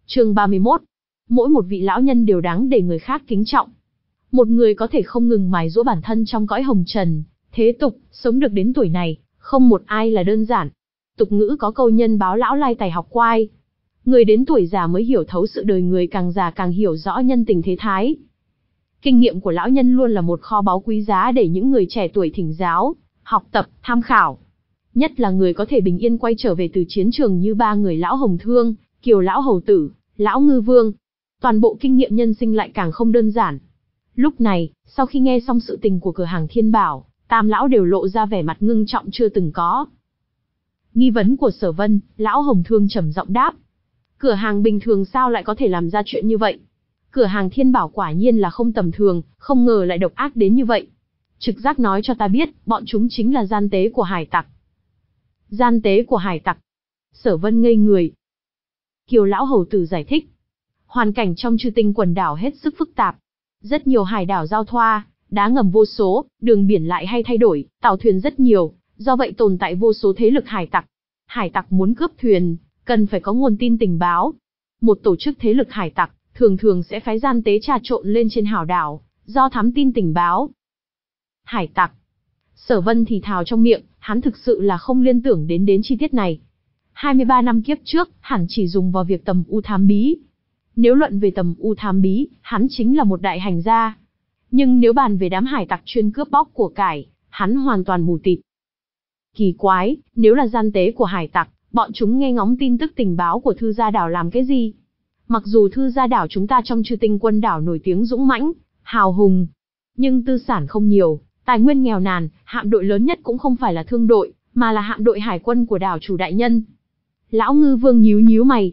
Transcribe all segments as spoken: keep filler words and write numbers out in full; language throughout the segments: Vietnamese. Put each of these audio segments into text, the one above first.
Chương ba mươi mốt. Mỗi một vị lão nhân đều đáng để người khác kính trọng. Một người có thể không ngừng mài giũa bản thân trong cõi hồng trần, thế tục, sống được đến tuổi này, không một ai là đơn giản. Tục ngữ có câu nhân báo lão lai tài học quai. Người đến tuổi già mới hiểu thấu sự đời người, càng già càng hiểu rõ nhân tình thế thái. Kinh nghiệm của lão nhân luôn là một kho báu quý giá để những người trẻ tuổi thỉnh giáo, học tập, tham khảo. Nhất là người có thể bình yên quay trở về từ chiến trường như ba người lão Hồng Thương, Kiều lão Hầu Tử, lão Ngư Vương. Toàn bộ kinh nghiệm nhân sinh lại càng không đơn giản. Lúc này, sau khi nghe xong sự tình của cửa hàng Thiên Bảo, tam lão đều lộ ra vẻ mặt ngưng trọng chưa từng có. Nghi vấn của Sở Vân, lão Hồng Thương trầm giọng đáp. Cửa hàng bình thường sao lại có thể làm ra chuyện như vậy? Cửa hàng Thiên Bảo quả nhiên là không tầm thường, không ngờ lại độc ác đến như vậy. Trực giác nói cho ta biết, bọn chúng chính là gian tế của hải tặc. Gian tế của hải tặc. Sở Vân ngây người. Kiều lão Hầu Tử giải thích. Hoàn cảnh trong Chư Tinh quần đảo hết sức phức tạp. Rất nhiều hải đảo giao thoa, đá ngầm vô số, đường biển lại hay thay đổi, tàu thuyền rất nhiều, do vậy tồn tại vô số thế lực hải tặc. Hải tặc muốn cướp thuyền, cần phải có nguồn tin tình báo. Một tổ chức thế lực hải tặc, thường thường sẽ phái gian tế trà trộn lên trên hảo đảo, do thám tin tình báo. Hải tặc. Sở Vân thì thào trong miệng, hắn thực sự là không liên tưởng đến đến chi tiết này. hai mươi ba năm kiếp trước, hẳn chỉ dùng vào việc tầm u thám bí. Nếu luận về tầm u thám bí, hắn chính là một đại hành gia. Nhưng nếu bàn về đám hải tặc chuyên cướp bóc của cải, hắn hoàn toàn mù tịt. Kỳ quái, nếu là gian tế của hải tặc, bọn chúng nghe ngóng tin tức tình báo của Thư Gia Đảo làm cái gì? Mặc dù Thư Gia Đảo chúng ta trong Chư Tinh quân đảo nổi tiếng dũng mãnh, hào hùng, nhưng tư sản không nhiều, tài nguyên nghèo nàn, hạm đội lớn nhất cũng không phải là thương đội, mà là hạm đội hải quân của đảo chủ đại nhân. Lão Ngư Vương nhíu nhíu mày.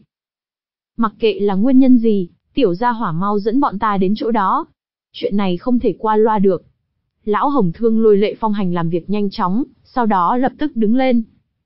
Mặc kệ là nguyên nhân gì, tiểu gia hỏa mau dẫn bọn ta đến chỗ đó. Chuyện này không thể qua loa được. Lão Hồng Thương lôi Lệ Phong Hành làm việc nhanh chóng, sau đó lập tức đứng lên.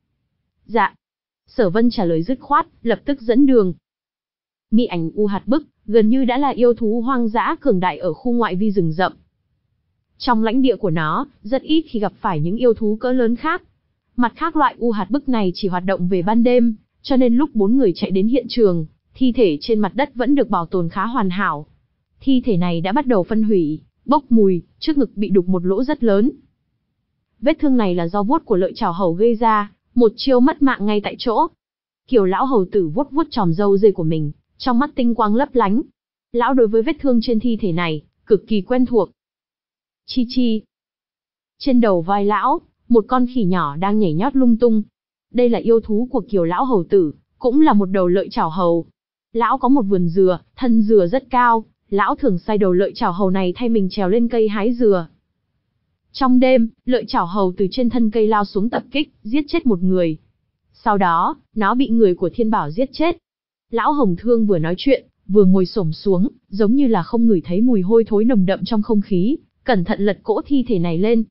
Dạ. Sở Vân trả lời dứt khoát, lập tức dẫn đường. Mị ảnh u hạt bức, gần như đã là yêu thú hoang dã cường đại ở khu ngoại vi rừng rậm. Trong lãnh địa của nó, rất ít khi gặp phải những yêu thú cỡ lớn khác. Mặt khác loại u hạt bức này chỉ hoạt động về ban đêm, cho nên lúc bốn người chạy đến hiện trường, thi thể trên mặt đất vẫn được bảo tồn khá hoàn hảo. Thi thể này đã bắt đầu phân hủy, bốc mùi, trước ngực bị đục một lỗ rất lớn. Vết thương này là do vuốt của Lợi Chảo Hầu gây ra, một chiêu mất mạng ngay tại chỗ. Kiều lão Hầu Tử vuốt vuốt chòm râu dê của mình, trong mắt tinh quang lấp lánh. Lão đối với vết thương trên thi thể này, cực kỳ quen thuộc. Chi chi. Trên đầu vai lão, một con khỉ nhỏ đang nhảy nhót lung tung. Đây là yêu thú của Kiều lão Hầu Tử, cũng là một đầu Lợi Chảo Hầu. Lão có một vườn dừa, thân dừa rất cao, lão thường sai đầu Lợi Chảo Hầu này thay mình trèo lên cây hái dừa. Trong đêm, Lợi Chảo Hầu từ trên thân cây lao xuống tập kích, giết chết một người. Sau đó, nó bị người của Thiên Bảo giết chết. Lão Hồng Thương vừa nói chuyện, vừa ngồi xổm xuống, giống như là không ngửi thấy mùi hôi thối nồng đậm trong không khí, cẩn thận lật cỗ thi thể này lên.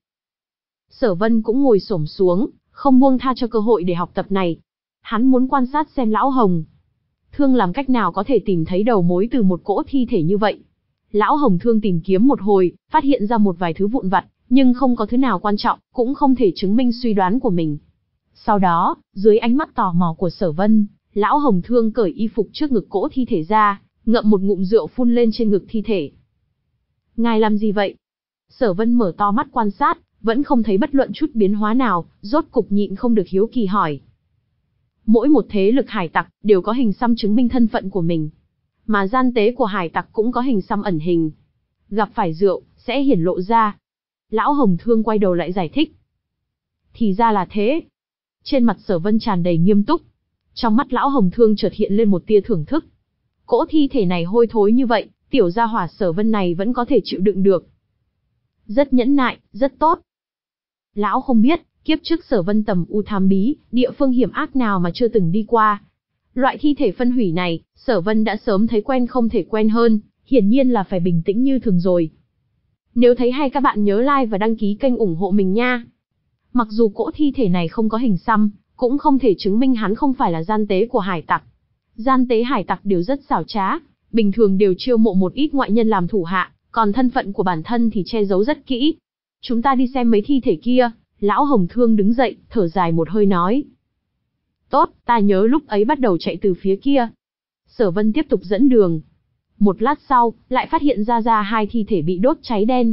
Sở Vân cũng ngồi xổm xuống, không buông tha cho cơ hội để học tập này. Hắn muốn quan sát xem lão Hồng Thương làm cách nào có thể tìm thấy đầu mối từ một cỗ thi thể như vậy. Lão Hồng Thương tìm kiếm một hồi, phát hiện ra một vài thứ vụn vặt, nhưng không có thứ nào quan trọng, cũng không thể chứng minh suy đoán của mình. Sau đó, dưới ánh mắt tò mò của Sở Vân, lão Hồng Thương cởi y phục trước ngực cỗ thi thể ra, ngậm một ngụm rượu phun lên trên ngực thi thể. Ngài làm gì vậy? Sở Vân mở to mắt quan sát, vẫn không thấy bất luận chút biến hóa nào, rốt cục nhịn không được hiếu kỳ hỏi. Mỗi một thế lực hải tặc đều có hình xăm chứng minh thân phận của mình, mà gian tế của hải tặc cũng có hình xăm ẩn hình. Gặp phải rượu, sẽ hiển lộ ra. Lão Hồng Thương quay đầu lại giải thích. Thì ra là thế. Trên mặt Sở Vân tràn đầy nghiêm túc. Trong mắt lão Hồng Thương chợt hiện lên một tia thưởng thức. Cỗ thi thể này hôi thối như vậy, tiểu gia hỏa Sở Vân này vẫn có thể chịu đựng được. Rất nhẫn nại, rất tốt. Lão không biết, kiếp trước Sở Vân tầm u thám bí, địa phương hiểm ác nào mà chưa từng đi qua. Loại thi thể phân hủy này, Sở Vân đã sớm thấy quen không thể quen hơn, hiển nhiên là phải bình tĩnh như thường rồi. Nếu thấy hay các bạn nhớ like và đăng ký kênh ủng hộ mình nha. Mặc dù cỗ thi thể này không có hình xăm, cũng không thể chứng minh hắn không phải là gian tế của hải tặc. Gian tế hải tặc đều rất xảo trá, bình thường đều chiêu mộ một ít ngoại nhân làm thủ hạ, còn thân phận của bản thân thì che giấu rất kỹ. Chúng ta đi xem mấy thi thể kia. Lão Hồng Thương đứng dậy, thở dài một hơi nói. Tốt, ta nhớ lúc ấy bắt đầu chạy từ phía kia. Sở Vân tiếp tục dẫn đường. Một lát sau, lại phát hiện ra ra hai thi thể bị đốt cháy đen.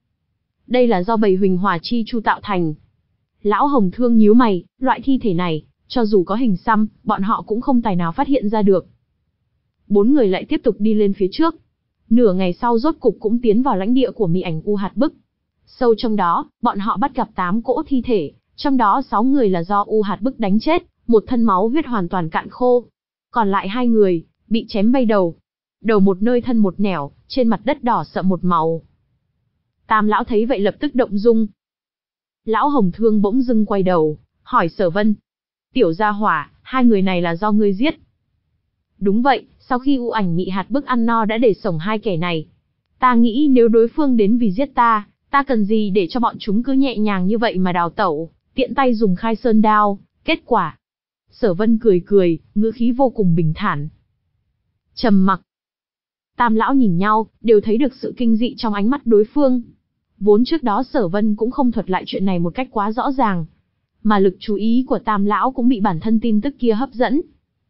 Đây là do bầy huỳnh hỏa chi chu tạo thành. Lão Hồng Thương nhíu mày, loại thi thể này, cho dù có hình xăm, bọn họ cũng không tài nào phát hiện ra được. Bốn người lại tiếp tục đi lên phía trước. Nửa ngày sau rốt cục cũng tiến vào lãnh địa của Mị Ảnh U Hạt Bức. Sâu trong đó, bọn họ bắt gặp tám cỗ thi thể, trong đó sáu người là do U Hạt Bức đánh chết, một thân máu huyết hoàn toàn cạn khô. Còn lại hai người, bị chém bay đầu. Đầu một nơi thân một nẻo, trên mặt đất đỏ sậm một màu. Tam lão thấy vậy lập tức động dung. Lão Hồng Thương bỗng dưng quay đầu, hỏi Sở Vân. Tiểu gia hỏa, hai người này là do ngươi giết. Đúng vậy, sau khi U Ảnh Mị Hạt Bức ăn no đã để sống hai kẻ này. Ta nghĩ nếu đối phương đến vì giết ta, ta cần gì để cho bọn chúng cứ nhẹ nhàng như vậy mà đào tẩu, tiện tay dùng khai sơn đao, kết quả. Sở Vân cười cười, ngữ khí vô cùng bình thản. Trầm mặc. Tam lão nhìn nhau, đều thấy được sự kinh dị trong ánh mắt đối phương. Vốn trước đó Sở Vân cũng không thuật lại chuyện này một cách quá rõ ràng, mà lực chú ý của Tam lão cũng bị bản thân tin tức kia hấp dẫn.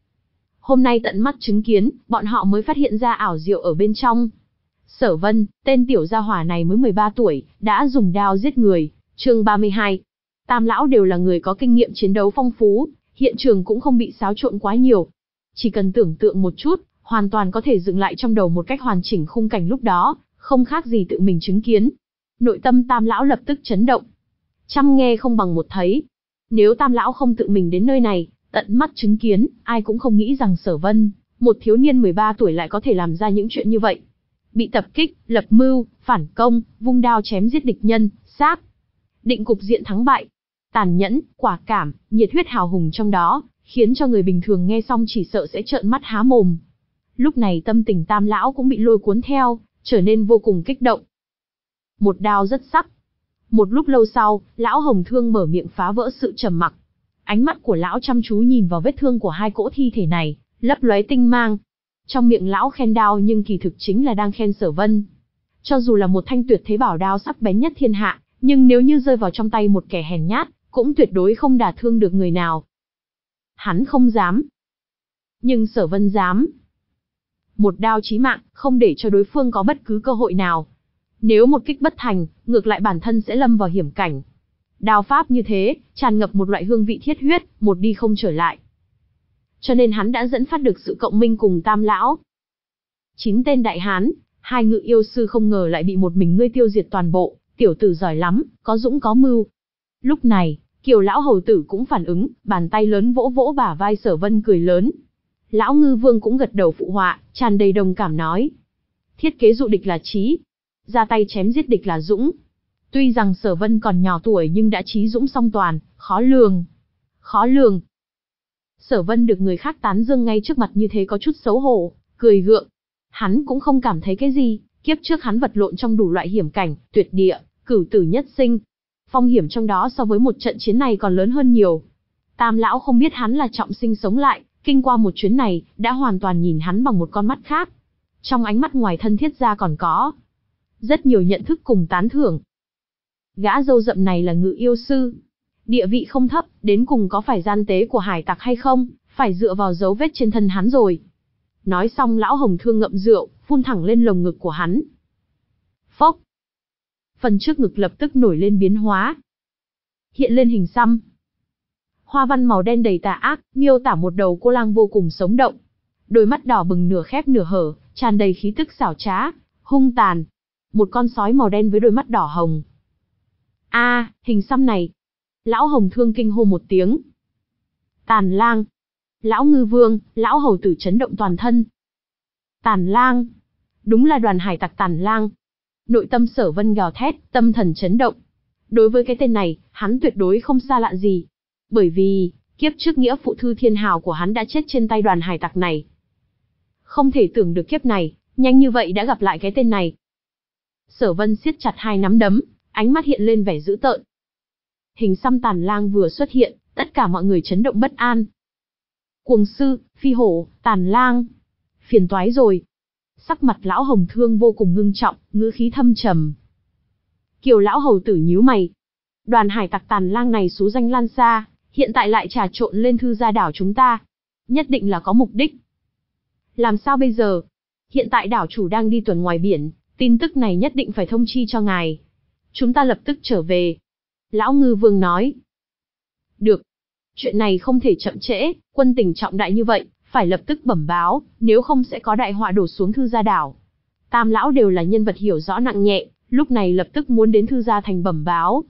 Hôm nay tận mắt chứng kiến, bọn họ mới phát hiện ra ảo diệu ở bên trong. Sở Vân, tên tiểu gia hỏa này mới mười ba tuổi, đã dùng đao giết người. Chương ba mươi hai. Tam lão đều là người có kinh nghiệm chiến đấu phong phú, hiện trường cũng không bị xáo trộn quá nhiều. Chỉ cần tưởng tượng một chút, hoàn toàn có thể dựng lại trong đầu một cách hoàn chỉnh khung cảnh lúc đó, không khác gì tự mình chứng kiến. Nội tâm Tam lão lập tức chấn động. Trăm nghe không bằng một thấy. Nếu Tam lão không tự mình đến nơi này, tận mắt chứng kiến, ai cũng không nghĩ rằng Sở Vân, một thiếu niên mười ba tuổi lại có thể làm ra những chuyện như vậy. Bị tập kích, lập mưu, phản công, vung đao chém giết địch nhân, xác định cục diện thắng bại. Tàn nhẫn, quả cảm, nhiệt huyết hào hùng trong đó, khiến cho người bình thường nghe xong chỉ sợ sẽ trợn mắt há mồm. Lúc này tâm tình Tam lão cũng bị lôi cuốn theo, trở nên vô cùng kích động. Một đao rất sắc. Một lúc lâu sau, lão Hồng Thương mở miệng phá vỡ sự trầm mặc. Ánh mắt của lão chăm chú nhìn vào vết thương của hai cỗ thi thể này, lấp lóe tinh mang. Trong miệng lão khen đao nhưng kỳ thực chính là đang khen Sở Vân. Cho dù là một thanh tuyệt thế bảo đao sắc bén nhất thiên hạ, nhưng nếu như rơi vào trong tay một kẻ hèn nhát, cũng tuyệt đối không đả thương được người nào. Hắn không dám. Nhưng Sở Vân dám. Một đao chí mạng, không để cho đối phương có bất cứ cơ hội nào. Nếu một kích bất thành, ngược lại bản thân sẽ lâm vào hiểm cảnh. Đao pháp như thế, tràn ngập một loại hương vị thiết huyết, một đi không trở lại. Cho nên hắn đã dẫn phát được sự cộng minh cùng Tam lão. Chín tên đại hán, hai ngự yêu sư không ngờ lại bị một mình ngươi tiêu diệt toàn bộ, tiểu tử giỏi lắm, có dũng có mưu. Lúc này, Kiều lão hầu tử cũng phản ứng, bàn tay lớn vỗ vỗ bả vai Sở Vân cười lớn. Lão Ngư Vương cũng gật đầu phụ họa, tràn đầy đồng cảm nói. Thiết kế dụ địch là trí, ra tay chém giết địch là dũng. Tuy rằng Sở Vân còn nhỏ tuổi nhưng đã trí dũng song toàn, khó lường. Khó lường. Sở Vân được người khác tán dương ngay trước mặt như thế có chút xấu hổ, cười gượng. Hắn cũng không cảm thấy cái gì, kiếp trước hắn vật lộn trong đủ loại hiểm cảnh, tuyệt địa, cửu tử nhất sinh. Phong hiểm trong đó so với một trận chiến này còn lớn hơn nhiều. Tam lão không biết hắn là trọng sinh sống lại, kinh qua một chuyến này, đã hoàn toàn nhìn hắn bằng một con mắt khác. Trong ánh mắt ngoài thân thiết ra còn có rất nhiều nhận thức cùng tán thưởng. Gã râu rậm này là ngự yêu sư. Địa vị không thấp, đến cùng có phải gian tế của hải tặc hay không, phải dựa vào dấu vết trên thân hắn rồi. Nói xong lão Hồng Thương ngậm rượu, phun thẳng lên lồng ngực của hắn. Phốc. Phần trước ngực lập tức nổi lên biến hóa. Hiện lên hình xăm. Hoa văn màu đen đầy tà ác, miêu tả một đầu cô lang vô cùng sống động. Đôi mắt đỏ bừng nửa khép nửa hở, tràn đầy khí tức xảo trá, hung tàn. Một con sói màu đen với đôi mắt đỏ hồng. A, à, hình xăm này. Lão Hồng Thương kinh hô một tiếng. Tàn lang. Lão Ngư Vương, lão hầu tử chấn động toàn thân. Tàn lang. Đúng là đoàn hải tặc Tàn lang. Nội tâm Sở Vân gào thét, tâm thần chấn động. Đối với cái tên này, hắn tuyệt đối không xa lạ gì. Bởi vì, kiếp trước nghĩa phụ thư thiên hào của hắn đã chết trên tay đoàn hải tặc này. Không thể tưởng được kiếp này, nhanh như vậy đã gặp lại cái tên này. Sở Vân siết chặt hai nắm đấm, ánh mắt hiện lên vẻ dữ tợn. Hình xăm Tàn lang vừa xuất hiện, tất cả mọi người chấn động bất an. Cuồng sư, phi hổ, Tàn lang. Phiền toái rồi. Sắc mặt lão Hồng Thương vô cùng ngưng trọng, ngữ khí thâm trầm. Kiều lão hầu tử nhíu mày. Đoàn hải tặc Tàn lang này xú danh lan xa, hiện tại lại trà trộn lên thư gia đảo chúng ta. Nhất định là có mục đích. Làm sao bây giờ? Hiện tại đảo chủ đang đi tuần ngoài biển, tin tức này nhất định phải thông chi cho ngài. Chúng ta lập tức trở về. Lão Ngư Vương nói. Được. Chuyện này không thể chậm trễ, quân tình trọng đại như vậy, phải lập tức bẩm báo, nếu không sẽ có đại họa đổ xuống Thư Gia Đảo. Tam lão đều là nhân vật hiểu rõ nặng nhẹ, lúc này lập tức muốn đến Thư Gia Thành bẩm báo.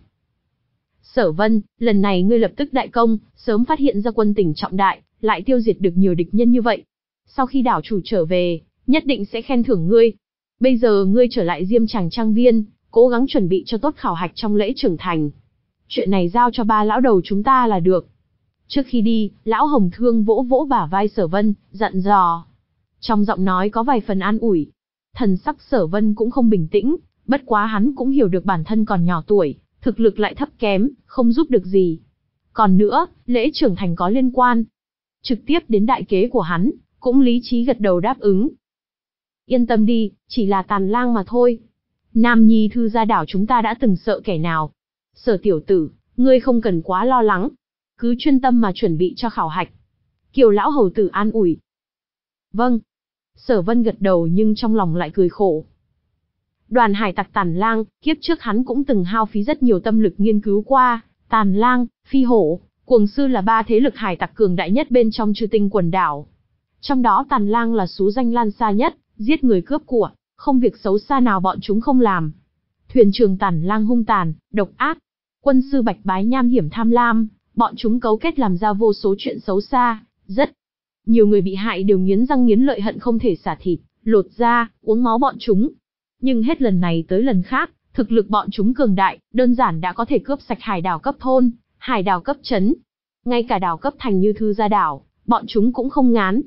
Sở Vân, lần này ngươi lập tức đại công, sớm phát hiện ra quân tình trọng đại, lại tiêu diệt được nhiều địch nhân như vậy. Sau khi đảo chủ trở về, nhất định sẽ khen thưởng ngươi. Bây giờ ngươi trở lại Diêm Tràng Trang Viên, cố gắng chuẩn bị cho tốt khảo hạch trong lễ trưởng thành. Chuyện này giao cho ba lão đầu chúng ta là được. Trước khi đi, lão Hồng Thương vỗ vỗ bả vai Sở Vân, dặn dò. Trong giọng nói có vài phần an ủi. Thần sắc Sở Vân cũng không bình tĩnh, bất quá hắn cũng hiểu được bản thân còn nhỏ tuổi, thực lực lại thấp kém, không giúp được gì. Còn nữa, lễ trưởng thành có liên quan trực tiếp đến đại kế của hắn, cũng lý trí gật đầu đáp ứng. Yên tâm đi, chỉ là tàn lang mà thôi. Nam Nhi Thư Gia Đảo chúng ta đã từng sợ kẻ nào. Sở tiểu tử, ngươi không cần quá lo lắng. Cứ chuyên tâm mà chuẩn bị cho khảo hạch. Kiều lão hầu tử an ủi. Vâng. Sở Vân gật đầu nhưng trong lòng lại cười khổ. Đoàn hải tặc Tàn Lang, kiếp trước hắn cũng từng hao phí rất nhiều tâm lực nghiên cứu qua. Tàn Lang, Phi Hổ, Cuồng Sư là ba thế lực hải tặc cường đại nhất bên trong Chư Tinh quần đảo. Trong đó Tàn Lang là xú danh lan xa nhất, giết người cướp của, không việc xấu xa nào bọn chúng không làm. Thuyền trưởng Tàn Lang hung tàn, độc ác. Quân sư Bạch Bái nham hiểm tham lam, bọn chúng cấu kết làm ra vô số chuyện xấu xa, rất nhiều người bị hại đều nghiến răng nghiến lợi hận không thể xả thịt, lột da, uống máu bọn chúng. Nhưng hết lần này tới lần khác, thực lực bọn chúng cường đại, đơn giản đã có thể cướp sạch hải đảo cấp thôn, hải đảo cấp trấn. Ngay cả đảo cấp thành như Thư Gia Đảo, bọn chúng cũng không ngán.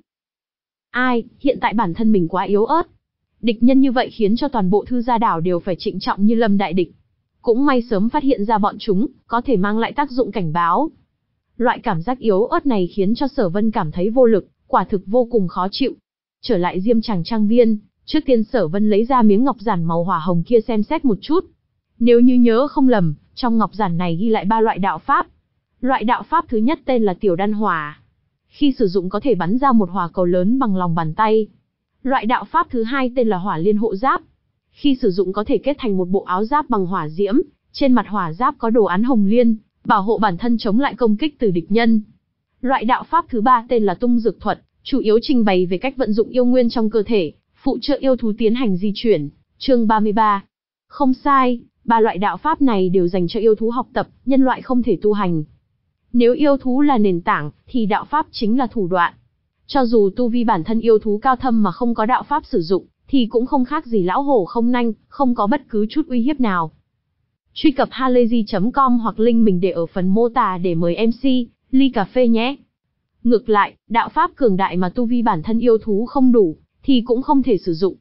Ai, hiện tại bản thân mình quá yếu ớt. Địch nhân như vậy khiến cho toàn bộ Thư Gia Đảo đều phải trịnh trọng như lâm đại địch. Cũng may sớm phát hiện ra bọn chúng, có thể mang lại tác dụng cảnh báo. Loại cảm giác yếu ớt này khiến cho Sở Vân cảm thấy vô lực, quả thực vô cùng khó chịu. Trở lại Diêm Tràng Trang Viên, trước tiên Sở Vân lấy ra miếng ngọc giản màu hỏa hồng kia xem xét một chút. Nếu như nhớ không lầm, trong ngọc giản này ghi lại ba loại đạo pháp. Loại đạo pháp thứ nhất tên là Tiểu Đan Hỏa. Khi sử dụng có thể bắn ra một hỏa cầu lớn bằng lòng bàn tay. Loại đạo pháp thứ hai tên là Hỏa Liên Hộ Giáp. Khi sử dụng có thể kết thành một bộ áo giáp bằng hỏa diễm, trên mặt hỏa giáp có đồ án hồng liên, bảo hộ bản thân chống lại công kích từ địch nhân. Loại đạo pháp thứ ba tên là Tung Dược Thuật, chủ yếu trình bày về cách vận dụng yêu nguyên trong cơ thể, phụ trợ yêu thú tiến hành di chuyển. Chương ba mươi ba. Không sai, ba loại đạo pháp này đều dành cho yêu thú học tập, nhân loại không thể tu hành. Nếu yêu thú là nền tảng, thì đạo pháp chính là thủ đoạn. Cho dù tu vi bản thân yêu thú cao thâm mà không có đạo pháp sử dụng, thì cũng không khác gì lão hổ không nanh, không có bất cứ chút uy hiếp nào. Truy cập halayzi chấm com hoặc link mình để ở phần mô tả để mời em xê, ly cà phê nhé. Ngược lại, đạo pháp cường đại mà tu vi bản thân yêu thú không đủ, thì cũng không thể sử dụng.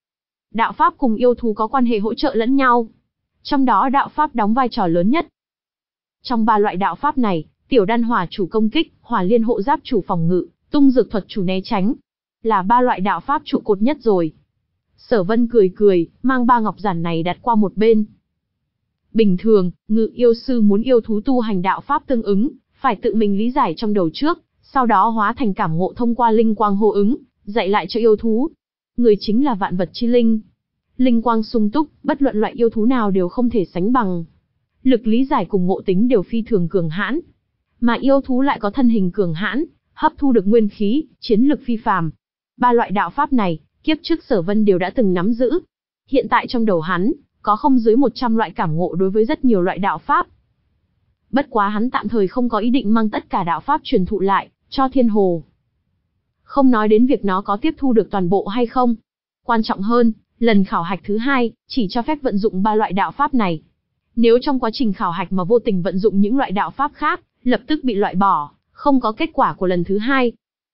Đạo pháp cùng yêu thú có quan hệ hỗ trợ lẫn nhau. Trong đó đạo pháp đóng vai trò lớn nhất. Trong ba loại đạo pháp này, Tiểu Đan Hỏa chủ công kích, Hỏa Liên Hộ Giáp chủ phòng ngự, Tung Dược Thuật chủ né tránh. Là ba loại đạo pháp trụ cột nhất rồi. Sở Vân cười cười, mang ba ngọc giản này đặt qua một bên. Bình thường, ngự yêu sư muốn yêu thú tu hành đạo pháp tương ứng, phải tự mình lý giải trong đầu trước, sau đó hóa thành cảm ngộ thông qua linh quang hô ứng, dạy lại cho yêu thú. Người chính là vạn vật chi linh. Linh quang sung túc, bất luận loại yêu thú nào đều không thể sánh bằng. Lực lý giải cùng ngộ tính đều phi thường cường hãn. Mà yêu thú lại có thân hình cường hãn, hấp thu được nguyên khí, chiến lực phi phàm. Ba loại đạo pháp này, kiếp trước Sở Vân đều đã từng nắm giữ. Hiện tại trong đầu hắn, có không dưới một trăm loại cảm ngộ đối với rất nhiều loại đạo pháp. Bất quá hắn tạm thời không có ý định mang tất cả đạo pháp truyền thụ lại, cho Thiên Hồ. Không nói đến việc nó có tiếp thu được toàn bộ hay không. Quan trọng hơn, lần khảo hạch thứ hai, chỉ cho phép vận dụng ba loại đạo pháp này. Nếu trong quá trình khảo hạch mà vô tình vận dụng những loại đạo pháp khác, lập tức bị loại bỏ, không có kết quả của lần thứ hai.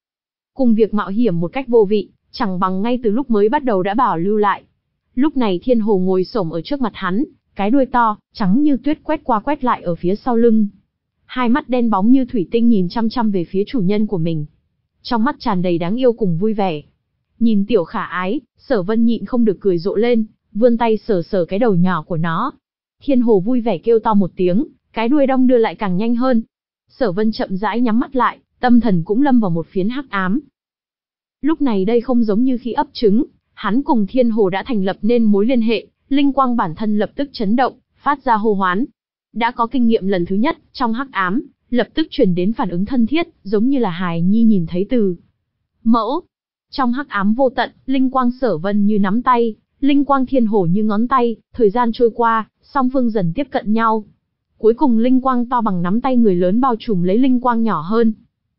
Cùng việc mạo hiểm một cách vô vị, chẳng bằng ngay từ lúc mới bắt đầu đã bảo lưu lại. Lúc này Thiên Hồ ngồi xổm ở trước mặt hắn, cái đuôi to, trắng như tuyết quét qua quét lại ở phía sau lưng. Hai mắt đen bóng như thủy tinh nhìn chăm chăm về phía chủ nhân của mình. Trong mắt tràn đầy đáng yêu cùng vui vẻ. Nhìn tiểu khả ái, Sở Vân nhịn không được cười rộ lên, vươn tay sờ sờ cái đầu nhỏ của nó. Thiên Hồ vui vẻ kêu to một tiếng, cái đuôi đong đưa lại càng nhanh hơn. Sở Vân chậm rãi nhắm mắt lại, tâm thần cũng lâm vào một phiến hắc ám. Lúc này đây không giống như khi ấp trứng, hắn cùng Thiên Hồ đã thành lập nên mối liên hệ, linh quang bản thân lập tức chấn động, phát ra hô hoán. Đã có kinh nghiệm lần thứ nhất, trong hắc ám, lập tức truyền đến phản ứng thân thiết, giống như là hài nhi nhìn thấy từ mẫu. Trong hắc ám vô tận, linh quang Sở Vân như nắm tay, linh quang Thiên Hồ như ngón tay, thời gian trôi qua, song phương dần tiếp cận nhau. Cuối cùng linh quang to bằng nắm tay người lớn bao trùm lấy linh quang nhỏ hơn.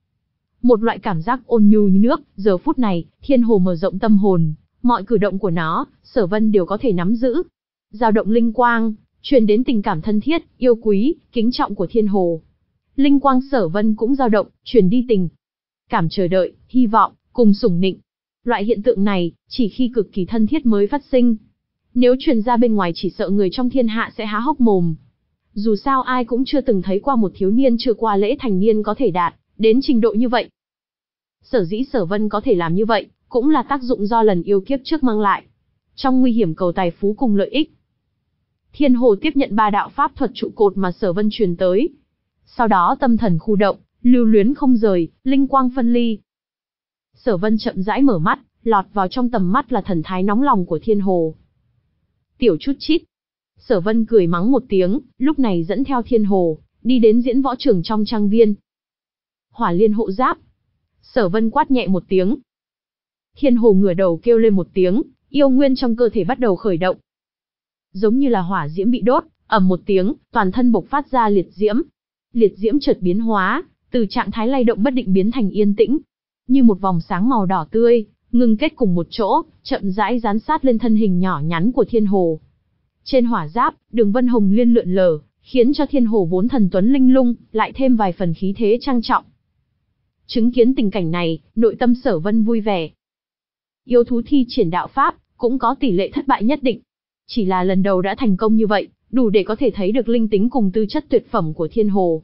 Một loại cảm giác ôn nhu như nước, giờ phút này, Thiên Hồ mở rộng tâm hồn, mọi cử động của nó, Sở Vân đều có thể nắm giữ. Dao động linh quang, truyền đến tình cảm thân thiết, yêu quý, kính trọng của Thiên Hồ. Linh quang Sở Vân cũng dao động, truyền đi tình cảm chờ đợi, hy vọng, cùng sủng nịnh. Loại hiện tượng này, chỉ khi cực kỳ thân thiết mới phát sinh. Nếu truyền ra bên ngoài chỉ sợ người trong thiên hạ sẽ há hốc mồm. Dù sao ai cũng chưa từng thấy qua một thiếu niên chưa qua lễ thành niên có thể đạt đến trình độ như vậy. Sở dĩ Sở Vân có thể làm như vậy, cũng là tác dụng do lần yêu kiếp trước mang lại. Trong nguy hiểm cầu tài phú cùng lợi ích. Thiên Hồ tiếp nhận ba đạo pháp thuật trụ cột mà Sở Vân truyền tới. Sau đó tâm thần khu động, lưu luyến không rời, linh quang phân ly. Sở Vân chậm rãi mở mắt, lọt vào trong tầm mắt là thần thái nóng lòng của Thiên Hồ. Tiểu chút chít. Sở Vân cười mắng một tiếng, lúc này dẫn theo Thiên Hồ, đi đến diễn võ trường trong trang viên. Hỏa liên hộ giáp. Sở Vân quát nhẹ một tiếng. Thiên Hồ ngửa đầu kêu lên một tiếng, yêu nguyên trong cơ thể bắt đầu khởi động. Giống như là hỏa diễm bị đốt, ầm một tiếng, toàn thân bộc phát ra liệt diễm. Liệt diễm chợt biến hóa, từ trạng thái lay động bất định biến thành yên tĩnh, như một vòng sáng màu đỏ tươi, ngưng kết cùng một chỗ, chậm rãi dán sát lên thân hình nhỏ nhắn của Thiên Hồ. Trên hỏa giáp, đường vân hồng liên lượn lờ, khiến cho Thiên Hồ vốn thần tuấn linh lung, lại thêm vài phần khí thế trang trọng. Chứng kiến tình cảnh này, nội tâm Sở Vân vui vẻ. Yêu thú thi triển đạo pháp, cũng có tỷ lệ thất bại nhất định. Chỉ là lần đầu đã thành công như vậy, đủ để có thể thấy được linh tính cùng tư chất tuyệt phẩm của Thiên Hồ.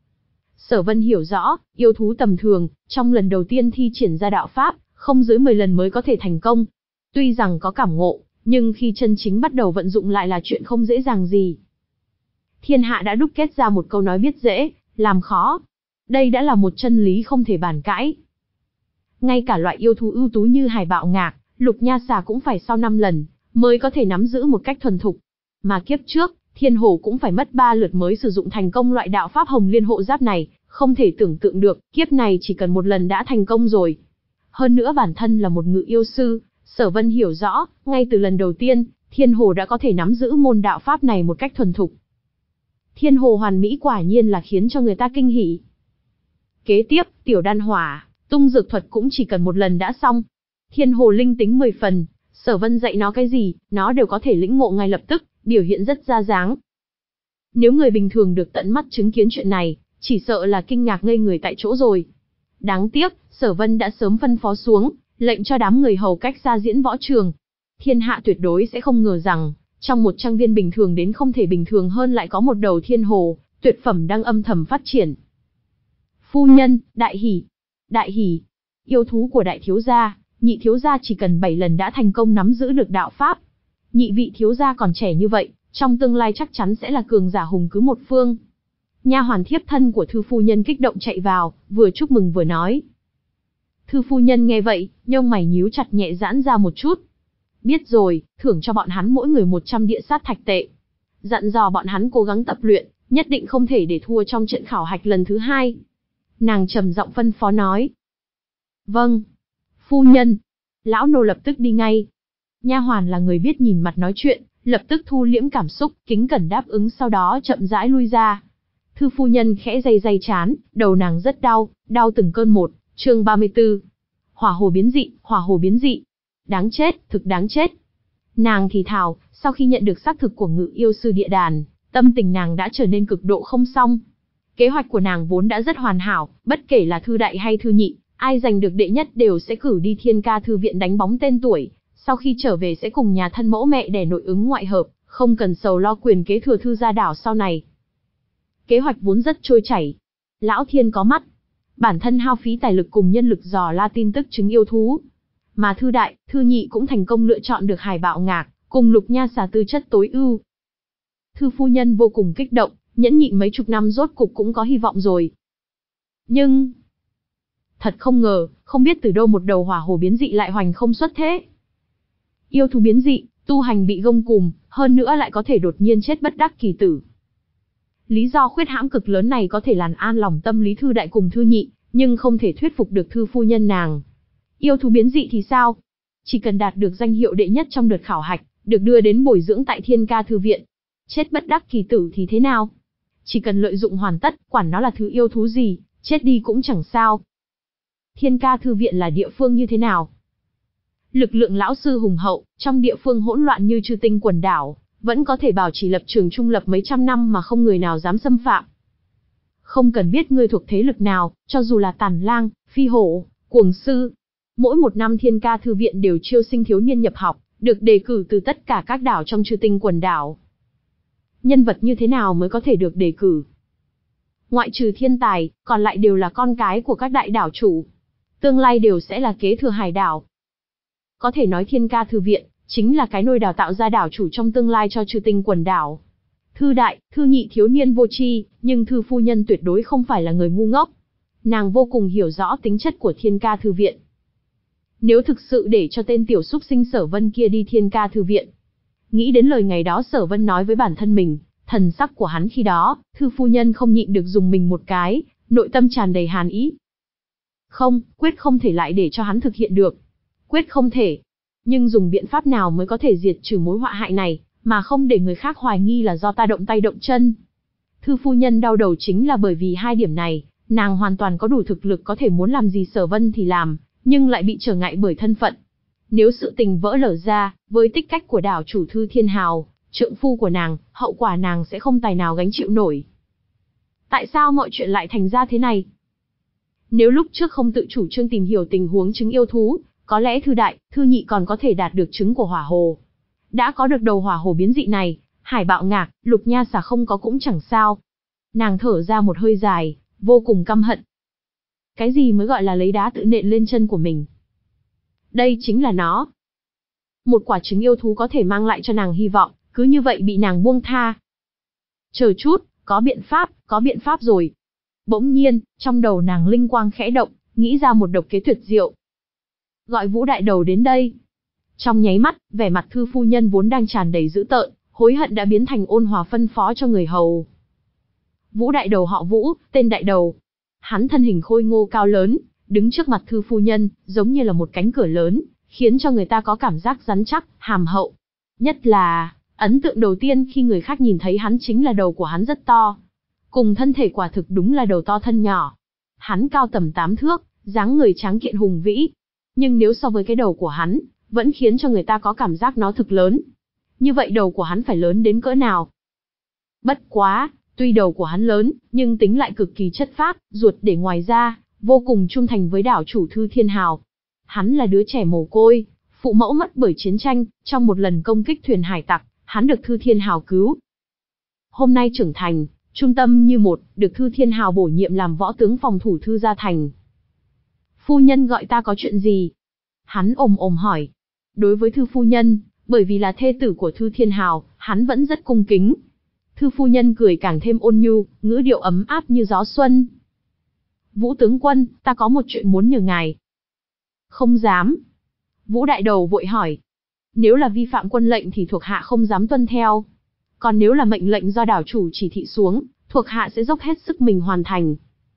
Sở Vân hiểu rõ, yêu thú tầm thường, trong lần đầu tiên thi triển ra đạo pháp, không dưới mười lần mới có thể thành công. Tuy rằng có cảm ngộ, nhưng khi chân chính bắt đầu vận dụng lại là chuyện không dễ dàng gì. Thiên hạ đã đúc kết ra một câu nói biết dễ, làm khó. Đây đã là một chân lý không thể bàn cãi. Ngay cả loại yêu thú ưu tú như Hải Bạo Ngạc, Lục Nha Xà cũng phải sau năm lần, mới có thể nắm giữ một cách thuần thục. Mà kiếp trước, Thiên Hồ cũng phải mất ba lượt mới sử dụng thành công loại đạo pháp hồng liên hộ giáp này, không thể tưởng tượng được, kiếp này chỉ cần một lần đã thành công rồi. Hơn nữa bản thân là một ngự yêu sư, Sở Vân hiểu rõ, ngay từ lần đầu tiên, Thiên Hồ đã có thể nắm giữ môn đạo pháp này một cách thuần thục. Thiên Hồ hoàn mỹ quả nhiên là khiến cho người ta kinh hỉ. Kế tiếp, tiểu đan hỏa, tung dược thuật cũng chỉ cần một lần đã xong. Thiên Hồ linh tính mười phần, Sở Vân dạy nó cái gì, nó đều có thể lĩnh ngộ ngay lập tức, biểu hiện rất ra dáng. Nếu người bình thường được tận mắt chứng kiến chuyện này, chỉ sợ là kinh ngạc ngây người tại chỗ rồi. Đáng tiếc, Sở Vân đã sớm phân phó xuống, lệnh cho đám người hầu cách xa diễn võ trường. Thiên hạ tuyệt đối sẽ không ngờ rằng, trong một trang viên bình thường đến không thể bình thường hơn lại có một đầu Thiên Hồ, tuyệt phẩm đang âm thầm phát triển. Phu nhân, đại hỉ, đại hỉ, yêu thú của đại thiếu gia, nhị thiếu gia chỉ cần bảy lần đã thành công nắm giữ được đạo pháp. Nhị vị thiếu gia còn trẻ như vậy, trong tương lai chắc chắn sẽ là cường giả hùng cứ một phương. Nha hoàn thiếp thân của thư phu nhân kích động chạy vào, vừa chúc mừng vừa nói. Thư phu nhân nghe vậy, nhông mày nhíu chặt nhẹ giãn ra một chút. Biết rồi, thưởng cho bọn hắn mỗi người một trăm địa sát thạch tệ. Dặn dò bọn hắn cố gắng tập luyện, nhất định không thể để thua trong trận khảo hạch lần thứ hai. Nàng trầm giọng phân phó nói. Vâng, phu nhân. Lão nô lập tức đi ngay. Nha hoàn là người biết nhìn mặt nói chuyện, lập tức thu liễm cảm xúc, kính cẩn đáp ứng, sau đó chậm rãi lui ra. Thư phu nhân khẽ day day chán, đầu nàng rất đau, đau từng cơn một. Chương ba mươi tư. Hỏa hồ biến dị, hỏa hồ biến dị. Đáng chết, thực đáng chết. Nàng thì thào, sau khi nhận được xác thực của ngự yêu sư địa đàn, tâm tình nàng đã trở nên cực độ không xong. Kế hoạch của nàng vốn đã rất hoàn hảo, bất kể là thư đại hay thư nhị, ai giành được đệ nhất đều sẽ cử đi Thiên Ca thư viện đánh bóng tên tuổi, sau khi trở về sẽ cùng nhà thân mẫu mẹ đẻ nội ứng ngoại hợp, không cần sầu lo quyền kế thừa thư gia đảo sau này. Kế hoạch vốn rất trôi chảy. Lão Thiên có mắt, bản thân hao phí tài lực cùng nhân lực dò la tin tức chứng yêu thú. Mà thư đại, thư nhị cũng thành công lựa chọn được Hải Bạo Ngạc, cùng Lục Nha Xà tư chất tối ưu. Thư phu nhân vô cùng kích động, nhẫn nhịn mấy chục năm rốt cục cũng có hy vọng rồi. Nhưng... Thật không ngờ, không biết từ đâu một đầu hỏa hồ biến dị lại hoành không xuất thế. Yêu thú biến dị, tu hành bị gông cùm, hơn nữa lại có thể đột nhiên chết bất đắc kỳ tử. Lý do khuyết hãm cực lớn này có thể làm an lòng tâm lý Thư Đại cùng Thư Nhị, nhưng không thể thuyết phục được Thư phu nhân nàng. Yêu thú biến dị thì sao? Chỉ cần đạt được danh hiệu đệ nhất trong đợt khảo hạch, được đưa đến bồi dưỡng tại Thiên Ca Thư viện. Chết bất đắc kỳ tử thì thế nào? Chỉ cần lợi dụng hoàn tất, quản nó là thứ yêu thú gì, chết đi cũng chẳng sao. Thiên Ca Thư viện là địa phương như thế nào? Lực lượng lão sư hùng hậu, trong địa phương hỗn loạn như Chư Tinh quần đảo, vẫn có thể bảo trì lập trường trung lập mấy trăm năm mà không người nào dám xâm phạm. Không cần biết ngươi thuộc thế lực nào, cho dù là Tàn Lang, Phi Hổ, Cuồng Sư. Mỗi một năm Thiên Ca Thư viện đều chiêu sinh thiếu niên nhập học, được đề cử từ tất cả các đảo trong Chư Tinh quần đảo. Nhân vật như thế nào mới có thể được đề cử? Ngoại trừ thiên tài, còn lại đều là con cái của các đại đảo chủ. Tương lai đều sẽ là kế thừa hải đảo. Có thể nói Thiên Ca Thư viện chính là cái nôi đào tạo ra đảo chủ trong tương lai cho Chư Tinh quần đảo. Thư Đại, Thư Nhị thiếu niên vô tri, nhưng Thư phu nhân tuyệt đối không phải là người ngu ngốc. Nàng vô cùng hiểu rõ tính chất của Thiên Ca Thư viện. Nếu thực sự để cho tên tiểu súc sinh Sở Vân kia đi Thiên Ca Thư viện, nghĩ đến lời ngày đó Sở Vân nói với bản thân mình, thần sắc của hắn khi đó, Thư phu nhân không nhịn được dùng mình một cái, nội tâm tràn đầy hàn ý. Không, quyết không thể lại để cho hắn thực hiện được. Quyết không thể. Nhưng dùng biện pháp nào mới có thể diệt trừ mối họa hại này, mà không để người khác hoài nghi là do ta động tay động chân? Thư phu nhân đau đầu chính là bởi vì hai điểm này, nàng hoàn toàn có đủ thực lực có thể muốn làm gì Sở Vân thì làm, nhưng lại bị trở ngại bởi thân phận. Nếu sự tình vỡ lở ra, với tích cách của đảo chủ Thư Thiên Hào, trượng phu của nàng, hậu quả nàng sẽ không tài nào gánh chịu nổi. Tại sao mọi chuyện lại thành ra thế này? Nếu lúc trước không tự chủ trương tìm hiểu tình huống trứng yêu thú, có lẽ Thư Đại, Thư Nhị còn có thể đạt được trứng của hỏa hồ. Đã có được đầu hỏa hồ biến dị này, Hải Bạo Ngạc, Lục Nha Xà không có cũng chẳng sao. Nàng thở ra một hơi dài, vô cùng căm hận. Cái gì mới gọi là lấy đá tự nện lên chân của mình? Đây chính là nó. Một quả trứng yêu thú có thể mang lại cho nàng hy vọng, cứ như vậy bị nàng buông tha. Chờ chút, có biện pháp, có biện pháp rồi. Bỗng nhiên, trong đầu nàng linh quang khẽ động, nghĩ ra một độc kế tuyệt diệu. Gọi Vũ Đại Đầu đến đây. Trong nháy mắt, vẻ mặt Thư phu nhân vốn đang tràn đầy dữ tợn, hối hận đã biến thành ôn hòa phân phó cho người hầu. Vũ Đại Đầu họ Vũ, tên Đại Đầu. Hắn thân hình khôi ngô cao lớn, đứng trước mặt Thư phu nhân, giống như là một cánh cửa lớn, khiến cho người ta có cảm giác rắn chắc, hàm hậu. Nhất là, ấn tượng đầu tiên khi người khác nhìn thấy hắn chính là đầu của hắn rất to. Cùng thân thể quả thực đúng là đầu to thân nhỏ. Hắn cao tầm tám thước, dáng người tráng kiện hùng vĩ. Nhưng nếu so với cái đầu của hắn, vẫn khiến cho người ta có cảm giác nó thực lớn. Như vậy đầu của hắn phải lớn đến cỡ nào? Bất quá, tuy đầu của hắn lớn, nhưng tính lại cực kỳ chất phác, ruột để ngoài ra, vô cùng trung thành với đảo chủ Thư Thiên Hào. Hắn là đứa trẻ mồ côi, phụ mẫu mất bởi chiến tranh, trong một lần công kích thuyền hải tặc, hắn được Thư Thiên Hào cứu. Hôm nay trưởng thành, trung tâm như một, được Thư Thiên Hào bổ nhiệm làm võ tướng phòng thủ Thư Gia Thành. Phu nhân gọi ta có chuyện gì? Hắn ồm ồm hỏi. Đối với Thư phu nhân, bởi vì là thê tử của Thư Thiên Hào, hắn vẫn rất cung kính. Thư phu nhân cười càng thêm ôn nhu, ngữ điệu ấm áp như gió xuân. Vũ tướng quân, ta có một chuyện muốn nhờ ngài. Không dám. Vũ Đại Đầu vội hỏi. Nếu là vi phạm quân lệnh thì thuộc hạ không dám tuân theo. Còn nếu là mệnh lệnh do đảo chủ chỉ thị xuống, thuộc hạ sẽ dốc hết sức mình hoàn thành.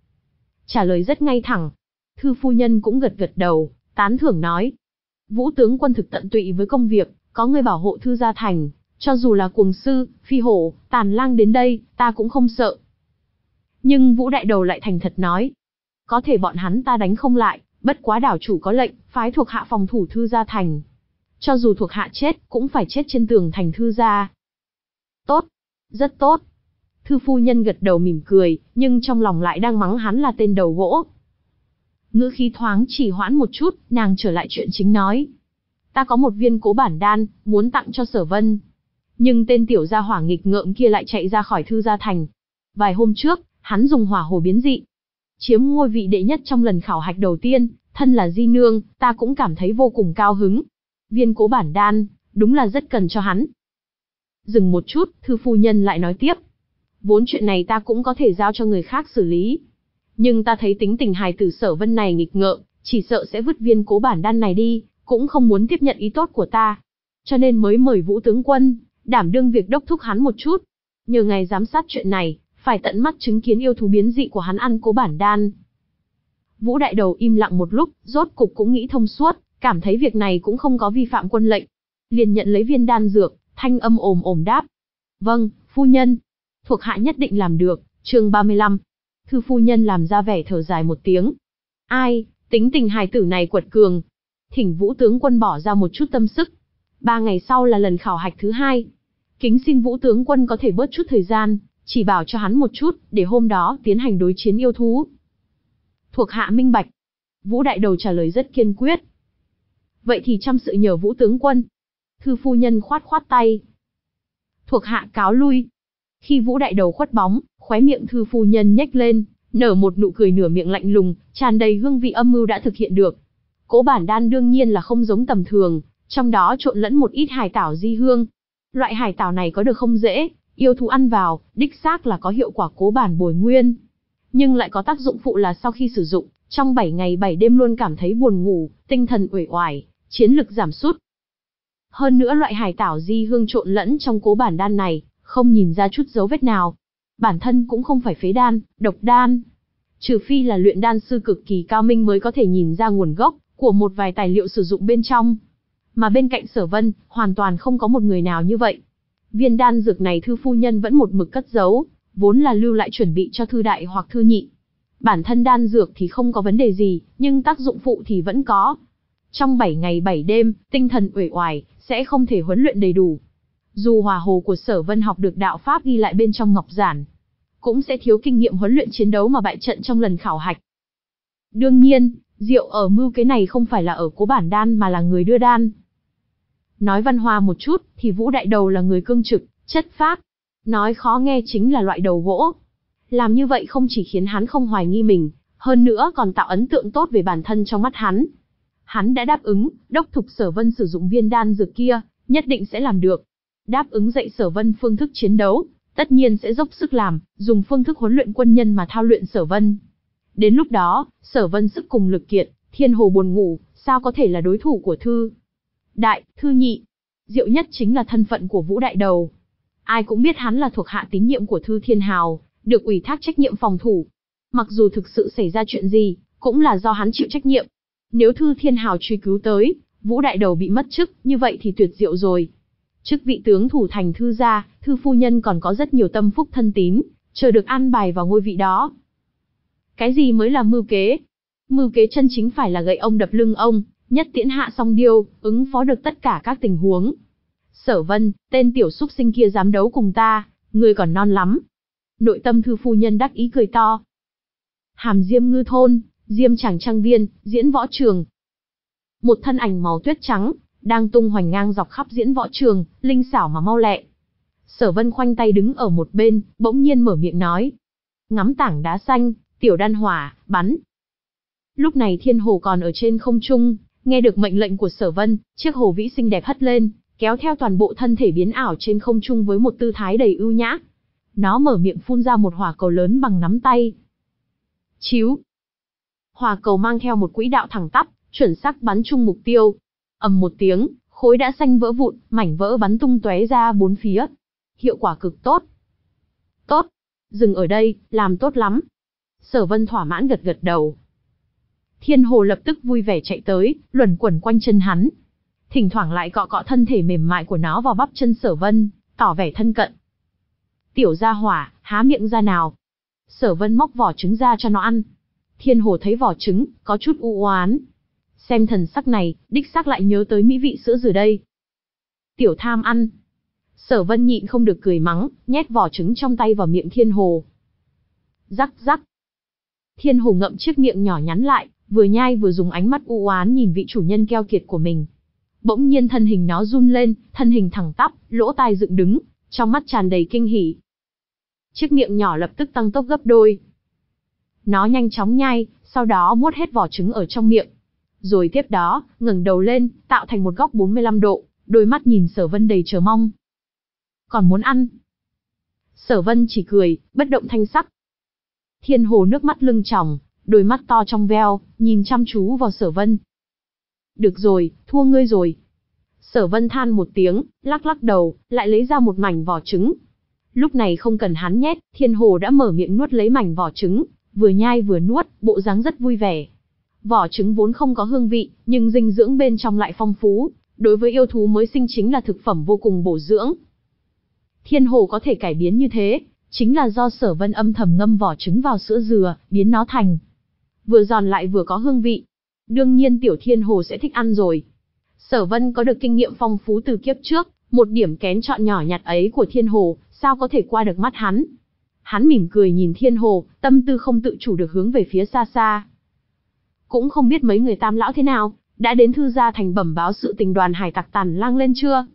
Trả lời rất ngay thẳng. Thư phu nhân cũng gật gật đầu, tán thưởng nói. Vũ tướng quân thực tận tụy với công việc, có người bảo hộ Thư Gia Thành, cho dù là Cuồng Sư, Phi Hổ, Tàn Lang đến đây, ta cũng không sợ. Nhưng Vũ Đại Đầu lại thành thật nói. Có thể bọn hắn ta đánh không lại, bất quá đảo chủ có lệnh, phái thuộc hạ phòng thủ Thư Gia Thành. Cho dù thuộc hạ chết, cũng phải chết trên tường thành Thư Gia. Tốt, rất tốt. Thư phu nhân gật đầu mỉm cười, nhưng trong lòng lại đang mắng hắn là tên đầu gỗ. Ngữ khí thoáng chỉ hoãn một chút, nàng trở lại chuyện chính nói. Ta có một viên cố bản đan, muốn tặng cho Sở Vân. Nhưng tên tiểu gia hỏa nghịch ngợm kia lại chạy ra khỏi Thư Gia Thành. Vài hôm trước, hắn dùng hỏa hồ biến dị, chiếm ngôi vị đệ nhất trong lần khảo hạch đầu tiên, thân là di nương, ta cũng cảm thấy vô cùng cao hứng. Viên cố bản đan, đúng là rất cần cho hắn. Dừng một chút, Thư phu nhân lại nói tiếp. Vốn chuyện này ta cũng có thể giao cho người khác xử lý. Nhưng ta thấy tính tình hài tử Sở Vân này nghịch ngợm, chỉ sợ sẽ vứt viên cố bản đan này đi, cũng không muốn tiếp nhận ý tốt của ta. Cho nên mới mời Vũ tướng quân, đảm đương việc đốc thúc hắn một chút. Nhờ ngài giám sát chuyện này, phải tận mắt chứng kiến yêu thú biến dị của hắn ăn cố bản đan. Vũ đại đầu im lặng một lúc, rốt cục cũng nghĩ thông suốt, cảm thấy việc này cũng không có vi phạm quân lệnh. Liền nhận lấy viên đan dược, thanh âm ồm ồm đáp. Vâng, phu nhân. Thuộc hạ nhất định làm được. Chương ba mươi lăm. Thư phu nhân làm ra vẻ thở dài một tiếng. Ai, tính tình hài tử này quật cường. Thỉnh Vũ tướng quân bỏ ra một chút tâm sức. Ba ngày sau là lần khảo hạch thứ hai. Kính xin Vũ tướng quân có thể bớt chút thời gian, chỉ bảo cho hắn một chút, để hôm đó tiến hành đối chiến yêu thú. Thuộc hạ minh bạch. Vũ đại đầu trả lời rất kiên quyết. Vậy thì chăm sự nhờ Vũ tướng quân. Thư phu nhân khoát khoát tay. Thuộc hạ cáo lui. Khi Vũ đại đầu khuất bóng, khóe miệng thư phu nhân nhếch lên, nở một nụ cười nửa miệng lạnh lùng, tràn đầy hương vị âm mưu đã thực hiện được. Cố bản đan đương nhiên là không giống tầm thường, trong đó trộn lẫn một ít hải tảo di hương. Loại hải tảo này có được không dễ, yêu thú ăn vào, đích xác là có hiệu quả cố bản bồi nguyên. Nhưng lại có tác dụng phụ là sau khi sử dụng, trong bảy ngày bảy đêm luôn cảm thấy buồn ngủ, tinh thần uể oải, chiến lực giảm sút. Hơn nữa loại hải tảo di hương trộn lẫn trong cố bản đan này, không nhìn ra chút dấu vết nào. Bản thân cũng không phải phế đan, độc đan. Trừ phi là luyện đan sư cực kỳ cao minh mới có thể nhìn ra nguồn gốc của một vài tài liệu sử dụng bên trong. Mà bên cạnh Sở Vân, hoàn toàn không có một người nào như vậy. Viên đan dược này thư phu nhân vẫn một mực cất giấu, vốn là lưu lại chuẩn bị cho thư đại hoặc thư nhị. Bản thân đan dược thì không có vấn đề gì, nhưng tác dụng phụ thì vẫn có. Trong bảy ngày bảy đêm, tinh thần uể oải, sẽ không thể huấn luyện đầy đủ. Dù hỏa hồ của Sở Vân học được đạo pháp ghi lại bên trong ngọc giản, cũng sẽ thiếu kinh nghiệm huấn luyện chiến đấu mà bại trận trong lần khảo hạch. Đương nhiên, diệu ở mưu kế này không phải là ở cố bản đan mà là người đưa đan. Nói văn hoa một chút, thì Vũ đại đầu là người cương trực, chất phác. Nói khó nghe chính là loại đầu gỗ. Làm như vậy không chỉ khiến hắn không hoài nghi mình, hơn nữa còn tạo ấn tượng tốt về bản thân trong mắt hắn. Hắn đã đáp ứng, đốc thúc Sở Vân sử dụng viên đan dược kia, nhất định sẽ làm được. Đáp ứng dạy Sở Vân phương thức chiến đấu, tất nhiên sẽ dốc sức làm, dùng phương thức huấn luyện quân nhân mà thao luyện Sở Vân. Đến lúc đó, Sở Vân sức cùng lực kiệt, thiên hồ buồn ngủ, sao có thể là đối thủ của Thư Đại, Thư Nhị. Diệu nhất chính là thân phận của Vũ đại đầu. Ai cũng biết hắn là thuộc hạ tín nhiệm của Thư Thiên Hào, được ủy thác trách nhiệm phòng thủ. Mặc dù thực sự xảy ra chuyện gì, cũng là do hắn chịu trách nhiệm. Nếu Thư Thiên Hào truy cứu tới, Vũ đại đầu bị mất chức, như vậy thì tuyệt diệu rồi. Chức vị tướng thủ thành Thư gia, Thư phu nhân còn có rất nhiều tâm phúc thân tín, chờ được an bài vào ngôi vị đó. Cái gì mới là mưu kế? Mưu kế chân chính phải là gậy ông đập lưng ông, nhất tiễn hạ song điêu, ứng phó được tất cả các tình huống. Sở Vân, tên tiểu súc sinh kia dám đấu cùng ta, ngươi còn non lắm. Nội tâm Thư phu nhân đắc ý cười to. Hàm Diêm Ngư thôn, Diêm Tràng trang viên, diễn võ trường. Một thân ảnh màu tuyết trắng đang tung hoành ngang dọc khắp diễn võ trường, linh xảo mà mau lẹ. Sở Vân khoanh tay đứng ở một bên, bỗng nhiên mở miệng nói: "Ngắm tảng đá xanh, tiểu đan hỏa, bắn." Lúc này thiên hồ còn ở trên không trung, nghe được mệnh lệnh của Sở Vân, chiếc hồ vĩ xinh đẹp hất lên, kéo theo toàn bộ thân thể biến ảo trên không trung với một tư thái đầy ưu nhã. Nó mở miệng phun ra một hỏa cầu lớn bằng nắm tay. Chíu. Hỏa cầu mang theo một quỹ đạo thẳng tắp, chuẩn xác bắn trúng mục tiêu. Ầm một tiếng, khối đá xanh vỡ vụn, mảnh vỡ bắn tung tóe ra bốn phía. Hiệu quả cực tốt. Tốt. Dừng ở đây, làm tốt lắm. Sở Vân thỏa mãn gật gật đầu. Thiên hồ lập tức vui vẻ chạy tới, luẩn quẩn quanh chân hắn. Thỉnh thoảng lại cọ cọ thân thể mềm mại của nó vào bắp chân Sở Vân, tỏ vẻ thân cận. Tiểu gia hỏa, há miệng ra nào. Sở Vân móc vỏ trứng ra cho nó ăn. Thiên hồ thấy vỏ trứng, có chút u oán. Xem thần sắc này, đích xác lại nhớ tới mỹ vị sữa dừa đây. Tiểu tham ăn. Sở Vân nhịn không được cười mắng, nhét vỏ trứng trong tay vào miệng thiên hồ. Rắc rắc. Thiên hồ ngậm chiếc miệng nhỏ nhắn lại, vừa nhai vừa dùng ánh mắt u oán nhìn vị chủ nhân keo kiệt của mình. Bỗng nhiên thân hình nó run lên, thân hình thẳng tắp, lỗ tai dựng đứng, trong mắt tràn đầy kinh hỉ. Chiếc miệng nhỏ lập tức tăng tốc gấp đôi. Nó nhanh chóng nhai, sau đó muốt hết vỏ trứng ở trong miệng. Rồi tiếp đó, ngẩng đầu lên, tạo thành một góc bốn mươi lăm độ, đôi mắt nhìn Sở Vân đầy chờ mong. Còn muốn ăn? Sở Vân chỉ cười, bất động thanh sắc. Thiên Hồ nước mắt lưng tròng, đôi mắt to trong veo, nhìn chăm chú vào Sở Vân. Được rồi, thua ngươi rồi. Sở Vân than một tiếng, lắc lắc đầu, lại lấy ra một mảnh vỏ trứng. Lúc này không cần hắn nhét, Thiên Hồ đã mở miệng nuốt lấy mảnh vỏ trứng, vừa nhai vừa nuốt, bộ dáng rất vui vẻ. Vỏ trứng vốn không có hương vị, nhưng dinh dưỡng bên trong lại phong phú, đối với yêu thú mới sinh chính là thực phẩm vô cùng bổ dưỡng. Thiên Hồ có thể cải biến như thế, chính là do Sở Vân âm thầm ngâm vỏ trứng vào sữa dừa, biến nó thành vừa giòn lại vừa có hương vị. Đương nhiên tiểu Thiên Hồ sẽ thích ăn rồi. Sở Vân có được kinh nghiệm phong phú từ kiếp trước, một điểm kén chọn nhỏ nhặt ấy của Thiên Hồ, sao có thể qua được mắt hắn. Hắn mỉm cười nhìn Thiên Hồ, tâm tư không tự chủ được hướng về phía xa xa. Cũng không biết mấy người Tam lão thế nào, đã đến Thư Gia Thành bẩm báo sự tình đoàn hải tặc Tàn Lang lên chưa?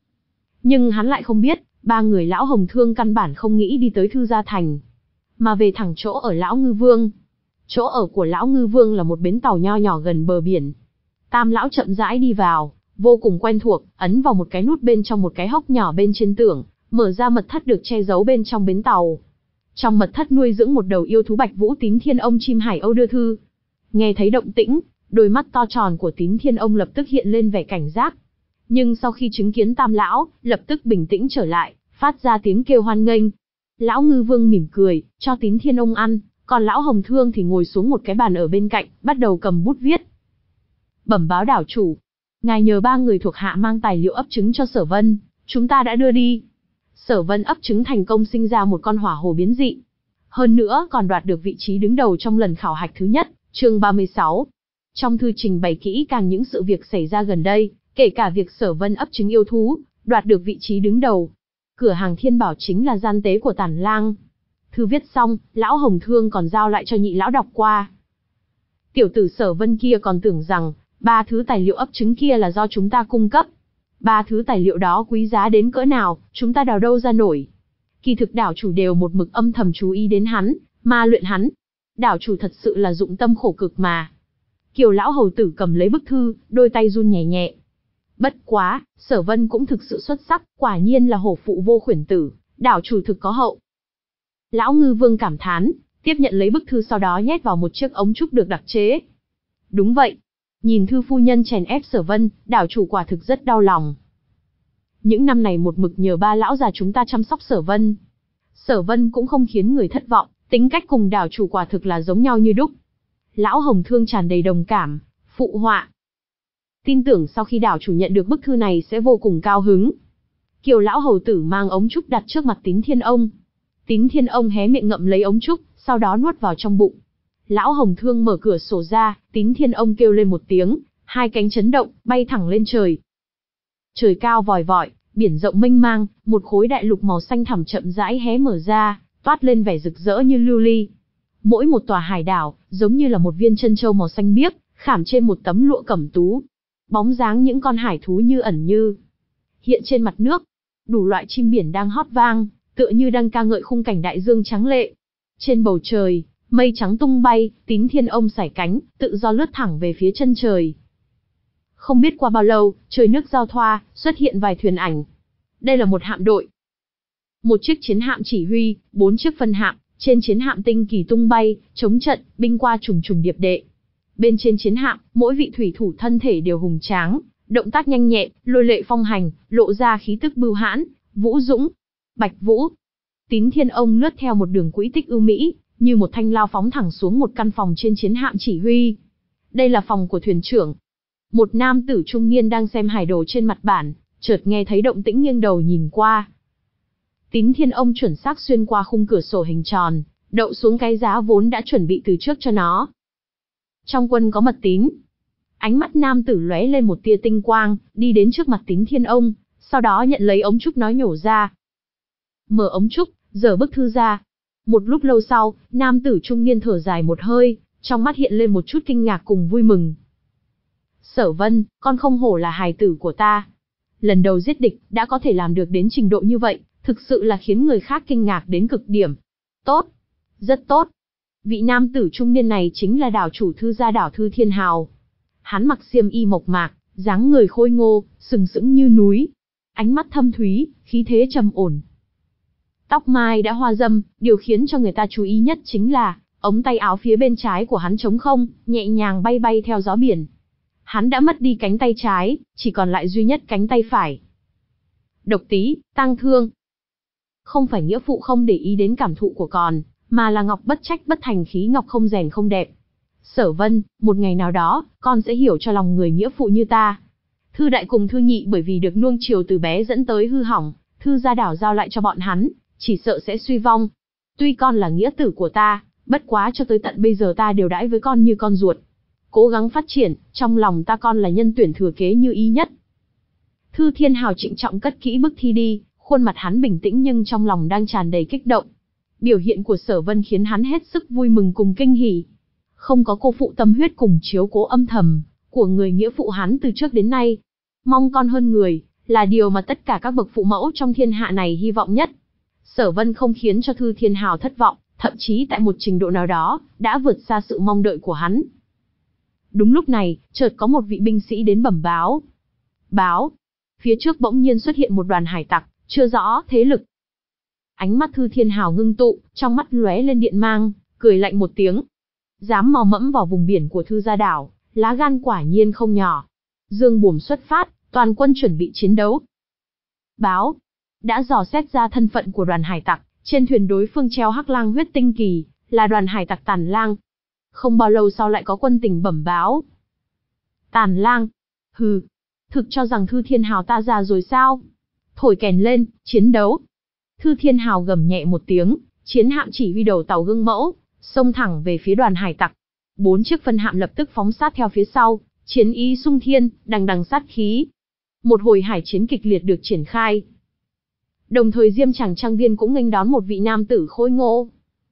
Nhưng hắn lại không biết, ba người lão Hồng Thương căn bản không nghĩ đi tới Thư Gia Thành, mà về thẳng chỗ ở lão Ngư Vương. Chỗ ở của lão Ngư Vương là một bến tàu nho nhỏ gần bờ biển. Tam lão chậm rãi đi vào, vô cùng quen thuộc, ấn vào một cái nút bên trong một cái hốc nhỏ bên trên tường, mở ra mật thất được che giấu bên trong bến tàu. Trong mật thất nuôi dưỡng một đầu yêu thú Bạch Vũ Tín Thiên Ông chim hải âu đưa thư. Nghe thấy động tĩnh, đôi mắt to tròn của Tín Thiên Ông lập tức hiện lên vẻ cảnh giác. Nhưng sau khi chứng kiến Tam lão, lập tức bình tĩnh trở lại, phát ra tiếng kêu hoan nghênh. Lão Ngư Vương mỉm cười, cho Tín Thiên Ông ăn, còn lão Hồng Thương thì ngồi xuống một cái bàn ở bên cạnh, bắt đầu cầm bút viết. Bẩm báo đảo chủ, ngài nhờ ba người thuộc hạ mang tài liệu ấp trứng cho Sở Vân, chúng ta đã đưa đi. Sở Vân ấp trứng thành công sinh ra một con hỏa hồ biến dị. Hơn nữa còn đoạt được vị trí đứng đầu trong lần khảo hạch thứ nhất, chương ba mươi sáu. Trong thư trình bày kỹ càng những sự việc xảy ra gần đây, kể cả việc Sở Vân ấp trứng yêu thú, đoạt được vị trí đứng đầu. Cửa hàng Thiên Bảo chính là gian tế của Tàn Lang. Thư viết xong, lão Hồng Thương còn giao lại cho nhị lão đọc qua. Tiểu tử Sở Vân kia còn tưởng rằng, ba thứ tài liệu ấp trứng kia là do chúng ta cung cấp. Ba thứ tài liệu đó quý giá đến cỡ nào, chúng ta đào đâu ra nổi. Kỳ thực đảo chủ đều một mực âm thầm chú ý đến hắn, mà luyện hắn. Đảo chủ thật sự là dụng tâm khổ cực mà. Kiều lão hầu tử cầm lấy bức thư, đôi tay run nhẹ nhẹ. Bất quá, Sở Vân cũng thực sự xuất sắc, quả nhiên là hổ phụ vô khuyển tử, đảo chủ thực có hậu. Lão Ngư Vương cảm thán, tiếp nhận lấy bức thư sau đó nhét vào một chiếc ống trúc được đặc chế. Đúng vậy. Nhìn thư phu nhân chèn ép Sở Vân, đảo chủ quả thực rất đau lòng. Những năm này một mực nhờ ba lão già chúng ta chăm sóc Sở Vân. Sở Vân cũng không khiến người thất vọng, tính cách cùng đảo chủ quả thực là giống nhau như đúc. Lão Hồng Thương tràn đầy đồng cảm, phụ họa. Tin tưởng sau khi đảo chủ nhận được bức thư này sẽ vô cùng cao hứng. Kiều lão hầu tử mang ống trúc đặt trước mặt Tín Thiên Ông. Tín Thiên Ông hé miệng ngậm lấy ống trúc, sau đó nuốt vào trong bụng. Lão Hồng Thương mở cửa sổ ra, Tín Thiên Ông kêu lên một tiếng, hai cánh chấn động, bay thẳng lên trời. Trời cao vòi vọi, biển rộng mênh mang, một khối đại lục màu xanh thẳm chậm rãi hé mở ra, toát lên vẻ rực rỡ như lưu ly. Mỗi một tòa hải đảo, giống như là một viên chân châu màu xanh biếc, khảm trên một tấm lụa cẩm tú. Bóng dáng những con hải thú như ẩn như hiện trên mặt nước. Đủ loại chim biển đang hót vang, tựa như đang ca ngợi khung cảnh đại dương trắng lệ. Trên bầu trời, mây trắng tung bay, Tín Thiên Ông sải cánh, tự do lướt thẳng về phía chân trời. Không biết qua bao lâu, trời nước giao thoa, xuất hiện vài thuyền ảnh. Đây là một hạm đội. Một chiếc chiến hạm chỉ huy, bốn chiếc phân hạm, trên chiến hạm tinh kỳ tung bay, chống trận, binh qua trùng trùng điệp đệ. Bên trên chiến hạm, mỗi vị thủy thủ thân thể đều hùng tráng, động tác nhanh nhẹn, lôi lệ phong hành, lộ ra khí tức bưu hãn, vũ dũng. Bạch Vũ. Tín Thiên Ông lướt theo một đường quỹ tích ưu mỹ, như một thanh lao phóng thẳng xuống một căn phòng trên chiến hạm chỉ huy. Đây là phòng của thuyền trưởng. Một nam tử trung niên đang xem hải đồ trên mặt bản, chợt nghe thấy động tĩnh nghiêng đầu nhìn qua. Tín Thiên Ông chuẩn xác xuyên qua khung cửa sổ hình tròn, đậu xuống cái giá vốn đã chuẩn bị từ trước cho nó. Trong quân có mật tín. Ánh mắt nam tử lóe lên một tia tinh quang, đi đến trước mặt Tín Thiên Ông, sau đó nhận lấy ống trúc nói nhổ ra. Mở ống trúc, giở bức thư ra. Một lúc lâu sau, nam tử trung niên thở dài một hơi, trong mắt hiện lên một chút kinh ngạc cùng vui mừng. Sở Vân, con không hổ là hài tử của ta. Lần đầu giết địch, đã có thể làm được đến trình độ như vậy, thực sự là khiến người khác kinh ngạc đến cực điểm. Tốt, rất tốt. Vị nam tử trung niên này chính là đảo chủ Thư gia đảo Thư Thiên Hào. Hắn mặc xiêm y mộc mạc, dáng người khôi ngô, sừng sững như núi. Ánh mắt thâm thúy, khí thế trầm ổn. Tóc mai đã hoa râm, điều khiến cho người ta chú ý nhất chính là, Ống tay áo phía bên trái của hắn trống không, nhẹ nhàng bay bay theo gió biển. Hắn đã mất đi cánh tay trái, chỉ còn lại duy nhất cánh tay phải. Độc Tý, tang thương. Không phải nghĩa phụ không để ý đến cảm thụ của con, mà là Ngọc bất trách bất thành khí ngọc không rèn không đẹp. Sở Vân, một ngày nào đó, con sẽ hiểu cho lòng người nghĩa phụ như ta. Thư đại cùng thư nhị bởi vì được nuông chiều từ bé dẫn tới hư hỏng, thư gia đảo giao lại cho bọn hắn, chỉ sợ sẽ suy vong. Tuy con là nghĩa tử của ta, bất quá cho tới tận bây giờ ta đều đãi với con như con ruột. Cố gắng phát triển, trong lòng ta con là nhân tuyển thừa kế như ý nhất. Thư Thiên Hào trịnh trọng cất kỹ bức thi đi, khuôn mặt hắn bình tĩnh nhưng trong lòng đang tràn đầy kích động. Biểu hiện của Sở Vân khiến hắn hết sức vui mừng cùng kinh hỉ. Không có cô phụ tâm huyết cùng chiếu cố âm thầm của người nghĩa phụ hắn từ trước đến nay. Mong con hơn người, là điều mà tất cả các bậc phụ mẫu trong thiên hạ này hy vọng nhất. Sở Vân không khiến cho Thư Thiên Hào thất vọng, thậm chí tại một trình độ nào đó, đã vượt xa sự mong đợi của hắn. Đúng lúc này, chợt có một vị binh sĩ đến bẩm báo. Báo, phía trước bỗng nhiên xuất hiện một đoàn hải tặc, chưa rõ thế lực. Ánh mắt Thư Thiên Hào ngưng tụ, trong mắt lóe lên điện mang, cười lạnh một tiếng. Dám mò mẫm vào vùng biển của Thư gia đảo, lá gan quả nhiên không nhỏ. Dương buồm xuất phát, toàn quân chuẩn bị chiến đấu. Báo, đã dò xét ra thân phận của đoàn hải tặc, trên thuyền đối phương treo hắc lang huyết tinh kỳ, là đoàn hải tặc Tàn Lang. Không bao lâu sau lại có quân tình bẩm báo. Tàn Lang, hừ, thực cho rằng Thư Thiên Hào ta già rồi sao? Thổi kèn lên, chiến đấu. Thư Thiên Hào gầm nhẹ một tiếng, chiến hạm chỉ huy đầu tàu gương mẫu, xông thẳng về phía đoàn hải tặc. Bốn chiếc phân hạm lập tức phóng sát theo phía sau, chiến ý sung thiên, đằng đằng sát khí. Một hồi hải chiến kịch liệt được triển khai. Đồng thời Diêm Tràng Trang Viên cũng nghênh đón một vị nam tử khôi ngô.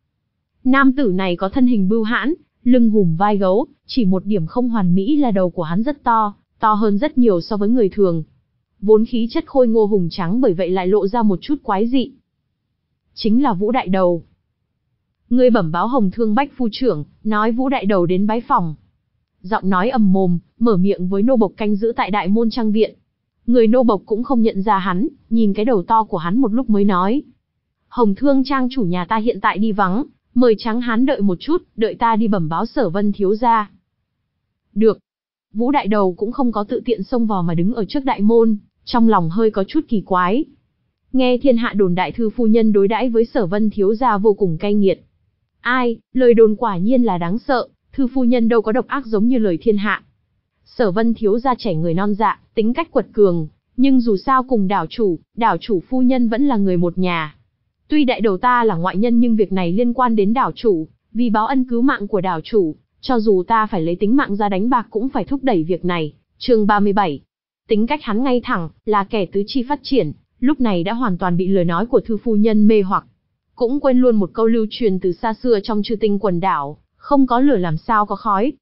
Nam tử này có thân hình bưu hãn, lưng hùm vai gấu, chỉ một điểm không hoàn mỹ là đầu của hắn rất to, to hơn rất nhiều so với người thường. Vốn khí chất khôi ngô hùng tráng bởi vậy lại lộ ra một chút quái dị. Chính là Vũ Đại Đầu. Người bẩm báo Hồng Thương Bách phu trưởng, nói Vũ Đại Đầu đến bái phòng. Giọng nói ầm mồm, mở miệng với nô bộc canh giữ tại đại môn trang viện. Người nô bộc cũng không nhận ra hắn, nhìn cái đầu to của hắn một lúc mới nói. Hồng Thương Trang chủ nhà ta hiện tại đi vắng, mời Tráng Hán đợi một chút, đợi ta đi bẩm báo Sở Vân thiếu gia. Được. Vũ Đại Đầu cũng không có tự tiện xông vào mà đứng ở trước đại môn, trong lòng hơi có chút kỳ quái. Nghe thiên hạ đồn đại thư phu nhân đối đãi với Sở Vân thiếu gia vô cùng cay nghiệt. Ai, lời đồn quả nhiên là đáng sợ, thư phu nhân đâu có độc ác giống như lời thiên hạ. Sở Vân thiếu gia trẻ người non dạ, tính cách quật cường, nhưng dù sao cùng đảo chủ, đảo chủ phu nhân vẫn là người một nhà. Tuy đại đầu ta là ngoại nhân nhưng việc này liên quan đến đảo chủ, vì báo ân cứu mạng của đảo chủ, cho dù ta phải lấy tính mạng ra đánh bạc cũng phải thúc đẩy việc này. Chương ba mươi bảy. Tính cách hắn ngay thẳng, là kẻ tứ chi phát triển, lúc này đã hoàn toàn bị lời nói của thư phu nhân mê hoặc. Cũng quên luôn một câu lưu truyền từ xa xưa trong Chư Tinh quần đảo, không có lửa làm sao có khói.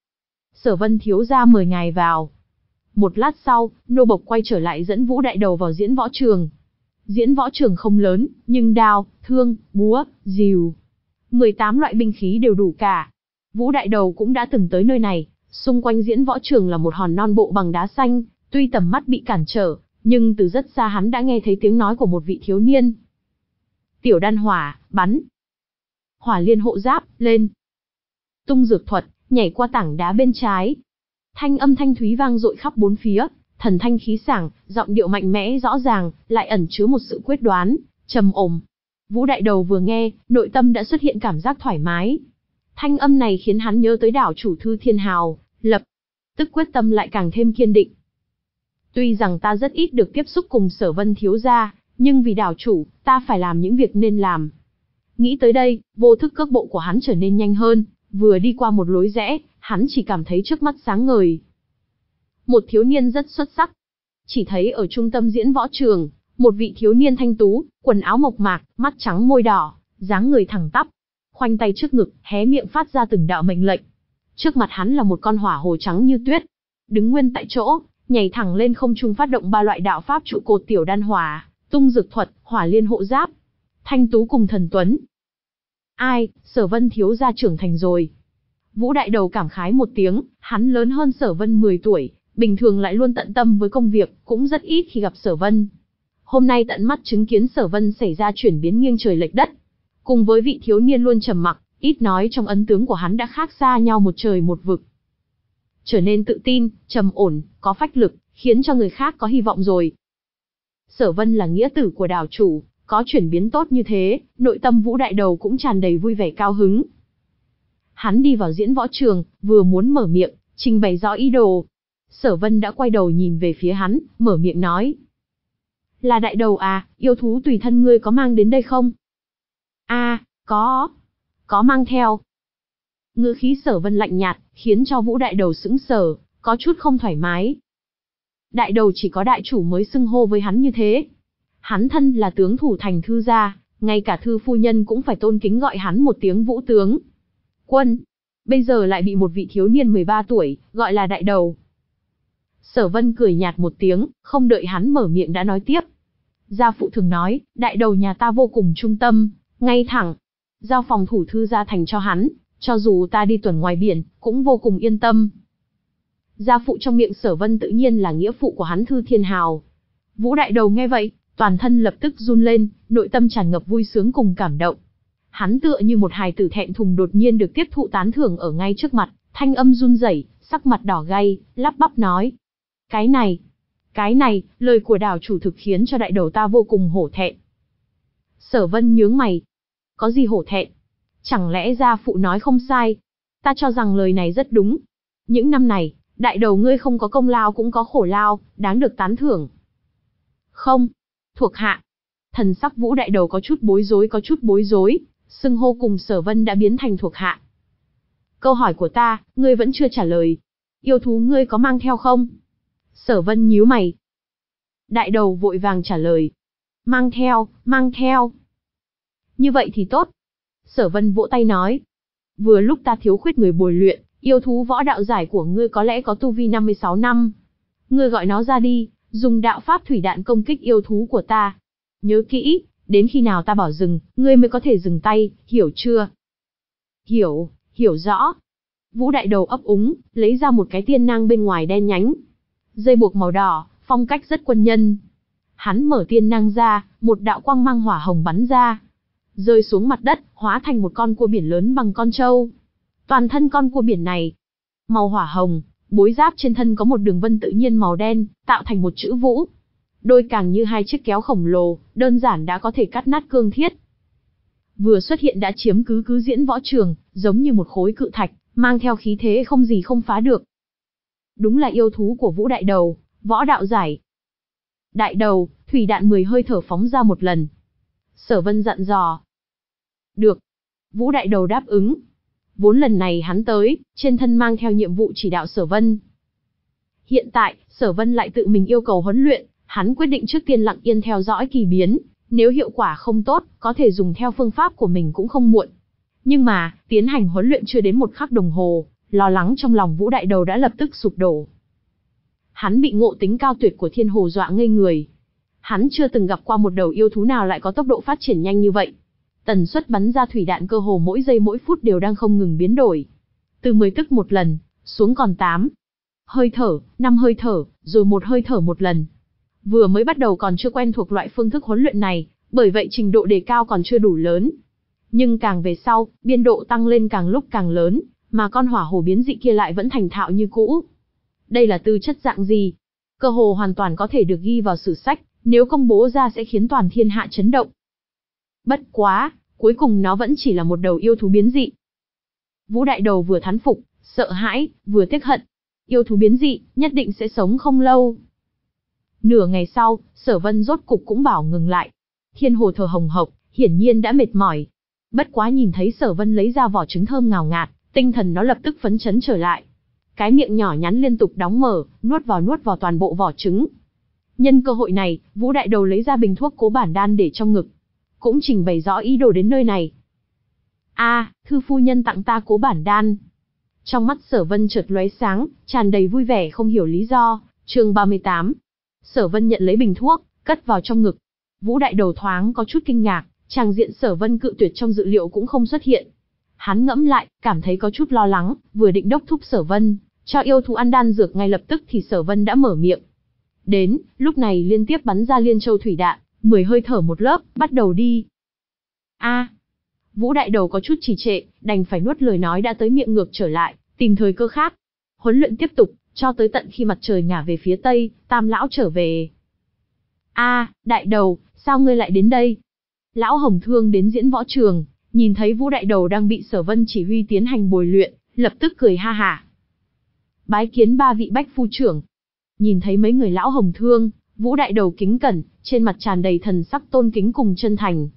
Sở Vân thiếu gia mời ngài vào. Một lát sau, nô bộc quay trở lại dẫn Vũ Đại Đầu vào diễn võ trường. Diễn võ trường không lớn, nhưng đao, thương, búa, rìu, mười tám loại binh khí đều đủ cả. Vũ Đại Đầu cũng đã từng tới nơi này, xung quanh diễn võ trường là một hòn non bộ bằng đá xanh, tuy tầm mắt bị cản trở, nhưng từ rất xa hắn đã nghe thấy tiếng nói của một vị thiếu niên. Tiểu đan hỏa, bắn. Hỏa liên hộ giáp, lên. Tung dược thuật, nhảy qua tảng đá bên trái. Thanh âm thanh thúy vang dội khắp bốn phía, thần thanh khí sảng, giọng điệu mạnh mẽ rõ ràng, lại ẩn chứa một sự quyết đoán, trầm ổn. Vũ Đại Đầu vừa nghe, nội tâm đã xuất hiện cảm giác thoải mái. Thanh âm này khiến hắn nhớ tới đảo chủ Thư Thiên Hào, lập tức quyết tâm lại càng thêm kiên định. Tuy rằng ta rất ít được tiếp xúc cùng Sở Vân thiếu gia, nhưng vì đảo chủ, ta phải làm những việc nên làm. Nghĩ tới đây, vô thức cước bộ của hắn trở nên nhanh hơn, vừa đi qua một lối rẽ, hắn chỉ cảm thấy trước mắt sáng ngời. Một thiếu niên rất xuất sắc. Chỉ thấy ở trung tâm diễn võ trường, một vị thiếu niên thanh tú, quần áo mộc mạc, mắt trắng môi đỏ, dáng người thẳng tắp, khoanh tay trước ngực, hé miệng phát ra từng đạo mệnh lệnh. Trước mặt hắn là một con hỏa hồ trắng như tuyết, đứng nguyên tại chỗ, nhảy thẳng lên không trung phát động ba loại đạo pháp trụ cột tiểu đan hỏa, tung dược thuật, hỏa liên hộ giáp, thanh tú cùng thần tuấn. Ai, Sở Vân thiếu gia trưởng thành rồi. Vũ Đại Đầu cảm khái một tiếng, hắn lớn hơn Sở Vân mười tuổi, bình thường lại luôn tận tâm với công việc, cũng rất ít khi gặp Sở Vân. Hôm nay tận mắt chứng kiến Sở Vân xảy ra chuyển biến nghiêng trời lệch đất. Cùng với vị thiếu niên luôn trầm mặc, ít nói trong ấn tướng của hắn đã khác xa nhau một trời một vực. Trở nên tự tin, trầm ổn, có phách lực, khiến cho người khác có hy vọng rồi. Sở Vân là nghĩa tử của đảo chủ, có chuyển biến tốt như thế, nội tâm Vũ Đại Đầu cũng tràn đầy vui vẻ cao hứng. Hắn đi vào diễn võ trường, vừa muốn mở miệng, trình bày rõ ý đồ. Sở Vân đã quay đầu nhìn về phía hắn, mở miệng nói. Là Đại Đầu à, yêu thú tùy thân ngươi có mang đến đây không? A, à, có. Có mang theo. Ngữ khí Sở Vân lạnh nhạt, khiến cho Vũ Đại Đầu sững sờ, có chút không thoải mái. Đại Đầu chỉ có đại chủ mới xưng hô với hắn như thế. Hắn thân là tướng thủ thành Thư gia, ngay cả Thư phu nhân cũng phải tôn kính gọi hắn một tiếng Vũ tướng quân. Bây giờ lại bị một vị thiếu niên mười ba tuổi, gọi là Đại Đầu. Sở Vân cười nhạt một tiếng, không đợi hắn mở miệng đã nói tiếp. Gia phụ thường nói, Đại Đầu nhà ta vô cùng trung tâm, ngay thẳng. Giao phòng thủ Thư gia thành cho hắn, cho dù ta đi tuần ngoài biển, cũng vô cùng yên tâm. Gia phụ trong miệng Sở Vân tự nhiên là nghĩa phụ của hắn Thư Thiên Hào. Vũ Đại Đầu nghe vậy, toàn thân lập tức run lên, nội tâm tràn ngập vui sướng cùng cảm động. Hắn tựa như một hài tử thẹn thùng đột nhiên được tiếp thụ tán thưởng ở ngay trước mặt, thanh âm run rẩy, sắc mặt đỏ gay, lắp bắp nói. Cái này, cái này, lời của đảo chủ thực khiến cho Đại Đầu ta vô cùng hổ thẹn. Sở Vân nhướng mày. Có gì hổ thẹn? Chẳng lẽ gia phụ nói không sai? Ta cho rằng lời này rất đúng. Những năm này, Đại Đầu ngươi không có công lao cũng có khổ lao, đáng được tán thưởng. Không, thuộc hạ. Thần sắc Vũ Đại Đầu có chút bối rối có chút bối rối, xưng hô cùng Sở Vân đã biến thành thuộc hạ. Câu hỏi của ta, ngươi vẫn chưa trả lời. Yêu thú ngươi có mang theo không? Sở Vân nhíu mày. Đại Đầu vội vàng trả lời. Mang theo, mang theo. Như vậy thì tốt. Sở Vân vỗ tay nói. Vừa lúc ta thiếu khuyết người bồi luyện, yêu thú võ đạo giải của ngươi có lẽ có tu vi năm mươi sáu năm. Ngươi gọi nó ra đi, dùng đạo pháp thủy đạn công kích yêu thú của ta. Nhớ kỹ, đến khi nào ta bảo dừng, ngươi mới có thể dừng tay, hiểu chưa? Hiểu, hiểu rõ. Vũ Đại Đầu ấp úng, lấy ra một cái tiên nang bên ngoài đen nhánh. Dây buộc màu đỏ, phong cách rất quân nhân. Hắn mở tiên nang ra, một đạo quang mang hỏa hồng bắn ra. Rơi xuống mặt đất, hóa thành một con cua biển lớn bằng con trâu. Toàn thân con cua biển này, màu hỏa hồng, bối giáp trên thân có một đường vân tự nhiên màu đen, tạo thành một chữ Vũ. Đôi càng như hai chiếc kéo khổng lồ, đơn giản đã có thể cắt nát cương thiết. Vừa xuất hiện đã chiếm cứ cứ diễn võ trường, giống như một khối cự thạch, mang theo khí thế không gì không phá được. Đúng là yêu thú của Vũ Đại Đầu, võ đạo giải. Đại Đầu, thủy đạn mười hơi thở phóng ra một lần. Sở Vân dặn dò. Được. Vũ Đại Đầu đáp ứng. Vốn lần này hắn tới, trên thân mang theo nhiệm vụ chỉ đạo Sở Vân. Hiện tại, Sở Vân lại tự mình yêu cầu huấn luyện, hắn quyết định trước tiên lặng yên theo dõi kỳ biến, nếu hiệu quả không tốt, có thể dùng theo phương pháp của mình cũng không muộn. Nhưng mà, tiến hành huấn luyện chưa đến một khắc đồng hồ, lo lắng trong lòng Vũ Đại Đầu đã lập tức sụp đổ. Hắn bị ngộ tính cao tuyệt của Thiên Hồ dọa ngây người. Hắn chưa từng gặp qua một đầu yêu thú nào lại có tốc độ phát triển nhanh như vậy. Tần suất bắn ra thủy đạn cơ hồ mỗi giây mỗi phút đều đang không ngừng biến đổi. Từ mười tức một lần, xuống còn tám hơi thở, năm hơi thở, rồi một hơi thở một lần. Vừa mới bắt đầu còn chưa quen thuộc loại phương thức huấn luyện này, bởi vậy trình độ đề cao còn chưa đủ lớn. Nhưng càng về sau, biên độ tăng lên càng lúc càng lớn, mà con hỏa hồ biến dị kia lại vẫn thành thạo như cũ. Đây là tư chất dạng gì? Cơ hồ hoàn toàn có thể được ghi vào sử sách, nếu công bố ra sẽ khiến toàn thiên hạ chấn động. Bất quá, cuối cùng nó vẫn chỉ là một đầu yêu thú biến dị. Vũ Đại Đầu vừa thán phục, sợ hãi, vừa tiếc hận. Yêu thú biến dị, nhất định sẽ sống không lâu. Nửa ngày sau, Sở Vân rốt cục cũng bảo ngừng lại. Thiên Hồ thở hồng hộc, hiển nhiên đã mệt mỏi. Bất quá nhìn thấy Sở Vân lấy ra vỏ trứng thơm ngào ngạt, tinh thần nó lập tức phấn chấn trở lại. Cái miệng nhỏ nhắn liên tục đóng mở, nuốt vào nuốt vào toàn bộ vỏ trứng. Nhân cơ hội này, Vũ Đại Đầu lấy ra bình thuốc Cố Bản Đan để trong ngực, cũng trình bày rõ ý đồ đến nơi này. A, à, Thư phu nhân tặng ta Cố Bản Đan. Trong mắt Sở Vân chợt lóe sáng, tràn đầy vui vẻ không hiểu lý do. Chương ba mươi tám. Sở Vân nhận lấy bình thuốc, cất vào trong ngực. Vũ Đại Đầu thoáng có chút kinh ngạc, tràng diện Sở Vân cự tuyệt trong dự liệu cũng không xuất hiện. Hắn ngẫm lại, cảm thấy có chút lo lắng, vừa định đốc thúc Sở Vân cho yêu thú ăn đan dược ngay lập tức thì Sở Vân đã mở miệng. Đến, lúc này liên tiếp bắn ra liên châu thủy đạn, mười hơi thở một lớp, bắt đầu đi. A. À, Vũ Đại Đầu có chút trì trệ, đành phải nuốt lời nói đã tới miệng ngược trở lại, tìm thời cơ khác. Huấn luyện tiếp tục, cho tới tận khi mặt trời ngả về phía tây, Tam lão trở về. A, Đại Đầu, sao ngươi lại đến đây? Lão Hồng Thương đến diễn võ trường, nhìn thấy Vũ Đại Đầu đang bị Sở Vân chỉ huy tiến hành bồi luyện, lập tức cười ha hả. Bái kiến ba vị bách phu trưởng. Nhìn thấy mấy người lão Hồng Thương, Vũ Đại Đầu kính cẩn, trên mặt tràn đầy thần sắc tôn kính cùng chân thành.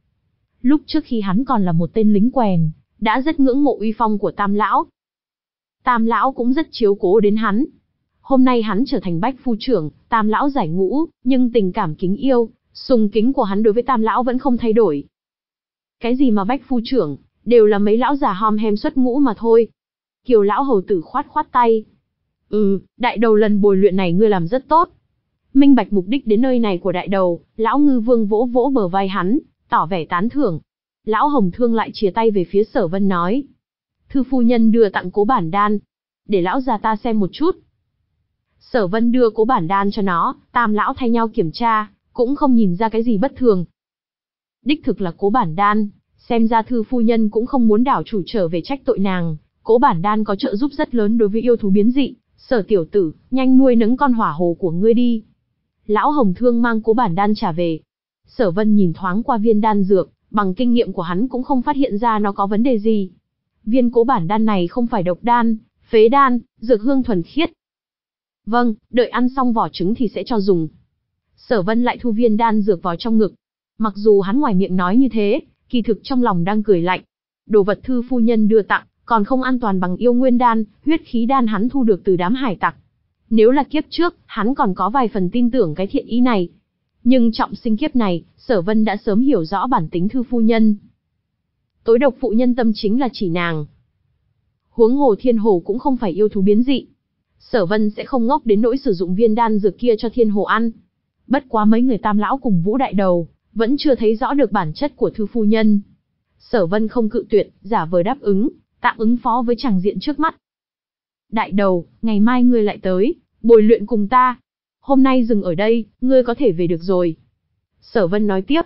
Lúc trước khi hắn còn là một tên lính quèn, đã rất ngưỡng mộ uy phong của Tam lão. Tam lão cũng rất chiếu cố đến hắn. Hôm nay hắn trở thành bách phu trưởng, Tam lão giải ngũ, nhưng tình cảm kính yêu, sùng kính của hắn đối với Tam lão vẫn không thay đổi. Cái gì mà bách phu trưởng, đều là mấy lão già hom hem xuất ngũ mà thôi. Kiều lão hầu tử khoát khoát tay. Ừ, Đại Đầu lần bồi luyện này ngươi làm rất tốt. Minh bạch mục đích đến nơi này của Đại Đầu, lão Ngư Vương vỗ vỗ bờ vai hắn, tỏ vẻ tán thưởng. Lão Hồng Thương lại chìa tay về phía Sở Vân nói. Thư phu nhân đưa tặng cố bản đan. Để lão già ta xem một chút. Sở Vân đưa cố bản đan cho nó, Tam lão thay nhau kiểm tra, cũng không nhìn ra cái gì bất thường. Đích thực là cố bản đan, xem ra thư phu nhân cũng không muốn đảo chủ trở về trách tội nàng. Cố bản đan có trợ giúp rất lớn đối với yêu thú biến dị. Sở tiểu tử, nhanh nuôi nấng con hỏa hồ của ngươi đi. Lão Hồng Thương mang cố bản đan trả về. Sở Vân nhìn thoáng qua viên đan dược, bằng kinh nghiệm của hắn cũng không phát hiện ra nó có vấn đề gì. Viên cố bản đan này không phải độc đan, phế đan, dược hương thuần khiết. Vâng, đợi ăn xong vỏ trứng thì sẽ cho dùng. Sở Vân lại thu viên đan dược vào trong ngực. Mặc dù hắn ngoài miệng nói như thế, kỳ thực trong lòng đang cười lạnh. Đồ vật thư phu nhân đưa tặng, còn không an toàn bằng yêu nguyên đan, huyết khí đan hắn thu được từ đám hải tặc. Nếu là kiếp trước, hắn còn có vài phần tin tưởng cái thiện ý này. Nhưng trọng sinh kiếp này, Sở Vân đã sớm hiểu rõ bản tính thư phu nhân. Tối độc phụ nhân tâm chính là chỉ nàng. Huống hồ thiên hồ cũng không phải yêu thú biến dị. Sở Vân sẽ không ngốc đến nỗi sử dụng viên đan dược kia cho thiên hồ ăn. Bất quá mấy người Tam lão cùng Vũ Đại Đầu, vẫn chưa thấy rõ được bản chất của thư phu nhân. Sở Vân không cự tuyệt, giả vờ đáp ứng, tạm ứng phó với tràng diện trước mắt. Đại Đầu, ngày mai ngươi lại tới, bồi luyện cùng ta. Hôm nay dừng ở đây, ngươi có thể về được rồi. Sở Vân nói tiếp.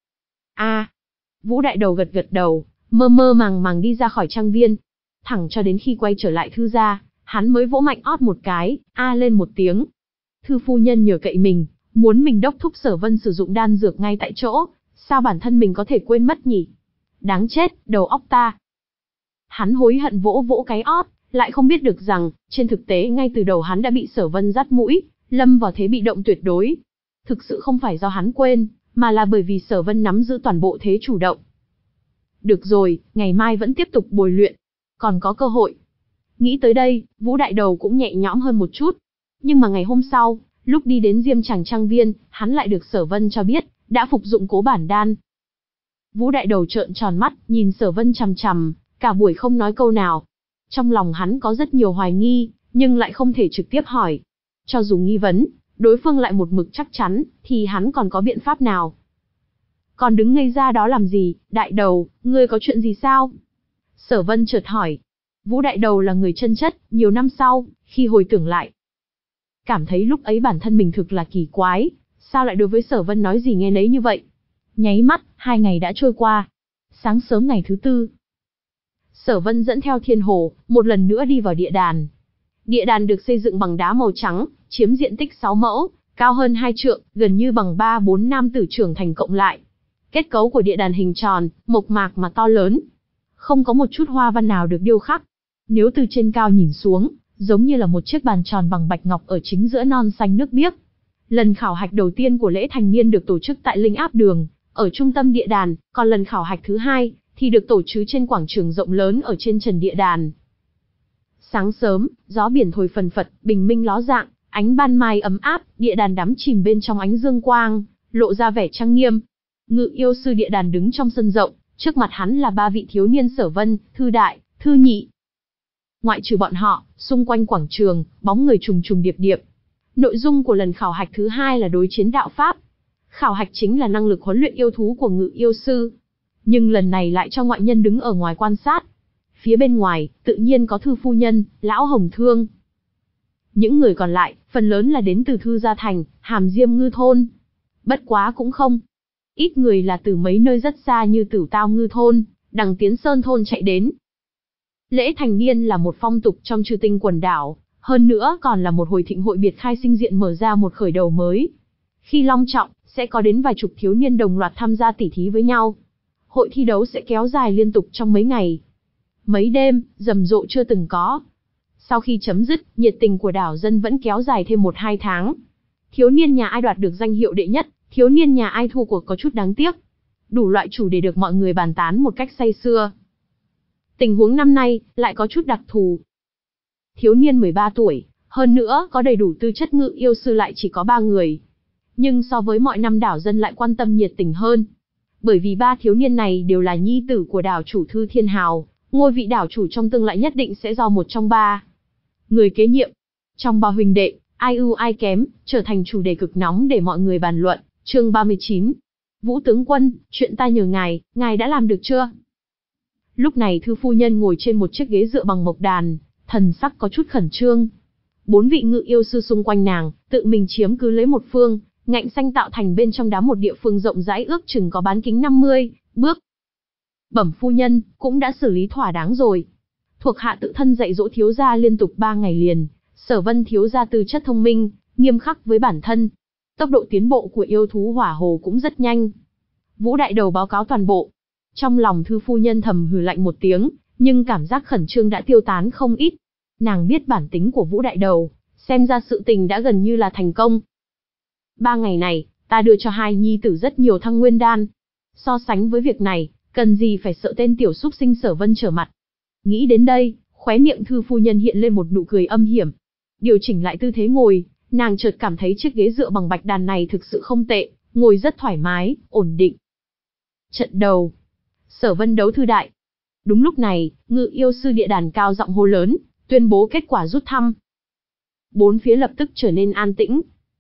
A, à, Vũ Đại Đầu gật gật đầu, mơ mơ màng màng đi ra khỏi trang viên. Thẳng cho đến khi quay trở lại thư gia, hắn mới vỗ mạnh ót một cái, a lên một tiếng. Thư phu nhân nhờ cậy mình, muốn mình đốc thúc Sở Vân sử dụng đan dược ngay tại chỗ, sao bản thân mình có thể quên mất nhỉ? Đáng chết, đầu óc ta. Hắn hối hận vỗ vỗ cái ót, lại không biết được rằng, trên thực tế ngay từ đầu hắn đã bị Sở Vân dắt mũi, lâm vào thế bị động tuyệt đối. Thực sự không phải do hắn quên, mà là bởi vì Sở Vân nắm giữ toàn bộ thế chủ động. Được rồi, ngày mai vẫn tiếp tục bồi luyện, còn có cơ hội. Nghĩ tới đây, Vũ Đại Đầu cũng nhẹ nhõm hơn một chút. Nhưng mà ngày hôm sau, lúc đi đến Diêm Tràng trang viên, hắn lại được Sở Vân cho biết, đã phục dụng cố bản đan. Vũ Đại Đầu trợn tròn mắt, nhìn Sở Vân chằm chằm, cả buổi không nói câu nào. Trong lòng hắn có rất nhiều hoài nghi, nhưng lại không thể trực tiếp hỏi. Cho dù nghi vấn, đối phương lại một mực chắc chắn, thì hắn còn có biện pháp nào? Còn đứng ngây ra đó làm gì, Đại Đầu, ngươi có chuyện gì sao? Sở Vân chợt hỏi. Vũ Đại Đầu là người chân chất, nhiều năm sau, khi hồi tưởng lại, cảm thấy lúc ấy bản thân mình thực là kỳ quái, sao lại đối với Sở Vân nói gì nghe nấy như vậy? Nháy mắt, hai ngày đã trôi qua. Sáng sớm ngày thứ tư, Sở Vân dẫn theo Thiên Hồ, một lần nữa đi vào địa đàn. Địa đàn được xây dựng bằng đá màu trắng, chiếm diện tích sáu mẫu, cao hơn hai trượng, gần như bằng ba bốn nam tử trưởng thành cộng lại. Kết cấu của địa đàn hình tròn, mộc mạc mà to lớn. Không có một chút hoa văn nào được điêu khắc. Nếu từ trên cao nhìn xuống, giống như là một chiếc bàn tròn bằng bạch ngọc ở chính giữa non xanh nước biếc. Lần khảo hạch đầu tiên của lễ thành niên được tổ chức tại Linh Áp Đường, ở trung tâm địa đàn, còn lần khảo hạch thứ hai thì được tổ chức trên quảng trường rộng lớn ở trên trần địa đàn. Sáng sớm, gió biển thổi phần phật, bình minh ló dạng, ánh ban mai ấm áp, địa đàn đắm chìm bên trong ánh dương quang, lộ ra vẻ trang nghiêm. Ngự yêu sư địa đàn đứng trong sân rộng, trước mặt hắn là ba vị thiếu niên Sở Vân, Thư Đại, Thư Nhị. Ngoại trừ bọn họ, xung quanh quảng trường, bóng người trùng trùng điệp điệp. Nội dung của lần khảo hạch thứ hai là đối chiến đạo pháp. Khảo hạch chính là năng lực huấn luyện yêu thú của ngự yêu sư. Nhưng lần này lại cho ngoại nhân đứng ở ngoài quan sát. Phía bên ngoài, tự nhiên có Thư phu nhân, lão Hồng Thương. Những người còn lại, phần lớn là đến từ Thư Gia Thành, Hàm Diêm Ngư Thôn. Bất quá cũng không ít người là từ mấy nơi rất xa như Tử Tao Ngư Thôn, đằng Tiến Sơn thôn chạy đến. Lễ thành niên là một phong tục trong Chư Tinh quần đảo, hơn nữa còn là một hồi thịnh hội biệt khai sinh diện mở ra một khởi đầu mới. Khi long trọng, sẽ có đến vài chục thiếu niên đồng loạt tham gia tỉ thí với nhau. Hội thi đấu sẽ kéo dài liên tục trong mấy ngày, mấy đêm, rầm rộ chưa từng có. Sau khi chấm dứt, nhiệt tình của đảo dân vẫn kéo dài thêm một hai tháng. Thiếu niên nhà ai đoạt được danh hiệu đệ nhất, thiếu niên nhà ai thua cuộc có chút đáng tiếc. Đủ loại chủ đề được mọi người bàn tán một cách say sưa. Tình huống năm nay lại có chút đặc thù. Thiếu niên mười ba tuổi, hơn nữa có đầy đủ tư chất ngự yêu sư lại chỉ có ba người. Nhưng so với mọi năm đảo dân lại quan tâm nhiệt tình hơn. Bởi vì ba thiếu niên này đều là nhi tử của đảo chủ Thư Thiên Hào, ngôi vị đảo chủ trong tương lai nhất định sẽ do một trong ba người kế nhiệm. Trong ba huynh đệ, ai ưu ai kém, trở thành chủ đề cực nóng để mọi người bàn luận. Chương ba mươi chín. Vũ tướng quân, chuyện ta nhờ ngài, ngài đã làm được chưa? Lúc này Thư phu nhân ngồi trên một chiếc ghế dựa bằng mộc đàn, thần sắc có chút khẩn trương. Bốn vị ngự yêu sư xung quanh nàng, tự mình chiếm cứ lấy một phương, ngạnh xanh tạo thành bên trong đá một địa phương rộng rãi ước chừng có bán kính năm mươi bước. Bẩm phu nhân, cũng đã xử lý thỏa đáng rồi. Thuộc hạ tự thân dạy dỗ thiếu gia liên tục ba ngày liền, Sở Vân thiếu gia tư chất thông minh, nghiêm khắc với bản thân. Tốc độ tiến bộ của yêu thú hỏa hồ cũng rất nhanh. Vũ đại đầu báo cáo toàn bộ. Trong lòng Thư phu nhân thầm hừ lạnh một tiếng, nhưng cảm giác khẩn trương đã tiêu tán không ít. Nàng biết bản tính của Vũ đại đầu, xem ra sự tình đã gần như là thành công. Ba ngày này, ta đưa cho hai nhi tử rất nhiều thăng nguyên đan. So sánh với việc này, cần gì phải sợ tên tiểu súc sinh Sở Vân trở mặt. Nghĩ đến đây, khóe miệng Thư phu nhân hiện lên một nụ cười âm hiểm. Điều chỉnh lại tư thế ngồi, nàng chợt cảm thấy chiếc ghế dựa bằng bạch đàn này thực sự không tệ, ngồi rất thoải mái, ổn định. Trận đầu, Sở Vân đấu Thư đại. Đúng lúc này, ngự yêu sư địa đàn cao giọng hô lớn, tuyên bố kết quả rút thăm. Bốn phía lập tức trở nên an tĩnh.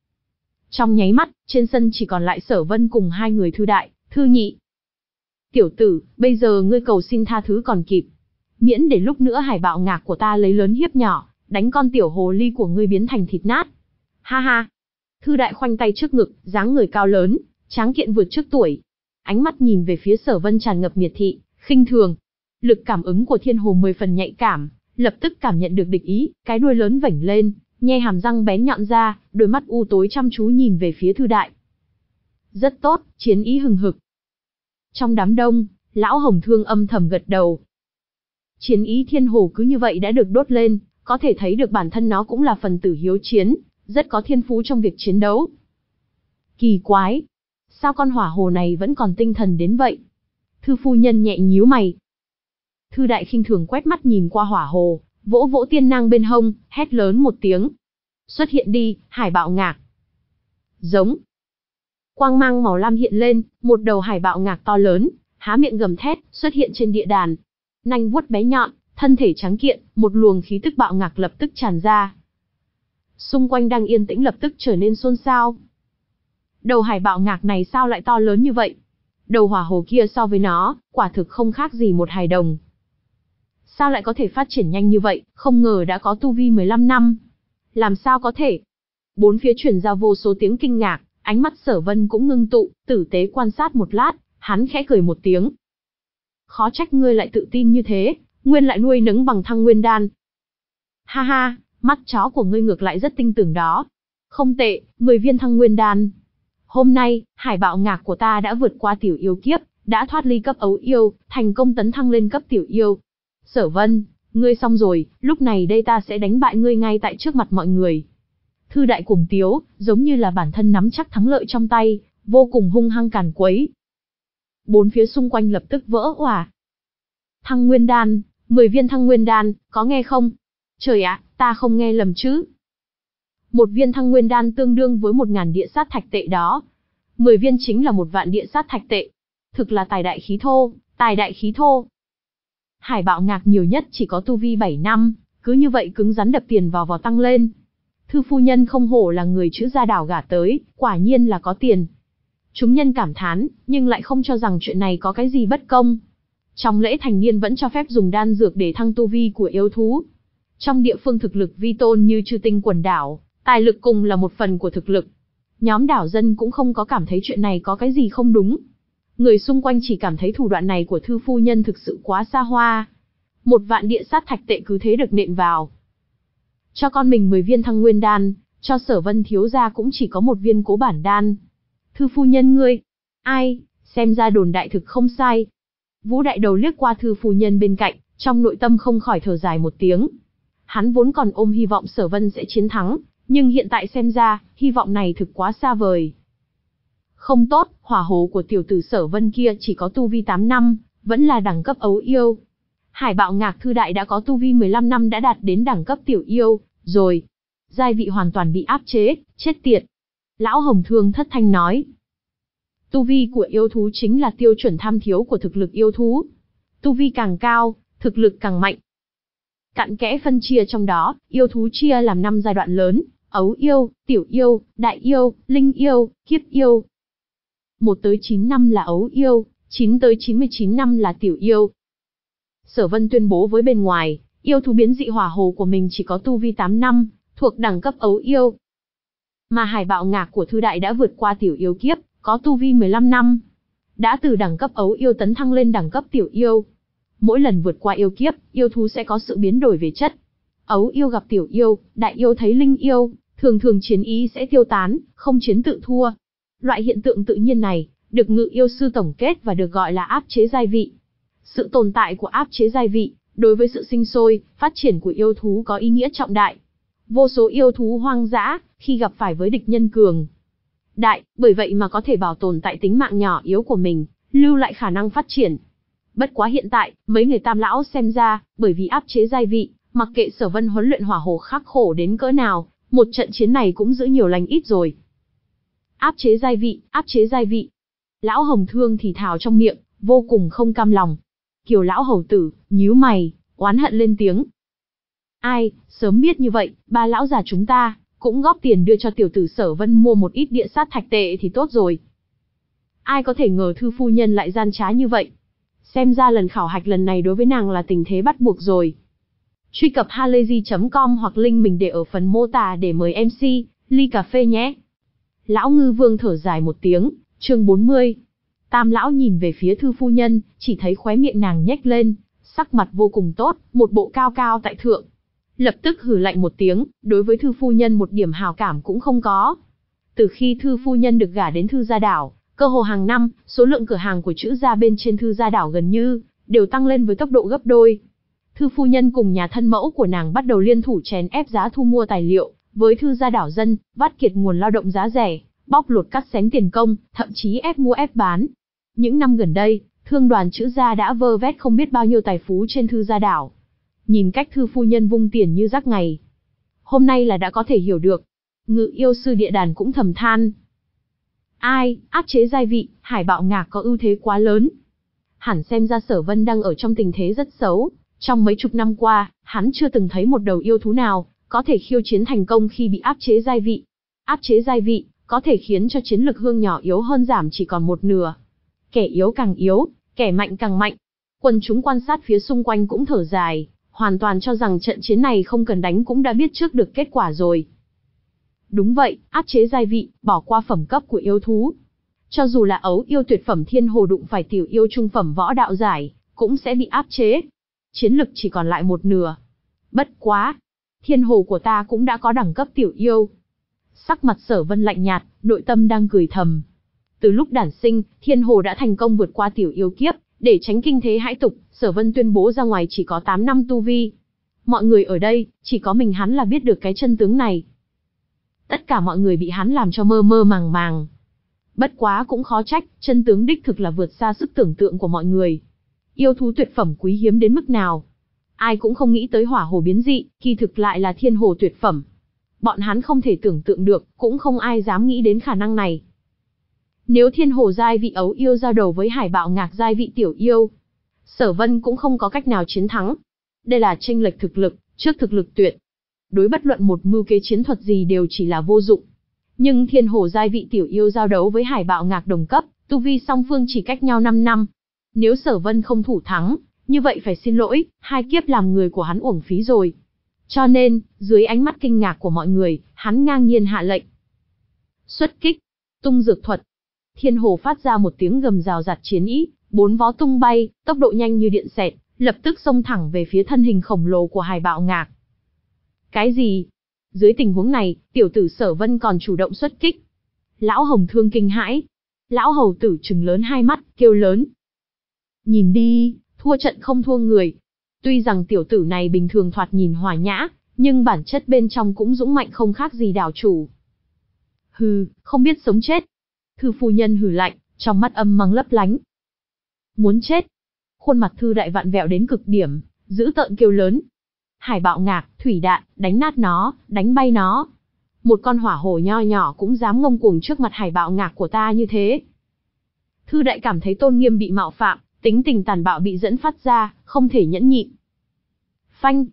Trong nháy mắt, trên sân chỉ còn lại Sở Vân cùng hai người Thư đại, Thư nhị. Tiểu tử, bây giờ ngươi cầu xin tha thứ còn kịp. Miễn để lúc nữa hải bạo ngạc của ta lấy lớn hiếp nhỏ, đánh con tiểu hồ ly của ngươi biến thành thịt nát. Ha ha. Thư đại khoanh tay trước ngực, dáng người cao lớn, tráng kiện vượt trước tuổi. Ánh mắt nhìn về phía Sở Vân tràn ngập miệt thị, khinh thường. Lực cảm ứng của thiên hồ mười phần nhạy cảm, lập tức cảm nhận được địch ý, cái đuôi lớn vểnh lên, nhe hàm răng bén nhọn ra, đôi mắt u tối chăm chú nhìn về phía Thư đại. Rất tốt, chiến ý hừng hực. Trong đám đông, lão Hồng Thương âm thầm gật đầu. Chiến ý thiên hồ cứ như vậy đã được đốt lên, có thể thấy được bản thân nó cũng là phần tử hiếu chiến, rất có thiên phú trong việc chiến đấu. Kỳ quái, sao con hỏa hồ này vẫn còn tinh thần đến vậy? Thư phu nhân nhẹ nhíu mày. Thư đại khinh thường quét mắt nhìn qua hỏa hồ, vỗ vỗ tiên nang bên hông, hét lớn một tiếng. Xuất hiện đi, hải bạo ngạc. Giống. Quang mang màu lam hiện lên, một đầu hải bạo ngạc to lớn, há miệng gầm thét, xuất hiện trên địa đàn. Nanh vuốt bé nhọn, thân thể trắng kiện, một luồng khí tức bạo ngạc lập tức tràn ra. Xung quanh đang yên tĩnh lập tức trở nên xôn xao. Đầu hải bạo ngạc này sao lại to lớn như vậy? Đầu hỏa hồ kia so với nó, quả thực không khác gì một hài đồng. Sao lại có thể phát triển nhanh như vậy, không ngờ đã có tu vi mười lăm năm. Làm sao có thể? Bốn phía truyền ra vô số tiếng kinh ngạc, ánh mắt Sở Vân cũng ngưng tụ, tử tế quan sát một lát, hắn khẽ cười một tiếng. Khó trách ngươi lại tự tin như thế, nguyên lại nuôi nấng bằng thăng nguyên đan. Ha ha, mắt chó của ngươi ngược lại rất tinh tường đó. Không tệ, mười viên thăng nguyên đan. Hôm nay, hải bạo ngạc của ta đã vượt qua tiểu yêu kiếp, đã thoát ly cấp ấu yêu, thành công tấn thăng lên cấp tiểu yêu. Sở Vân, ngươi xong rồi, lúc này đây ta sẽ đánh bại ngươi ngay tại trước mặt mọi người. Thư đại cuồng tiếu, giống như là bản thân nắm chắc thắng lợi trong tay, vô cùng hung hăng càn quấy. Bốn phía xung quanh lập tức vỡ òa. Thăng nguyên đan, mười viên thăng nguyên đan, có nghe không? Trời ạ, ta không nghe lầm chứ? Một viên thăng nguyên đan tương đương với một ngàn địa sát thạch tệ đó. Mười viên chính là một vạn địa sát thạch tệ. Thực là tài đại khí thô, tài đại khí thô. Hải bạo ngạc nhiều nhất chỉ có tu vi bảy năm, cứ như vậy cứng rắn đập tiền vào vào tăng lên. Thư phu nhân không hổ là người chữ gia đảo gả tới, quả nhiên là có tiền. Chúng nhân cảm thán, nhưng lại không cho rằng chuyện này có cái gì bất công. Trong lễ thành niên vẫn cho phép dùng đan dược để thăng tu vi của yêu thú. Trong địa phương thực lực vi tôn như Chư Tinh quần đảo, tài lực cùng là một phần của thực lực. Nhóm đảo dân cũng không có cảm thấy chuyện này có cái gì không đúng. Người xung quanh chỉ cảm thấy thủ đoạn này của thư phu nhân thực sự quá xa hoa. Một vạn địa sát thạch tệ cứ thế được nện vào. Cho con mình mười viên thăng nguyên đan, cho Sở Vân thiếu gia cũng chỉ có một viên cố bản đan. Thư phu nhân ngươi, ai, xem ra đồn đại thực không sai. Vũ đại đầu liếc qua thư phu nhân bên cạnh, trong nội tâm không khỏi thở dài một tiếng. Hắn vốn còn ôm hy vọng Sở Vân sẽ chiến thắng, nhưng hiện tại xem ra, hy vọng này thực quá xa vời. Không tốt, hỏa hồ của tiểu tử Sở Vân kia chỉ có tu vi tám năm, vẫn là đẳng cấp ấu yêu. Hải Bạo Ngạc Thư Đại đã có tu vi mười lăm năm đã đạt đến đẳng cấp tiểu yêu, rồi. Giai vị hoàn toàn bị áp chế, chết tiệt. Lão Hồng Thương thất thanh nói. Tu vi của yêu thú chính là tiêu chuẩn tham thiếu của thực lực yêu thú. Tu vi càng cao, thực lực càng mạnh. Cặn kẽ phân chia trong đó, yêu thú chia làm năm giai đoạn lớn, ấu yêu, tiểu yêu, đại yêu, linh yêu, kiếp yêu. một tới chín năm là ấu yêu, chín tới chín mươi chín năm là tiểu yêu. Sở Vân tuyên bố với bên ngoài, yêu thú biến dị hỏa hồ của mình chỉ có tu vi tám năm, thuộc đẳng cấp ấu yêu. Mà Hải Bạo Ngạc của Thư Đại đã vượt qua tiểu yêu kiếp, có tu vi mười lăm năm. Đã từ đẳng cấp ấu yêu tấn thăng lên đẳng cấp tiểu yêu. Mỗi lần vượt qua yêu kiếp, yêu thú sẽ có sự biến đổi về chất. Ấu yêu gặp tiểu yêu, đại yêu thấy linh yêu, thường thường chiến ý sẽ tiêu tán, không chiến tự thua. Loại hiện tượng tự nhiên này, được Ngự Yêu Sư tổng kết và được gọi là áp chế giai vị. Sự tồn tại của áp chế giai vị, đối với sự sinh sôi, phát triển của yêu thú có ý nghĩa trọng đại. Vô số yêu thú hoang dã, khi gặp phải với địch nhân cường đại, bởi vậy mà có thể bảo tồn tại tính mạng nhỏ yếu của mình, lưu lại khả năng phát triển. Bất quá hiện tại, mấy người Tam lão xem ra, bởi vì áp chế giai vị, mặc kệ Sở Vân huấn luyện hỏa hồ khắc khổ đến cỡ nào, một trận chiến này cũng giữ nhiều lành ít rồi. Áp chế giai vị, áp chế giai vị. Lão Hồng Thương thì thào trong miệng, vô cùng không cam lòng. Kiều lão hầu tử, nhíu mày, oán hận lên tiếng. Ai, sớm biết như vậy, ba lão già chúng ta, cũng góp tiền đưa cho tiểu tử Sở Vân mua một ít địa sát thạch tệ thì tốt rồi. Ai có thể ngờ thư phu nhân lại gian trá như vậy. Xem ra lần khảo hạch lần này đối với nàng là tình thế bắt buộc rồi. Truy cập halayzi chấm com hoặc link mình để ở phần mô tả để mời em xê, ly cà phê nhé. Lão Ngư Vương thở dài một tiếng, chương bốn mươi. Tam lão nhìn về phía thư phu nhân, chỉ thấy khóe miệng nàng nhếch lên, sắc mặt vô cùng tốt, một bộ cao cao tại thượng. Lập tức hừ lạnh một tiếng, đối với thư phu nhân một điểm hào cảm cũng không có. Từ khi thư phu nhân được gả đến thư gia đảo, cơ hồ hàng năm, số lượng cửa hàng của chữ gia bên trên thư gia đảo gần như đều tăng lên với tốc độ gấp đôi. Thư phu nhân cùng nhà thân mẫu của nàng bắt đầu liên thủ chèn ép giá thu mua tài liệu với thư gia đảo dân, vắt kiệt nguồn lao động giá rẻ, bóc lột cắt xén tiền công, thậm chí ép mua ép bán. Những năm gần đây, thương đoàn chữ gia đã vơ vét không biết bao nhiêu tài phú trên thư gia đảo. Nhìn cách thư phu nhân vung tiền như rác ngày. Hôm nay là đã có thể hiểu được. Ngự Yêu Sư Địa Đàn cũng thầm than. Ai, áp chế giai vị, Hải Bạo Ngạc có ưu thế quá lớn. Hẳn xem ra Sở Vân đang ở trong tình thế rất xấu. Trong mấy chục năm qua, hắn chưa từng thấy một đầu yêu thú nào có thể khiêu chiến thành công khi bị áp chế giai vị. Áp chế giai vị có thể khiến cho chiến lực hương nhỏ yếu hơn giảm chỉ còn một nửa. Kẻ yếu càng yếu, kẻ mạnh càng mạnh. Quần chúng quan sát phía xung quanh cũng thở dài, hoàn toàn cho rằng trận chiến này không cần đánh cũng đã biết trước được kết quả rồi. Đúng vậy, áp chế giai vị, bỏ qua phẩm cấp của yêu thú. Cho dù là ấu yêu tuyệt phẩm thiên hồ đụng phải tiểu yêu trung phẩm võ đạo giải, cũng sẽ bị áp chế. Chiến lực chỉ còn lại một nửa. Bất quá, thiên hồ của ta cũng đã có đẳng cấp tiểu yêu. Sắc mặt Sở Vân lạnh nhạt, nội tâm đang cười thầm. Từ lúc đản sinh, thiên hồ đã thành công vượt qua tiểu yêu kiếp, để tránh kinh thế hãi tục, Sở Vân tuyên bố ra ngoài chỉ có tám năm tu vi. Mọi người ở đây, chỉ có mình hắn là biết được cái chân tướng này. Tất cả mọi người bị hắn làm cho mơ mơ màng màng. Bất quá cũng khó trách, chân tướng đích thực là vượt xa sức tưởng tượng của mọi người. Yêu thú tuyệt phẩm quý hiếm đến mức nào. Ai cũng không nghĩ tới hỏa hồ biến dị, kỳ thực lại là thiên hồ tuyệt phẩm. Bọn hắn không thể tưởng tượng được, cũng không ai dám nghĩ đến khả năng này. Nếu thiên hồ giai vị ấu yêu giao đầu với Hải Bạo Ngạc giai vị tiểu yêu, Sở Vân cũng không có cách nào chiến thắng. Đây là chênh lệch thực lực, trước thực lực tuyệt. Đối bất luận một mưu kế chiến thuật gì đều chỉ là vô dụng. Nhưng thiên hồ giai vị tiểu yêu giao đấu với Hải Bạo Ngạc đồng cấp, tu vi song phương chỉ cách nhau năm năm. Nếu Sở Vân không thủ thắng, như vậy phải xin lỗi, hai kiếp làm người của hắn uổng phí rồi. Cho nên, dưới ánh mắt kinh ngạc của mọi người, hắn ngang nhiên hạ lệnh. Xuất kích, tung dược thuật. Thiên hồ phát ra một tiếng gầm rào rạt chiến ý, bốn vó tung bay, tốc độ nhanh như điện xẹt, lập tức xông thẳng về phía thân hình khổng lồ của Hải Bạo Ngạc. Cái gì? Dưới tình huống này, tiểu tử Sở Vân còn chủ động xuất kích. Lão Hồng Thương kinh hãi. Lão hầu tử trừng lớn hai mắt, kêu lớn. Nhìn đi, thua trận không thua người. Tuy rằng tiểu tử này bình thường thoạt nhìn hòa nhã, nhưng bản chất bên trong cũng dũng mạnh không khác gì đảo chủ. Hừ, không biết sống chết. Thư phu nhân hừ lạnh, trong mắt âm mang lấp lánh. Muốn chết. Khuôn mặt Thư đại vặn vẹo đến cực điểm, dữ tợn kêu lớn. Hải Bạo Ngạc, thủy đạn, đánh nát nó, đánh bay nó. Một con hỏa hổ nho nhỏ cũng dám ngông cuồng trước mặt Hải Bạo Ngạc của ta như thế. Thư đại cảm thấy tôn nghiêm bị mạo phạm, tính tình tàn bạo bị dẫn phát ra, không thể nhẫn nhịn. Phanh.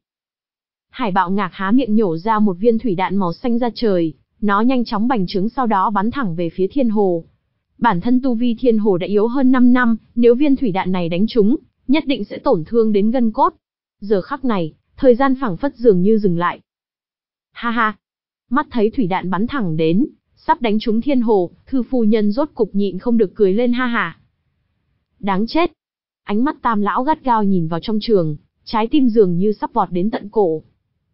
Hải Bạo Ngạc há miệng nhổ ra một viên thủy đạn màu xanh ra trời, nó nhanh chóng bành trướng sau đó bắn thẳng về phía Thiên Hồ. Bản thân tu vi Thiên Hồ đã yếu hơn năm năm, nếu viên thủy đạn này đánh trúng, nhất định sẽ tổn thương đến gân cốt. Giờ khắc này, thời gian phảng phất dường như dừng lại. Ha ha. Mắt thấy thủy đạn bắn thẳng đến, sắp đánh trúng Thiên Hồ, Thư phu nhân rốt cục nhịn không được cười lên ha ha. Đáng chết. Ánh mắt Tam lão gắt gao nhìn vào trong trường, trái tim dường như sắp vọt đến tận cổ.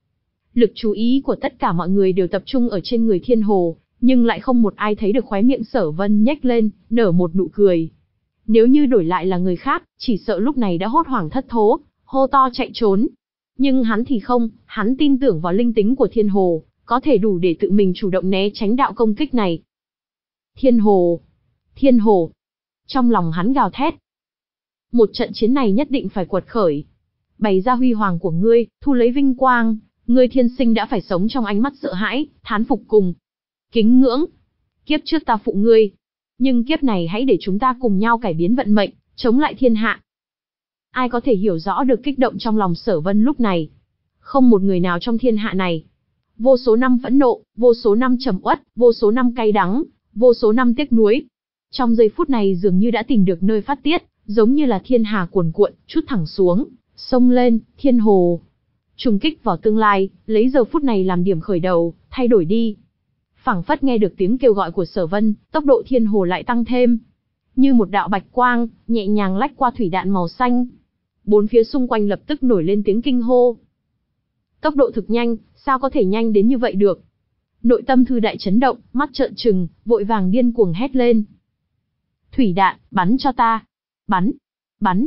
Lực chú ý của tất cả mọi người đều tập trung ở trên người Thiên Hồ, nhưng lại không một ai thấy được khóe miệng Sở Vân nhếch lên, nở một nụ cười. Nếu như đổi lại là người khác, chỉ sợ lúc này đã hốt hoảng thất thố, hô to chạy trốn. Nhưng hắn thì không, hắn tin tưởng vào linh tính của Thiên Hồ, có thể đủ để tự mình chủ động né tránh đạo công kích này. Thiên Hồ! Thiên Hồ! Trong lòng hắn gào thét. Một trận chiến này nhất định phải quật khởi. Bày ra huy hoàng của ngươi, thu lấy vinh quang, ngươi thiên sinh đã phải sống trong ánh mắt sợ hãi, thán phục cùng kính ngưỡng. Kiếp trước ta phụ ngươi, nhưng kiếp này hãy để chúng ta cùng nhau cải biến vận mệnh, chống lại thiên hạ. Ai có thể hiểu rõ được kích động trong lòng Sở Vân lúc này? Không một người nào trong thiên hạ này. Vô số năm phẫn nộ, vô số năm trầm uất, vô số năm cay đắng, vô số năm tiếc nuối. Trong giây phút này dường như đã tìm được nơi phát tiết, giống như là thiên hà cuồn cuộn, chút thẳng xuống, sông lên, Thiên Hồ. Trùng kích vào tương lai, lấy giờ phút này làm điểm khởi đầu, thay đổi đi. Phảng phất nghe được tiếng kêu gọi của Sở Vân, tốc độ Thiên Hồ lại tăng thêm. Như một đạo bạch quang, nhẹ nhàng lách qua thủy đạn màu xanh. Bốn phía xung quanh lập tức nổi lên tiếng kinh hô. Tốc độ thực nhanh, sao có thể nhanh đến như vậy được? Nội tâm Thư đại chấn động, mắt trợn trừng, vội vàng điên cuồng hét lên. Thủy đạn, bắn cho ta! Bắn! Bắn!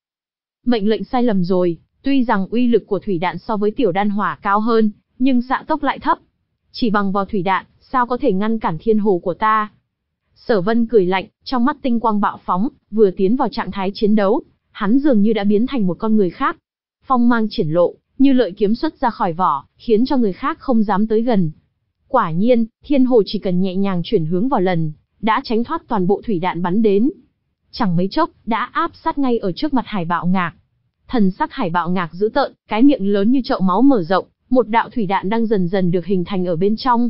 Mệnh lệnh sai lầm rồi, tuy rằng uy lực của thủy đạn so với tiểu đan hỏa cao hơn, nhưng xạ tốc lại thấp. Chỉ bằng vào thủy đạn, sao có thể ngăn cản Thiên Hồ của ta? Sở Vân cười lạnh, trong mắt tinh quang bạo phóng, vừa tiến vào trạng thái chiến đấu, hắn dường như đã biến thành một con người khác. Phong mang triển lộ, như lợi kiếm xuất ra khỏi vỏ, khiến cho người khác không dám tới gần. Quả nhiên, Thiên Hồ chỉ cần nhẹ nhàng chuyển hướng vào lần, đã tránh thoát toàn bộ thủy đạn bắn đến. Chẳng mấy chốc, đã áp sát ngay ở trước mặt Hải Bạo Ngạc. Thần sắc Hải Bạo Ngạc dữ tợn, cái miệng lớn như chậu máu mở rộng, một đạo thủy đạn đang dần dần được hình thành ở bên trong.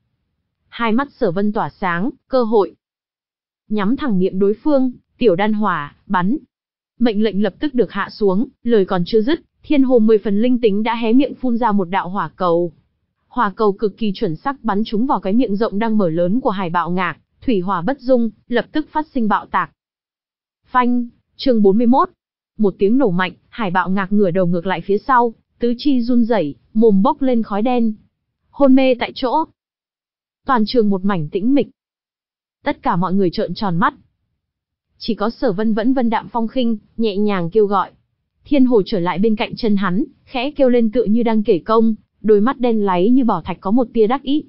Hai mắt Sở Vân tỏa sáng, cơ hội. Nhắm thẳng miệng đối phương, tiểu đan hỏa, bắn. Mệnh lệnh lập tức được hạ xuống, lời còn chưa dứt, Thiên Hồ mười phần linh tính đã hé miệng phun ra một đạo hỏa cầu. Hỏa cầu cực kỳ chuẩn xác bắn trúng vào cái miệng rộng đang mở lớn của Hải Bạo Ngạc, thủy hỏa bất dung, lập tức phát sinh bạo tạc. Phanh, chương bốn mươi mốt. Một tiếng nổ mạnh, Hải Bạo Ngạc ngửa đầu ngược lại phía sau, tứ chi run rẩy, mồm bốc lên khói đen. Hôn mê tại chỗ. Toàn trường một mảnh tĩnh mịch. Tất cả mọi người trợn tròn mắt. Chỉ có Sở Vân vẫn vân đạm phong khinh, nhẹ nhàng kêu gọi. Thiên Hồ trở lại bên cạnh chân hắn, khẽ kêu lên tựa như đang kể công, đôi mắt đen láy như bảo thạch có một tia đắc ý.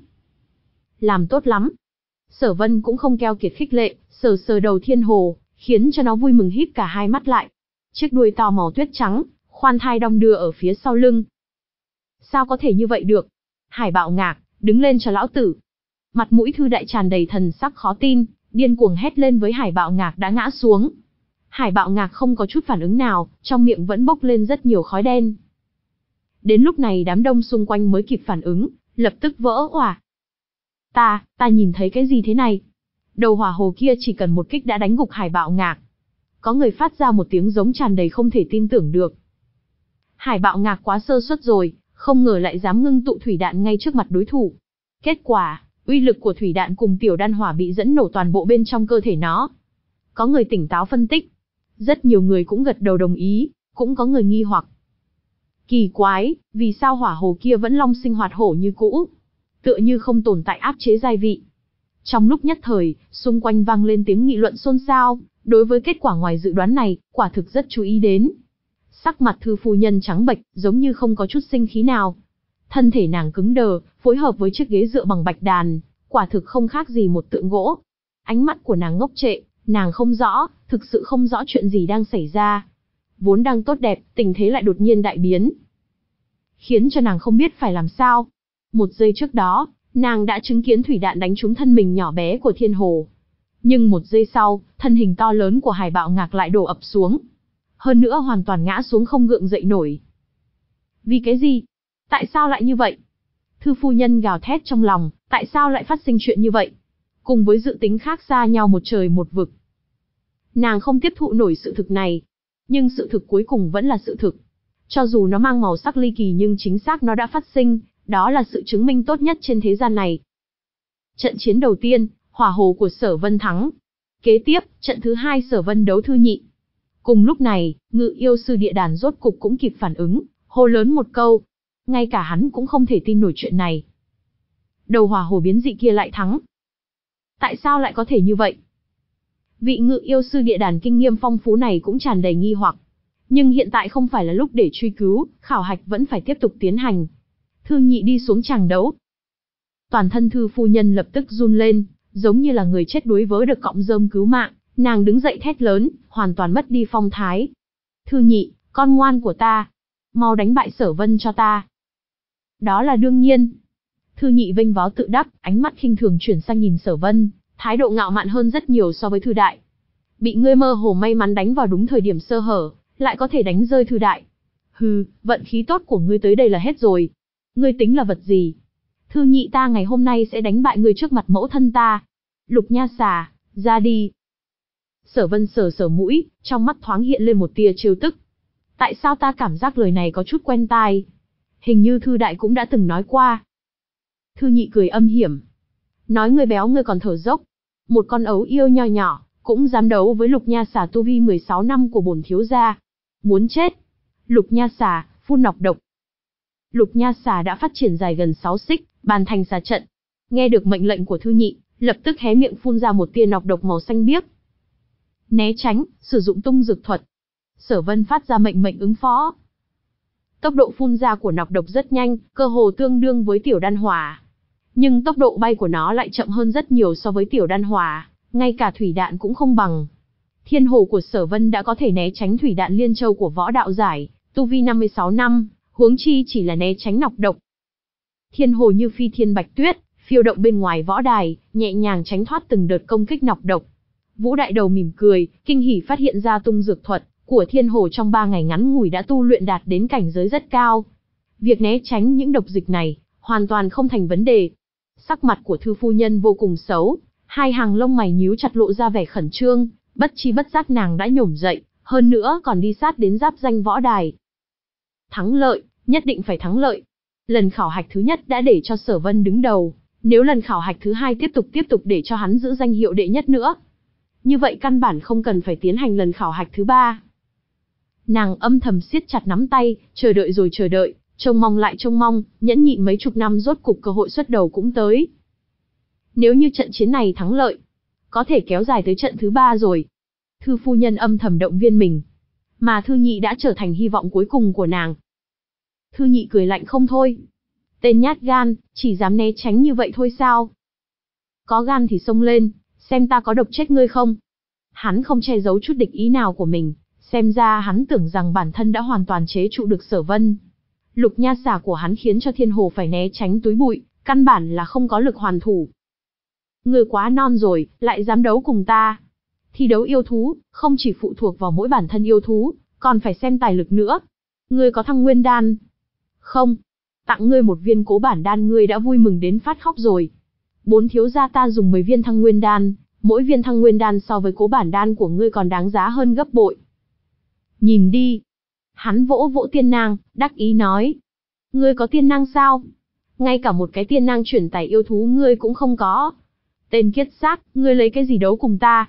Làm tốt lắm. Sở Vân cũng không keo kiệt khích lệ, sờ sờ đầu Thiên Hồ, khiến cho nó vui mừng híp cả hai mắt lại. Chiếc đuôi to màu tuyết trắng, khoan thai đong đưa ở phía sau lưng. Sao có thể như vậy được? Hải Bạo Ngạc, đứng lên cho lão tử. Mặt mũi Thư đại tràn đầy thần sắc khó tin, điên cuồng hét lên với Hải Bạo Ngạc đã ngã xuống. Hải Bạo Ngạc không có chút phản ứng nào, trong miệng vẫn bốc lên rất nhiều khói đen. Đến lúc này đám đông xung quanh mới kịp phản ứng, lập tức vỡ òa. Ta, ta nhìn thấy cái gì thế này? Đầu hỏa hồ kia chỉ cần một kích đã đánh gục Hải Bạo Ngạc. Có người phát ra một tiếng giống tràn đầy không thể tin tưởng được. Hải Bạo Ngạc quá sơ suất rồi, không ngờ lại dám ngưng tụ thủy đạn ngay trước mặt đối thủ. Kết quả, Uy lực của thủy đạn cùng tiểu đan hỏa bị dẫn nổ toàn bộ bên trong cơ thể nó. Có người tỉnh táo phân tích. Rất nhiều người cũng gật đầu đồng ý, cũng có người nghi hoặc. Kỳ quái, vì sao hỏa hồ kia vẫn long sinh hoạt hổ như cũ? Tựa như không tồn tại áp chế giai vị. Trong lúc nhất thời, xung quanh vang lên tiếng nghị luận xôn xao, đối với kết quả ngoài dự đoán này, quả thực rất chú ý đến. Sắc mặt thư phu nhân trắng bệch, giống như không có chút sinh khí nào. Thân thể nàng cứng đờ, phối hợp với chiếc ghế dựa bằng bạch đàn, quả thực không khác gì một tượng gỗ. Ánh mắt của nàng ngốc trệ, nàng không rõ, thực sự không rõ chuyện gì đang xảy ra. Vốn đang tốt đẹp, tình thế lại đột nhiên đại biến. Khiến cho nàng không biết phải làm sao. Một giây trước đó, nàng đã chứng kiến thủy đạn đánh trúng thân mình nhỏ bé của thiên hồ. Nhưng một giây sau, thân hình to lớn của hải bạo ngạc lại đổ ập xuống. Hơn nữa hoàn toàn ngã xuống không gượng dậy nổi. Vì cái gì? Tại sao lại như vậy? Thư phu nhân gào thét trong lòng, tại sao lại phát sinh chuyện như vậy? Cùng với dự tính khác xa nhau một trời một vực. Nàng không tiếp thụ nổi sự thực này. Nhưng sự thực cuối cùng vẫn là sự thực. Cho dù nó mang màu sắc ly kỳ nhưng chính xác nó đã phát sinh, đó là sự chứng minh tốt nhất trên thế gian này. Trận chiến đầu tiên, hỏa hồ của Sở Vân thắng. Kế tiếp, trận thứ hai Sở Vân đấu Thư Nhị. Cùng lúc này, Ngự Yêu Sư Địa Đàn rốt cục cũng kịp phản ứng, hô lớn một câu. Ngay cả hắn cũng không thể tin nổi chuyện này. Đầu hỏa hồ biến dị kia lại thắng. Tại sao lại có thể như vậy? Vị Ngự Yêu Sư Địa Đàn kinh nghiệm phong phú này cũng tràn đầy nghi hoặc. Nhưng hiện tại không phải là lúc để truy cứu, khảo hạch vẫn phải tiếp tục tiến hành. Thư Nhị đi xuống tràng đấu. Toàn thân thư phu nhân lập tức run lên, giống như là người chết đuối với được cọng rơm cứu mạng, nàng đứng dậy thét lớn, hoàn toàn mất đi phong thái. Thư Nhị, con ngoan của ta, mau đánh bại Sở Vân cho ta. Đó là đương nhiên. Thư Nhị vênh váo tự đắc, ánh mắt khinh thường chuyển sang nhìn Sở Vân, thái độ ngạo mạn hơn rất nhiều so với Thư Đại. Bị ngươi mơ hồ may mắn đánh vào đúng thời điểm sơ hở, lại có thể đánh rơi Thư Đại. Hừ, vận khí tốt của ngươi tới đây là hết rồi. Ngươi tính là vật gì? Thư Nhị ta ngày hôm nay sẽ đánh bại ngươi trước mặt mẫu thân ta. Lục Nha Xà, ra đi. Sở Vân sờ sờ mũi, trong mắt thoáng hiện lên một tia trêu tức. Tại sao ta cảm giác lời này có chút quen tai? Hình như Thư Đại cũng đã từng nói qua. Thư Nhị cười âm hiểm. Nói ngươi béo ngươi còn thở dốc. Một con ấu yêu nho nhỏ, cũng dám đấu với Lục Nha Xà tu vi mười sáu năm của bổn thiếu gia. Muốn chết. Lục Nha Xà, phun nọc độc. Lục Nha Xà đã phát triển dài gần sáu xích, bàn thành xà trận. Nghe được mệnh lệnh của Thư Nhị, lập tức hé miệng phun ra một tia nọc độc màu xanh biếc. Né tránh, sử dụng tung dược thuật. Sở Vân phát ra mệnh mệnh ứng phó. Tốc độ phun ra của nọc độc rất nhanh, cơ hồ tương đương với tiểu đan hỏa. Nhưng tốc độ bay của nó lại chậm hơn rất nhiều so với tiểu đan hỏa, ngay cả thủy đạn cũng không bằng. Thiên hồ của Sở Vân đã có thể né tránh thủy đạn liên châu của võ đạo giải, tu vi năm mươi sáu năm, huống chi chỉ là né tránh nọc độc. Thiên hồ như phi thiên bạch tuyết, phiêu động bên ngoài võ đài, nhẹ nhàng tránh thoát từng đợt công kích nọc độc. Vũ Đại Đầu mỉm cười, kinh hỉ phát hiện ra tung dược thuật của thiên hồ trong ba ngày ngắn ngủi đã tu luyện đạt đến cảnh giới rất cao. Việc né tránh những độc dịch này, hoàn toàn không thành vấn đề. Sắc mặt của thư phu nhân vô cùng xấu, hai hàng lông mày nhíu chặt lộ ra vẻ khẩn trương, bất chi bất giác nàng đã nhổm dậy, hơn nữa còn đi sát đến giáp danh võ đài. Thắng lợi, nhất định phải thắng lợi. Lần khảo hạch thứ nhất đã để cho Sở Vân đứng đầu, nếu lần khảo hạch thứ hai tiếp tục tiếp tục để cho hắn giữ danh hiệu đệ nhất nữa, như vậy căn bản không cần phải tiến hành lần khảo hạch thứ ba. Nàng âm thầm siết chặt nắm tay, chờ đợi rồi chờ đợi, trông mong lại trông mong, nhẫn nhịn mấy chục năm rốt cục cơ hội xuất đầu cũng tới. Nếu như trận chiến này thắng lợi, có thể kéo dài tới trận thứ ba rồi. Thư phu nhân âm thầm động viên mình, mà Thư Nhị đã trở thành hy vọng cuối cùng của nàng. Thư Nhị cười lạnh không thôi. Tên nhát gan, chỉ dám né tránh như vậy thôi sao? Có gan thì xông lên, xem ta có độc chết ngươi không? Hắn không che giấu chút địch ý nào của mình, xem ra hắn tưởng rằng bản thân đã hoàn toàn chế trụ được Sở Vân. Lục Nha Xà của hắn khiến cho thiên hồ phải né tránh túi bụi, căn bản là không có lực hoàn thủ. Ngươi quá non rồi, lại dám đấu cùng ta. Thi đấu yêu thú, không chỉ phụ thuộc vào mỗi bản thân yêu thú, còn phải xem tài lực nữa. Ngươi có thăng nguyên đan? Không. Tặng ngươi một viên cố bản đan ngươi đã vui mừng đến phát khóc rồi. Bốn thiếu gia ta dùng mười viên thăng nguyên đan, mỗi viên thăng nguyên đan so với cố bản đan của ngươi còn đáng giá hơn gấp bội. Nhìn đi. Hắn vỗ vỗ tiên nang, đắc ý nói. Ngươi có tiên nang sao? Ngay cả một cái tiên năng chuyển tài yêu thú ngươi cũng không có. Tên kiết xác, ngươi lấy cái gì đấu cùng ta?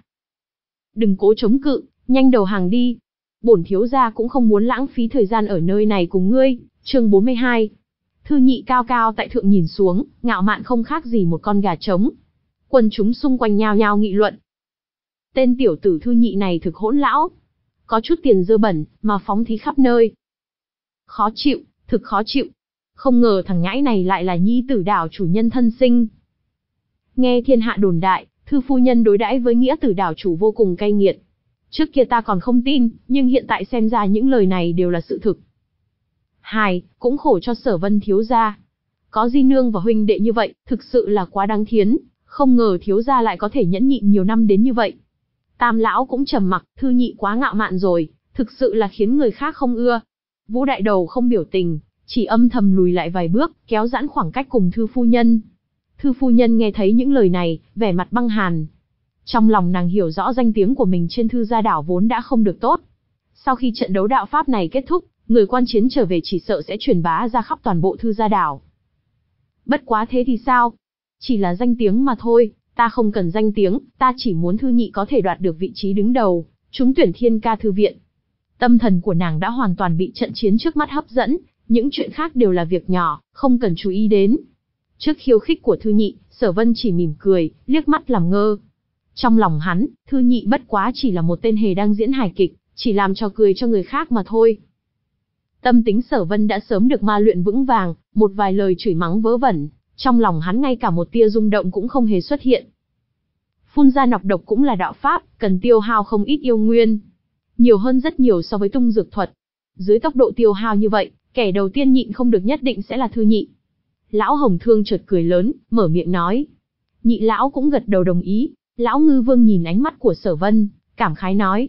Đừng cố chống cự, nhanh đầu hàng đi. Bổn thiếu gia cũng không muốn lãng phí thời gian ở nơi này cùng ngươi. Chương bốn mươi hai. Thư Nhị cao cao tại thượng nhìn xuống, ngạo mạn không khác gì một con gà trống. Quần chúng xung quanh nhao nhao nghị luận. Tên tiểu tử Thư Nhị này thực hỗn lão. Có chút tiền dơ bẩn, mà phóng thí khắp nơi. Khó chịu, thực khó chịu. Không ngờ thằng nhãi này lại là nhi tử đảo chủ nhân thân sinh. Nghe thiên hạ đồn đại, Thư phu nhân đối đãi với nghĩa tử đảo chủ vô cùng cay nghiệt. Trước kia ta còn không tin, nhưng hiện tại xem ra những lời này đều là sự thực. Hai, cũng khổ cho Sở Vân thiếu gia. Có di nương và huynh đệ như vậy, thực sự là quá đáng thiến, không ngờ thiếu gia lại có thể nhẫn nhịn nhiều năm đến như vậy. Tam lão cũng trầm mặc, Thư Nhị quá ngạo mạn rồi, thực sự là khiến người khác không ưa. Vũ đại đầu không biểu tình, chỉ âm thầm lùi lại vài bước, kéo giãn khoảng cách cùng Thư phu nhân. Thư phu nhân nghe thấy những lời này, vẻ mặt băng hàn. Trong lòng nàng hiểu rõ danh tiếng của mình trên Thư gia đảo vốn đã không được tốt. Sau khi trận đấu đạo pháp này kết thúc, người quan chiến trở về chỉ sợ sẽ truyền bá ra khắp toàn bộ Thư gia đảo. Bất quá thế thì sao? Chỉ là danh tiếng mà thôi, ta không cần danh tiếng, ta chỉ muốn Thư Nhị có thể đoạt được vị trí đứng đầu, trúng tuyển Thiên Ca thư viện. Tâm thần của nàng đã hoàn toàn bị trận chiến trước mắt hấp dẫn, những chuyện khác đều là việc nhỏ, không cần chú ý đến. Trước khiêu khích của Thư Nhị, Sở Vân chỉ mỉm cười, liếc mắt làm ngơ. Trong lòng hắn, Thư Nhị bất quá chỉ là một tên hề đang diễn hài kịch, chỉ làm trò cười cho người khác mà thôi. Tâm tính Sở Vân đã sớm được ma luyện vững vàng, một vài lời chửi mắng vớ vẩn, trong lòng hắn ngay cả một tia rung động cũng không hề xuất hiện. Phun ra nọc độc cũng là đạo pháp, cần tiêu hao không ít yêu nguyên. Nhiều hơn rất nhiều so với tung dược thuật. Dưới tốc độ tiêu hao như vậy, kẻ đầu tiên nhịn không được nhất định sẽ là Thư Nhị. Lão Hồng Thương chợt cười lớn, mở miệng nói. Nhị lão cũng gật đầu đồng ý. Lão Ngư Vương nhìn ánh mắt của Sở Vân, cảm khái nói.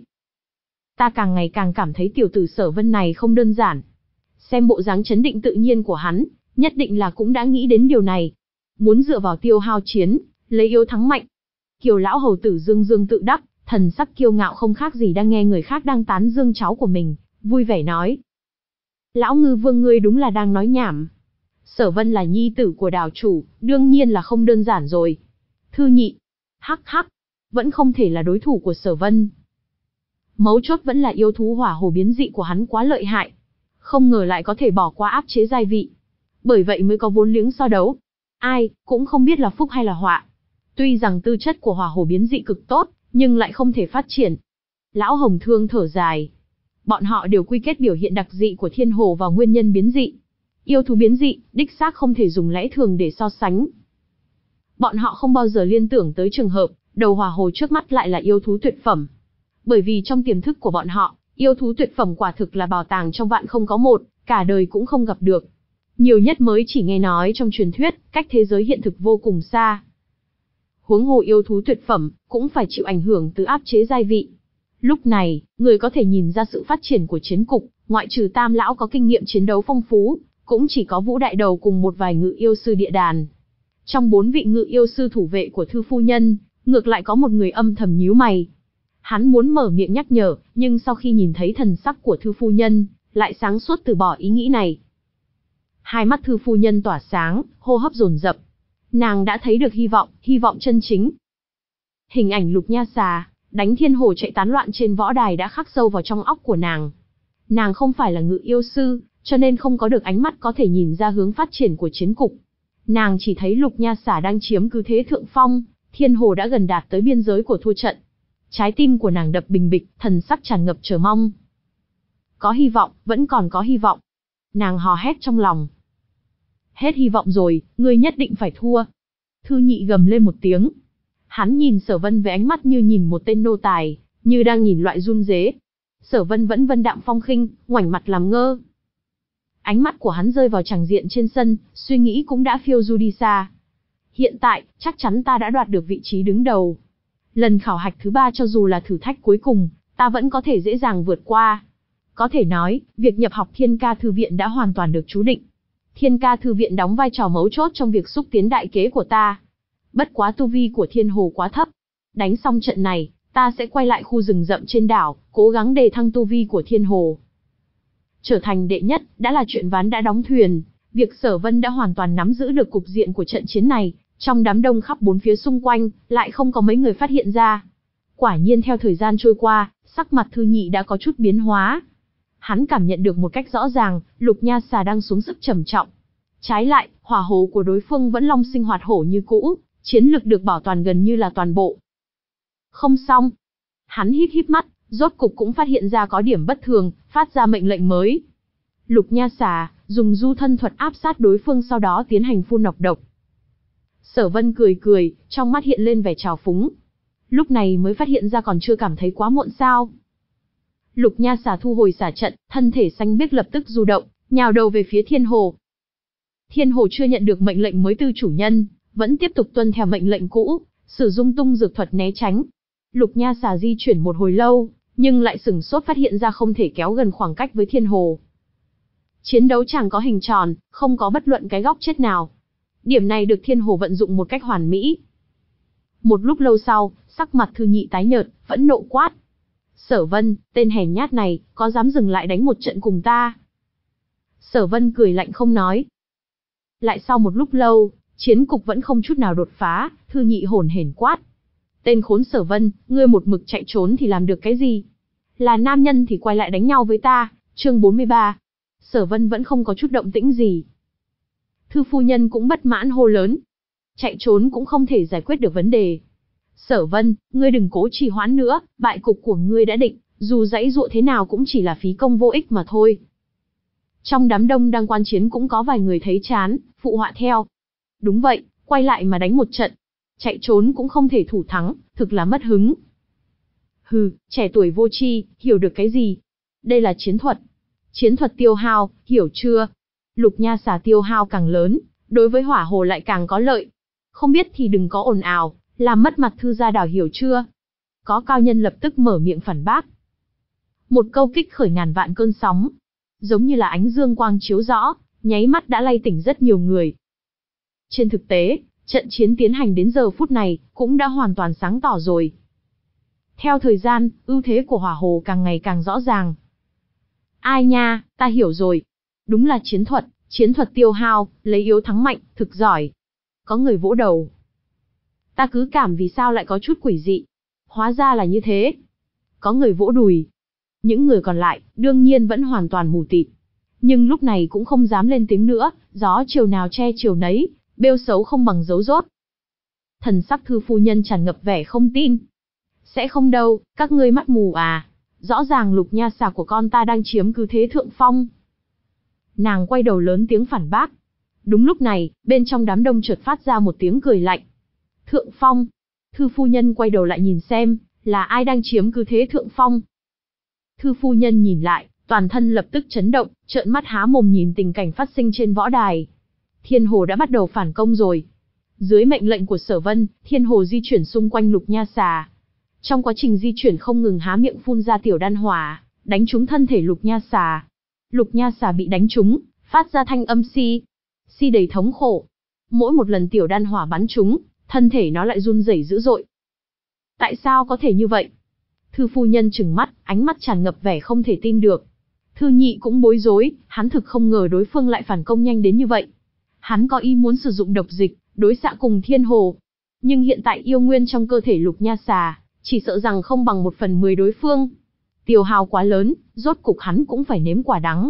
Ta càng ngày càng cảm thấy tiểu tử Sở Vân này không đơn giản. Xem bộ dáng chấn định tự nhiên của hắn, nhất định là cũng đã nghĩ đến điều này. Muốn dựa vào tiêu hao chiến, lấy yếu thắng mạnh. Kiều lão hầu tử dương dương tự đắc, thần sắc kiêu ngạo không khác gì đang nghe người khác đang tán dương cháu của mình, vui vẻ nói. Lão Ngư Vương ngươi đúng là đang nói nhảm. Sở Vân là nhi tử của đảo chủ, đương nhiên là không đơn giản rồi. Thư Nhị, hắc hắc, vẫn không thể là đối thủ của Sở Vân. Mấu chốt vẫn là yêu thú hỏa hồ biến dị của hắn quá lợi hại. Không ngờ lại có thể bỏ qua áp chế giai vị. Bởi vậy mới có vốn liếng so đấu. Ai, cũng không biết là phúc hay là họa. Tuy rằng tư chất của hỏa hồ biến dị cực tốt, nhưng lại không thể phát triển. Lão Hồng Thương thở dài. Bọn họ đều quy kết biểu hiện đặc dị của thiên hồ vào nguyên nhân biến dị. Yêu thú biến dị, đích xác không thể dùng lẽ thường để so sánh. Bọn họ không bao giờ liên tưởng tới trường hợp, đầu hỏa hồ trước mắt lại là yêu thú tuyệt phẩm. Bởi vì trong tiềm thức của bọn họ, yêu thú tuyệt phẩm quả thực là bảo tàng trong vạn không có một, cả đời cũng không gặp được. Nhiều nhất mới chỉ nghe nói trong truyền thuyết, cách thế giới hiện thực vô cùng xa. Huống hồ yêu thú tuyệt phẩm, cũng phải chịu ảnh hưởng từ áp chế giai vị. Lúc này, người có thể nhìn ra sự phát triển của chiến cục, ngoại trừ Tam lão có kinh nghiệm chiến đấu phong phú, cũng chỉ có Vũ đại đầu cùng một vài ngự yêu sư địa đàn. Trong bốn vị ngự yêu sư thủ vệ của Thư phu nhân, ngược lại có một người âm thầm nhíu mày. Hắn muốn mở miệng nhắc nhở, nhưng sau khi nhìn thấy thần sắc của Thư phu nhân, lại sáng suốt từ bỏ ý nghĩ này. Hai mắt Thư phu nhân tỏa sáng, hô hấp dồn dập. Nàng đã thấy được hy vọng, hy vọng chân chính. Hình ảnh Lục Nha Xà, đánh thiên hồ chạy tán loạn trên võ đài đã khắc sâu vào trong óc của nàng. Nàng không phải là ngự yêu sư, cho nên không có được ánh mắt có thể nhìn ra hướng phát triển của chiến cục. Nàng chỉ thấy Lục Nha Xà đang chiếm cứ thế thượng phong, thiên hồ đã gần đạt tới biên giới của thua trận. Trái tim của nàng đập bình bịch, thần sắc tràn ngập chờ mong. Có hy vọng, vẫn còn có hy vọng. Nàng hò hét trong lòng. Hết hy vọng rồi, ngươi nhất định phải thua. Thư Nhị gầm lên một tiếng. Hắn nhìn Sở Vân với ánh mắt như nhìn một tên nô tài, như đang nhìn loại run rế. Sở Vân vẫn vân đạm phong khinh, ngoảnh mặt làm ngơ. Ánh mắt của hắn rơi vào tràng diện trên sân, suy nghĩ cũng đã phiêu du đi xa. Hiện tại, chắc chắn ta đã đoạt được vị trí đứng đầu. Lần khảo hạch thứ ba cho dù là thử thách cuối cùng, ta vẫn có thể dễ dàng vượt qua. Có thể nói, việc nhập học Thiên Ca thư viện đã hoàn toàn được chú định. Thiên Ca thư viện đóng vai trò mấu chốt trong việc xúc tiến đại kế của ta. Bất quá tu vi của thiên hồ quá thấp. Đánh xong trận này, ta sẽ quay lại khu rừng rậm trên đảo, cố gắng đề thăng tu vi của thiên hồ. Trở thành đệ nhất, đã là chuyện ván đã đóng thuyền. Việc Sở Vân đã hoàn toàn nắm giữ được cục diện của trận chiến này, trong đám đông khắp bốn phía xung quanh, lại không có mấy người phát hiện ra. Quả nhiên theo thời gian trôi qua, sắc mặt Thư Nhị đã có chút biến hóa. Hắn cảm nhận được một cách rõ ràng, Lục Nha Xà đang xuống sức trầm trọng. Trái lại, hỏa hồ của đối phương vẫn long sinh hoạt hổ như cũ, chiến lực được bảo toàn gần như là toàn bộ. Không xong. Hắn híp híp mắt, rốt cục cũng phát hiện ra có điểm bất thường, phát ra mệnh lệnh mới. Lục Nha Xà dùng du thân thuật áp sát đối phương, sau đó tiến hành phun nọc độc. Sở Vân cười cười, trong mắt hiện lên vẻ trào phúng. Lúc này mới phát hiện ra còn chưa cảm thấy quá muộn sao? Lục Nha Xà thu hồi xả trận, thân thể xanh biếc lập tức du động, nhào đầu về phía Thiên Hồ. Thiên Hồ chưa nhận được mệnh lệnh mới từ chủ nhân, vẫn tiếp tục tuân theo mệnh lệnh cũ, sử dụng tung dược thuật né tránh. Lục Nha Xà di chuyển một hồi lâu, nhưng lại sửng sốt phát hiện ra không thể kéo gần khoảng cách với Thiên Hồ. Chiến đấu chẳng có hình tròn, không có bất luận cái góc chết nào. Điểm này được Thiên Hồ vận dụng một cách hoàn mỹ. Một lúc lâu sau, sắc mặt Thư Nhị tái nhợt, vẫn nộ quát. Sở Vân, tên hèn nhát này, có dám dừng lại đánh một trận cùng ta? Sở Vân cười lạnh không nói. Lại sau một lúc lâu, chiến cục vẫn không chút nào đột phá, Thư Nhị hồn hển quát. Tên khốn Sở Vân, ngươi một mực chạy trốn thì làm được cái gì? Là nam nhân thì quay lại đánh nhau với ta, chương bốn mươi ba. Sở Vân vẫn không có chút động tĩnh gì. Thư phu nhân cũng bất mãn hô lớn. Chạy trốn cũng không thể giải quyết được vấn đề. Sở Vân, ngươi đừng cố trì hoãn nữa, bại cục của ngươi đã định, dù dãy dụa thế nào cũng chỉ là phí công vô ích mà thôi. Trong đám đông đang quan chiến cũng có vài người thấy chán, phụ họa theo. Đúng vậy, quay lại mà đánh một trận. Chạy trốn cũng không thể thủ thắng, thực là mất hứng. Hừ, trẻ tuổi vô tri, hiểu được cái gì? Đây là chiến thuật. Chiến thuật tiêu hao, hiểu chưa? Lục Nha Xà tiêu hao càng lớn, đối với hỏa hồ lại càng có lợi. Không biết thì đừng có ồn ào, làm mất mặt Thư gia đảo, hiểu chưa? Có cao nhân lập tức mở miệng phản bác. Một câu kích khởi ngàn vạn cơn sóng. Giống như là ánh dương quang chiếu rõ, nháy mắt đã lay tỉnh rất nhiều người. Trên thực tế, trận chiến tiến hành đến giờ phút này, cũng đã hoàn toàn sáng tỏ rồi. Theo thời gian, ưu thế của hỏa hồ càng ngày càng rõ ràng. Ai nha, ta hiểu rồi. Đúng là chiến thuật, chiến thuật tiêu hao, lấy yếu thắng mạnh, thực giỏi. Có người vỗ đầu. Ta cứ cảm vì sao lại có chút quỷ dị. Hóa ra là như thế. Có người vỗ đùi. Những người còn lại, đương nhiên vẫn hoàn toàn mù tịt. Nhưng lúc này cũng không dám lên tiếng nữa, gió chiều nào che chiều nấy, bêu xấu không bằng dấu rốt. Thần sắc Thư phu nhân tràn ngập vẻ không tin. Sẽ không đâu, các ngươi mắt mù à. Rõ ràng Lục Nha Xà của con ta đang chiếm cứ thế thượng phong. Nàng quay đầu lớn tiếng phản bác. Đúng lúc này, bên trong đám đông chợt phát ra một tiếng cười lạnh. Thượng phong. Thư phu nhân quay đầu lại nhìn xem, là ai đang chiếm cứ thế thượng phong. Thư phu nhân nhìn lại, toàn thân lập tức chấn động, trợn mắt há mồm nhìn tình cảnh phát sinh trên võ đài. Thiên Hồ đã bắt đầu phản công rồi. Dưới mệnh lệnh của Sở Vân, Thiên Hồ di chuyển xung quanh Lục Nha Xà. Trong quá trình di chuyển không ngừng há miệng phun ra tiểu đan hỏa, đánh trúng thân thể Lục Nha Xà. Lục Nha Xà bị đánh trúng, phát ra thanh âm si, si đầy thống khổ. Mỗi một lần tiểu đan hỏa bắn trúng, thân thể nó lại run rẩy dữ dội. Tại sao có thể như vậy? Thư phu nhân trừng mắt, ánh mắt tràn ngập vẻ không thể tin được. Thư Nhị cũng bối rối, hắn thực không ngờ đối phương lại phản công nhanh đến như vậy. Hắn có ý muốn sử dụng độc dịch, đối xạ cùng Thiên Hồ. Nhưng hiện tại yêu nguyên trong cơ thể Lục Nha Xà, chỉ sợ rằng không bằng một phần mười đối phương. Tiêu hao quá lớn, rốt cục hắn cũng phải nếm quả đắng.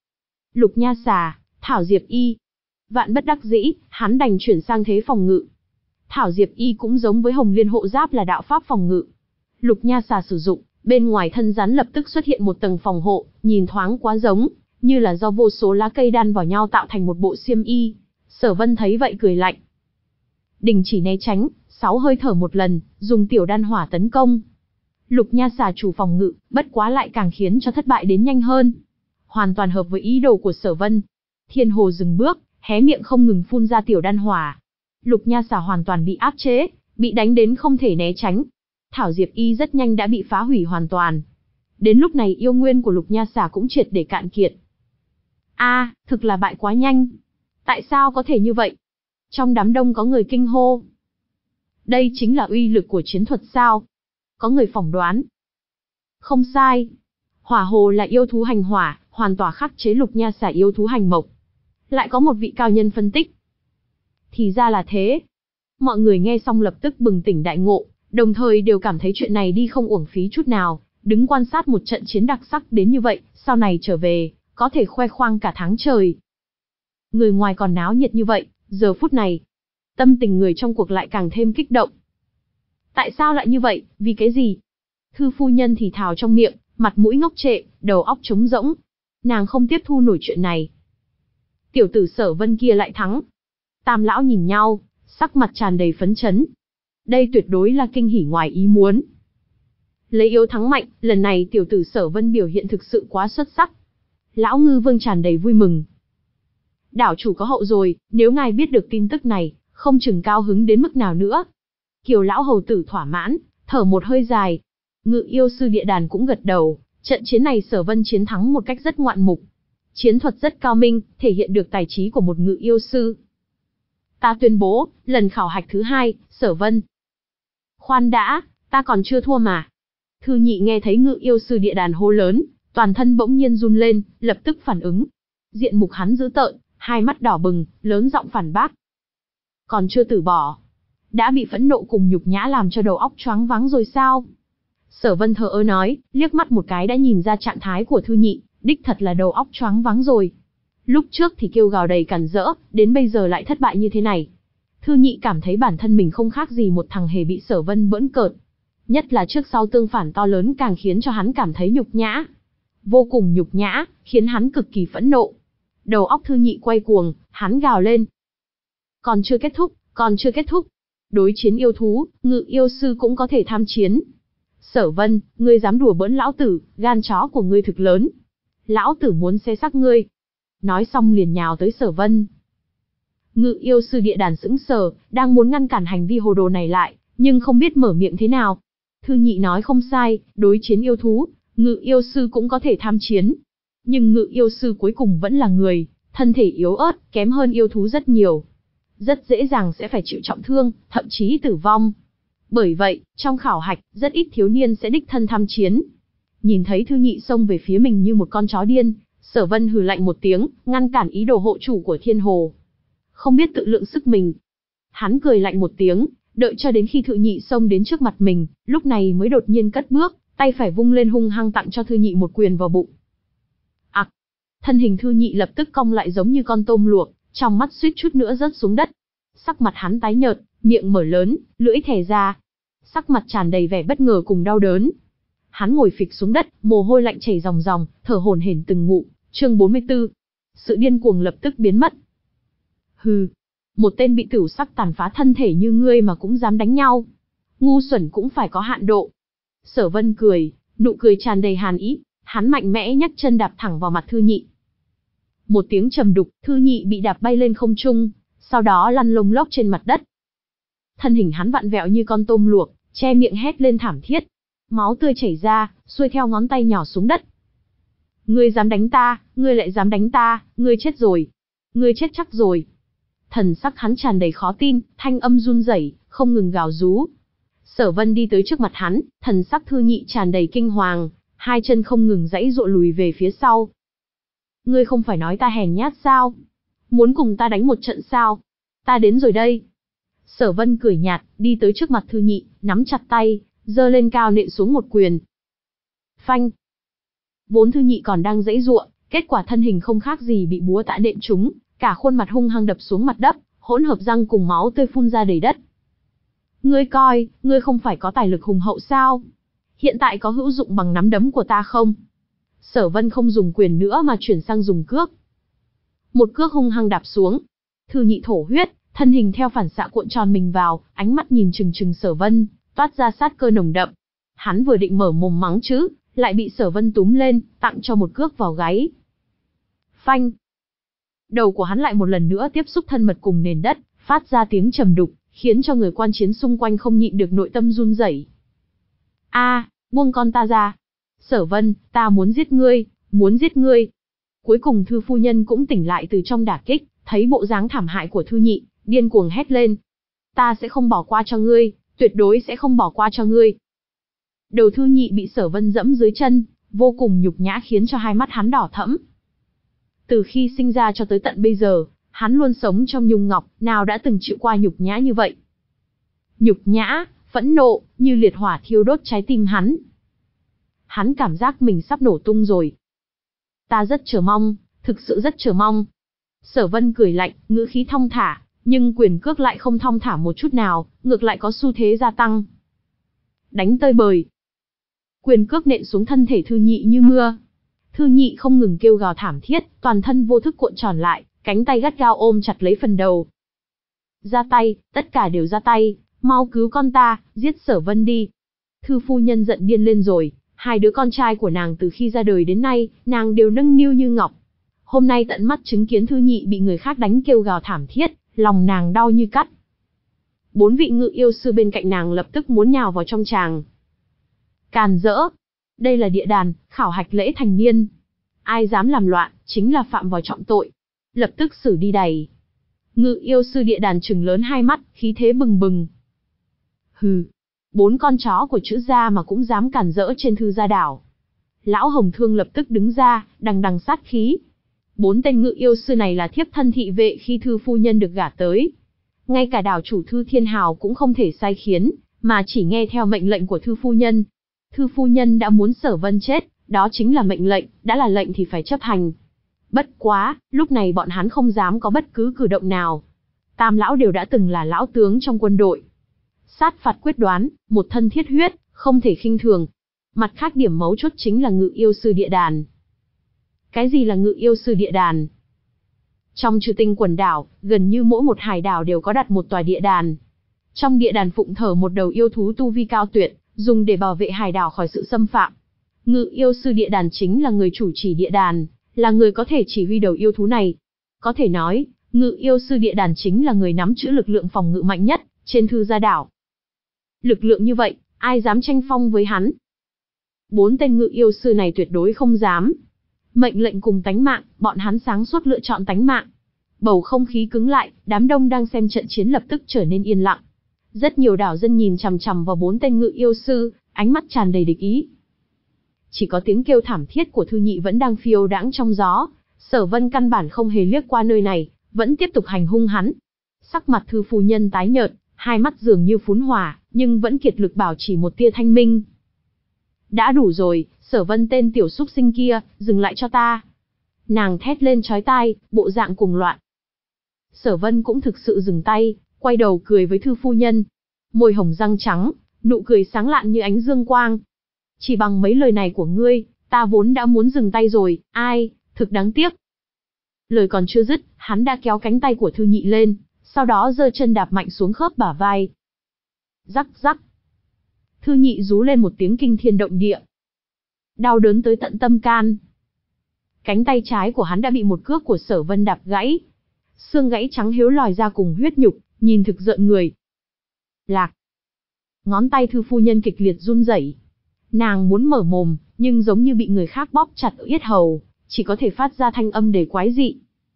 Lục Nha Xà, Thảo Diệp Y. Vạn bất đắc dĩ, hắn đành chuyển sang thế phòng ngự. Thảo Diệp Y cũng giống với Hồng Liên hộ giáp là đạo pháp phòng ngự. Lục Nha Xà sử dụng, bên ngoài thân rắn lập tức xuất hiện một tầng phòng hộ, nhìn thoáng quá giống, như là do vô số lá cây đan vào nhau tạo thành một bộ xiêm y. Sở Vân thấy vậy cười lạnh. Đình chỉ né tránh, sáu hơi thở một lần, dùng tiểu đan hỏa tấn công. Lục Nha Xà chủ phòng ngự, bất quá lại càng khiến cho thất bại đến nhanh hơn. Hoàn toàn hợp với ý đồ của Sở Vân. Thiên Hồ dừng bước, hé miệng không ngừng phun ra tiểu đan hỏa. Lục Nha Xà hoàn toàn bị áp chế, bị đánh đến không thể né tránh. Thảo Diệp Y rất nhanh đã bị phá hủy hoàn toàn. Đến lúc này yêu nguyên của Lục Nha Xà cũng triệt để cạn kiệt. A, à, thực là bại quá nhanh. Tại sao có thể như vậy? Trong đám đông có người kinh hô. Đây chính là uy lực của chiến thuật sao? Có người phỏng đoán. Không sai. Hỏa hồ là yêu thú hành hỏa, hoàn toàn khắc chế Lục Nha Xà yêu thú hành mộc. Lại có một vị cao nhân phân tích. Thì ra là thế. Mọi người nghe xong lập tức bừng tỉnh đại ngộ, đồng thời đều cảm thấy chuyện này đi không uổng phí chút nào, đứng quan sát một trận chiến đặc sắc đến như vậy, sau này trở về, có thể khoe khoang cả tháng trời. Người ngoài còn náo nhiệt như vậy, giờ phút này, tâm tình người trong cuộc lại càng thêm kích động. Tại sao lại như vậy, vì cái gì? Thư phu nhân thì thào trong miệng, mặt mũi ngốc trệ, đầu óc trống rỗng. Nàng không tiếp thu nổi chuyện này. Tiểu tử Sở Vân kia lại thắng. Tam lão nhìn nhau, sắc mặt tràn đầy phấn chấn. Đây tuyệt đối là kinh hỉ ngoài ý muốn. Lấy yếu thắng mạnh, lần này tiểu tử Sở Vân biểu hiện thực sự quá xuất sắc. Lão Ngư Vương tràn đầy vui mừng. Đảo chủ có hậu rồi, nếu ngài biết được tin tức này, không chừng cao hứng đến mức nào nữa. Kiều lão hầu tử thỏa mãn, thở một hơi dài. Ngự yêu sư địa đàn cũng gật đầu, trận chiến này Sở Vân chiến thắng một cách rất ngoạn mục. Chiến thuật rất cao minh, thể hiện được tài trí của một ngự yêu sư. Ta tuyên bố, lần khảo hạch thứ hai, Sở Vân. Khoan đã, ta còn chưa thua mà. Thư Nhị nghe thấy ngự yêu sư địa đàn hô lớn, toàn thân bỗng nhiên run lên, lập tức phản ứng. Diện mục hắn dữ tợn, hai mắt đỏ bừng, lớn giọng phản bác. Còn chưa từ bỏ. Đã bị phẫn nộ cùng nhục nhã làm cho đầu óc choáng váng rồi sao? Sở Vân thờ ơ nói, liếc mắt một cái đã nhìn ra trạng thái của Thư Nhị, đích thật là đầu óc choáng váng rồi. Lúc trước thì kêu gào đầy cản rỡ, đến bây giờ lại thất bại như thế này. Thư Nhị cảm thấy bản thân mình không khác gì một thằng hề bị Sở Vân bỡn cợt. Nhất là trước sau tương phản to lớn càng khiến cho hắn cảm thấy nhục nhã. Vô cùng nhục nhã, khiến hắn cực kỳ phẫn nộ. Đầu óc Thư Nhị quay cuồng, hắn gào lên. Còn chưa kết thúc, còn chưa kết thúc. Đối chiến yêu thú, ngự yêu sư cũng có thể tham chiến. Sở Vân, ngươi dám đùa bỡn lão tử, gan chó của ngươi thực lớn. Lão tử muốn xé xác ngươi. Nói xong liền nhào tới Sở Vân. Ngự yêu sư địa đàn sững sờ, đang muốn ngăn cản hành vi hồ đồ này lại, nhưng không biết mở miệng thế nào. Thư Nhị nói không sai, đối chiến yêu thú, ngự yêu sư cũng có thể tham chiến. Nhưng ngự yêu sư cuối cùng vẫn là người, thân thể yếu ớt, kém hơn yêu thú rất nhiều. Rất dễ dàng sẽ phải chịu trọng thương, thậm chí tử vong. Bởi vậy, trong khảo hạch, rất ít thiếu niên sẽ đích thân tham chiến. Nhìn thấy Thư Nhị xông về phía mình như một con chó điên, Sở Vân hừ lạnh một tiếng, ngăn cản ý đồ hộ chủ của Thiên Hồ. Không biết tự lượng sức mình. Hắn cười lạnh một tiếng, đợi cho đến khi Thư Nhị xông đến trước mặt mình, lúc này mới đột nhiên cất bước, tay phải vung lên hung hăng tặng cho Thư Nhị một quyền vào bụng. Ặc! Thân hình Thư Nhị lập tức cong lại giống như con tôm luộc, trong mắt suýt chút nữa rớt xuống đất. Sắc mặt hắn tái nhợt, miệng mở lớn, lưỡi thè ra. Sắc mặt tràn đầy vẻ bất ngờ cùng đau đớn. Hắn ngồi phịch xuống đất, mồ hôi lạnh chảy ròng ròng, thở hổn hển từng ngụm. Chương bốn mươi tư. Sự điên cuồng lập tức biến mất. Hừ, một tên bị tửu sắc tàn phá thân thể như ngươi mà cũng dám đánh nhau. Ngu xuẩn cũng phải có hạn độ. Sở Vân cười, nụ cười tràn đầy hàn ý, hắn mạnh mẽ nhấc chân đạp thẳng vào mặt Thư Nhị. Một tiếng trầm đục, Thư Nhị bị đạp bay lên không trung, sau đó lăn lông lốc trên mặt đất. Thân hình hắn vặn vẹo như con tôm luộc, che miệng hét lên thảm thiết. Máu tươi chảy ra, xuôi theo ngón tay nhỏ xuống đất. Ngươi dám đánh ta, ngươi lại dám đánh ta, ngươi chết rồi. Ngươi chết chắc rồi. Thần sắc hắn tràn đầy khó tin, thanh âm run rẩy, không ngừng gào rú. Sở Vân đi tới trước mặt hắn, thần sắc Thư Nhị tràn đầy kinh hoàng, hai chân không ngừng giãy giụa lùi về phía sau. Ngươi không phải nói ta hèn nhát sao? Muốn cùng ta đánh một trận sao? Ta đến rồi đây. Sở Vân cười nhạt, đi tới trước mặt Thư Nhị, nắm chặt tay, giơ lên cao nện xuống một quyền. Phanh. Vốn Thư Nhị còn đang giãy giụa, kết quả thân hình không khác gì bị búa tạ nện trúng, cả khuôn mặt hung hăng đập xuống mặt đất, hỗn hợp răng cùng máu tươi phun ra đầy đất. Ngươi coi, ngươi không phải có tài lực hùng hậu sao? Hiện tại có hữu dụng bằng nắm đấm của ta không? Sở Vân không dùng quyền nữa mà chuyển sang dùng cước. Một cước hung hăng đạp xuống. Thư Nhị thổ huyết, thân hình theo phản xạ cuộn tròn mình vào, ánh mắt nhìn chừng chừng Sở Vân, toát ra sát cơ nồng đậm. Hắn vừa định mở mồm mắng chứ, lại bị Sở Vân túm lên, tặng cho một cước vào gáy. Phanh. Đầu của hắn lại một lần nữa tiếp xúc thân mật cùng nền đất, phát ra tiếng trầm đục, khiến cho người quan chiến xung quanh không nhịn được nội tâm run rẩy. A, buông con ta ra. Sở Vân, ta muốn giết ngươi, muốn giết ngươi. Cuối cùng Thư phu nhân cũng tỉnh lại từ trong đả kích, thấy bộ dáng thảm hại của Thư Nhị, điên cuồng hét lên. Ta sẽ không bỏ qua cho ngươi, tuyệt đối sẽ không bỏ qua cho ngươi. Đầu Thư Nhị bị Sở Vân dẫm dưới chân, vô cùng nhục nhã khiến cho hai mắt hắn đỏ thẫm. Từ khi sinh ra cho tới tận bây giờ, hắn luôn sống trong nhung ngọc, nào đã từng chịu qua nhục nhã như vậy. Nhục nhã, phẫn nộ, như liệt hỏa thiêu đốt trái tim hắn. Hắn cảm giác mình sắp nổ tung rồi. Ta rất chờ mong, thực sự rất chờ mong. Sở Vân cười lạnh, ngữ khí thong thả, nhưng quyền cước lại không thong thả một chút nào, ngược lại có xu thế gia tăng. Đánh tơi bời. Quyền cước nện xuống thân thể Thư Nhị như mưa. Thư Nhị không ngừng kêu gào thảm thiết, toàn thân vô thức cuộn tròn lại, cánh tay gắt gao ôm chặt lấy phần đầu. Ra tay, tất cả đều ra tay, mau cứu con ta, giết Sở Vân đi. Thư phu nhân giận điên lên rồi, hai đứa con trai của nàng từ khi ra đời đến nay, nàng đều nâng niu như ngọc. Hôm nay tận mắt chứng kiến Thư Nhị bị người khác đánh kêu gào thảm thiết, lòng nàng đau như cắt. Bốn vị ngự yêu sư bên cạnh nàng lập tức muốn nhào vào trong tràng. Càn rỡ! Đây là địa đàn, khảo hạch lễ thành niên. Ai dám làm loạn, chính là phạm vào trọng tội. Lập tức xử đi đày. Ngự yêu sư địa đàn trừng lớn hai mắt, khí thế bừng bừng. Hừ! Bốn con chó của chữ gia mà cũng dám càn rỡ trên Thư gia đảo. Lão Hồng Thương lập tức đứng ra, đằng đằng sát khí. Bốn tên ngự yêu sư này là thiếp thân thị vệ khi Thư phu nhân được gả tới. Ngay cả đảo chủ Thư Thiên Hào cũng không thể sai khiến, mà chỉ nghe theo mệnh lệnh của Thư phu nhân. Thư phu nhân đã muốn Sở Vân chết, đó chính là mệnh lệnh, đã là lệnh thì phải chấp hành. Bất quá, lúc này bọn hắn không dám có bất cứ cử động nào. Tam lão đều đã từng là lão tướng trong quân đội. Sát phạt quyết đoán, một thân thiết huyết, không thể khinh thường. Mặt khác điểm mấu chốt chính là ngự yêu sư địa đàn. Cái gì là ngự yêu sư địa đàn? Trong Trừ Tinh quần đảo, gần như mỗi một hải đảo đều có đặt một tòa địa đàn. Trong địa đàn phụng thờ một đầu yêu thú tu vi cao tuyệt, dùng để bảo vệ hải đảo khỏi sự xâm phạm. Ngự yêu sư địa đàn chính là người chủ trì địa đàn, là người có thể chỉ huy đầu yêu thú này. Có thể nói, ngự yêu sư địa đàn chính là người nắm giữ lực lượng phòng ngự mạnh nhất trên Thư gia đảo. Lực lượng như vậy, ai dám tranh phong với hắn? Bốn tên ngự yêu sư này tuyệt đối không dám. Mệnh lệnh cùng tánh mạng, bọn hắn sáng suốt lựa chọn tánh mạng. Bầu không khí cứng lại, đám đông đang xem trận chiến lập tức trở nên yên lặng. Rất nhiều đảo dân nhìn chằm chằm vào bốn tên ngự yêu sư, ánh mắt tràn đầy địch ý. Chỉ có tiếng kêu thảm thiết của Thư Nhị vẫn đang phiêu đãng trong gió. Sở Vân căn bản không hề liếc qua nơi này, vẫn tiếp tục hành hung hắn. Sắc mặt Thư phu nhân tái nhợt, hai mắt dường như phún hỏa, nhưng vẫn kiệt lực bảo trì một tia thanh minh. Đã đủ rồi, Sở Vân tên tiểu súc sinh kia, dừng lại cho ta. Nàng thét lên chói tai, bộ dạng cuồng loạn. Sở Vân cũng thực sự dừng tay, quay đầu cười với Thư phu nhân. Môi hồng răng trắng, nụ cười sáng lạn như ánh dương quang. Chỉ bằng mấy lời này của ngươi, ta vốn đã muốn dừng tay rồi, ai, thực đáng tiếc. Lời còn chưa dứt, hắn đã kéo cánh tay của Thư Nhị lên, sau đó giơ chân đạp mạnh xuống khớp bả vai. Rắc rắc. Thư Nhị rú lên một tiếng kinh thiên động địa. Đau đớn tới tận tâm can. Cánh tay trái của hắn đã bị một cước của Sở Vân đạp gãy. Xương gãy trắng hiếu lòi ra cùng huyết nhục, nhìn thực rợn người. Lạc. Ngón tay Thư phu nhân kịch liệt run rẩy. Nàng muốn mở mồm, nhưng giống như bị người khác bóp chặt ở yết hầu, chỉ có thể phát ra thanh âm đầy quái dị.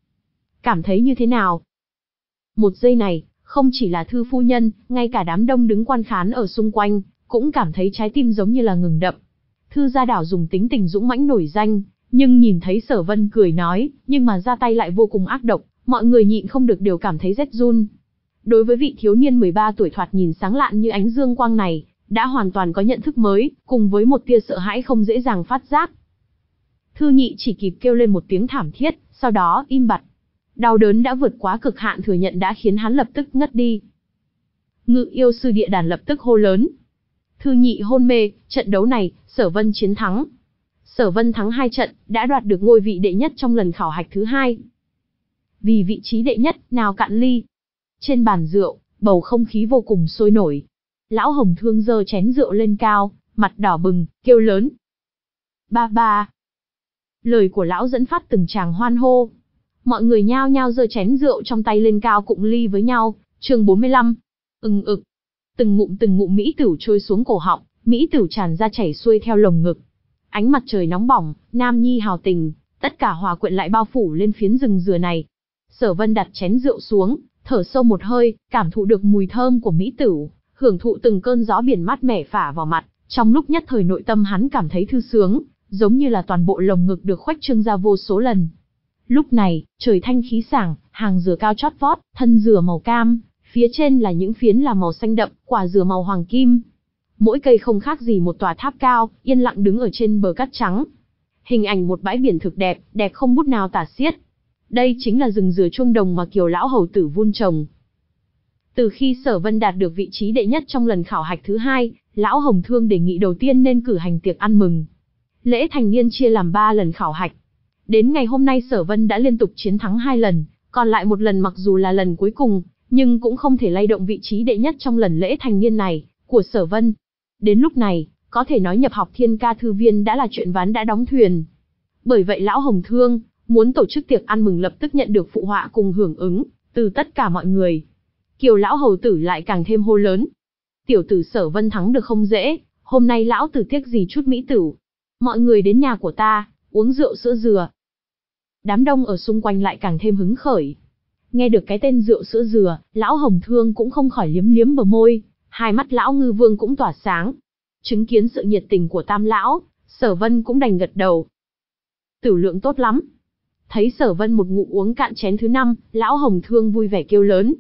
Cảm thấy như thế nào? Một giây này, không chỉ là Thư phu nhân, ngay cả đám đông đứng quan khán ở xung quanh, cũng cảm thấy trái tim giống như là ngừng đập. Thư gia đảo dùng tính tình dũng mãnh nổi danh, nhưng nhìn thấy Sở Vân cười nói, nhưng mà ra tay lại vô cùng ác độc, mọi người nhịn không được đều cảm thấy rét run. Đối với vị thiếu niên mười ba tuổi thoạt nhìn sáng lạn như ánh dương quang này, đã hoàn toàn có nhận thức mới, cùng với một tia sợ hãi không dễ dàng phát giác. Thư Nhị chỉ kịp kêu lên một tiếng thảm thiết, sau đó im bặt. Đau đớn đã vượt quá cực hạn thừa nhận đã khiến hắn lập tức ngất đi. Ngự yêu sư địa đàn lập tức hô lớn. Thư Nhị hôn mê, trận đấu này, Sở Vân chiến thắng. Sở Vân thắng hai trận, đã đoạt được ngôi vị đệ nhất trong lần khảo hạch thứ hai. Vì vị trí đệ nhất, nào cạn ly. Trên bàn rượu, bầu không khí vô cùng sôi nổi. Lão Hồng Thương giơ chén rượu lên cao, mặt đỏ bừng, kêu lớn. Ba ba. Lời của lão dẫn phát từng tràng hoan hô. Mọi người nhao nhao giơ chén rượu trong tay lên cao cụng ly với nhau. Chương bốn mươi lăm. Ừng ực. Từng ngụm từng ngụm mỹ tửu trôi xuống cổ họng, mỹ tửu tràn ra chảy xuôi theo lồng ngực. Ánh mặt trời nóng bỏng, nam nhi hào tình, tất cả hòa quyện lại bao phủ lên phiến rừng dừa này. Sở Vân đặt chén rượu xuống, thở sâu một hơi, cảm thụ được mùi thơm của mỹ tửu, hưởng thụ từng cơn gió biển mát mẻ phả vào mặt, trong lúc nhất thời nội tâm hắn cảm thấy thư sướng, giống như là toàn bộ lồng ngực được khuếch trương ra vô số lần. Lúc này, trời thanh khí sảng, hàng dừa cao chót vót, thân dừa màu cam, phía trên là những phiến là màu xanh đậm, quả dừa màu hoàng kim. Mỗi cây không khác gì một tòa tháp cao, yên lặng đứng ở trên bờ cát trắng. Hình ảnh một bãi biển thực đẹp, đẹp không bút nào tả xiết. Đây chính là rừng dừa chuông đồng mà Kiều lão hầu tử vun trồng. Từ khi Sở Vân đạt được vị trí đệ nhất trong lần khảo hạch thứ hai, lão Hồng Thương đề nghị đầu tiên nên cử hành tiệc ăn mừng. Lễ thành niên chia làm ba lần khảo hạch. Đến ngày hôm nay Sở Vân đã liên tục chiến thắng hai lần, còn lại một lần mặc dù là lần cuối cùng, nhưng cũng không thể lay động vị trí đệ nhất trong lần lễ thành niên này của Sở Vân. Đến lúc này, có thể nói nhập học Thiên Ca thư viên đã là chuyện ván đã đóng thuyền. Bởi vậy lão Hồng Thương muốn tổ chức tiệc ăn mừng lập tức nhận được phụ họa cùng hưởng ứng từ tất cả mọi người. Kiều lão hầu tử lại càng thêm hô lớn: "Tiểu tử Sở Vân thắng được không dễ, hôm nay lão tử tiếc gì chút mỹ tửu. Mọi người đến nhà của ta, uống rượu sữa dừa." Đám đông ở xung quanh lại càng thêm hứng khởi. Nghe được cái tên rượu sữa dừa, lão Hồng Thương cũng không khỏi liếm liếm bờ môi, hai mắt lão Ngư Vương cũng tỏa sáng. Chứng kiến sự nhiệt tình của Tam lão, Sở Vân cũng đành gật đầu. Tửu lượng tốt lắm. Thấy Sở Vân một ngụm uống cạn chén thứ năm, lão Hồng Thương vui vẻ kêu lớn.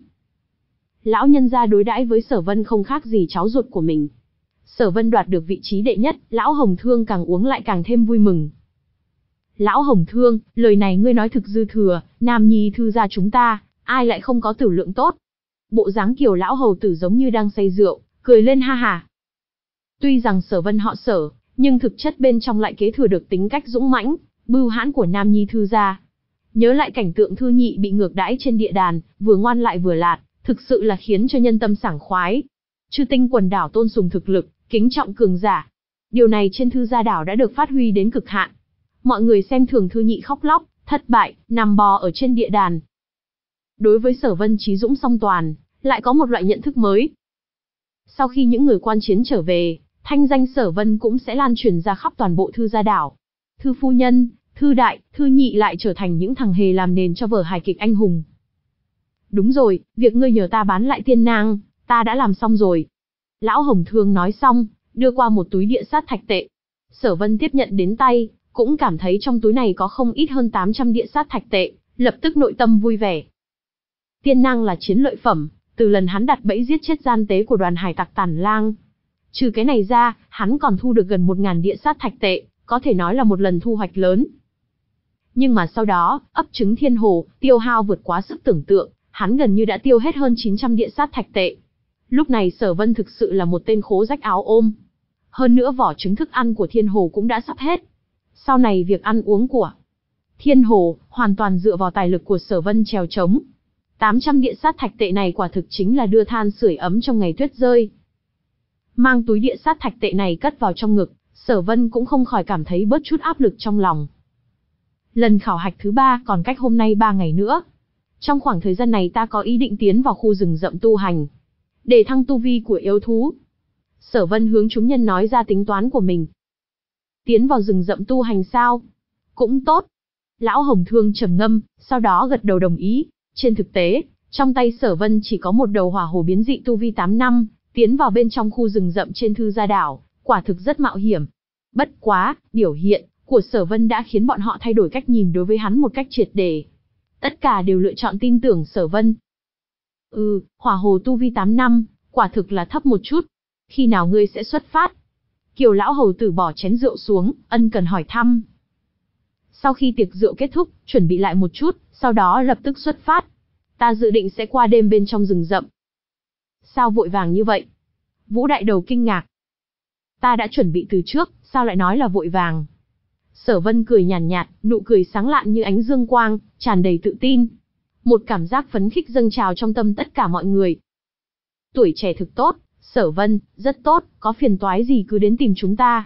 Lão nhân gia đối đãi với Sở Vân không khác gì cháu ruột của mình. Sở Vân đoạt được vị trí đệ nhất, lão Hồng Thương càng uống lại càng thêm vui mừng. Lão Hồng Thương, lời này ngươi nói thực dư thừa, Nam Nhi thư gia chúng ta, ai lại không có tửu lượng tốt. Bộ dáng Kiều lão hầu tử giống như đang say rượu, cười lên ha ha. Tuy rằng Sở Vân họ Sở, nhưng thực chất bên trong lại kế thừa được tính cách dũng mãnh, bưu hãn của Nam Nhi thư gia. Nhớ lại cảnh tượng Thư Nhị bị ngược đãi trên địa đàn, vừa ngoan lại vừa lạt, thực sự là khiến cho nhân tâm sảng khoái. Chư tinh quần đảo tôn sùng thực lực, kính trọng cường giả. Điều này trên Thư gia đảo đã được phát huy đến cực hạn. Mọi người xem thường Thư Nhị khóc lóc, thất bại, nằm bò ở trên địa đàn. Đối với Sở Vân trí dũng song toàn, lại có một loại nhận thức mới. Sau khi những người quan chiến trở về, thanh danh Sở Vân cũng sẽ lan truyền ra khắp toàn bộ Thư gia đảo. Thư phu nhân, Thư đại, Thư nhị lại trở thành những thằng hề làm nền cho vở hài kịch anh hùng. Đúng rồi, việc ngươi nhờ ta bán lại tiên nang, ta đã làm xong rồi. Lão Hồng Thương nói xong, đưa qua một túi địa sát thạch tệ. Sở Vân tiếp nhận đến tay, cũng cảm thấy trong túi này có không ít hơn tám trăm địa sát thạch tệ, lập tức nội tâm vui vẻ. Tiên nang là chiến lợi phẩm, từ lần hắn đặt bẫy giết chết gian tế của đoàn hải tặc Tản Lang. Trừ cái này ra, hắn còn thu được gần một nghìn địa sát thạch tệ, có thể nói là một lần thu hoạch lớn. Nhưng mà sau đó, ấp trứng thiên hồ, tiêu hao vượt quá sức tưởng tượng, hắn gần như đã tiêu hết hơn chín trăm địa sát thạch tệ. Lúc này Sở Vân thực sự là một tên khố rách áo ôm. Hơn nữa vỏ trứng thức ăn của thiên hồ cũng đã sắp hết. Sau này việc ăn uống của thiên hồ, hoàn toàn dựa vào tài lực của Sở Vân trèo trống. tám trăm địa sát thạch tệ này quả thực chính là đưa than sưởi ấm trong ngày tuyết rơi. Mang túi địa sát thạch tệ này cất vào trong ngực, Sở Vân cũng không khỏi cảm thấy bớt chút áp lực trong lòng. Lần khảo hạch thứ ba còn cách hôm nay ba ngày nữa. Trong khoảng thời gian này ta có ý định tiến vào khu rừng rậm tu hành, để thăng tu vi của yêu thú. Sở Vân hướng chúng nhân nói ra tính toán của mình. Tiến vào rừng rậm tu hành sao? Cũng tốt. Lão Hồng Thương trầm ngâm, sau đó gật đầu đồng ý. Trên thực tế, trong tay Sở Vân chỉ có một đầu hỏa hồ biến dị tu vi tám năm, tiến vào bên trong khu rừng rậm trên Thư gia đảo, quả thực rất mạo hiểm. Bất quá, biểu hiện của Sở Vân đã khiến bọn họ thay đổi cách nhìn đối với hắn một cách triệt để. Tất cả đều lựa chọn tin tưởng Sở Vân. Ừ, hỏa hồ tu vi tám năm, quả thực là thấp một chút. Khi nào ngươi sẽ xuất phát? Kiều lão hầu tử bỏ chén rượu xuống, ân cần hỏi thăm. Sau khi tiệc rượu kết thúc, chuẩn bị lại một chút, sau đó lập tức xuất phát. Ta dự định sẽ qua đêm bên trong rừng rậm. Sao vội vàng như vậy? Vũ đại đầu kinh ngạc. Ta đã chuẩn bị từ trước, sao lại nói là vội vàng? Sở Vân cười nhàn nhạt, nhạt, nụ cười sáng lạn như ánh dương quang, tràn đầy tự tin. Một cảm giác phấn khích dâng trào trong tâm tất cả mọi người. Tuổi trẻ thực tốt, Sở Vân, rất tốt, có phiền toái gì cứ đến tìm chúng ta.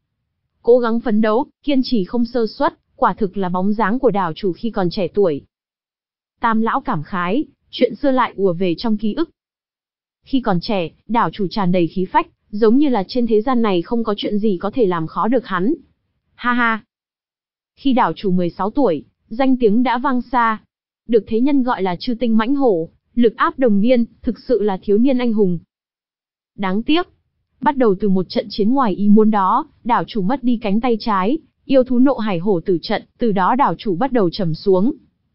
Cố gắng phấn đấu, kiên trì không sơ suất, quả thực là bóng dáng của đảo chủ khi còn trẻ tuổi. Tam lão cảm khái, chuyện xưa lại ùa về trong ký ức. Khi còn trẻ, đảo chủ tràn đầy khí phách, giống như là trên thế gian này không có chuyện gì có thể làm khó được hắn. Ha ha. Khi đảo chủ mười sáu tuổi, danh tiếng đã vang xa. Được thế nhân gọi là chư tinh mãnh hổ, lực áp đồng niên, thực sự là thiếu niên anh hùng. Đáng tiếc. Bắt đầu từ một trận chiến ngoài ý muốn đó, đảo chủ mất đi cánh tay trái, Yêu thú nộ hải hổ tử trận, từ đó đảo chủ bắt đầu trầm xuống.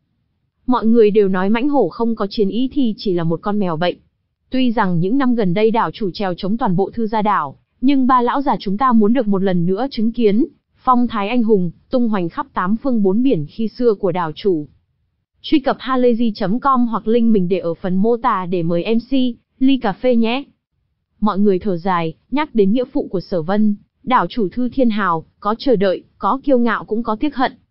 Mọi người đều nói mãnh hổ không có chiến ý thì chỉ là một con mèo bệnh. Tuy rằng những năm gần đây đảo chủ trèo chống toàn bộ Thư Gia đảo, nhưng ba lão già chúng ta muốn được một lần nữa chứng kiến phong thái anh hùng, tung hoành khắp tám phương bốn biển khi xưa của đảo chủ. Truy cập halayzi chấm com hoặc link mình để ở phần mô tả để mời em xê, ly cà phê nhé. Mọi người thở dài, nhắc đến nghĩa phụ của Sở Vân, đảo chủ Thư Thiên Hào, có chờ đợi, có kiêu ngạo cũng có tiếc hận.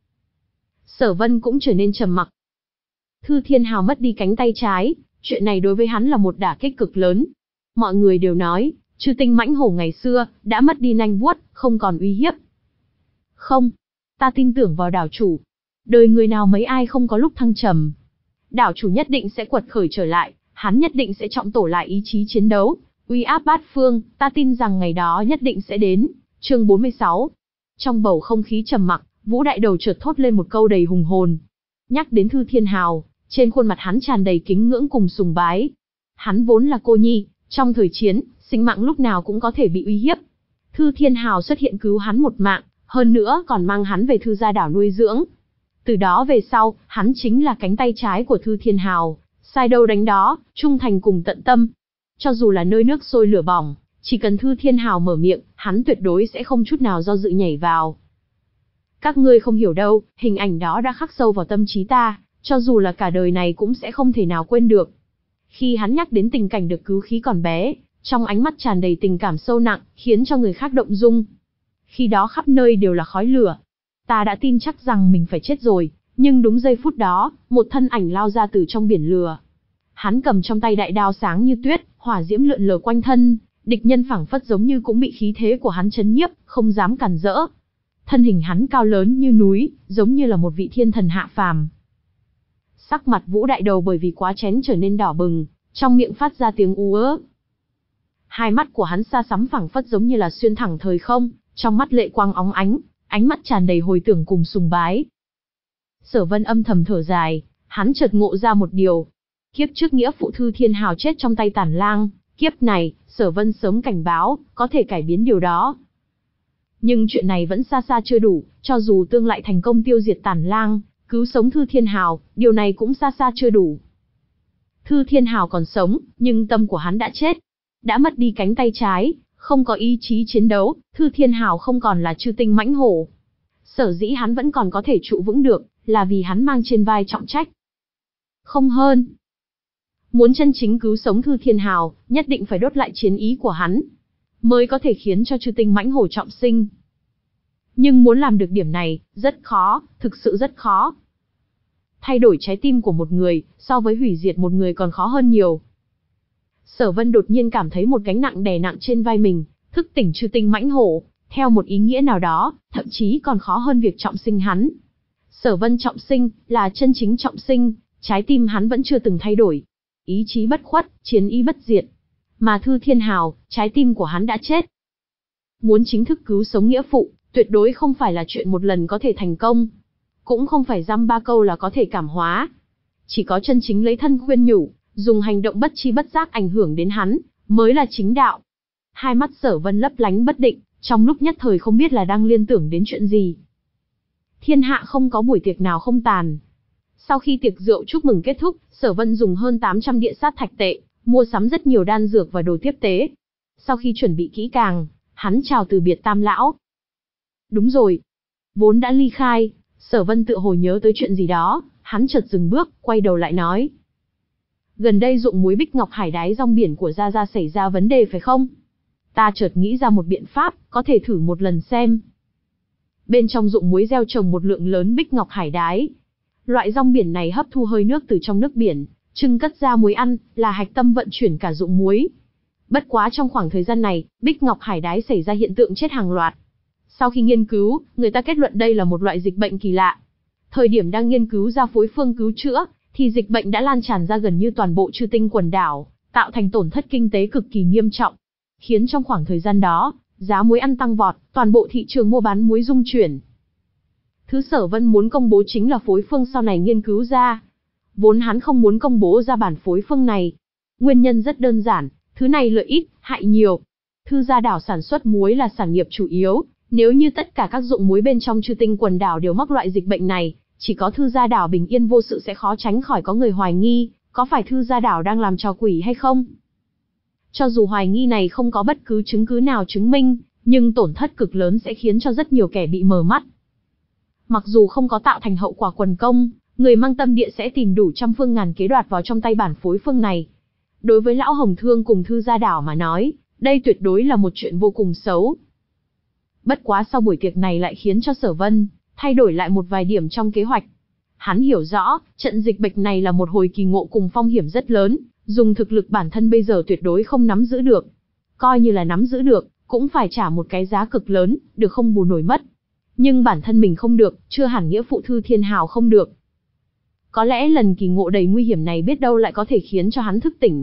Sở Vân cũng trở nên trầm mặc. Thư Thiên Hào mất đi cánh tay trái, chuyện này đối với hắn là một đả kích cực lớn. Mọi người đều nói, Chư Tinh mãnh hổ ngày xưa, đã mất đi nanh vuốt, không còn uy hiếp. Không, ta tin tưởng vào đảo chủ. Đời người nào mấy ai không có lúc thăng trầm. Đảo chủ nhất định sẽ quật khởi trở lại, hắn nhất định sẽ trọng tổ lại ý chí chiến đấu, uy áp bát phương, ta tin rằng ngày đó nhất định sẽ đến. Chương bốn mươi sáu. Trong bầu không khí trầm mặc, Vũ Đại Đầu chợt thốt lên một câu đầy hùng hồn. Nhắc đến Thư Thiên Hào, trên khuôn mặt hắn tràn đầy kính ngưỡng cùng sùng bái. Hắn vốn là cô nhi, trong thời chiến, sinh mạng lúc nào cũng có thể bị uy hiếp. Thư Thiên Hào xuất hiện cứu hắn một mạng, hơn nữa còn mang hắn về Thư Gia đảo nuôi dưỡng. Từ đó về sau, hắn chính là cánh tay trái của Thư Thiên Hào, sai đâu đánh đó, trung thành cùng tận tâm. Cho dù là nơi nước sôi lửa bỏng, chỉ cần Thư Thiên Hào mở miệng, hắn tuyệt đối sẽ không chút nào do dự nhảy vào. Các ngươi không hiểu đâu, hình ảnh đó đã khắc sâu vào tâm trí ta, cho dù là cả đời này cũng sẽ không thể nào quên được. Khi hắn nhắc đến tình cảnh được cứu khi còn bé, trong ánh mắt tràn đầy tình cảm sâu nặng, khiến cho người khác động dung. Khi đó khắp nơi đều là khói lửa. Ta đã tin chắc rằng mình phải chết rồi, nhưng đúng giây phút đó, một thân ảnh lao ra từ trong biển lửa. Hắn cầm trong tay đại đao sáng như tuyết, hỏa diễm lượn lờ quanh thân, địch nhân phảng phất giống như cũng bị khí thế của hắn chấn nhiếp, không dám cản rỡ. Thân hình hắn cao lớn như núi, giống như là một vị thiên thần hạ phàm. Sắc mặt Vũ Đại Đầu bởi vì quá chén trở nên đỏ bừng, trong miệng phát ra tiếng u ớ. Hai mắt của hắn xa xắm phảng phất giống như là xuyên thẳng thời không, trong mắt lệ quang óng ánh, ánh mắt tràn đầy hồi tưởng cùng sùng bái. Sở Vân âm thầm thở dài, hắn chợt ngộ ra một điều. Kiếp trước nghĩa phụ Thư Thiên Hào chết trong tay Tản Lang, kiếp này, Sở Vân sớm cảnh báo, có thể cải biến điều đó. Nhưng chuyện này vẫn xa xa chưa đủ, cho dù tương lại thành công tiêu diệt Tản Lang, cứu sống Thư Thiên Hào, điều này cũng xa xa chưa đủ. Thư Thiên Hào còn sống, nhưng tâm của hắn đã chết. Đã mất đi cánh tay trái, không có ý chí chiến đấu, Thư Thiên Hào không còn là Chư Tinh mãnh hổ. Sở dĩ hắn vẫn còn có thể trụ vững được, là vì hắn mang trên vai trọng trách. Không hơn. Muốn chân chính cứu sống Thư Thiên Hào, nhất định phải đốt lại chiến ý của hắn, mới có thể khiến cho Chư Tinh mãnh hổ trọng sinh. Nhưng muốn làm được điểm này, rất khó, thực sự rất khó. Thay đổi trái tim của một người, so với hủy diệt một người còn khó hơn nhiều. Sở Vân đột nhiên cảm thấy một gánh nặng đè nặng trên vai mình, thức tỉnh Chư Tinh mãnh hổ, theo một ý nghĩa nào đó, thậm chí còn khó hơn việc trọng sinh hắn. Sở Vân trọng sinh, là chân chính trọng sinh, trái tim hắn vẫn chưa từng thay đổi. Ý chí bất khuất, chiến ý bất diệt. Mà Thư Thiên Hào, trái tim của hắn đã chết. Muốn chính thức cứu sống nghĩa phụ, tuyệt đối không phải là chuyện một lần có thể thành công. Cũng không phải dăm ba câu là có thể cảm hóa. Chỉ có chân chính lấy thân khuyên nhủ, dùng hành động bất chi bất giác ảnh hưởng đến hắn, mới là chính đạo. Hai mắt Sở Vân lấp lánh bất định, trong lúc nhất thời không biết là đang liên tưởng đến chuyện gì. Thiên hạ không có buổi tiệc nào không tàn. Sau khi tiệc rượu chúc mừng kết thúc, Sở Vân dùng hơn tám trăm địa sát thạch tệ, mua sắm rất nhiều đan dược và đồ tiếp tế. Sau khi chuẩn bị kỹ càng, hắn chào từ biệt Tam lão. Đúng rồi, vốn đã ly khai, Sở Vân tự hồi nhớ tới chuyện gì đó, hắn chợt dừng bước, quay đầu lại nói: gần đây ruộng muối Bích Ngọc Hải đáy rong biển của Gia Gia xảy ra vấn đề phải không? Ta chợt nghĩ ra một biện pháp, có thể thử một lần xem. Bên trong ruộng muối gieo trồng một lượng lớn Bích Ngọc Hải đái. Loại rong biển này hấp thu hơi nước từ trong nước biển, trưng cất ra muối ăn, là hạch tâm vận chuyển cả ruộng muối. Bất quá trong khoảng thời gian này, Bích Ngọc Hải đái xảy ra hiện tượng chết hàng loạt. Sau khi nghiên cứu, người ta kết luận đây là một loại dịch bệnh kỳ lạ. Thời điểm đang nghiên cứu ra phối phương cứu chữa, thì dịch bệnh đã lan tràn ra gần như toàn bộ Chư Tinh quần đảo, tạo thành tổn thất kinh tế cực kỳ nghiêm trọng. Khiến trong khoảng thời gian đó, giá muối ăn tăng vọt, toàn bộ thị trường mua bán muối rung chuyển. Thứ Sở Vân muốn công bố chính là phối phương sau này nghiên cứu ra. Vốn hắn không muốn công bố ra bản phối phương này. Nguyên nhân rất đơn giản, thứ này lợi ít, hại nhiều. Thư Gia đảo sản xuất muối là sản nghiệp chủ yếu, Nếu như tất cả các ruộng muối bên trong Chư Tinh quần đảo đều mắc loại dịch bệnh này, chỉ có Thư Gia Đảo bình yên vô sự sẽ khó tránh khỏi có người hoài nghi, có phải Thư Gia Đảo đang làm trò quỷ hay không? Cho dù hoài nghi này không có bất cứ chứng cứ nào chứng minh, nhưng tổn thất cực lớn sẽ khiến cho rất nhiều kẻ bị mờ mắt. Mặc dù không có tạo thành hậu quả quần công, người mang tâm địa sẽ tìm đủ trăm phương ngàn kế đoạt vào trong tay bản phối phương này. Đối với Lão Hồng Thương cùng Thư Gia Đảo mà nói, đây tuyệt đối là một chuyện vô cùng xấu. Bất quá sau buổi tiệc này lại khiến cho Sở Vân thay đổi lại một vài điểm trong kế hoạch. Hắn hiểu rõ, trận dịch bệnh này là một hồi kỳ ngộ cùng phong hiểm rất lớn, dùng thực lực bản thân bây giờ tuyệt đối không nắm giữ được. Coi như là nắm giữ được, cũng phải trả một cái giá cực lớn, được không bù nổi mất. Nhưng bản thân mình không được, chưa hẳn nghĩa phụ Thư Thiên Hào không được. Có lẽ lần kỳ ngộ đầy nguy hiểm này biết đâu lại có thể khiến cho hắn thức tỉnh.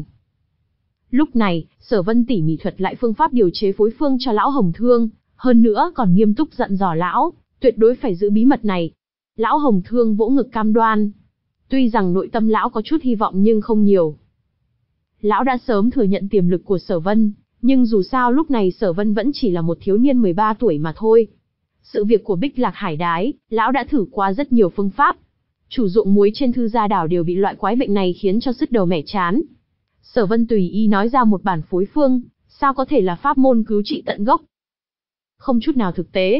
Lúc này, Sở Vân tỉ mỉ thuật lại phương pháp điều chế phối phương cho Lão Hồng Thương, hơn nữa còn nghiêm túc dặn dò lão, tuyệt đối phải giữ bí mật này. Lão Hồng Thương vỗ ngực cam đoan. Tuy rằng nội tâm lão có chút hy vọng nhưng không nhiều. Lão đã sớm thừa nhận tiềm lực của Sở Vân, nhưng dù sao lúc này Sở Vân vẫn chỉ là một thiếu niên mười ba tuổi mà thôi. Sự việc của Bích Lạc Hải Đái, lão đã thử qua rất nhiều phương pháp. Chủ ruộng muối trên Thư Gia Đảo đều bị loại quái bệnh này khiến cho sứt đầu mẻ chán. Sở Vân tùy ý nói ra một bản phối phương, sao có thể là pháp môn cứu trị tận gốc? Không chút nào thực tế.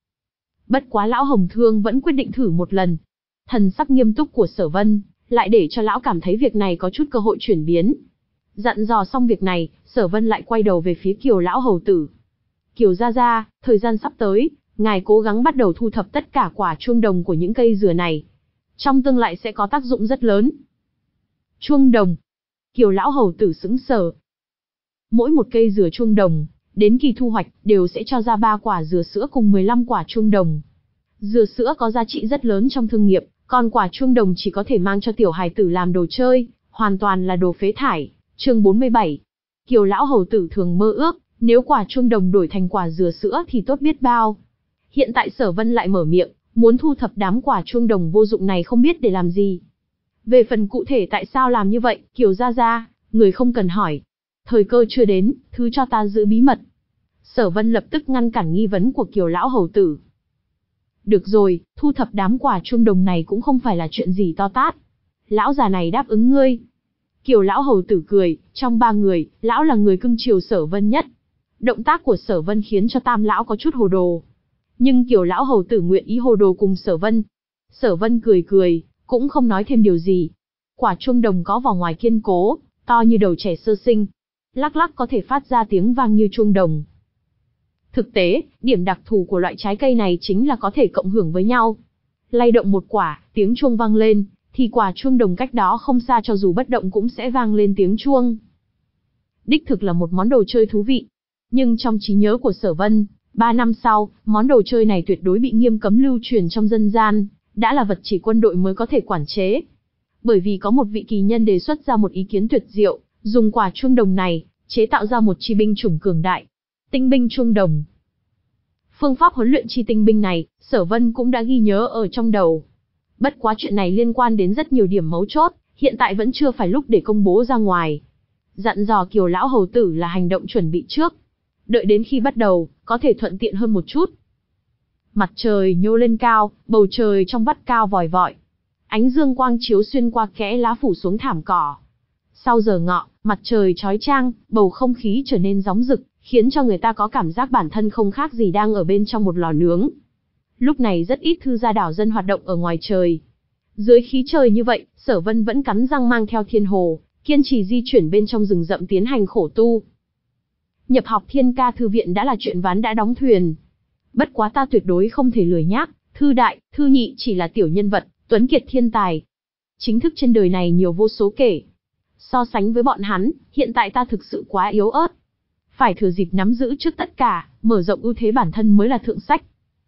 Bất quá Lão Hồng Thương vẫn quyết định thử một lần. Thần sắc nghiêm túc của Sở Vân lại để cho lão cảm thấy việc này có chút cơ hội chuyển biến. Dặn dò xong việc này, Sở Vân lại quay đầu về phía Kiều lão hầu tử. Kiều gia gia, thời gian sắp tới, ngài cố gắng bắt đầu thu thập tất cả quả chuông đồng của những cây dừa này. Trong tương lai sẽ có tác dụng rất lớn. Chuông đồng. Kiều lão hầu tử sững sờ. Mỗi một cây dừa chuông đồng, đến kỳ thu hoạch, đều sẽ cho ra ba quả dừa sữa cùng mười lăm quả chuông đồng. Dừa sữa có giá trị rất lớn trong thương nghiệp, còn quả chuông đồng chỉ có thể mang cho tiểu hài tử làm đồ chơi, hoàn toàn là đồ phế thải. Chương bốn mươi bảy. Kiều lão hầu tử thường mơ ước, nếu quả chuông đồng đổi thành quả dừa sữa thì tốt biết bao. Hiện tại Sở Vân lại mở miệng, muốn thu thập đám quả chuông đồng vô dụng này không biết để làm gì. Về phần cụ thể tại sao làm như vậy, Kiều gia gia, người không cần hỏi. Thời cơ chưa đến, thứ cho ta giữ bí mật. Sở Vân lập tức ngăn cản nghi vấn của Kiều lão hầu tử. Được rồi, thu thập đám quả chuông đồng này cũng không phải là chuyện gì to tát. Lão già này đáp ứng ngươi. Kiều lão hầu tử cười, trong ba người, lão là người cưng chiều Sở Vân nhất. Động tác của Sở Vân khiến cho Tam lão có chút hồ đồ. Nhưng Kiều lão hầu tử nguyện ý hồ đồ cùng Sở Vân. Sở Vân cười cười, cũng không nói thêm điều gì. Quả chuông đồng có vỏ ngoài kiên cố, to như đầu trẻ sơ sinh. Lắc lắc có thể phát ra tiếng vang như chuông đồng. Thực tế, điểm đặc thù của loại trái cây này chính là có thể cộng hưởng với nhau. Lay động một quả, tiếng chuông vang lên, thì quả chuông đồng cách đó không xa cho dù bất động cũng sẽ vang lên tiếng chuông. Đích thực là một món đồ chơi thú vị. Nhưng trong trí nhớ của Sở Vân, ba năm sau, món đồ chơi này tuyệt đối bị nghiêm cấm lưu truyền trong dân gian, đã là vật chỉ quân đội mới có thể quản chế. Bởi vì có một vị kỳ nhân đề xuất ra một ý kiến tuyệt diệu, dùng quả chuông đồng này, chế tạo ra một chi binh chủng cường đại. Tinh binh chuông đồng. Phương pháp huấn luyện chi tinh binh này, Sở Vân cũng đã ghi nhớ ở trong đầu. Bất quá chuyện này liên quan đến rất nhiều điểm mấu chốt, hiện tại vẫn chưa phải lúc để công bố ra ngoài. Dặn dò Kiều lão hầu tử là hành động chuẩn bị trước. Đợi đến khi bắt đầu, có thể thuận tiện hơn một chút. Mặt trời nhô lên cao, bầu trời trong vắt cao vòi vọi. Ánh dương quang chiếu xuyên qua kẽ lá phủ xuống thảm cỏ. Sau giờ ngọ, mặt trời chói chang, bầu không khí trở nên nóng rực, khiến cho người ta có cảm giác bản thân không khác gì đang ở bên trong một lò nướng. Lúc này rất ít Thư Gia Đảo dân hoạt động ở ngoài trời. Dưới khí trời như vậy, Sở Vân vẫn cắn răng mang theo Thiên Hồ, kiên trì di chuyển bên trong rừng rậm tiến hành khổ tu. Nhập học Thiên Ca thư viện đã là chuyện ván đã đóng thuyền. Bất quá ta tuyệt đối không thể lười nhác, Thư đại, Thư nhị chỉ là tiểu nhân vật, tuấn kiệt thiên tài. Chính thức trên đời này nhiều vô số kể. So sánh với bọn hắn, hiện tại ta thực sự quá yếu ớt. Phải thừa dịp nắm giữ trước tất cả, mở rộng ưu thế bản thân mới là thượng sách.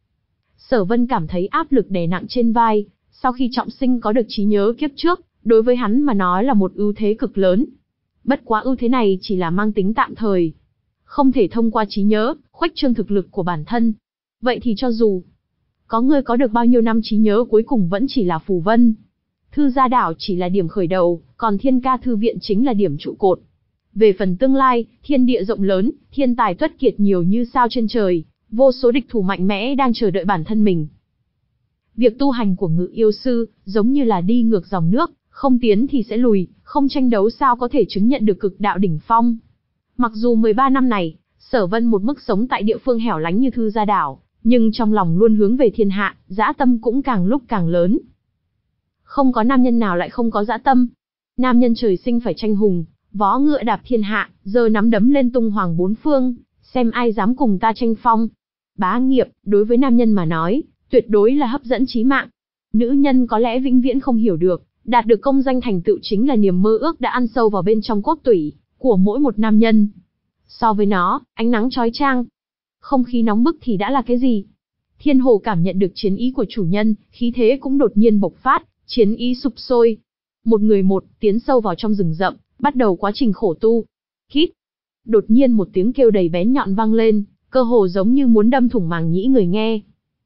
Sở Vân cảm thấy áp lực đè nặng trên vai, sau khi trọng sinh có được trí nhớ kiếp trước, đối với hắn mà nói là một ưu thế cực lớn. Bất quá ưu thế này chỉ là mang tính tạm thời, không thể thông qua trí nhớ, khuếch trương thực lực của bản thân. Vậy thì cho dù có người có được bao nhiêu năm trí nhớ cuối cùng vẫn chỉ là phù vân. Thư Gia Đảo chỉ là điểm khởi đầu, còn Thiên Ca thư viện chính là điểm trụ cột. Về phần tương lai, thiên địa rộng lớn, thiên tài tuất kiệt nhiều như sao trên trời, vô số địch thủ mạnh mẽ đang chờ đợi bản thân mình. Việc tu hành của Ngự yêu sư, giống như là đi ngược dòng nước, không tiến thì sẽ lùi, không tranh đấu sao có thể chứng nhận được cực đạo đỉnh phong. Mặc dù mười ba năm này, Sở Vân một mức sống tại địa phương hẻo lánh như Thư Gia Đảo, nhưng trong lòng luôn hướng về thiên hạ, dã tâm cũng càng lúc càng lớn. Không có nam nhân nào lại không có dã tâm. Nam nhân trời sinh phải tranh hùng, vó ngựa đạp thiên hạ, giơ nắm đấm lên tung hoàng bốn phương, xem ai dám cùng ta tranh phong. Bá nghiệp, đối với nam nhân mà nói, tuyệt đối là hấp dẫn chí mạng. Nữ nhân có lẽ vĩnh viễn không hiểu được, đạt được công danh thành tựu chính là niềm mơ ước đã ăn sâu vào bên trong cốt tủy của mỗi một nam nhân. So với nó, ánh nắng chói chang, không khí nóng bức thì đã là cái gì? Thiên Hồ cảm nhận được chiến ý của chủ nhân, khí thế cũng đột nhiên bộc phát, chiến ý sục sôi. Một người một, tiến sâu vào trong rừng rậm, bắt đầu quá trình khổ tu. Kít. Đột nhiên một tiếng kêu đầy bén nhọn vang lên, cơ hồ giống như muốn đâm thủng màng nhĩ người nghe.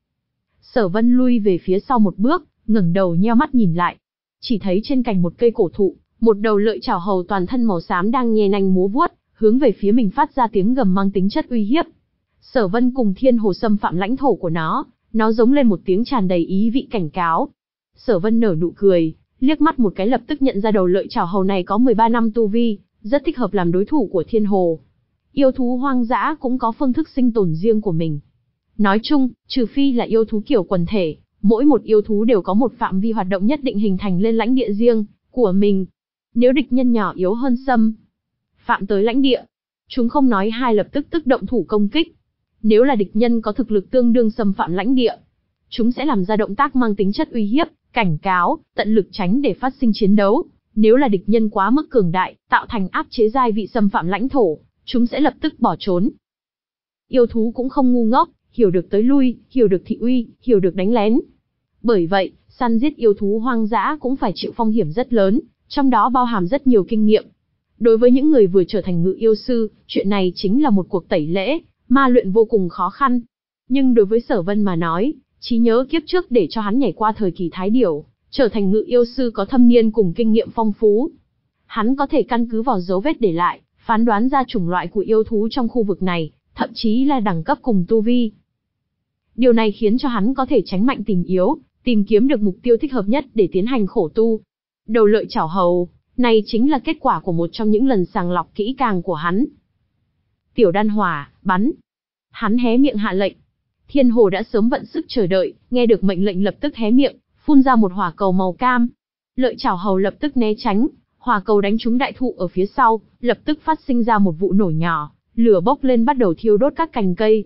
Sở Vân lui về phía sau một bước, ngẩng đầu nheo mắt nhìn lại. Chỉ thấy trên cành một cây cổ thụ, một đầu lợi chảo hầu toàn thân màu xám đang nhe nanh múa vuốt, hướng về phía mình phát ra tiếng gầm mang tính chất uy hiếp. Sở Vân cùng Thiên Hồ xâm phạm lãnh thổ của nó, nó giống lên một tiếng tràn đầy ý vị cảnh cáo. Sở Vân nở nụ cười, liếc mắt một cái lập tức nhận ra đầu lợi chảo hầu này có mười ba năm tu vi, rất thích hợp làm đối thủ của Thiên Hồ. Yêu thú hoang dã cũng có phương thức sinh tồn riêng của mình. Nói chung, trừ phi là yêu thú kiểu quần thể, mỗi một yêu thú đều có một phạm vi hoạt động nhất định hình thành lên lãnh địa riêng của mình. Nếu địch nhân nhỏ yếu hơn xâm phạm tới lãnh địa, chúng không nói hai lập tức tức động thủ công kích. Nếu là địch nhân có thực lực tương đương xâm phạm lãnh địa, chúng sẽ làm ra động tác mang tính chất uy hiếp, cảnh cáo, tận lực tránh để phát sinh chiến đấu. Nếu là địch nhân quá mức cường đại, tạo thành áp chế giai vị xâm phạm lãnh thổ, chúng sẽ lập tức bỏ trốn. Yêu thú cũng không ngu ngốc, hiểu được tới lui, hiểu được thị uy, hiểu được đánh lén. Bởi vậy, săn giết yêu thú hoang dã cũng phải chịu phong hiểm rất lớn, trong đó bao hàm rất nhiều kinh nghiệm. Đối với những người vừa trở thành ngự yêu sư, chuyện này chính là một cuộc tẩy lễ, ma luyện vô cùng khó khăn. Nhưng đối với Sở Vân mà nói, trí nhớ kiếp trước để cho hắn nhảy qua thời kỳ thái điểu, trở thành ngự yêu sư có thâm niên cùng kinh nghiệm phong phú. Hắn có thể căn cứ vào dấu vết để lại, phán đoán ra chủng loại của yêu thú trong khu vực này, thậm chí là đẳng cấp cùng tu vi. Điều này khiến cho hắn có thể tránh mạnh tìm yếu, tìm kiếm được mục tiêu thích hợp nhất để tiến hành khổ tu. Đầu lợi chảo hầu, này chính là kết quả của một trong những lần sàng lọc kỹ càng của hắn. Tiểu đan hỏa, bắn. Hắn hé miệng hạ lệnh. Thiên Hồ đã sớm vận sức chờ đợi, nghe được mệnh lệnh lập tức hé miệng, phun ra một hỏa cầu màu cam. Lợi chảo hầu lập tức né tránh, hỏa cầu đánh trúng đại thụ ở phía sau, lập tức phát sinh ra một vụ nổ nhỏ, lửa bốc lên bắt đầu thiêu đốt các cành cây.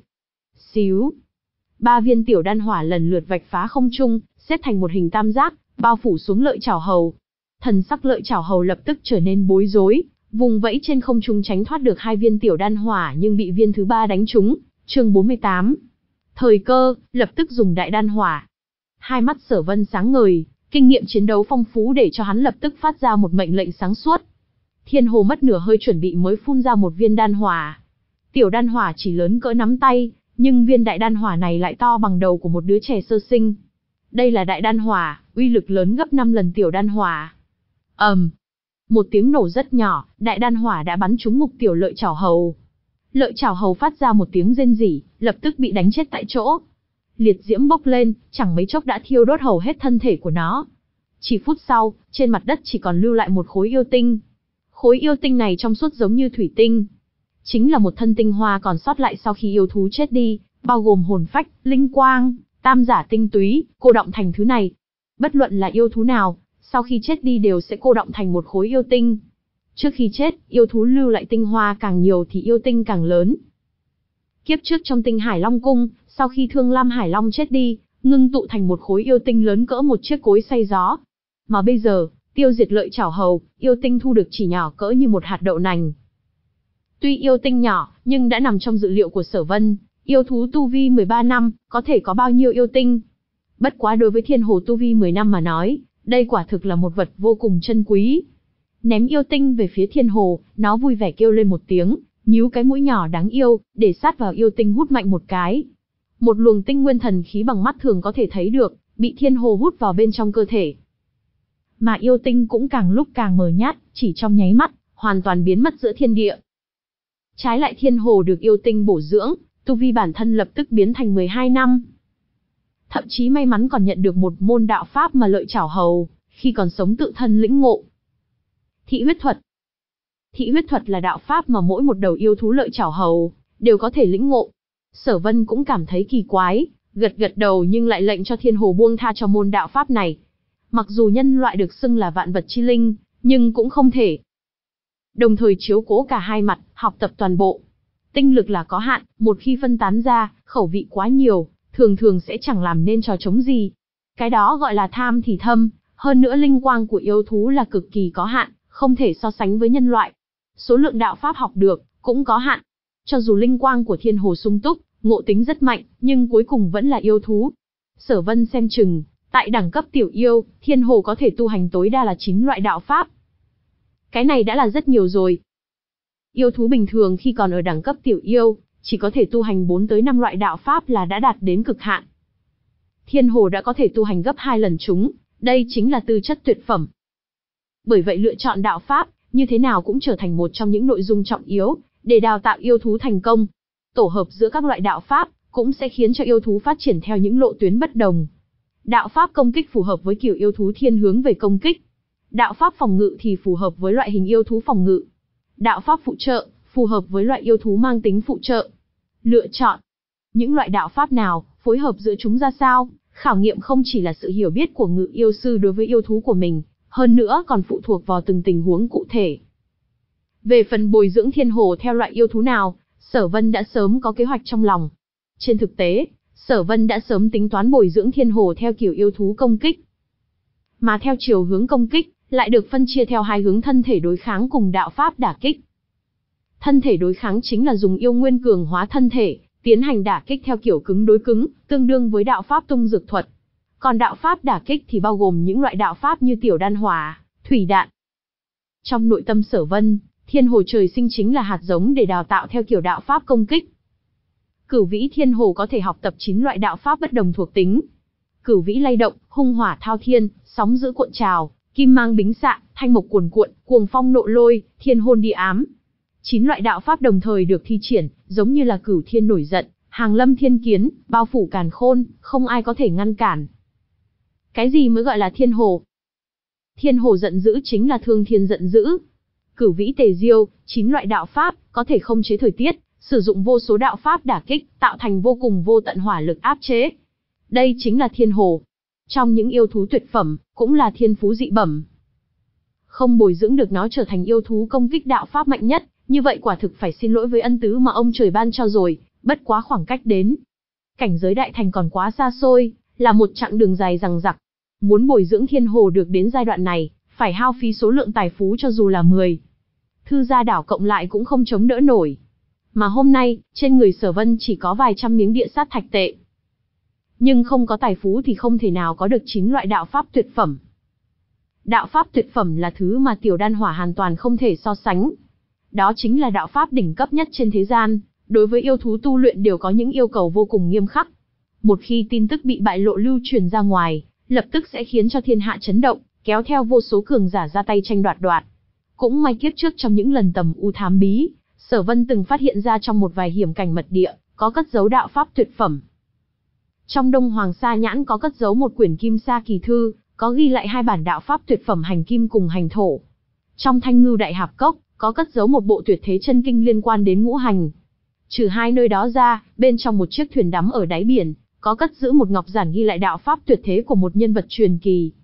Xíu. Ba viên tiểu đan hỏa lần lượt vạch phá không trung, xếp thành một hình tam giác, bao phủ xuống lợi chảo hầu. Thần sắc lợi chảo hầu lập tức trở nên bối rối, vùng vẫy trên không trung tránh thoát được hai viên tiểu đan hỏa nhưng bị viên thứ ba đánh trúng. Chương bốn mươi tám. Thời cơ, lập tức dùng đại đan hỏa. Hai mắt Sở Vân sáng ngời, kinh nghiệm chiến đấu phong phú để cho hắn lập tức phát ra một mệnh lệnh sáng suốt. Thiên Hồ mất nửa hơi chuẩn bị mới phun ra một viên đan hỏa. Tiểu đan hỏa chỉ lớn cỡ nắm tay, nhưng viên đại đan hỏa này lại to bằng đầu của một đứa trẻ sơ sinh. Đây là đại đan hỏa, uy lực lớn gấp năm lần tiểu đan hỏa. ầm, um, một tiếng nổ rất nhỏ, đại đan hỏa đã bắn trúng mục tiểu lợi chảo hầu. Lợi chảo hầu phát ra một tiếng rên rỉ, lập tức bị đánh chết tại chỗ. Liệt diễm bốc lên, chẳng mấy chốc đã thiêu đốt hầu hết thân thể của nó. Chỉ phút sau, trên mặt đất chỉ còn lưu lại một khối yêu tinh. Khối yêu tinh này trong suốt giống như thủy tinh. Chính là một thân tinh hoa còn sót lại sau khi yêu thú chết đi, bao gồm hồn phách, linh quang, tam giả tinh túy, cô đọng thành thứ này. Bất luận là yêu thú nào, sau khi chết đi đều sẽ cô đọng thành một khối yêu tinh. Trước khi chết, yêu thú lưu lại tinh hoa càng nhiều thì yêu tinh càng lớn. Kiếp trước trong tinh Hải Long Cung, sau khi Thương Lam Hải Long chết đi, ngưng tụ thành một khối yêu tinh lớn cỡ một chiếc cối xay gió. Mà bây giờ, tiêu diệt lợi chảo hầu, yêu tinh thu được chỉ nhỏ cỡ như một hạt đậu nành. Tuy yêu tinh nhỏ, nhưng đã nằm trong dự liệu của Sở Vân, yêu thú tu vi mười ba năm, có thể có bao nhiêu yêu tinh. Bất quá đối với Thiên Hồ tu vi mười năm mà nói, đây quả thực là một vật vô cùng chân quý. Ném yêu tinh về phía Thiên Hồ, nó vui vẻ kêu lên một tiếng, nhíu cái mũi nhỏ đáng yêu, để sát vào yêu tinh hút mạnh một cái. Một luồng tinh nguyên thần khí bằng mắt thường có thể thấy được, bị Thiên Hồ hút vào bên trong cơ thể. Mà yêu tinh cũng càng lúc càng mờ nhát, chỉ trong nháy mắt, hoàn toàn biến mất giữa thiên địa. Trái lại Thiên Hồ được yêu tinh bổ dưỡng, tu vi bản thân lập tức biến thành mười hai năm. Thậm chí may mắn còn nhận được một môn đạo pháp mà Lợi Chảo Hầu, khi còn sống tự thân lĩnh ngộ. Thị huyết thuật. Thị huyết thuật là đạo pháp mà mỗi một đầu yêu thú Lợi Chảo Hầu đều có thể lĩnh ngộ. Sở Vân cũng cảm thấy kỳ quái, gật gật đầu nhưng lại lệnh cho Thiên Hồ buông tha cho môn đạo pháp này. Mặc dù nhân loại được xưng là vạn vật chi linh, nhưng cũng không thể. Đồng thời chiếu cố cả hai mặt, học tập toàn bộ. Tinh lực là có hạn, một khi phân tán ra, khẩu vị quá nhiều, thường thường sẽ chẳng làm nên trò trống gì. Cái đó gọi là tham thì thâm, hơn nữa linh quang của yêu thú là cực kỳ có hạn, không thể so sánh với nhân loại. Số lượng đạo pháp học được, cũng có hạn. Cho dù linh quang của Thiên Hồ sung túc, ngộ tính rất mạnh, nhưng cuối cùng vẫn là yêu thú. Sở Vân xem chừng, tại đẳng cấp tiểu yêu, Thiên Hồ có thể tu hành tối đa là chín loại đạo pháp. Cái này đã là rất nhiều rồi. Yêu thú bình thường khi còn ở đẳng cấp tiểu yêu, chỉ có thể tu hành bốn tới năm loại đạo pháp là đã đạt đến cực hạn. Thiên Hồ đã có thể tu hành gấp hai lần chúng, đây chính là tư chất tuyệt phẩm. Bởi vậy lựa chọn đạo pháp, như thế nào cũng trở thành một trong những nội dung trọng yếu, để đào tạo yêu thú thành công. Tổ hợp giữa các loại đạo pháp, cũng sẽ khiến cho yêu thú phát triển theo những lộ tuyến bất đồng. Đạo pháp công kích phù hợp với kiểu yêu thú thiên hướng về công kích. Đạo pháp phòng ngự thì phù hợp với loại hình yêu thú phòng ngự. Đạo pháp phụ trợ, phù hợp với loại yêu thú mang tính phụ trợ. Lựa chọn những loại đạo pháp nào, phối hợp giữa chúng ra sao, khảo nghiệm không chỉ là sự hiểu biết của ngự yêu sư đối với yêu thú của mình, hơn nữa còn phụ thuộc vào từng tình huống cụ thể. Về phần bồi dưỡng Thiên Hồ theo loại yêu thú nào, Sở Vân đã sớm có kế hoạch trong lòng. Trên thực tế, Sở Vân đã sớm tính toán bồi dưỡng Thiên Hồ theo kiểu yêu thú công kích. Mà theo chiều hướng công kích, lại được phân chia theo hai hướng thân thể đối kháng cùng đạo pháp đả kích. Thân thể đối kháng chính là dùng yêu nguyên cường hóa thân thể, tiến hành đả kích theo kiểu cứng đối cứng, tương đương với đạo pháp tung dược thuật. Còn đạo pháp đả kích thì bao gồm những loại đạo pháp như tiểu đan hỏa, thủy đạn. Trong nội tâm Sở Vân, Thiên Hồ trời sinh chính là hạt giống để đào tạo theo kiểu đạo pháp công kích. Cửu Vĩ Thiên Hồ có thể học tập chín loại đạo pháp bất đồng thuộc tính. Cửu Vĩ lay động, hung hỏa thao thiên, sóng dữ cuộn trào, kim mang bính xạ, thanh mộc cuồn cuộn, cuồng phong nộ lôi, thiên hôn địa ám. Chín loại đạo pháp đồng thời được thi triển, giống như là cửu thiên nổi giận, hàng lâm thiên kiến, bao phủ càn khôn, không ai có thể ngăn cản. Cái gì mới gọi là Thiên Hồ? Thiên Hồ giận dữ chính là thương thiên giận dữ. Cửu Vĩ Tề Diêu, chín loại đạo pháp, có thể khống chế thời tiết, sử dụng vô số đạo pháp đả kích, tạo thành vô cùng vô tận hỏa lực áp chế. Đây chính là Thiên Hồ. Trong những yêu thú tuyệt phẩm, cũng là thiên phú dị bẩm. Không bồi dưỡng được nó trở thành yêu thú công kích đạo pháp mạnh nhất, như vậy quả thực phải xin lỗi với ân tứ mà ông trời ban cho rồi, bất quá khoảng cách đến cảnh giới đại thành còn quá xa xôi, là một chặng đường dài dằng dặc. Muốn bồi dưỡng Thiên Hồ được đến giai đoạn này, phải hao phí số lượng tài phú cho dù là mười thư gia đảo cộng lại cũng không chống đỡ nổi. Mà hôm nay, trên người Sở Vân chỉ có vài trăm miếng địa sát thạch tệ. Nhưng không có tài phú thì không thể nào có được chín loại đạo pháp tuyệt phẩm. Đạo pháp tuyệt phẩm là thứ mà tiểu đan hỏa hoàn toàn không thể so sánh. Đó chính là đạo pháp đỉnh cấp nhất trên thế gian, đối với yêu thú tu luyện đều có những yêu cầu vô cùng nghiêm khắc. Một khi tin tức bị bại lộ lưu truyền ra ngoài, lập tức sẽ khiến cho thiên hạ chấn động, kéo theo vô số cường giả ra tay tranh đoạt đoạt. Cũng may kiếp trước trong những lần tầm u thám bí, Sở Vân từng phát hiện ra trong một vài hiểm cảnh mật địa, có cất giấu đạo pháp tuyệt phẩm. Trong Đông Hoàng Sa Nhãn có cất giấu một quyển Kim Sa Kỳ Thư, có ghi lại hai bản đạo pháp tuyệt phẩm hành kim cùng hành thổ. Trong Thanh Ngưu Đại Hạp Cốc, có cất giấu một bộ tuyệt thế chân kinh liên quan đến ngũ hành. Trừ hai nơi đó ra, bên trong một chiếc thuyền đắm ở đáy biển, có cất giữ một ngọc giản ghi lại đạo pháp tuyệt thế của một nhân vật truyền kỳ.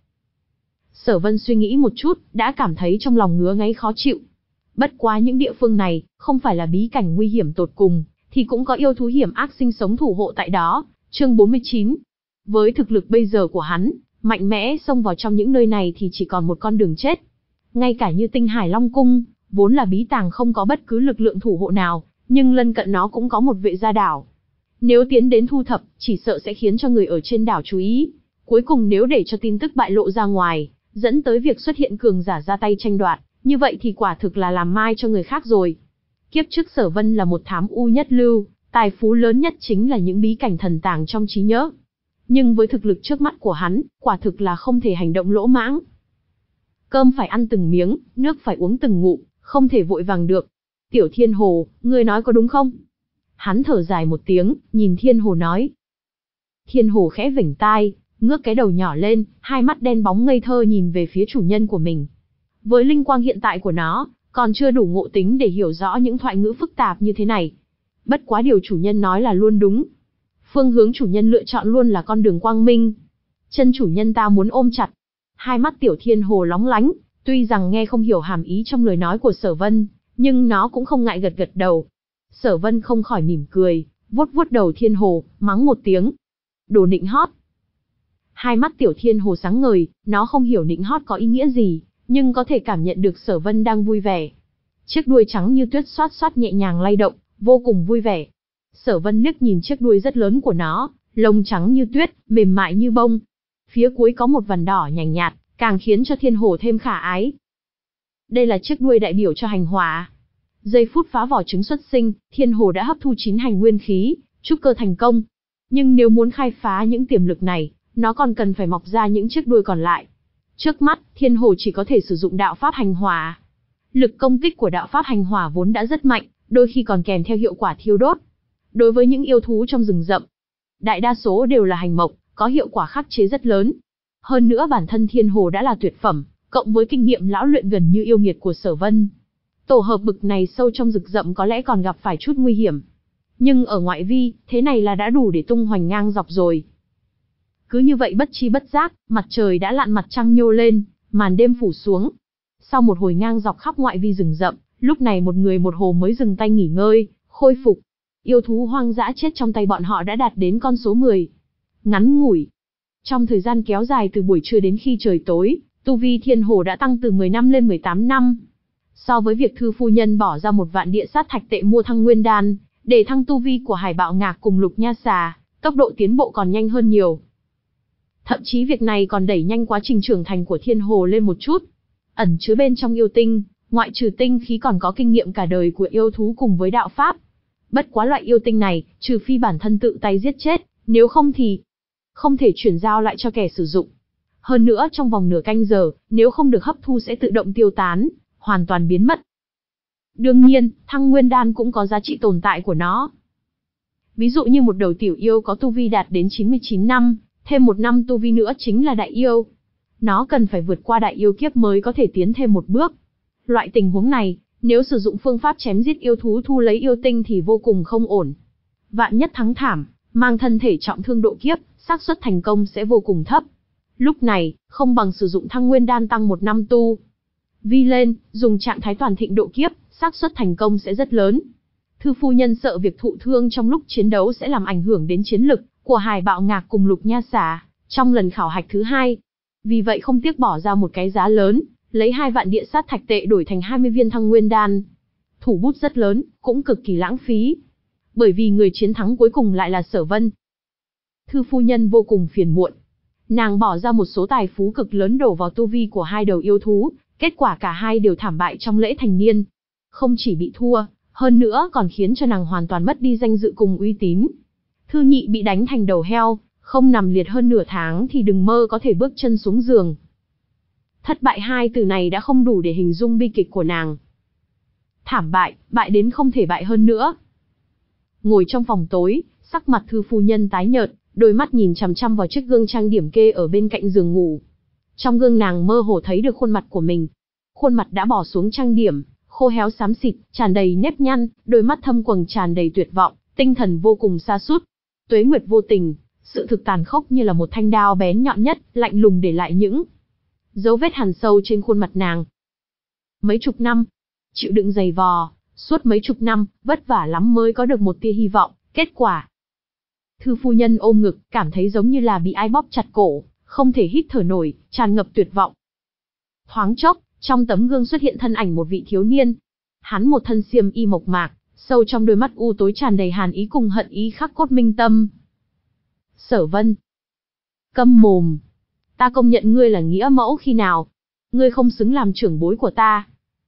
Sở Vân suy nghĩ một chút, đã cảm thấy trong lòng ngứa ngáy khó chịu. Bất quá những địa phương này, không phải là bí cảnh nguy hiểm tột cùng, thì cũng có yêu thú hiểm ác sinh sống thủ hộ tại đó. Chương bốn mươi chín. Với thực lực bây giờ của hắn, mạnh mẽ xông vào trong những nơi này thì chỉ còn một con đường chết. Ngay cả như Tinh Hải Long Cung, vốn là bí tàng không có bất cứ lực lượng thủ hộ nào, nhưng lân cận nó cũng có một vệ gia đảo. Nếu tiến đến thu thập, chỉ sợ sẽ khiến cho người ở trên đảo chú ý. Cuối cùng nếu để cho tin tức bại lộ ra ngoài, dẫn tới việc xuất hiện cường giả ra tay tranh đoạt, như vậy thì quả thực là làm mai cho người khác rồi. Kiếp trước Sở Vân là một thám u nhất lưu, tài phú lớn nhất chính là những bí cảnh thần tàng trong trí nhớ. Nhưng với thực lực trước mắt của hắn, quả thực là không thể hành động lỗ mãng. Cơm phải ăn từng miếng, nước phải uống từng ngụm, không thể vội vàng được. Tiểu Thiên Hồ, ngươi nói có đúng không? Hắn thở dài một tiếng, nhìn Thiên Hồ nói. Thiên Hồ khẽ vểnh tai, ngước cái đầu nhỏ lên, hai mắt đen bóng ngây thơ nhìn về phía chủ nhân của mình. Với linh quang hiện tại của nó, còn chưa đủ ngộ tính để hiểu rõ những thoại ngữ phức tạp như thế này. Bất quá điều chủ nhân nói là luôn đúng. Phương hướng chủ nhân lựa chọn luôn là con đường quang minh. Chân chủ nhân ta muốn ôm chặt. Hai mắt tiểu Thiên Hồ lóng lánh, tuy rằng nghe không hiểu hàm ý trong lời nói của Sở Vân, nhưng nó cũng không ngại gật gật đầu. Sở Vân không khỏi mỉm cười, vuốt vuốt đầu Thiên Hồ, mắng một tiếng. Đồ nịnh hót. Hai mắt tiểu Thiên Hồ sáng ngời, nó không hiểu nịnh hót có ý nghĩa gì, nhưng có thể cảm nhận được Sở Vân đang vui vẻ. Chiếc đuôi trắng như tuyết xoát xoát nhẹ nhàng lay động, vô cùng vui vẻ. Sở Vân liếc nhìn chiếc đuôi rất lớn của nó, lông trắng như tuyết, mềm mại như bông. Phía cuối có một vằn đỏ nhàn nhạt, càng khiến cho Thiên Hồ thêm khả ái. Đây là chiếc đuôi đại biểu cho hành hỏa. Giây phút phá vỏ trứng xuất sinh, Thiên Hồ đã hấp thu chín hành nguyên khí, trúc cơ thành công. Nhưng nếu muốn khai phá những tiềm lực này, nó còn cần phải mọc ra những chiếc đuôi còn lại. Trước mắt, Thiên Hồ chỉ có thể sử dụng đạo pháp hành hỏa. Lực công kích của đạo pháp hành hỏa vốn đã rất mạnh, đôi khi còn kèm theo hiệu quả thiêu đốt. Đối với những yêu thú trong rừng rậm, đại đa số đều là hành mộc, có hiệu quả khắc chế rất lớn. Hơn nữa bản thân Thiên Hồ đã là tuyệt phẩm, cộng với kinh nghiệm lão luyện gần như yêu nghiệt của Sở Vân. Tổ hợp bực này sâu trong rừng rậm có lẽ còn gặp phải chút nguy hiểm. Nhưng ở ngoại vi, thế này là đã đủ để tung hoành ngang dọc rồi. Cứ như vậy bất chi bất giác, mặt trời đã lặn, mặt trăng nhô lên, màn đêm phủ xuống. Sau một hồi ngang dọc khắp ngoại vi rừng rậm, lúc này một người một hồ mới dừng tay nghỉ ngơi, khôi phục. Yêu thú hoang dã chết trong tay bọn họ đã đạt đến con số mười. Ngắn ngủi. Trong thời gian kéo dài từ buổi trưa đến khi trời tối, tu vi Thiên Hồ đã tăng từ mười năm lên mười tám năm. So với việc thư phu nhân bỏ ra một vạn địa sát thạch tệ mua thăng nguyên đan, để thăng tu vi của Hải Bạo Ngạc cùng Lục Nha Xà, tốc độ tiến bộ còn nhanh hơn nhiều. Thậm chí việc này còn đẩy nhanh quá trình trưởng thành của Thiên Hồ lên một chút. Ẩn chứa bên trong yêu tinh, ngoại trừ tinh khí còn có kinh nghiệm cả đời của yêu thú cùng với đạo pháp. Bất quá loại yêu tinh này, trừ phi bản thân tự tay giết chết, nếu không thì không thể chuyển giao lại cho kẻ sử dụng. Hơn nữa trong vòng nửa canh giờ, nếu không được hấp thu sẽ tự động tiêu tán, hoàn toàn biến mất. Đương nhiên, thăng nguyên đan cũng có giá trị tồn tại của nó. Ví dụ như một đầu tiểu yêu có tu vi đạt đến chín mươi chín năm, thêm một năm tu vi nữa chính là đại yêu. Nó cần phải vượt qua đại yêu kiếp mới có thể tiến thêm một bước. Loại tình huống này, nếu sử dụng phương pháp chém giết yêu thú thu lấy yêu tinh thì vô cùng không ổn. Vạn nhất thắng thảm, mang thân thể trọng thương độ kiếp, xác suất thành công sẽ vô cùng thấp. Lúc này, không bằng sử dụng thăng nguyên đan tăng một năm tu vi lên, dùng trạng thái toàn thịnh độ kiếp, xác suất thành công sẽ rất lớn. Thư phu nhân sợ việc thụ thương trong lúc chiến đấu sẽ làm ảnh hưởng đến chiến lực của Hải Bạo Ngạc cùng Lục Nha Xà trong lần khảo hạch thứ hai. Vì vậy không tiếc bỏ ra một cái giá lớn, lấy hai vạn địa sát thạch tệ đổi thành hai mươi viên thăng nguyên đan. Thủ bút rất lớn, cũng cực kỳ lãng phí. Bởi vì người chiến thắng cuối cùng lại là Sở Vân. Thư phu nhân vô cùng phiền muộn. Nàng bỏ ra một số tài phú cực lớn đổ vào tu vi của hai đầu yêu thú, kết quả cả hai đều thảm bại trong lễ thành niên. Không chỉ bị thua, hơn nữa còn khiến cho nàng hoàn toàn mất đi danh dự cùng uy tín. Thư nhị bị đánh thành đầu heo, không nằm liệt hơn nửa tháng thì đừng mơ có thể bước chân xuống giường. Thất bại hai từ này đã không đủ để hình dung bi kịch của nàng. Thảm bại, bại đến không thể bại hơn nữa. Ngồi trong phòng tối, sắc mặt thư phu nhân tái nhợt, đôi mắt nhìn chằm chằm vào chiếc gương trang điểm kê ở bên cạnh giường ngủ. Trong gương nàng mơ hồ thấy được khuôn mặt của mình. Khuôn mặt đã bỏ xuống trang điểm, khô héo xám xịt, tràn đầy nếp nhăn, đôi mắt thâm quầng tràn đầy tuyệt vọng, tinh thần vô cùng sa sút. Tuế nguyệt vô tình, sự thực tàn khốc như là một thanh đao bén nhọn nhất, lạnh lùng để lại những dấu vết hằn sâu trên khuôn mặt nàng. Mấy chục năm, chịu đựng dày vò, suốt mấy chục năm, vất vả lắm mới có được một tia hy vọng, kết quả. Thư phu nhân ôm ngực, cảm thấy giống như là bị ai bóp chặt cổ, không thể hít thở nổi, tràn ngập tuyệt vọng. Thoáng chốc, trong tấm gương xuất hiện thân ảnh một vị thiếu niên. Hắn một thân xiêm y mộc mạc, sâu trong đôi mắt u tối tràn đầy hàn ý cùng hận ý khắc cốt minh tâm. Sở Vân. Câm mồm. Ta công nhận ngươi là nghĩa mẫu khi nào? Ngươi không xứng làm trưởng bối của ta.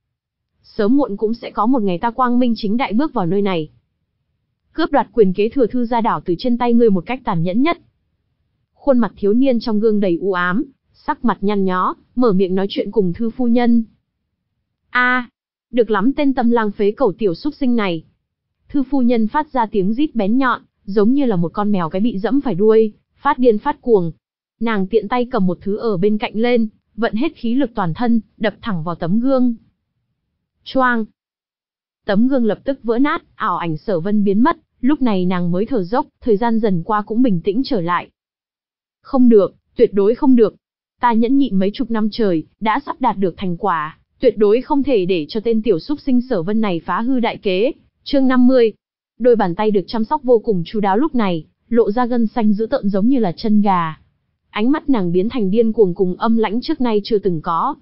Sớm muộn cũng sẽ có một ngày ta quang minh chính đại bước vào nơi này. Cướp đoạt quyền kế thừa Thư gia đảo từ trên tay ngươi một cách tàn nhẫn nhất. Khuôn mặt thiếu niên trong gương đầy u ám, sắc mặt nhăn nhó, mở miệng nói chuyện cùng Thư phu nhân. A, à, được lắm tên tâm lang phế cẩu tiểu súc sinh này. Thư phu nhân phát ra tiếng rít bén nhọn, giống như là một con mèo cái bị dẫm phải đuôi, phát điên phát cuồng. Nàng tiện tay cầm một thứ ở bên cạnh lên, vận hết khí lực toàn thân, đập thẳng vào tấm gương. Choang! Tấm gương lập tức vỡ nát, ảo ảnh Sở Vân biến mất, lúc này nàng mới thở dốc, thời gian dần qua cũng bình tĩnh trở lại. Không được, tuyệt đối không được. Ta nhẫn nhịn mấy chục năm trời, đã sắp đạt được thành quả, tuyệt đối không thể để cho tên tiểu súc sinh Sở Vân này phá hư đại kế. Chương năm mươi. Đôi bàn tay được chăm sóc vô cùng chu đáo lúc này, lộ ra gân xanh dữ tợn giống như là chân gà. Ánh mắt nàng biến thành điên cuồng cùng âm lãnh trước nay chưa từng có.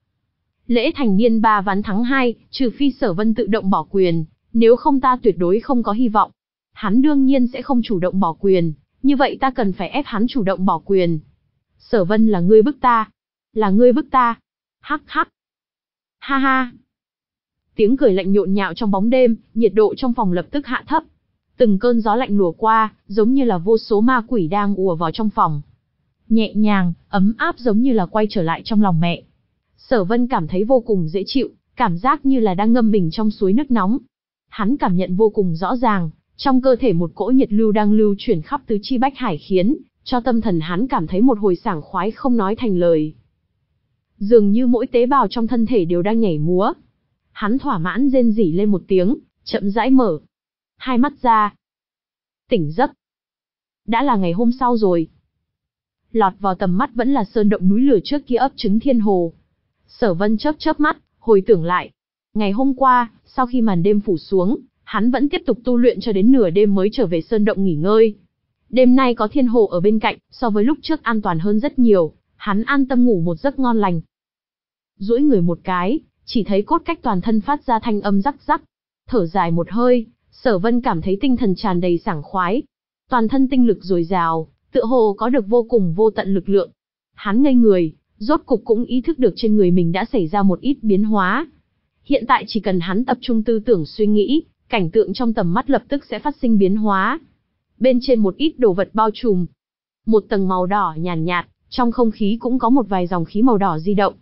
Lễ thành niên ba ván thắng hai, trừ phi Sở Vân tự động bỏ quyền, nếu không ta tuyệt đối không có hy vọng. Hắn đương nhiên sẽ không chủ động bỏ quyền, như vậy ta cần phải ép hắn chủ động bỏ quyền. Sở Vân, là ngươi bức ta, là ngươi bức ta. Hắc hắc. Ha ha. Tiếng cười lạnh nhộn nhạo trong bóng đêm, nhiệt độ trong phòng lập tức hạ thấp. Từng cơn gió lạnh lùa qua, giống như là vô số ma quỷ đang ùa vào trong phòng. Nhẹ nhàng, ấm áp giống như là quay trở lại trong lòng mẹ. Sở Vân cảm thấy vô cùng dễ chịu, cảm giác như là đang ngâm mình trong suối nước nóng. Hắn cảm nhận vô cùng rõ ràng, trong cơ thể một cỗ nhiệt lưu đang lưu chuyển khắp tứ chi bách hải, khiến cho tâm thần hắn cảm thấy một hồi sảng khoái không nói thành lời. Dường như mỗi tế bào trong thân thể đều đang nhảy múa. Hắn thỏa mãn rên rỉ lên một tiếng, chậm rãi mở hai mắt ra. Tỉnh giấc. Đã là ngày hôm sau rồi. Lọt vào tầm mắt vẫn là sơn động núi lửa trước kia ấp trứng thiên hồ. Sở Vân chớp chớp mắt, hồi tưởng lại. Ngày hôm qua, sau khi màn đêm phủ xuống, hắn vẫn tiếp tục tu luyện cho đến nửa đêm mới trở về sơn động nghỉ ngơi. Đêm nay có thiên hồ ở bên cạnh, so với lúc trước an toàn hơn rất nhiều, hắn an tâm ngủ một giấc ngon lành. Duỗi người một cái, chỉ thấy cốt cách toàn thân phát ra thanh âm rắc rắc. Thở dài một hơi, Sở Vân cảm thấy tinh thần tràn đầy sảng khoái. Toàn thân tinh lực dồi dào, tựa hồ có được vô cùng vô tận lực lượng. Hắn ngây người, rốt cục cũng ý thức được trên người mình đã xảy ra một ít biến hóa. Hiện tại chỉ cần hắn tập trung tư tưởng suy nghĩ, cảnh tượng trong tầm mắt lập tức sẽ phát sinh biến hóa. Bên trên một ít đồ vật bao trùm. Một tầng màu đỏ nhàn nhạt, nhạt, trong không khí cũng có một vài dòng khí màu đỏ di động.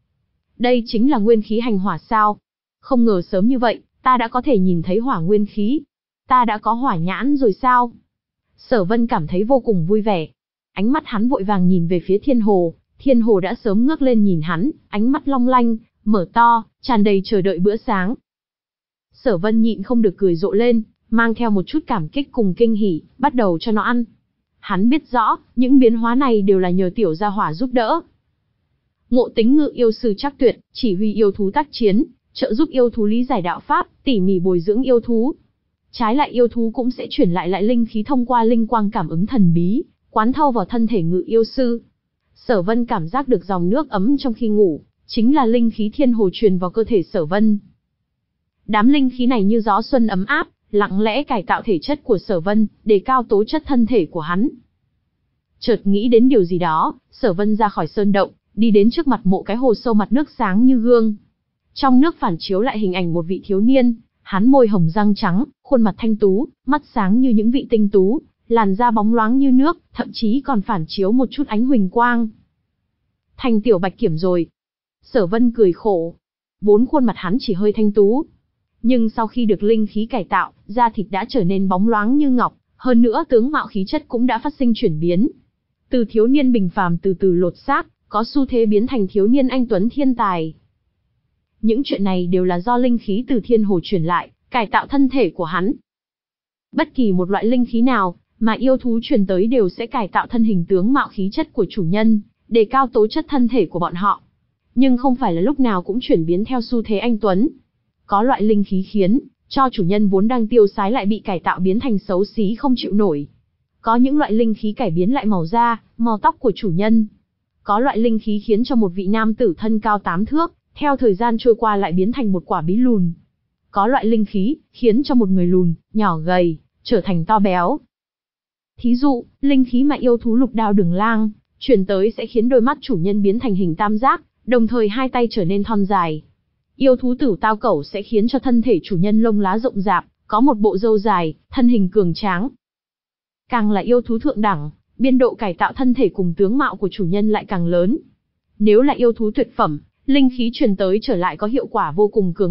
Đây chính là nguyên khí hành hỏa sao? Không ngờ sớm như vậy, ta đã có thể nhìn thấy hỏa nguyên khí. Ta đã có hỏa nhãn rồi sao? Sở Vân cảm thấy vô cùng vui vẻ. Ánh mắt hắn vội vàng nhìn về phía thiên hồ. Thiên hồ đã sớm ngước lên nhìn hắn, ánh mắt long lanh, mở to, tràn đầy chờ đợi bữa sáng. Sở Vân nhịn không được cười rộ lên, mang theo một chút cảm kích cùng kinh hỉ, bắt đầu cho nó ăn. Hắn biết rõ, những biến hóa này đều là nhờ tiểu gia hỏa giúp đỡ. Ngộ tính ngự yêu sư chắc tuyệt, chỉ huy yêu thú tác chiến, trợ giúp yêu thú lý giải đạo pháp, tỉ mỉ bồi dưỡng yêu thú. Trái lại yêu thú cũng sẽ chuyển lại lại linh khí thông qua linh quang cảm ứng thần bí, quán thâu vào thân thể ngự yêu sư. Sở Vân cảm giác được dòng nước ấm trong khi ngủ, chính là linh khí thiên hồ truyền vào cơ thể Sở Vân. Đám linh khí này như gió xuân ấm áp, lặng lẽ cải tạo thể chất của Sở Vân, đề cao tố chất thân thể của hắn. Chợt nghĩ đến điều gì đó, Sở Vân ra khỏi sơn động, đi đến trước mặt mộ cái hồ sâu mặt nước sáng như gương. Trong nước phản chiếu lại hình ảnh một vị thiếu niên, hắn môi hồng răng trắng, khuôn mặt thanh tú, mắt sáng như những vị tinh tú, làn da bóng loáng như nước, thậm chí còn phản chiếu một chút ánh huỳnh quang. Thành tiểu bạch kiểm rồi. Sở Vân cười khổ. Vốn khuôn mặt hắn chỉ hơi thanh tú, nhưng sau khi được linh khí cải tạo, da thịt đã trở nên bóng loáng như ngọc, hơn nữa tướng mạo khí chất cũng đã phát sinh chuyển biến. Từ thiếu niên bình phàm từ từ lột xác, có xu thế biến thành thiếu niên anh tuấn thiên tài. Những chuyện này đều là do linh khí từ thiên hồ truyền lại, cải tạo thân thể của hắn. Bất kỳ một loại linh khí nào mà yêu thú truyền tới đều sẽ cải tạo thân hình tướng mạo khí chất của chủ nhân, đề cao tố chất thân thể của bọn họ. Nhưng không phải là lúc nào cũng chuyển biến theo xu thế anh tuấn. Có loại linh khí khiến cho chủ nhân vốn đang tiêu sái lại bị cải tạo biến thành xấu xí không chịu nổi. Có những loại linh khí cải biến lại màu da, màu tóc của chủ nhân. Có loại linh khí khiến cho một vị nam tử thân cao tám thước, theo thời gian trôi qua lại biến thành một quả bí lùn. Có loại linh khí khiến cho một người lùn, nhỏ gầy, trở thành to béo. Thí dụ, linh khí mà yêu thú lục đao đường lang truyền tới sẽ khiến đôi mắt chủ nhân biến thành hình tam giác, đồng thời hai tay trở nên thon dài. Yêu thú tử tao cẩu sẽ khiến cho thân thể chủ nhân lông lá rộng rạp, có một bộ râu dài, thân hình cường tráng. Càng là yêu thú thượng đẳng, biên độ cải tạo thân thể cùng tướng mạo của chủ nhân lại càng lớn. Nếu là yêu thú tuyệt phẩm, linh khí truyền tới trở lại có hiệu quả vô cùng cường đại,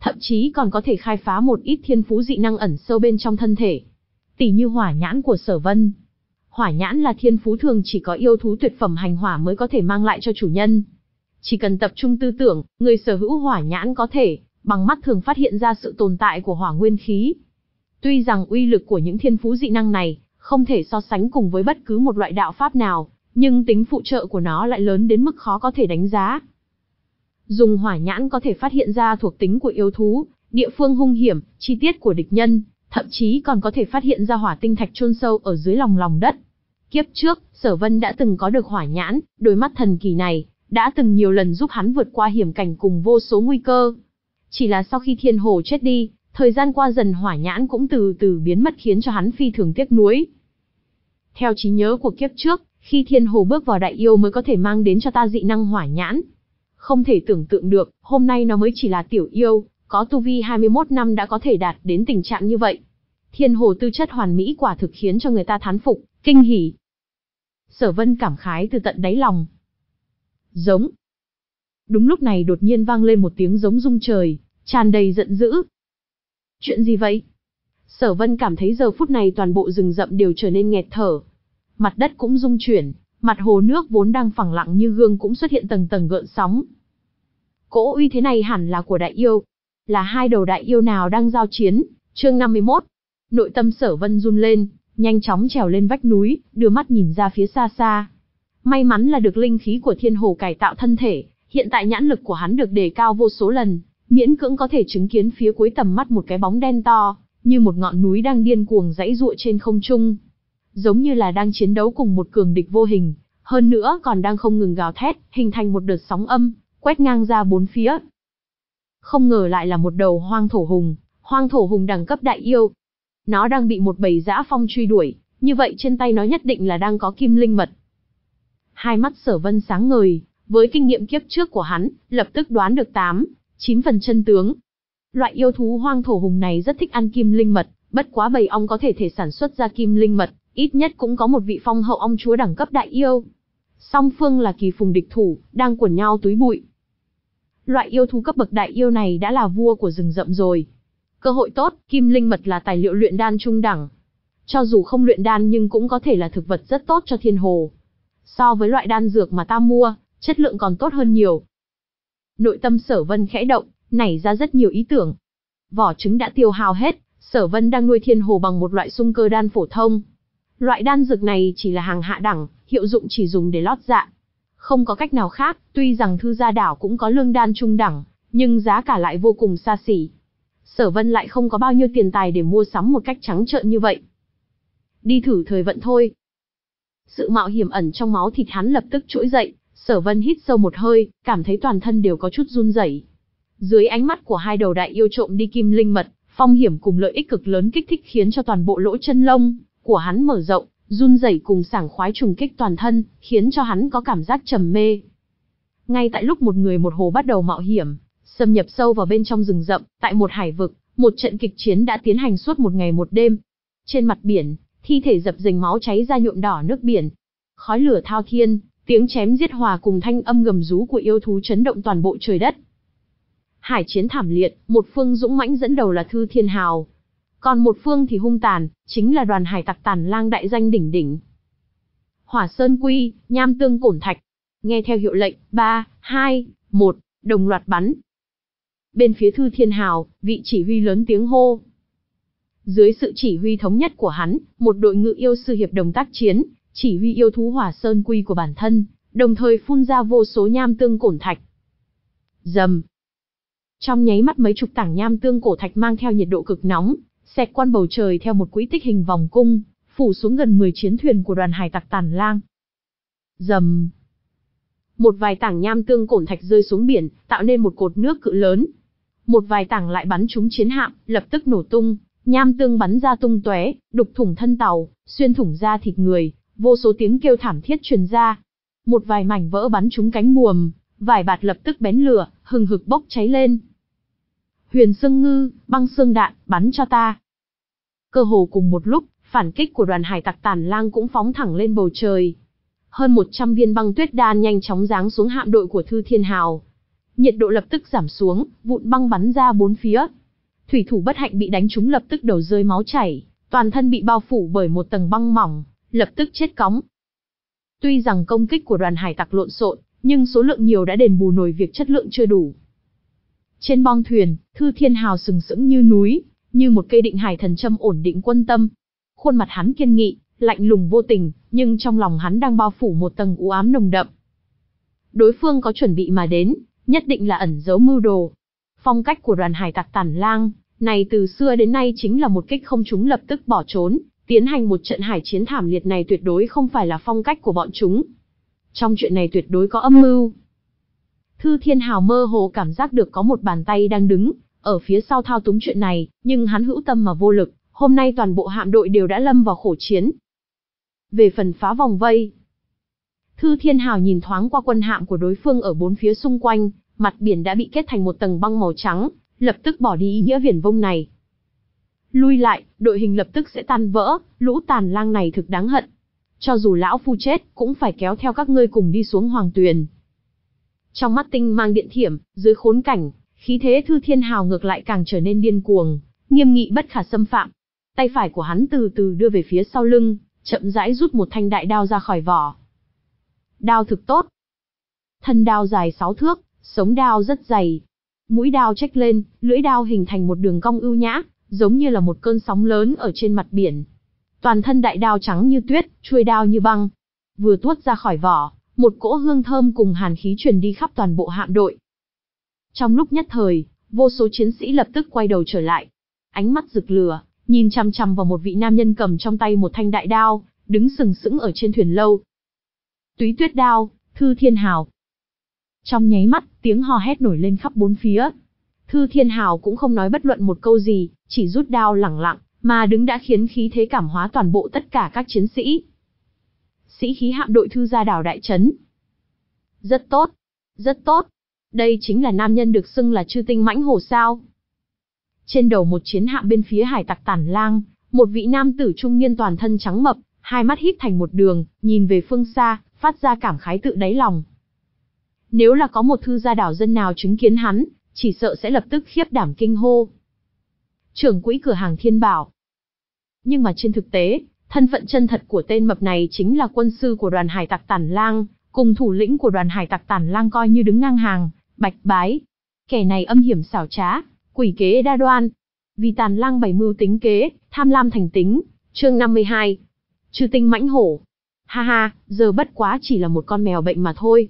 thậm chí còn có thể khai phá một ít thiên phú dị năng ẩn sâu bên trong thân thể. Tỷ như hỏa nhãn của Sở Vân. Hỏa nhãn là thiên phú thường chỉ có yêu thú tuyệt phẩm hành hỏa mới có thể mang lại cho chủ nhân. Chỉ cần tập trung tư tưởng, người sở hữu hỏa nhãn có thể bằng mắt thường phát hiện ra sự tồn tại của hỏa nguyên khí. Tuy rằng uy lực của những thiên phú dị năng này không thể so sánh cùng với bất cứ một loại đạo pháp nào, nhưng tính phụ trợ của nó lại lớn đến mức khó có thể đánh giá. Dùng hỏa nhãn có thể phát hiện ra thuộc tính của yêu thú, địa phương hung hiểm, chi tiết của địch nhân, thậm chí còn có thể phát hiện ra hỏa tinh thạch chôn sâu ở dưới lòng lòng đất. Kiếp trước, Sở Vân đã từng có được hỏa nhãn, đôi mắt thần kỳ này đã từng nhiều lần giúp hắn vượt qua hiểm cảnh cùng vô số nguy cơ. Chỉ là sau khi Thiên Hồ chết đi, thời gian qua dần hỏa nhãn cũng từ từ biến mất khiến cho hắn phi thường tiếc nuối. Theo trí nhớ của kiếp trước, khi Thiên Hồ bước vào đại yêu mới có thể mang đến cho ta dị năng hỏa nhãn. Không thể tưởng tượng được, hôm nay nó mới chỉ là tiểu yêu, có tu vi hai mươi mốt năm đã có thể đạt đến tình trạng như vậy. Thiên Hồ tư chất hoàn mỹ quả thực khiến cho người ta thán phục, kinh hỉ. Sở Vân cảm khái từ tận đáy lòng. Giống. Đúng lúc này đột nhiên vang lên một tiếng giống rung trời, tràn đầy giận dữ. Chuyện gì vậy? Sở Vân cảm thấy giờ phút này toàn bộ rừng rậm đều trở nên nghẹt thở. Mặt đất cũng rung chuyển, mặt hồ nước vốn đang phẳng lặng như gương cũng xuất hiện tầng tầng gợn sóng. Cỗ uy thế này hẳn là của đại yêu. Là hai đầu đại yêu nào đang giao chiến? Chương năm mươi mốt. Nội tâm Sở Vân run lên, nhanh chóng trèo lên vách núi, đưa mắt nhìn ra phía xa xa. May mắn là được linh khí của Thiên Hồ cải tạo thân thể, hiện tại nhãn lực của hắn được đề cao vô số lần, miễn cưỡng có thể chứng kiến phía cuối tầm mắt một cái bóng đen to, như một ngọn núi đang điên cuồng giãy giụa trên không trung. Giống như là đang chiến đấu cùng một cường địch vô hình, hơn nữa còn đang không ngừng gào thét, hình thành một đợt sóng âm, quét ngang ra bốn phía. Không ngờ lại là một đầu hoang thổ hùng, hoang thổ hùng đẳng cấp đại yêu. Nó đang bị một bầy dã phong truy đuổi, như vậy trên tay nó nhất định là đang có kim linh mật. Hai mắt Sở Vân sáng ngời, với kinh nghiệm kiếp trước của hắn, lập tức đoán được tám, chín phần chân tướng. Loại yêu thú hoang thổ hùng này rất thích ăn kim linh mật, bất quá bầy ong có thể thể sản xuất ra kim linh mật, ít nhất cũng có một vị phong hậu ong chúa đẳng cấp đại yêu. Song phương là kỳ phùng địch thủ, đang quần nhau túi bụi. Loại yêu thú cấp bậc đại yêu này đã là vua của rừng rậm rồi. Cơ hội tốt, kim linh mật là tài liệu luyện đan trung đẳng. Cho dù không luyện đan nhưng cũng có thể là thực vật rất tốt cho Thiên Hồ. So với loại đan dược mà ta mua, chất lượng còn tốt hơn nhiều. Nội tâm Sở Vân khẽ động, nảy ra rất nhiều ý tưởng. Vỏ trứng đã tiêu hao hết, Sở Vân đang nuôi Thiên Hồ bằng một loại xung cơ đan phổ thông. Loại đan dược này chỉ là hàng hạ đẳng, hiệu dụng chỉ dùng để lót dạ. Không có cách nào khác, tuy rằng Thư Gia Đảo cũng có lương đan trung đẳng, nhưng giá cả lại vô cùng xa xỉ. Sở Vân lại không có bao nhiêu tiền tài để mua sắm một cách trắng trợn như vậy. Đi thử thời vận thôi. Sự mạo hiểm ẩn trong máu thịt hắn lập tức trỗi dậy, Sở Vân hít sâu một hơi, cảm thấy toàn thân đều có chút run rẩy. Dưới ánh mắt của hai đầu đại yêu trộm đi kim linh mật, phong hiểm cùng lợi ích cực lớn kích thích khiến cho toàn bộ lỗ chân lông của hắn mở rộng, run rẩy cùng sảng khoái trùng kích toàn thân, khiến cho hắn có cảm giác trầm mê. Ngay tại lúc một người một hồ bắt đầu mạo hiểm, xâm nhập sâu vào bên trong rừng rậm, tại một hải vực, một trận kịch chiến đã tiến hành suốt một ngày một đêm. Trên mặt biển, thi thể dập dềnh máu cháy ra nhuộm đỏ nước biển. Khói lửa thao thiên, tiếng chém giết hòa cùng thanh âm gầm rú của yêu thú chấn động toàn bộ trời đất. Hải chiến thảm liệt, một phương dũng mãnh dẫn đầu là Thư Thiên Hào. Còn một phương thì hung tàn, chính là đoàn hải tặc Tàn Lang đại danh đỉnh đỉnh. Hỏa Sơn Quy, Nham Tương Cổn Thạch. Nghe theo hiệu lệnh, ba, hai, một, đồng loạt bắn. Bên phía Thư Thiên Hào, vị chỉ huy lớn tiếng hô. Dưới sự chỉ huy thống nhất của hắn, một đội ngự yêu sư hiệp đồng tác chiến, chỉ huy yêu thú Hỏa Sơn Quy của bản thân, đồng thời phun ra vô số nham tương cổn thạch. Rầm. Trong nháy mắt mấy chục tảng nham tương cổ thạch mang theo nhiệt độ cực nóng, xẹt qua bầu trời theo một quỹ tích hình vòng cung, phủ xuống gần mười chiến thuyền của đoàn hải tặc Tàn Lang. Rầm. Một vài tảng nham tương cổn thạch rơi xuống biển, tạo nên một cột nước cự lớn. Một vài tảng lại bắn trúng chiến hạm, lập tức nổ tung, nham tương bắn ra tung tóe, đục thủng thân tàu, xuyên thủng da thịt người, vô số tiếng kêu thảm thiết truyền ra. Một vài mảnh vỡ bắn trúng cánh buồm, vải bạt lập tức bén lửa, hừng hực bốc cháy lên. Huyền Xương Ngư, băng xương đạn, bắn cho ta. Cơ hồ cùng một lúc, phản kích của đoàn hải tặc Tàn Lang cũng phóng thẳng lên bầu trời. Hơn một trăm viên băng tuyết đan nhanh chóng giáng xuống hạm đội của Thư Thiên Hào. nhiệt độ lập tức giảm xuống, vụn băng bắn ra bốn phía. Thủy thủ bất hạnh bị đánh trúng lập tức đầu rơi máu chảy, toàn thân bị bao phủ bởi một tầng băng mỏng, lập tức chết cóng. Tuy rằng công kích của đoàn hải tặc lộn xộn, nhưng số lượng nhiều đã đền bù nổi việc chất lượng chưa đủ. Trên bong thuyền, Thư Thiên Hào sừng sững như núi, như một cây định hải thần châm ổn định quân tâm. Khuôn mặt hắn kiên nghị, lạnh lùng vô tình, nhưng trong lòng hắn đang bao phủ một tầng u ám nồng đậm. Đối phương có chuẩn bị mà đến, nhất định là ẩn giấu mưu đồ. Phong cách của đoàn hải tặc Tản Lang này từ xưa đến nay chính là một kích không trúng lập tức bỏ trốn, tiến hành một trận hải chiến thảm liệt này tuyệt đối không phải là phong cách của bọn chúng. Trong chuyện này tuyệt đối có âm mưu. Thư Thiên Hào mơ hồ cảm giác được có một bàn tay đang đứng ở phía sau thao túng chuyện này, nhưng hắn hữu tâm mà vô lực, hôm nay toàn bộ hạm đội đều đã lâm vào khổ chiến. Về phần phá vòng vây, Thư Thiên Hào nhìn thoáng qua quân hạm của đối phương ở bốn phía xung quanh, mặt biển đã bị kết thành một tầng băng màu trắng, lập tức bỏ đi ý nghĩa viển vông này. Lui lại, đội hình lập tức sẽ tan vỡ, lũ Tàn Lang này thực đáng hận. Cho dù lão phu chết, cũng phải kéo theo các ngươi cùng đi xuống hoàng tuyền. Trong mắt tinh mang điện thiểm, dưới khốn cảnh, khí thế Thư Thiên Hào ngược lại càng trở nên điên cuồng, nghiêm nghị bất khả xâm phạm. Tay phải của hắn từ từ đưa về phía sau lưng, chậm rãi rút một thanh đại đao ra khỏi vỏ. Đao thực tốt. Thân đao dài sáu thước, sống đao rất dày. Mũi đao chếch lên, lưỡi đao hình thành một đường cong ưu nhã, giống như là một cơn sóng lớn ở trên mặt biển. Toàn thân đại đao trắng như tuyết, chuôi đao như băng. Vừa tuốt ra khỏi vỏ, một cỗ hương thơm cùng hàn khí truyền đi khắp toàn bộ hạm đội. Trong lúc nhất thời, vô số chiến sĩ lập tức quay đầu trở lại. Ánh mắt rực lửa, nhìn chằm chằm vào một vị nam nhân cầm trong tay một thanh đại đao, đứng sừng sững ở trên thuyền lâu. Túy Tuyết Đao, Thư Thiên Hào. Trong nháy mắt, tiếng hò hét nổi lên khắp bốn phía. Thư Thiên Hào cũng không nói bất luận một câu gì, chỉ rút đao lẳng lặng, mà đứng đã khiến khí thế cảm hóa toàn bộ tất cả các chiến sĩ. Sĩ khí hạm đội Thư gia đảo đại trấn. Rất tốt, rất tốt. Đây chính là nam nhân được xưng là Chư Tinh Mãnh Hổ sao? Trên đầu một chiến hạm bên phía hải tặc Tản Lang, một vị nam tử trung niên toàn thân trắng mập, hai mắt híp thành một đường, nhìn về phương xa, phát ra cảm khái tự đáy lòng. Nếu là có một Thư gia đảo dân nào chứng kiến hắn, chỉ sợ sẽ lập tức khiếp đảm kinh hô. Trưởng quỹ cửa hàng Thiên Bảo. Nhưng mà trên thực tế, thân phận chân thật của tên mập này chính là quân sư của đoàn hải tặc Tản Lang, cùng thủ lĩnh của đoàn hải tặc Tản Lang coi như đứng ngang hàng, Bạch Bái. Kẻ này âm hiểm xảo trá, quỷ kế đa đoan. Vì Tản Lang bày mưu tính kế, tham lam thành tính. Chương năm mươi hai. Chư Tinh Mãnh Hổ. Ha ha, giờ bất quá chỉ là một con mèo bệnh mà thôi.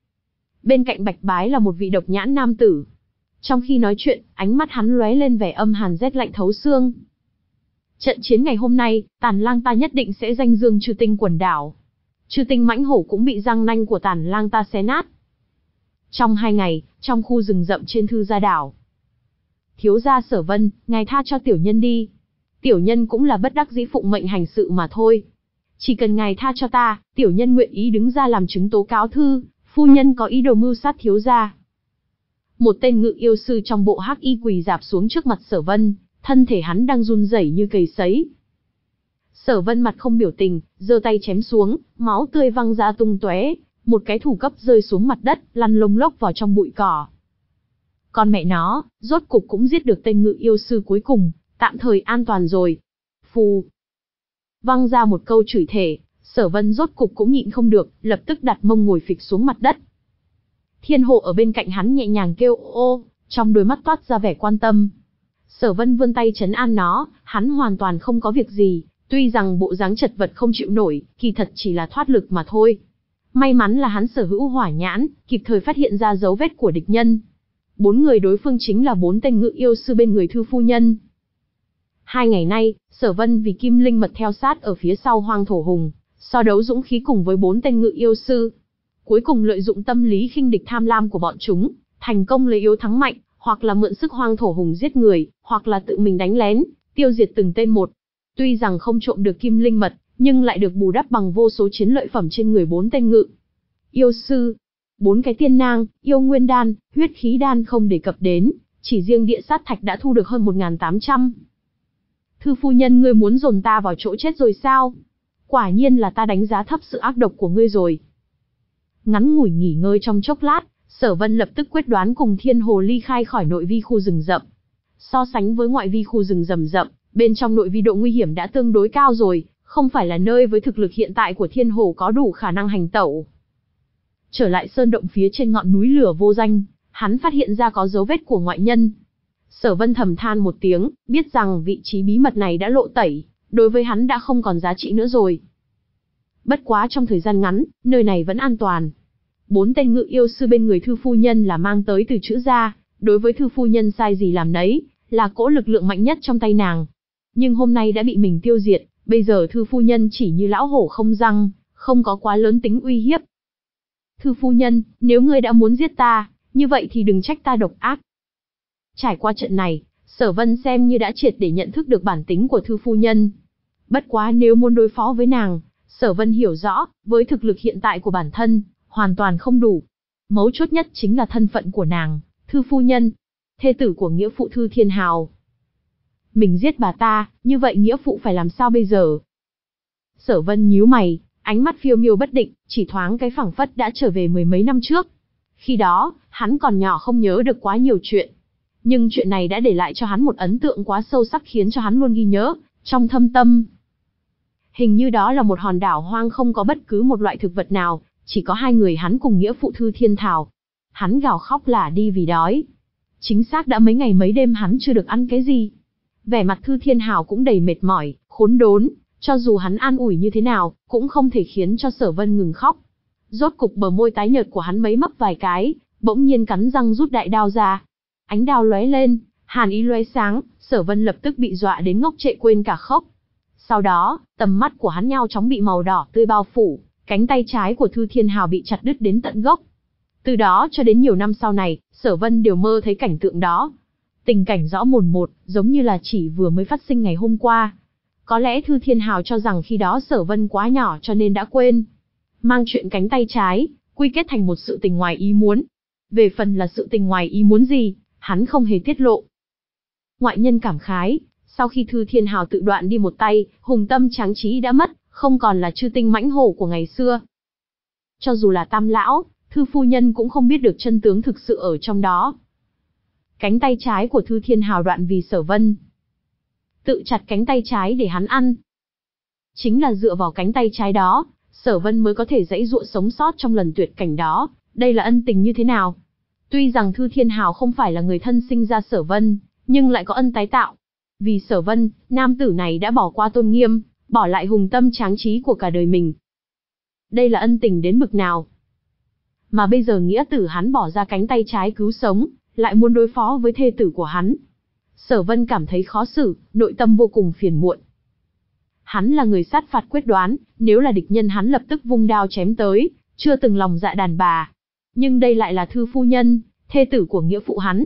Bên cạnh Bạch Bái là một vị độc nhãn nam tử. Trong khi nói chuyện, ánh mắt hắn lóe lên vẻ âm hàn rét lạnh thấu xương. Trận chiến ngày hôm nay, Tản Lang ta nhất định sẽ danh dương Chư Tinh quần đảo. Chư Tinh Mãnh Hổ cũng bị răng nanh của Tản Lang ta xé nát. Trong hai ngày, trong khu rừng rậm trên Thư gia đảo. Thiếu gia Sở Vân, ngài tha cho tiểu nhân đi. Tiểu nhân cũng là bất đắc dĩ phụng mệnh hành sự mà thôi. Chỉ cần ngài tha cho ta, tiểu nhân nguyện ý đứng ra làm chứng tố cáo thư, phu nhân có ý đồ mưu sát thiếu gia. Một tên ngự yêu sư trong bộ hắc y quỳ rạp xuống trước mặt Sở Vân, thân thể hắn đang run rẩy như cầy sấy. Sở Vân mặt không biểu tình, giơ tay chém xuống, máu tươi văng ra tung tóe, một cái thủ cấp rơi xuống mặt đất, lăn lông lốc vào trong bụi cỏ. Con mẹ nó, rốt cục cũng giết được tên ngự yêu sư cuối cùng, tạm thời an toàn rồi. Phù. Văng ra một câu chửi thề, Sở Vân rốt cục cũng nhịn không được, lập tức đặt mông ngồi phịch xuống mặt đất. Thiên Hộ ở bên cạnh hắn nhẹ nhàng kêu ô, trong đôi mắt toát ra vẻ quan tâm. Sở Vân vươn tay trấn an nó, hắn hoàn toàn không có việc gì, tuy rằng bộ dáng chật vật không chịu nổi, kỳ thật chỉ là thoát lực mà thôi. May mắn là hắn sở hữu hỏa nhãn, kịp thời phát hiện ra dấu vết của địch nhân. Bốn người đối phương chính là bốn tên ngự yêu sư bên người Thư phu nhân. Hai ngày nay, Sở Vân vì Kim Linh mật theo sát ở phía sau Hoang Thổ Hùng, so đấu dũng khí cùng với bốn tên ngự yêu sư. Cuối cùng lợi dụng tâm lý khinh địch tham lam của bọn chúng, thành công lấy yếu thắng mạnh, hoặc là mượn sức Hoang Thổ Hùng giết người, hoặc là tự mình đánh lén, tiêu diệt từng tên một. Tuy rằng không trộm được Kim Linh mật, nhưng lại được bù đắp bằng vô số chiến lợi phẩm trên người bốn tên ngự yêu sư. Bốn cái tiên nang, yêu nguyên đan, huyết khí đan không đề cập đến, chỉ riêng địa sát thạch đã thu được hơn một nghìn tám trăm. Thư phu nhân, ngươi muốn dồn ta vào chỗ chết rồi sao? Quả nhiên là ta đánh giá thấp sự ác độc của ngươi rồi. Ngắn ngủi nghỉ ngơi trong chốc lát, Sở Vân lập tức quyết đoán cùng Thiên Hồ ly khai khỏi nội vi khu rừng rậm. So sánh với ngoại vi khu rừng rầm rậm, bên trong nội vi độ nguy hiểm đã tương đối cao rồi, không phải là nơi với thực lực hiện tại của Thiên Hồ có đủ khả năng hành tẩu. Trở lại sơn động phía trên ngọn núi lửa vô danh, hắn phát hiện ra có dấu vết của ngoại nhân. Sở Vân thầm than một tiếng, biết rằng vị trí bí mật này đã lộ tẩy, đối với hắn đã không còn giá trị nữa rồi. Bất quá trong thời gian ngắn, nơi này vẫn an toàn. Bốn tên ngự yêu sư bên người Thư phu nhân là mang tới từ chữ gia, đối với Thư phu nhân sai gì làm nấy, là cỗ lực lượng mạnh nhất trong tay nàng. Nhưng hôm nay đã bị mình tiêu diệt, bây giờ Thư phu nhân chỉ như lão hổ không răng, không có quá lớn tính uy hiếp. Thư phu nhân, nếu ngươi đã muốn giết ta, như vậy thì đừng trách ta độc ác. Trải qua trận này, Sở Vân xem như đã triệt để nhận thức được bản tính của Thư phu nhân. Bất quá nếu muốn đối phó với nàng, Sở Vân hiểu rõ, với thực lực hiện tại của bản thân, hoàn toàn không đủ. Mấu chốt nhất chính là thân phận của nàng, Thư phu nhân, thê tử của nghĩa phụ Thư Thiên Hào. Mình giết bà ta, như vậy nghĩa phụ phải làm sao bây giờ? Sở Vân nhíu mày, ánh mắt phiêu miêu bất định, chỉ thoáng cái phảng phất đã trở về mười mấy năm trước. Khi đó, hắn còn nhỏ không nhớ được quá nhiều chuyện. Nhưng chuyện này đã để lại cho hắn một ấn tượng quá sâu sắc khiến cho hắn luôn ghi nhớ, trong thâm tâm. Hình như đó là một hòn đảo hoang không có bất cứ một loại thực vật nào, chỉ có hai người hắn cùng nghĩa phụ Thư Thiên Thảo. Hắn gào khóc lả đi vì đói. Chính xác đã mấy ngày mấy đêm hắn chưa được ăn cái gì. Vẻ mặt Thư Thiên Hào cũng đầy mệt mỏi, khốn đốn, cho dù hắn an ủi như thế nào, cũng không thể khiến cho Sở Vân ngừng khóc. Rốt cục bờ môi tái nhợt của hắn mấy mấp vài cái, bỗng nhiên cắn răng rút đại đao ra. Ánh đao lóe lên, hàn ý lóe sáng, Sở Vân lập tức bị dọa đến ngốc trệ quên cả khóc. Sau đó, tầm mắt của hắn nhao chóng bị màu đỏ tươi bao phủ, cánh tay trái của Thư Thiên Hào bị chặt đứt đến tận gốc. Từ đó cho đến nhiều năm sau này, Sở Vân đều mơ thấy cảnh tượng đó. Tình cảnh rõ mồn một, giống như là chỉ vừa mới phát sinh ngày hôm qua. Có lẽ Thư Thiên Hào cho rằng khi đó Sở Vân quá nhỏ cho nên đã quên. Mang chuyện cánh tay trái, quy kết thành một sự tình ngoài ý muốn. Về phần là sự tình ngoài ý muốn gì, hắn không hề tiết lộ. Ngoại nhân cảm khái, sau khi Thư Thiên Hào tự đoạn đi một tay, hùng tâm tráng trí đã mất, không còn là chư tinh mãnh hổ của ngày xưa. Cho dù là Tam lão, Thư phu nhân cũng không biết được chân tướng thực sự ở trong đó. Cánh tay trái của Thư Thiên Hào đoạn vì Sở Vân tự chặt cánh tay trái để hắn ăn. Chính là dựa vào cánh tay trái đó, Sở Vân mới có thể dãy dụa sống sót trong lần tuyệt cảnh đó, đây là ân tình như thế nào? Tuy rằng Thư Thiên Hào không phải là người thân sinh ra Sở Vân, nhưng lại có ân tái tạo. Vì Sở Vân, nam tử này đã bỏ qua tôn nghiêm, bỏ lại hùng tâm tráng trí của cả đời mình. Đây là ân tình đến bực nào? Mà bây giờ nghĩa tử hắn bỏ ra cánh tay trái cứu sống, lại muốn đối phó với thê tử của hắn. Sở Vân cảm thấy khó xử, nội tâm vô cùng phiền muộn. Hắn là người sát phạt quyết đoán, nếu là địch nhân hắn lập tức vung đao chém tới, chưa từng lòng dạ đàn bà. Nhưng đây lại là Thư phu nhân, thê tử của nghĩa phụ hắn.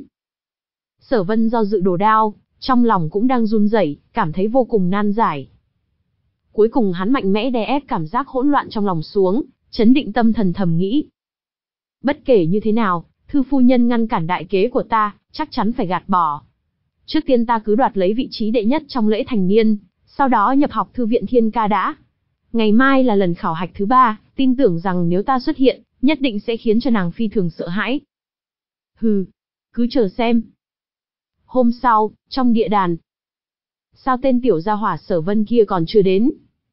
Sở Vân do dự đổ đao, trong lòng cũng đang run rẩy, cảm thấy vô cùng nan giải. Cuối cùng hắn mạnh mẽ đè ép cảm giác hỗn loạn trong lòng xuống, chấn định tâm thần thầm nghĩ. Bất kể như thế nào, Thư phu nhân ngăn cản đại kế của ta, chắc chắn phải gạt bỏ. Trước tiên ta cứ đoạt lấy vị trí đệ nhất trong lễ thành niên, sau đó nhập học thư viện Thiên Ca đã. Ngày mai là lần khảo hạch thứ ba, tin tưởng rằng nếu ta xuất hiện, nhất định sẽ khiến cho nàng phi thường sợ hãi. Hừ, cứ chờ xem. Hôm sau, trong địa đàn. Sao tên tiểu gia hỏa Sở Vân kia còn chưa đến?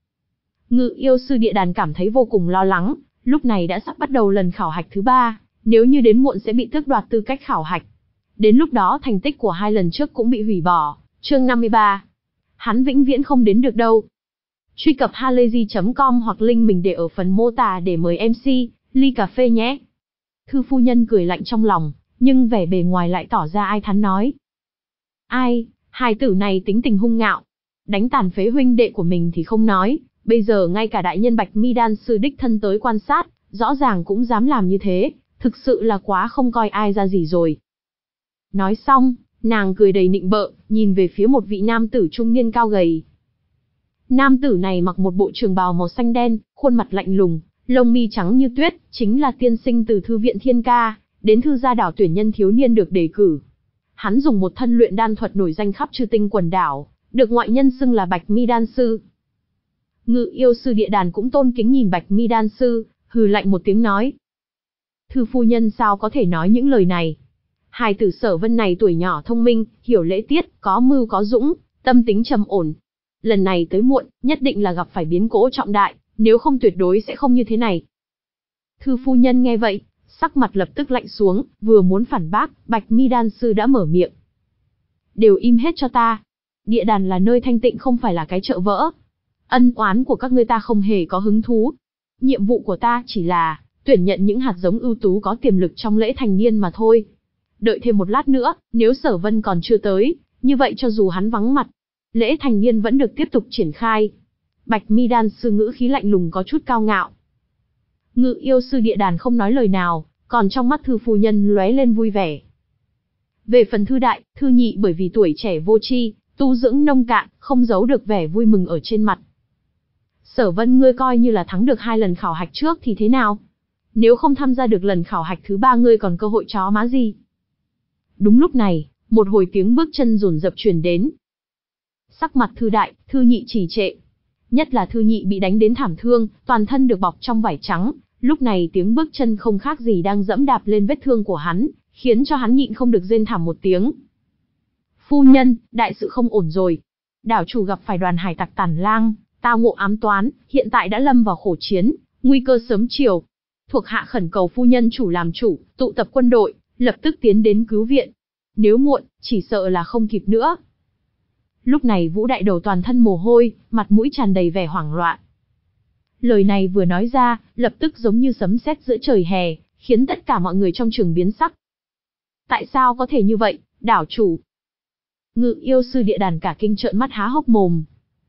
Ngự yêu sư địa đàn cảm thấy vô cùng lo lắng, lúc này đã sắp bắt đầu lần khảo hạch thứ ba, nếu như đến muộn sẽ bị tước đoạt tư cách khảo hạch. Đến lúc đó thành tích của hai lần trước cũng bị hủy bỏ. Chương năm mươi ba. Hắn vĩnh viễn không đến được đâu. Truy cập halayzi chấm com hoặc link mình để ở phần mô tả để mời em xê, ly cà phê nhé. Thư phu nhân cười lạnh trong lòng, nhưng vẻ bề ngoài lại tỏ ra ai thán nói. Ai, hài tử này tính tình hung ngạo. Đánh tàn phế huynh đệ của mình thì không nói, bây giờ ngay cả đại nhân Bạch Mi Đan sư đích thân tới quan sát, rõ ràng cũng dám làm như thế, thực sự là quá không coi ai ra gì rồi. Nói xong, nàng cười đầy nịnh bợ, nhìn về phía một vị nam tử trung niên cao gầy. Nam tử này mặc một bộ trường bào màu xanh đen, khuôn mặt lạnh lùng, lông mi trắng như tuyết, chính là tiên sinh từ thư viện Thiên Ca, đến thư gia đảo tuyển nhân thiếu niên được đề cử. Hắn dùng một thân luyện đan thuật nổi danh khắp chư tinh quần đảo, được ngoại nhân xưng là Bạch Mi Đan sư. Ngự yêu sư địa đàn cũng tôn kính nhìn Bạch Mi Đan sư, hừ lạnh một tiếng nói. Thư phu nhân sao có thể nói những lời này? Hài tử Sở Vân này tuổi nhỏ thông minh, hiểu lễ tiết, có mưu có dũng, tâm tính trầm ổn. Lần này tới muộn, nhất định là gặp phải biến cố trọng đại, nếu không tuyệt đối sẽ không như thế này. Thư phu nhân nghe vậy, sắc mặt lập tức lạnh xuống, vừa muốn phản bác, Bạch Mi đan sư đã mở miệng. Đều im hết cho ta. Địa đàn là nơi thanh tịnh, không phải là cái chợ vỡ. Ân oán của các ngươi ta không hề có hứng thú. Nhiệm vụ của ta chỉ là tuyển nhận những hạt giống ưu tú có tiềm lực trong lễ thành niên mà thôi. Đợi thêm một lát nữa, nếu Sở Vân còn chưa tới, như vậy cho dù hắn vắng mặt, lễ thành niên vẫn được tiếp tục triển khai. Bạch Mi đan sư ngữ khí lạnh lùng có chút cao ngạo. Ngự yêu sư địa đàn không nói lời nào, còn trong mắt Thư phu nhân lóe lên vui vẻ. Về phần Thư đại, Thư nhị bởi vì tuổi trẻ vô tri, tu dưỡng nông cạn, không giấu được vẻ vui mừng ở trên mặt. Sở Vân, ngươi coi như là thắng được hai lần khảo hạch trước thì thế nào? Nếu không tham gia được lần khảo hạch thứ ba, ngươi còn cơ hội chó má gì? Đúng lúc này, một hồi tiếng bước chân dồn dập truyền đến. Sắc mặt Thư đại, Thư nhị trì trệ. Nhất là Thư nhị bị đánh đến thảm thương, toàn thân được bọc trong vải trắng, lúc này tiếng bước chân không khác gì đang dẫm đạp lên vết thương của hắn, khiến cho hắn nhịn không được rên thảm một tiếng. Phu nhân, đại sự không ổn rồi. Đảo chủ gặp phải đoàn hải tặc Tản Lang, tao ngộ ám toán, hiện tại đã lâm vào khổ chiến, nguy cơ sớm chiều. Thuộc hạ khẩn cầu phu nhân chủ làm chủ, tụ tập quân đội, lập tức tiến đến cứu viện. Nếu muộn, chỉ sợ là không kịp nữa. Lúc này Vũ đại đầu toàn thân mồ hôi, mặt mũi tràn đầy vẻ hoảng loạn. Lời này vừa nói ra, lập tức giống như sấm sét giữa trời hè, khiến tất cả mọi người trong trường biến sắc. Tại sao có thể như vậy, đảo chủ? Ngự yêu sư địa đàn cả kinh trợn mắt há hốc mồm.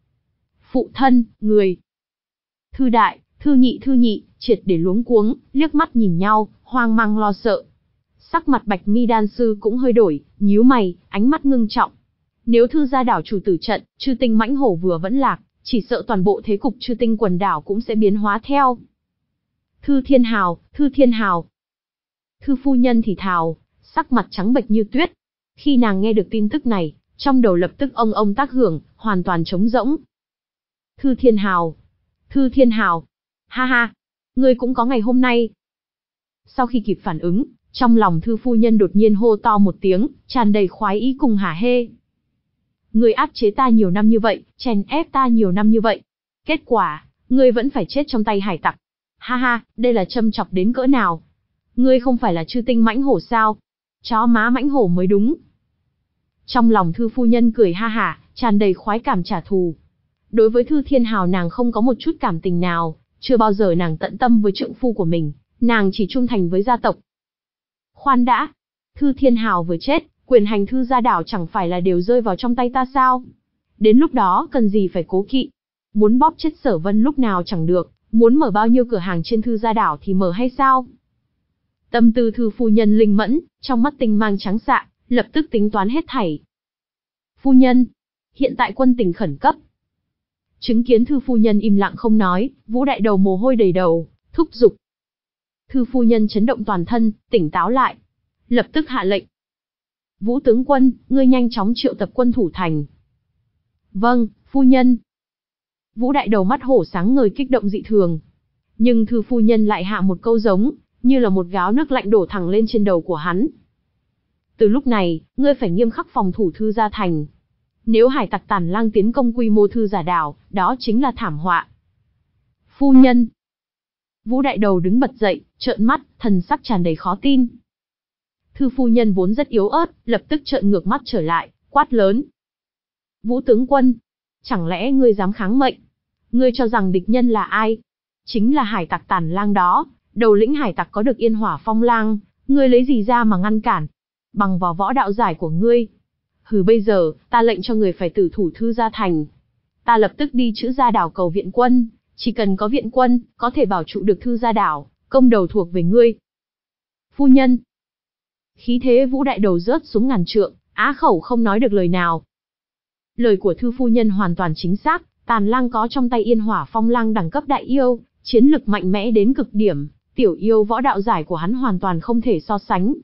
Phụ thân, người. Thư đại, Thư nhị Thư nhị, triệt để luống cuống, liếc mắt nhìn nhau, hoang mang lo sợ. Sắc mặt Bạch Mi đan sư cũng hơi đổi, nhíu mày, ánh mắt ngưng trọng. Nếu Thư gia đảo chủ tử trận, Chư Tinh mãnh hổ vừa vẫn lạc, chỉ sợ toàn bộ thế cục Chư Tinh quần đảo cũng sẽ biến hóa theo. Thư Thiên Hào, Thư Thiên Hào. Thư phu nhân thì thào, sắc mặt trắng bệch như tuyết. Khi nàng nghe được tin tức này, trong đầu lập tức ông ông tác hưởng, hoàn toàn trống rỗng. Thư Thiên Hào, Thư Thiên Hào, ha ha, ngươi cũng có ngày hôm nay. Sau khi kịp phản ứng, trong lòng Thư phu nhân đột nhiên hô to một tiếng, tràn đầy khoái ý cùng hả hê. Ngươi áp chế ta nhiều năm như vậy, chèn ép ta nhiều năm như vậy. Kết quả, ngươi vẫn phải chết trong tay hải tặc. Ha ha, đây là châm chọc đến cỡ nào? Ngươi không phải là Chư Tinh mãnh hổ sao? Chó má mãnh hổ mới đúng. Trong lòng Thư phu nhân cười ha hả, tràn đầy khoái cảm trả thù. Đối với Thư Thiên Hào nàng không có một chút cảm tình nào, chưa bao giờ nàng tận tâm với trượng phu của mình, nàng chỉ trung thành với gia tộc. Khoan đã, Thư Thiên Hào vừa chết, quyền hành Thư gia đảo chẳng phải là đều rơi vào trong tay ta sao? Đến lúc đó cần gì phải cố kỵ? Muốn bóp chết Sở Vân lúc nào chẳng được, muốn mở bao nhiêu cửa hàng trên Thư gia đảo thì mở hay sao? Tâm tư Thư phu nhân linh mẫn, trong mắt tinh mang trắng xạ, lập tức tính toán hết thảy. Phu nhân, hiện tại quân tình khẩn cấp. Chứng kiến Thư phu nhân im lặng không nói, Vũ đại đầu mồ hôi đầy đầu, thúc giục. Thư phu nhân chấn động toàn thân, tỉnh táo lại, lập tức hạ lệnh. Vũ tướng quân, ngươi nhanh chóng triệu tập quân thủ thành. Vâng, phu nhân. Vũ đại đầu mắt hổ sáng ngời kích động dị thường. Nhưng Thư phu nhân lại hạ một câu giống, như là một gáo nước lạnh đổ thẳng lên trên đầu của hắn. Từ lúc này, ngươi phải nghiêm khắc phòng thủ Thư gia thành. Nếu hải tặc Tản Lang tiến công quy mô Thư gia đảo, đó chính là thảm họa. Phu nhân. Vũ đại đầu đứng bật dậy, trợn mắt, thần sắc tràn đầy khó tin. Thư phu nhân vốn rất yếu ớt, lập tức trợn ngược mắt trở lại, quát lớn. Vũ tướng quân, chẳng lẽ ngươi dám kháng mệnh? Ngươi cho rằng địch nhân là ai? Chính là hải tặc Tản Lang đó, đầu lĩnh hải tặc có được Yên Hỏa Phong Lang, ngươi lấy gì ra mà ngăn cản? Bằng vào võ đạo giải của ngươi. Hừ, bây giờ, ta lệnh cho người phải tử thủ Thư gia thành. Ta lập tức đi Trữ Gia đảo cầu viện quân, chỉ cần có viện quân, có thể bảo trụ được Thư gia đảo, công đầu thuộc về ngươi. Phu nhân. Khí thế Vũ đại đầu rớt xuống ngàn trượng, á khẩu không nói được lời nào. Lời của Thư phu nhân hoàn toàn chính xác, Tàn Lang có trong tay Yên Hỏa Phong Lang đẳng cấp đại yêu, chiến lực mạnh mẽ đến cực điểm, tiểu yêu võ đạo giải của hắn hoàn toàn không thể so sánh.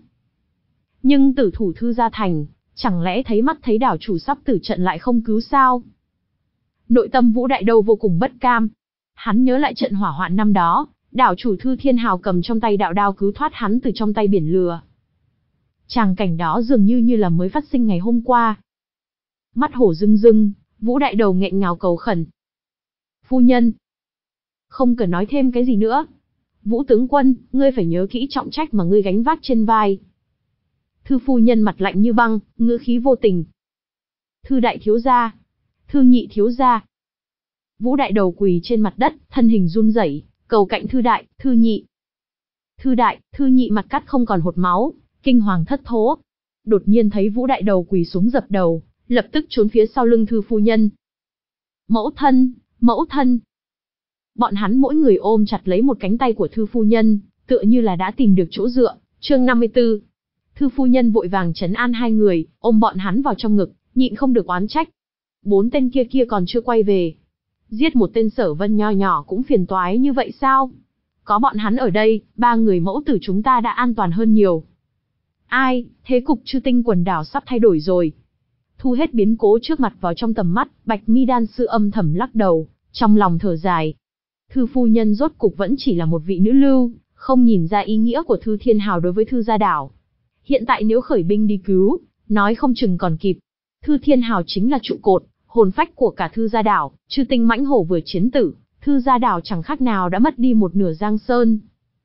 Nhưng tử thủ Thư gia thành, chẳng lẽ thấy mắt thấy đảo chủ sắp tử trận lại không cứu sao? Nội tâm Vũ đại đầu vô cùng bất cam. Hắn nhớ lại trận hỏa hoạn năm đó, Đảo chủ Thư Thiên Hào cầm trong tay đạo đao cứu thoát hắn từ trong tay biển lửa. Tràng cảnh đó dường như như là mới phát sinh ngày hôm qua. Mắt hổ rưng rưng, Vũ Đại Đầu nghẹn ngào cầu khẩn. Phu nhân, không cần nói thêm cái gì nữa. Vũ tướng quân, ngươi phải nhớ kỹ trọng trách mà ngươi gánh vác trên vai. Thư phu nhân mặt lạnh như băng, ngữ khí vô tình. Thư đại thiếu gia, Thư nhị thiếu gia. Vũ Đại Đầu quỳ trên mặt đất, thân hình run rẩy, cầu cạnh Thư đại, Thư nhị. Thư đại, Thư nhị mặt cắt không còn hột máu, kinh hoàng thất thố. Đột nhiên thấy Vũ Đại Đầu quỳ xuống dập đầu, lập tức trốn phía sau lưng Thư phu nhân. Mẫu thân, mẫu thân. Bọn hắn mỗi người ôm chặt lấy một cánh tay của Thư phu nhân, tựa như là đã tìm được chỗ dựa. Chương năm mươi tư. Thư phu nhân vội vàng trấn an hai người, ôm bọn hắn vào trong ngực, nhịn không được oán trách. Bốn tên kia kia còn chưa quay về. Giết một tên Sở Vân nho nhỏ cũng phiền toái như vậy sao? Có bọn hắn ở đây, ba người mẫu tử chúng ta đã an toàn hơn nhiều. Ai, thế cục Chư Tinh quần đảo sắp thay đổi rồi. Thu hết biến cố trước mặt vào trong tầm mắt, Bạch Mi đan sư âm thầm lắc đầu, trong lòng thở dài. Thư phu nhân rốt cục vẫn chỉ là một vị nữ lưu, không nhìn ra ý nghĩa của Thư Thiên Hào đối với Thư gia đảo. Hiện tại nếu khởi binh đi cứu, nói không chừng còn kịp. Thư Thiên Hào chính là trụ cột, hồn phách của cả Thư gia đảo, Chư Tinh mãnh hổ vừa chiến tử, Thư gia đảo chẳng khác nào đã mất đi một nửa giang sơn.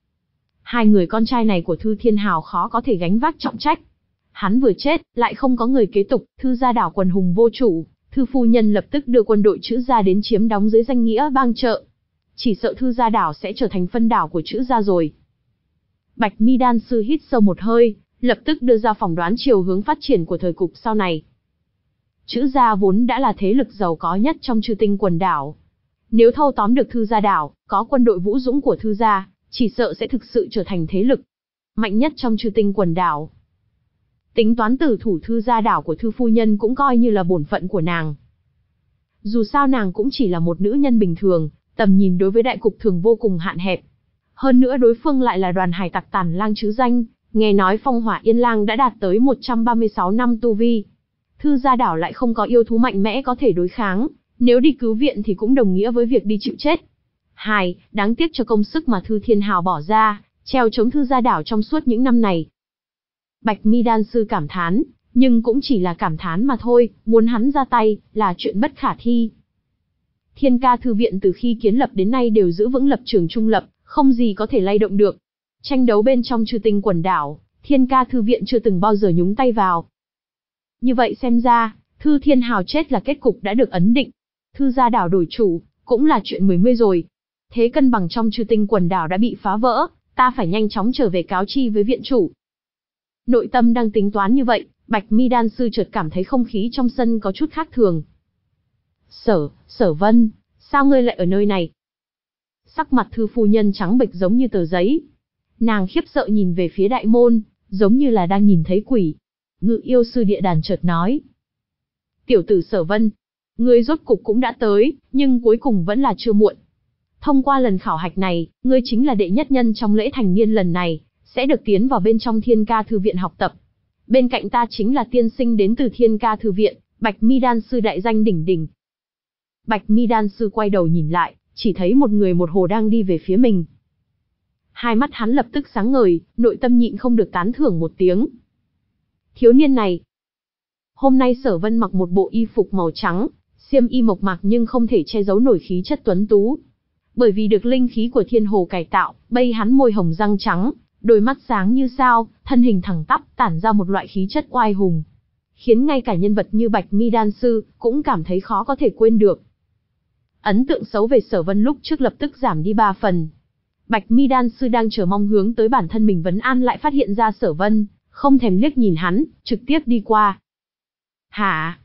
Hai người con trai này của Thư Thiên Hào khó có thể gánh vác trọng trách. Hắn vừa chết, lại không có người kế tục, Thư gia đảo quần hùng vô chủ, Thư phu nhân lập tức đưa quân đội Chữ gia đến chiếm đóng dưới danh nghĩa bang chợ. Chỉ sợ Thư gia đảo sẽ trở thành phân đảo của Chữ gia rồi. Bạch Mi đan sư hít sâu một hơi, lập tức đưa ra phỏng đoán chiều hướng phát triển của thời cục sau này. Chữ gia vốn đã là thế lực giàu có nhất trong Chư Tinh quần đảo. Nếu thâu tóm được Thư gia đảo, có quân đội vũ dũng của Thư gia, chỉ sợ sẽ thực sự trở thành thế lực mạnh nhất trong Chư Tinh quần đảo. Tính toán tử thủ Thư gia đảo của Thư phu nhân cũng coi như là bổn phận của nàng. Dù sao nàng cũng chỉ là một nữ nhân bình thường, tầm nhìn đối với đại cục thường vô cùng hạn hẹp. Hơn nữa đối phương lại là đoàn hải tặc tàn lang chứ danh, nghe nói Phong Hỏa Yên Lang đã đạt tới một trăm ba mươi sáu năm tu vi. Thư gia đảo lại không có yêu thú mạnh mẽ có thể đối kháng, nếu đi cứu viện thì cũng đồng nghĩa với việc đi chịu chết. Hai, đáng tiếc cho công sức mà Thư Thiên Hào bỏ ra, treo chống Thư gia đảo trong suốt những năm này. Bạch Mi đan sư cảm thán, nhưng cũng chỉ là cảm thán mà thôi, muốn hắn ra tay, là chuyện bất khả thi. Thiên Ca thư viện từ khi kiến lập đến nay đều giữ vững lập trường trung lập, không gì có thể lay động được. Tranh đấu bên trong Chư Tinh quần đảo, Thiên Ca thư viện chưa từng bao giờ nhúng tay vào. Như vậy xem ra, Thư Thiên Hào chết là kết cục đã được ấn định. Thư gia đảo đổi chủ, cũng là chuyện mười mươi rồi. Thế cân bằng trong Chư Tinh quần đảo đã bị phá vỡ, ta phải nhanh chóng trở về cáo chi với viện chủ. Nội tâm đang tính toán như vậy, Bạch Mi đan sư chợt cảm thấy không khí trong sân có chút khác thường. Sở, Sở Vân, sao ngươi lại ở nơi này? Sắc mặt Thư phu nhân trắng bệch giống như tờ giấy. Nàng khiếp sợ nhìn về phía đại môn, giống như là đang nhìn thấy quỷ. Ngự yêu sư địa đàn chợt nói. Tiểu tử Sở Vân, ngươi rốt cục cũng đã tới, nhưng cuối cùng vẫn là chưa muộn. Thông qua lần khảo hạch này, ngươi chính là đệ nhất nhân trong lễ thành niên lần này, sẽ được tiến vào bên trong Thiên Ca thư viện học tập. Bên cạnh ta chính là tiên sinh đến từ Thiên Ca thư viện, Bạch Mi đan sư đại danh đỉnh đỉnh. Bạch Mi đan sư quay đầu nhìn lại, chỉ thấy một người một hồ đang đi về phía mình. Hai mắt hắn lập tức sáng ngời, nội tâm nhịn không được tán thưởng một tiếng. Thiếu niên này. Hôm nay Sở Vân mặc một bộ y phục màu trắng, xiêm y mộc mạc nhưng không thể che giấu nổi khí chất tuấn tú. Bởi vì được linh khí của thiên hồ cải tạo, bây hắn môi hồng răng trắng, đôi mắt sáng như sao, thân hình thẳng tắp, tản ra một loại khí chất oai hùng, khiến ngay cả nhân vật như Bạch Mi đan sư cũng cảm thấy khó có thể quên được. Ấn tượng xấu về Sở Vân lúc trước lập tức giảm đi ba phần. Bạch Mi đan sư đang chờ mong hướng tới bản thân mình vấn an lại phát hiện ra Sở Vân, không thèm liếc nhìn hắn, trực tiếp đi qua. Hả?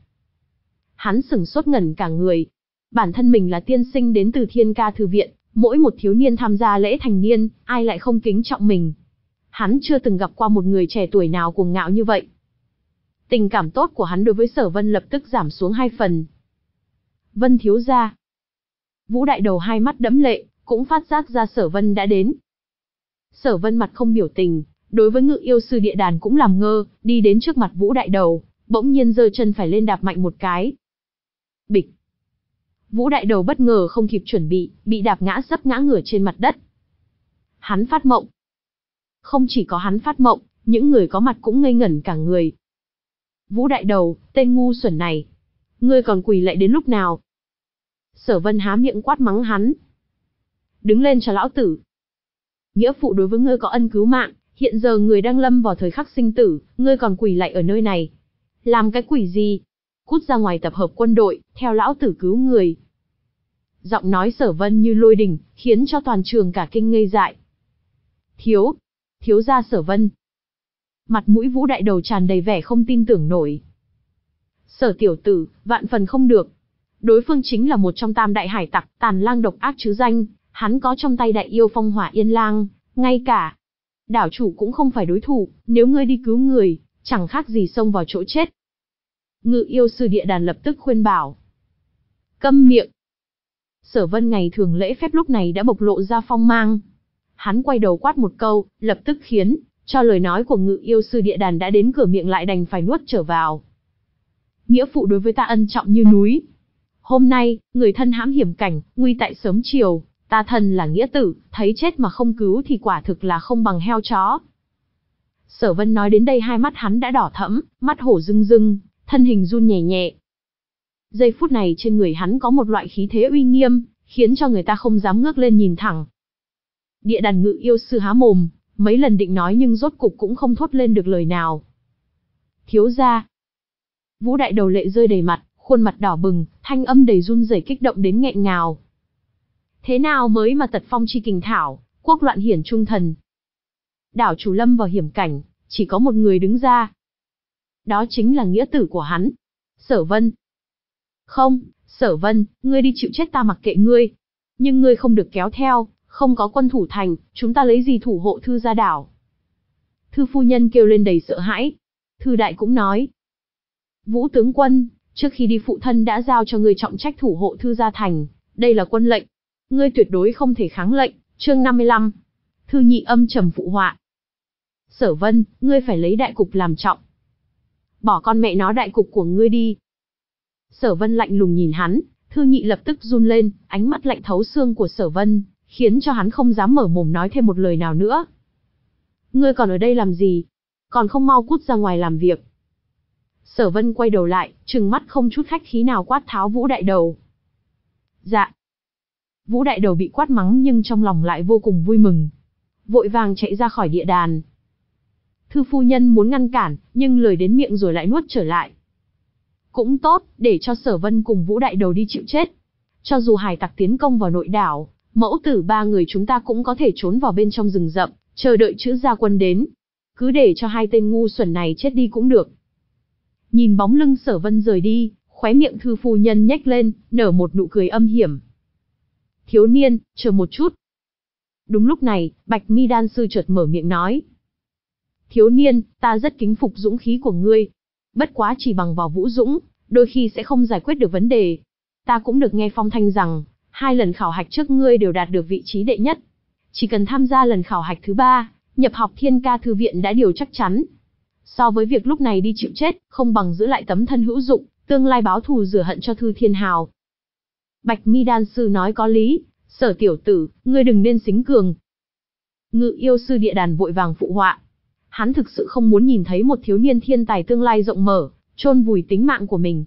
Hắn sững sốt ngẩn cả người. Bản thân mình là tiên sinh đến từ Thiên Ca thư viện, mỗi một thiếu niên tham gia lễ thành niên, ai lại không kính trọng mình. Hắn chưa từng gặp qua một người trẻ tuổi nào cuồng ngạo như vậy. Tình cảm tốt của hắn đối với Sở Vân lập tức giảm xuống hai phần. Vân thiếu gia. Vũ Đại Đầu hai mắt đẫm lệ, cũng phát giác ra Sở Vân đã đến. Sở Vân mặt không biểu tình, đối với Ngự yêu sư địa đàn cũng làm ngơ, đi đến trước mặt Vũ Đại Đầu, bỗng nhiên giơ chân phải lên đạp mạnh một cái. Bịch. Vũ Đại Đầu bất ngờ không kịp chuẩn bị, bị đạp ngã sấp ngã ngửa trên mặt đất. Hắn phát mộng. Không chỉ có hắn phát mộng, những người có mặt cũng ngây ngẩn cả người. Vũ Đại Đầu, tên ngu xuẩn này. Ngươi còn quỳ lạy đến lúc nào? Sở Vân há miệng quát mắng hắn. Đứng lên cho lão tử. Nghĩa phụ đối với ngươi có ân cứu mạng, hiện giờ người đang lâm vào thời khắc sinh tử, ngươi còn quỳ lạy ở nơi này. Làm cái quỷ gì? Cút ra ngoài tập hợp quân đội, theo lão tử cứu người. Giọng nói Sở Vân như lôi đình, khiến cho toàn trường cả kinh ngây dại. Thiếu, thiếu gia Sở Vân. Mặt mũi Vũ Đại Đầu tràn đầy vẻ không tin tưởng nổi. Sở tiểu tử, vạn phần không được. Đối phương chính là một trong tam đại hải tặc, tàn lang độc ác chứ danh, hắn có trong tay đại yêu phong hỏa yên lang, ngay cả đảo chủ cũng không phải đối thủ, nếu ngươi đi cứu người, chẳng khác gì xông vào chỗ chết. Ngự yêu sư địa đàn lập tức khuyên bảo. Câm miệng. Sở Vân ngày thường lễ phép lúc này đã bộc lộ ra phong mang. Hắn quay đầu quát một câu, lập tức khiến cho lời nói của ngự yêu sư địa đàn đã đến cửa miệng lại đành phải nuốt trở vào. Nghĩa phụ đối với ta ân trọng như núi. Hôm nay, người thân hãm hiểm cảnh, nguy tại sớm chiều, ta thân là nghĩa tử, thấy chết mà không cứu thì quả thực là không bằng heo chó. Sở Vân nói đến đây hai mắt hắn đã đỏ thẫm, mắt hổ rưng rưng, thân hình run nhẹ nhẹ. Giây phút này trên người hắn có một loại khí thế uy nghiêm, khiến cho người ta không dám ngước lên nhìn thẳng. Địa đàn ngự yêu sư há mồm, mấy lần định nói nhưng rốt cục cũng không thốt lên được lời nào. Thiếu gia. Vũ Đại Đầu lệ rơi đầy mặt, khuôn mặt đỏ bừng, thanh âm đầy run rẩy kích động đến nghẹn ngào. Thế nào mới mà tật phong chi kình thảo, quốc loạn hiển trung thần. Đảo chủ lâm vào hiểm cảnh, chỉ có một người đứng ra. Đó chính là nghĩa tử của hắn. Sở Vân. Không, Sở Vân, ngươi đi chịu chết ta mặc kệ ngươi. Nhưng ngươi không được kéo theo, không có quân thủ thành, chúng ta lấy gì thủ hộ thư gia đảo. Thư phu nhân kêu lên đầy sợ hãi. Thư đại cũng nói. Vũ tướng quân, trước khi đi phụ thân đã giao cho ngươi trọng trách thủ hộ thư gia thành, đây là quân lệnh. Ngươi tuyệt đối không thể kháng lệnh, chương năm mươi lăm. Thư nhị âm trầm phụ họa. Sở Vân, ngươi phải lấy đại cục làm trọng. Bỏ con mẹ nó đại cục của ngươi đi. Sở Vân lạnh lùng nhìn hắn, Thư nhị lập tức run lên, ánh mắt lạnh thấu xương của Sở Vân, khiến cho hắn không dám mở mồm nói thêm một lời nào nữa. Ngươi còn ở đây làm gì? Còn không mau cút ra ngoài làm việc. Sở Vân quay đầu lại, trừng mắt không chút khách khí nào quát tháo Vũ Đại Đầu. Dạ. Vũ Đại Đầu bị quát mắng nhưng trong lòng lại vô cùng vui mừng. Vội vàng chạy ra khỏi địa đàn. Thư phu nhân muốn ngăn cản, nhưng lời đến miệng rồi lại nuốt trở lại. Cũng tốt, để cho Sở Vân cùng Vũ Đại Đầu đi chịu chết. Cho dù hải tặc tiến công vào nội đảo, mẫu tử ba người chúng ta cũng có thể trốn vào bên trong rừng rậm, chờ đợi chữ gia quân đến. Cứ để cho hai tên ngu xuẩn này chết đi cũng được. Nhìn bóng lưng Sở Vân rời đi, khóe miệng thư phu nhân nhếch lên, nở một nụ cười âm hiểm. Thiếu niên, chờ một chút. Đúng lúc này, Bạch Mi đan sư chợt mở miệng nói. Thiếu niên, ta rất kính phục dũng khí của ngươi. Bất quá chỉ bằng vào vũ dũng, đôi khi sẽ không giải quyết được vấn đề. Ta cũng được nghe phong thanh rằng, hai lần khảo hạch trước ngươi đều đạt được vị trí đệ nhất. Chỉ cần tham gia lần khảo hạch thứ ba, nhập học Thiên Ca Thư Viện đã điều chắc chắn. So với việc lúc này đi chịu chết, không bằng giữ lại tấm thân hữu dụng, tương lai báo thù rửa hận cho Thư Thiên Hào. Bạch Mi đan sư nói có lý, Sở tiểu tử, ngươi đừng nên xính cường. Ngự yêu sư địa đàn vội vàng phụ họa. Hắn thực sự không muốn nhìn thấy một thiếu niên thiên tài tương lai rộng mở, chôn vùi tính mạng của mình.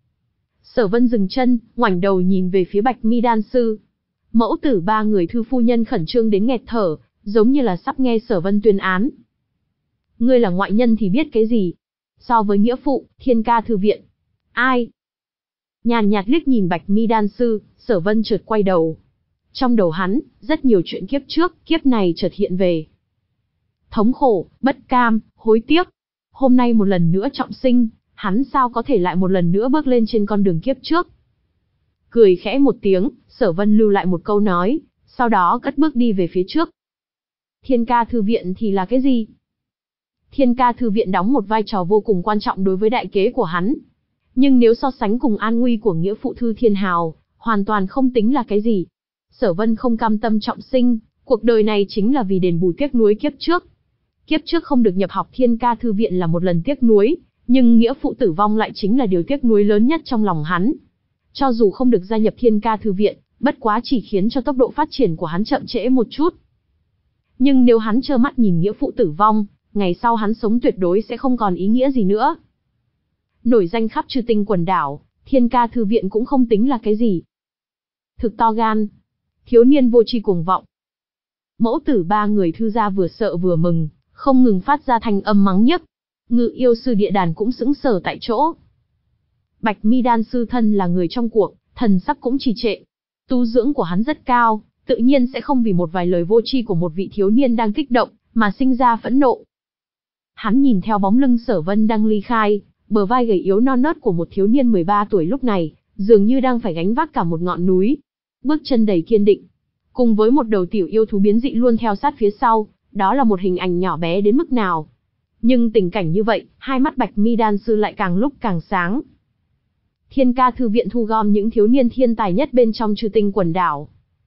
Sở Vân dừng chân, ngoảnh đầu nhìn về phía Bạch Mi đan sư. Mẫu tử ba người thư phu nhân khẩn trương đến nghẹt thở, giống như là sắp nghe Sở Vân tuyên án. Ngươi là ngoại nhân thì biết cái gì? So với nghĩa phụ, Thiên Ca Thư Viện. Ai? Nhàn nhạt liếc nhìn Bạch Mi đan sư, Sở Vân chợt quay đầu. Trong đầu hắn, rất nhiều chuyện kiếp trước, kiếp này chợt hiện về. Thống khổ, bất cam, hối tiếc. Hôm nay một lần nữa trọng sinh, hắn sao có thể lại một lần nữa bước lên trên con đường kiếp trước. Cười khẽ một tiếng, Sở Vân lưu lại một câu nói, sau đó cất bước đi về phía trước. Thiên Ca Thư Viện thì là cái gì? Thiên Ca Thư Viện đóng một vai trò vô cùng quan trọng đối với đại kế của hắn. Nhưng nếu so sánh cùng an nguy của nghĩa phụ Thư Thiên Hào, hoàn toàn không tính là cái gì. Sở Vân không cam tâm trọng sinh, cuộc đời này chính là vì đền bù tiếc nuối kiếp trước. Kiếp trước không được nhập học Thiên Ca Thư Viện là một lần tiếc nuối, nhưng nghĩa phụ tử vong lại chính là điều tiếc nuối lớn nhất trong lòng hắn. Cho dù không được gia nhập Thiên Ca Thư Viện, bất quá chỉ khiến cho tốc độ phát triển của hắn chậm trễ một chút. Nhưng nếu hắn trơ mắt nhìn nghĩa phụ tử vong, ngày sau hắn sống tuyệt đối sẽ không còn ý nghĩa gì nữa. Nổi danh khắp Chư Tinh quần đảo, Thiên Ca thư viện cũng không tính là cái gì. Thực to gan. Thiếu niên vô tri cuồng vọng. Mẫu tử ba người thư gia vừa sợ vừa mừng, không ngừng phát ra thanh âm mắng nhức. Ngự yêu sư địa đàn cũng sững sờ tại chỗ. Bạch Mi đan sư thân là người trong cuộc, thần sắc cũng trì trệ. Tu dưỡng của hắn rất cao, tự nhiên sẽ không vì một vài lời vô tri của một vị thiếu niên đang kích động, mà sinh ra phẫn nộ. Hắn nhìn theo bóng lưng Sở Vân đang ly khai, bờ vai gầy yếu non nớt của một thiếu niên mười ba tuổi lúc này, dường như đang phải gánh vác cả một ngọn núi. Bước chân đầy kiên định, cùng với một đầu tiểu yêu thú biến dị luôn theo sát phía sau, đó là một hình ảnh nhỏ bé đến mức nào. Nhưng tình cảnh như vậy, hai mắt Bạch Mi đan sư lại càng lúc càng sáng. Thiên Ca thư viện thu gom những thiếu niên thiên tài nhất bên trong Chư Tinh quần đảo.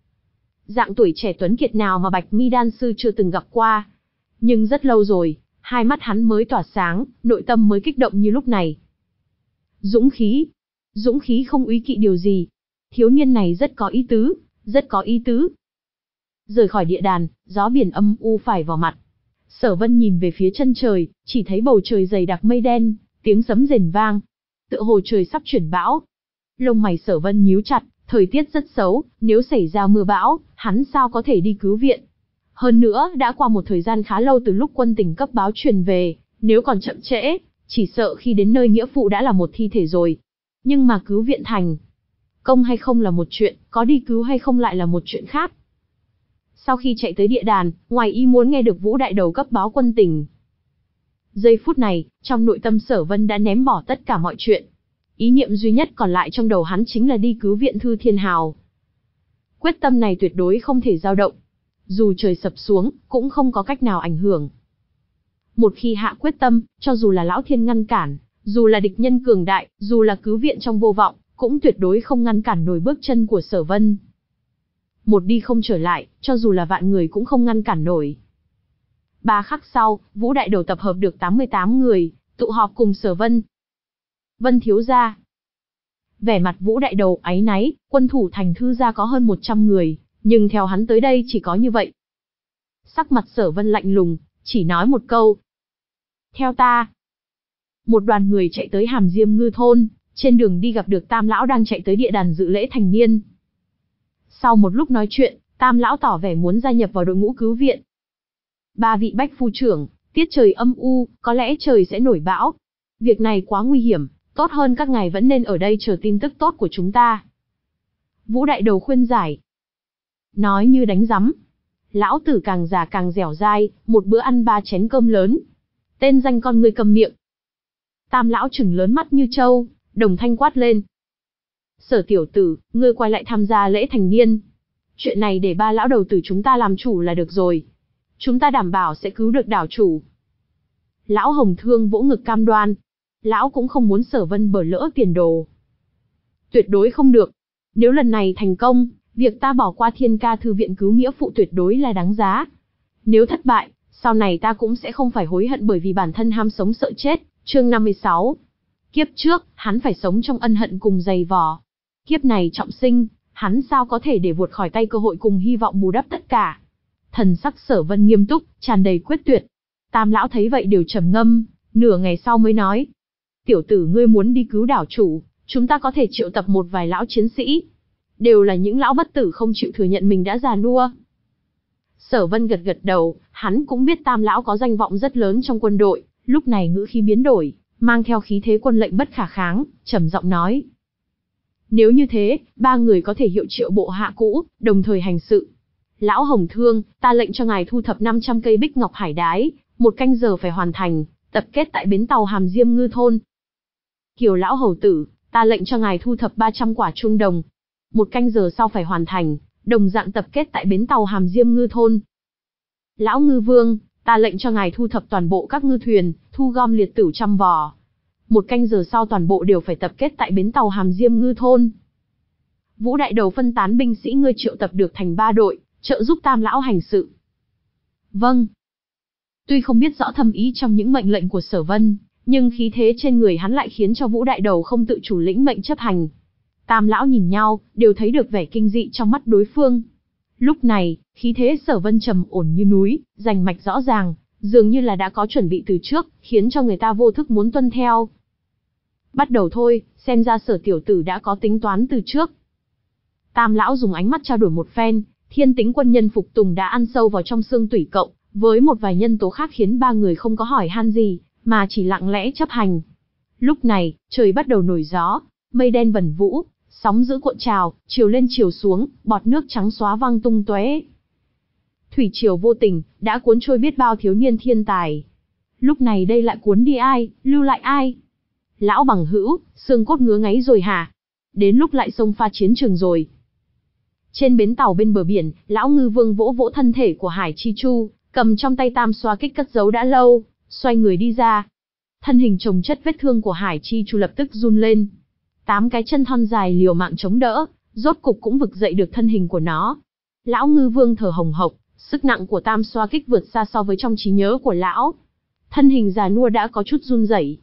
Dạng tuổi trẻ tuấn kiệt nào mà Bạch Mi đan sư chưa từng gặp qua. Nhưng rất lâu rồi, hai mắt hắn mới tỏa sáng, nội tâm mới kích động như lúc này. Dũng khí. Dũng khí không úy kỵ điều gì. Thiếu niên này rất có ý tứ, rất có ý tứ. Rời khỏi địa đàn, gió biển âm u phải vào mặt. Sở Vân nhìn về phía chân trời, chỉ thấy bầu trời dày đặc mây đen, tiếng sấm rền vang. Tựa hồ trời sắp chuyển bão. Lông mày Sở Vân nhíu chặt, thời tiết rất xấu, nếu xảy ra mưa bão, hắn sao có thể đi cứu viện. Hơn nữa, đã qua một thời gian khá lâu từ lúc quân tình cấp báo truyền về, nếu còn chậm trễ, chỉ sợ khi đến nơi nghĩa phụ đã là một thi thể rồi. Nhưng mà cứu viện thành công hay không là một chuyện, có đi cứu hay không lại là một chuyện khác. Sau khi chạy tới địa đàn, ngoài ý muốn nghe được Vũ đại đầu cấp báo quân tình. Giây phút này, trong nội tâm Sở Vân đã ném bỏ tất cả mọi chuyện. Ý niệm duy nhất còn lại trong đầu hắn chính là đi cứu viện Thư Thiên Hào. Quyết tâm này tuyệt đối không thể dao động. Dù trời sập xuống, cũng không có cách nào ảnh hưởng. Một khi hạ quyết tâm, cho dù là Lão Thiên ngăn cản, dù là địch nhân cường đại, dù là cứu viện trong vô vọng, cũng tuyệt đối không ngăn cản nổi bước chân của Sở Vân. Một đi không trở lại, cho dù là vạn người cũng không ngăn cản nổi. Ba khắc sau, Vũ đại đầu tập hợp được tám mươi tám người, tụ họp cùng Sở Vân. Vân thiếu gia. Vẻ mặt Vũ đại đầu áy náy, quân thủ thành Thư gia có hơn một trăm người, nhưng theo hắn tới đây chỉ có như vậy. Sắc mặt Sở Vân lạnh lùng, chỉ nói một câu. Theo ta. Một đoàn người chạy tới Hàm Diêm Ngư thôn, trên đường đi gặp được Tam lão đang chạy tới địa đàn dự lễ thành niên. Sau một lúc nói chuyện, Tam lão tỏ vẻ muốn gia nhập vào đội ngũ cứu viện. Ba vị bách phu trưởng, tiết trời âm u, có lẽ trời sẽ nổi bão. Việc này quá nguy hiểm, tốt hơn các ngài vẫn nên ở đây chờ tin tức tốt của chúng ta. Vũ đại đầu khuyên giải. Nói như đánh rắm. Lão tử càng già càng dẻo dai, một bữa ăn ba chén cơm lớn. Tên danh con ngươi cầm miệng. Tam lão trừng lớn mắt như trâu, đồng thanh quát lên. Sở tiểu tử, ngươi quay lại tham gia lễ thành niên. Chuyện này để ba lão đầu tử chúng ta làm chủ là được rồi. Chúng ta đảm bảo sẽ cứu được đảo chủ. Lão Hồng Thương vỗ ngực cam đoan. Lão cũng không muốn Sở Vân bở lỡ tiền đồ. Tuyệt đối không được. Nếu lần này thành công, việc ta bỏ qua Thiên Ca thư viện cứu nghĩa phụ tuyệt đối là đáng giá. Nếu thất bại, sau này ta cũng sẽ không phải hối hận bởi vì bản thân ham sống sợ chết. Chương năm mươi sáu. Kiếp trước, hắn phải sống trong ân hận cùng dày vò. Kiếp này trọng sinh, hắn sao có thể để vụt khỏi tay cơ hội cùng hy vọng bù đắp tất cả. Thần sắc Sở Vân nghiêm túc, tràn đầy quyết tuyệt. Tam lão thấy vậy đều trầm ngâm, nửa ngày sau mới nói. Tiểu tử ngươi muốn đi cứu đảo chủ, chúng ta có thể triệu tập một vài lão chiến sĩ. Đều là những lão bất tử không chịu thừa nhận mình đã già nua. Sở Vân gật gật đầu, hắn cũng biết Tam lão có danh vọng rất lớn trong quân đội, lúc này ngữ khí biến đổi, mang theo khí thế quân lệnh bất khả kháng, trầm giọng nói. Nếu như thế, ba người có thể hiệu triệu bộ hạ cũ, đồng thời hành sự. Lão Hồng Thương, ta lệnh cho ngài thu thập năm trăm cây bích ngọc hải đái, một canh giờ phải hoàn thành, tập kết tại bến tàu Hàm Diêm Ngư thôn. Kiều lão hầu tử, ta lệnh cho ngài thu thập ba trăm quả chuông đồng, một canh giờ sau phải hoàn thành, đồng dạng tập kết tại bến tàu Hàm Diêm Ngư thôn. Lão Ngư Vương, ta lệnh cho ngài thu thập toàn bộ các ngư thuyền, thu gom liệt tửu trăm vò. Một canh giờ sau toàn bộ đều phải tập kết tại bến tàu Hàm Diêm Ngư thôn. Vũ đại đầu phân tán binh sĩ ngươi triệu tập được thành ba đội, trợ giúp Tam lão hành sự. Vâng. Tuy không biết rõ thâm ý trong những mệnh lệnh của Sở Vân, nhưng khí thế trên người hắn lại khiến cho Vũ đại đầu không tự chủ lĩnh mệnh chấp hành. Tam lão nhìn nhau, đều thấy được vẻ kinh dị trong mắt đối phương. Lúc này, khí thế Sở Vân trầm ổn như núi, rành mạch rõ ràng, dường như là đã có chuẩn bị từ trước, khiến cho người ta vô thức muốn tuân theo. Bắt đầu thôi, xem ra Sở tiểu tử đã có tính toán từ trước. Tam lão dùng ánh mắt trao đổi một phen, thiên tính quân nhân phục tùng đã ăn sâu vào trong xương tủy cộng, với một vài nhân tố khác khiến ba người không có hỏi han gì, mà chỉ lặng lẽ chấp hành. Lúc này, trời bắt đầu nổi gió, mây đen vẩn vũ, sóng dữ cuộn trào, chiều lên chiều xuống, bọt nước trắng xóa văng tung tóe. Thủy triều vô tình, đã cuốn trôi biết bao thiếu niên thiên tài. Lúc này đây lại cuốn đi ai, lưu lại ai? Lão bằng hữu, xương cốt ngứa ngáy rồi hả? Đến lúc lại xông pha chiến trường rồi. Trên bến tàu bên bờ biển, lão ngư vương vỗ vỗ thân thể của Hải Chi Chu, cầm trong tay tam xoa kích cất giấu đã lâu, xoay người đi ra. Thân hình chồng chất vết thương của Hải Chi Chu lập tức run lên. Tám cái chân thon dài liều mạng chống đỡ, rốt cục cũng vực dậy được thân hình của nó. Lão ngư vương thở hồng hộc, sức nặng của tam xoa kích vượt xa so với trong trí nhớ của lão. Thân hình già nua đã có chút run rẩy.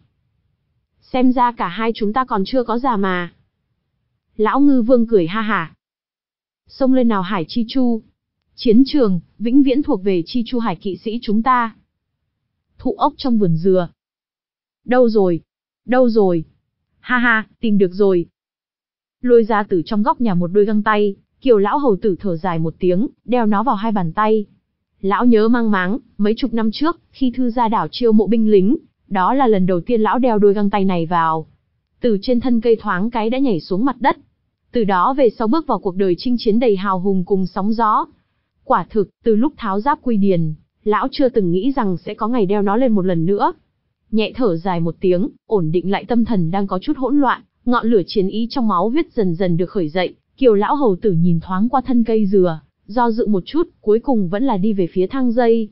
Xem ra cả hai chúng ta còn chưa có già mà. Lão ngư vương cười ha hả. Xông lên nào Hải Chi Chu. Chiến trường, vĩnh viễn thuộc về Chi Chu Hải kỵ sĩ chúng ta. Thụ ốc trong vườn dừa. Đâu rồi? Đâu rồi? Ha ha, tìm được rồi. Lôi ra từ trong góc nhà một đôi găng tay, Kiều lão hầu tử thở dài một tiếng, đeo nó vào hai bàn tay. Lão nhớ mang máng, mấy chục năm trước, khi thư gia đảo chiêu mộ binh lính, đó là lần đầu tiên lão đeo đôi găng tay này vào. Từ trên thân cây thoáng cái đã nhảy xuống mặt đất. Từ đó về sau bước vào cuộc đời chinh chiến đầy hào hùng cùng sóng gió. Quả thực, từ lúc tháo giáp quy điền, lão chưa từng nghĩ rằng sẽ có ngày đeo nó lên một lần nữa. Nhẹ thở dài một tiếng, ổn định lại tâm thần đang có chút hỗn loạn, ngọn lửa chiến ý trong máu huyết dần dần được khởi dậy. Kiều lão hầu tử nhìn thoáng qua thân cây dừa, do dự một chút, cuối cùng vẫn là đi về phía thang dây.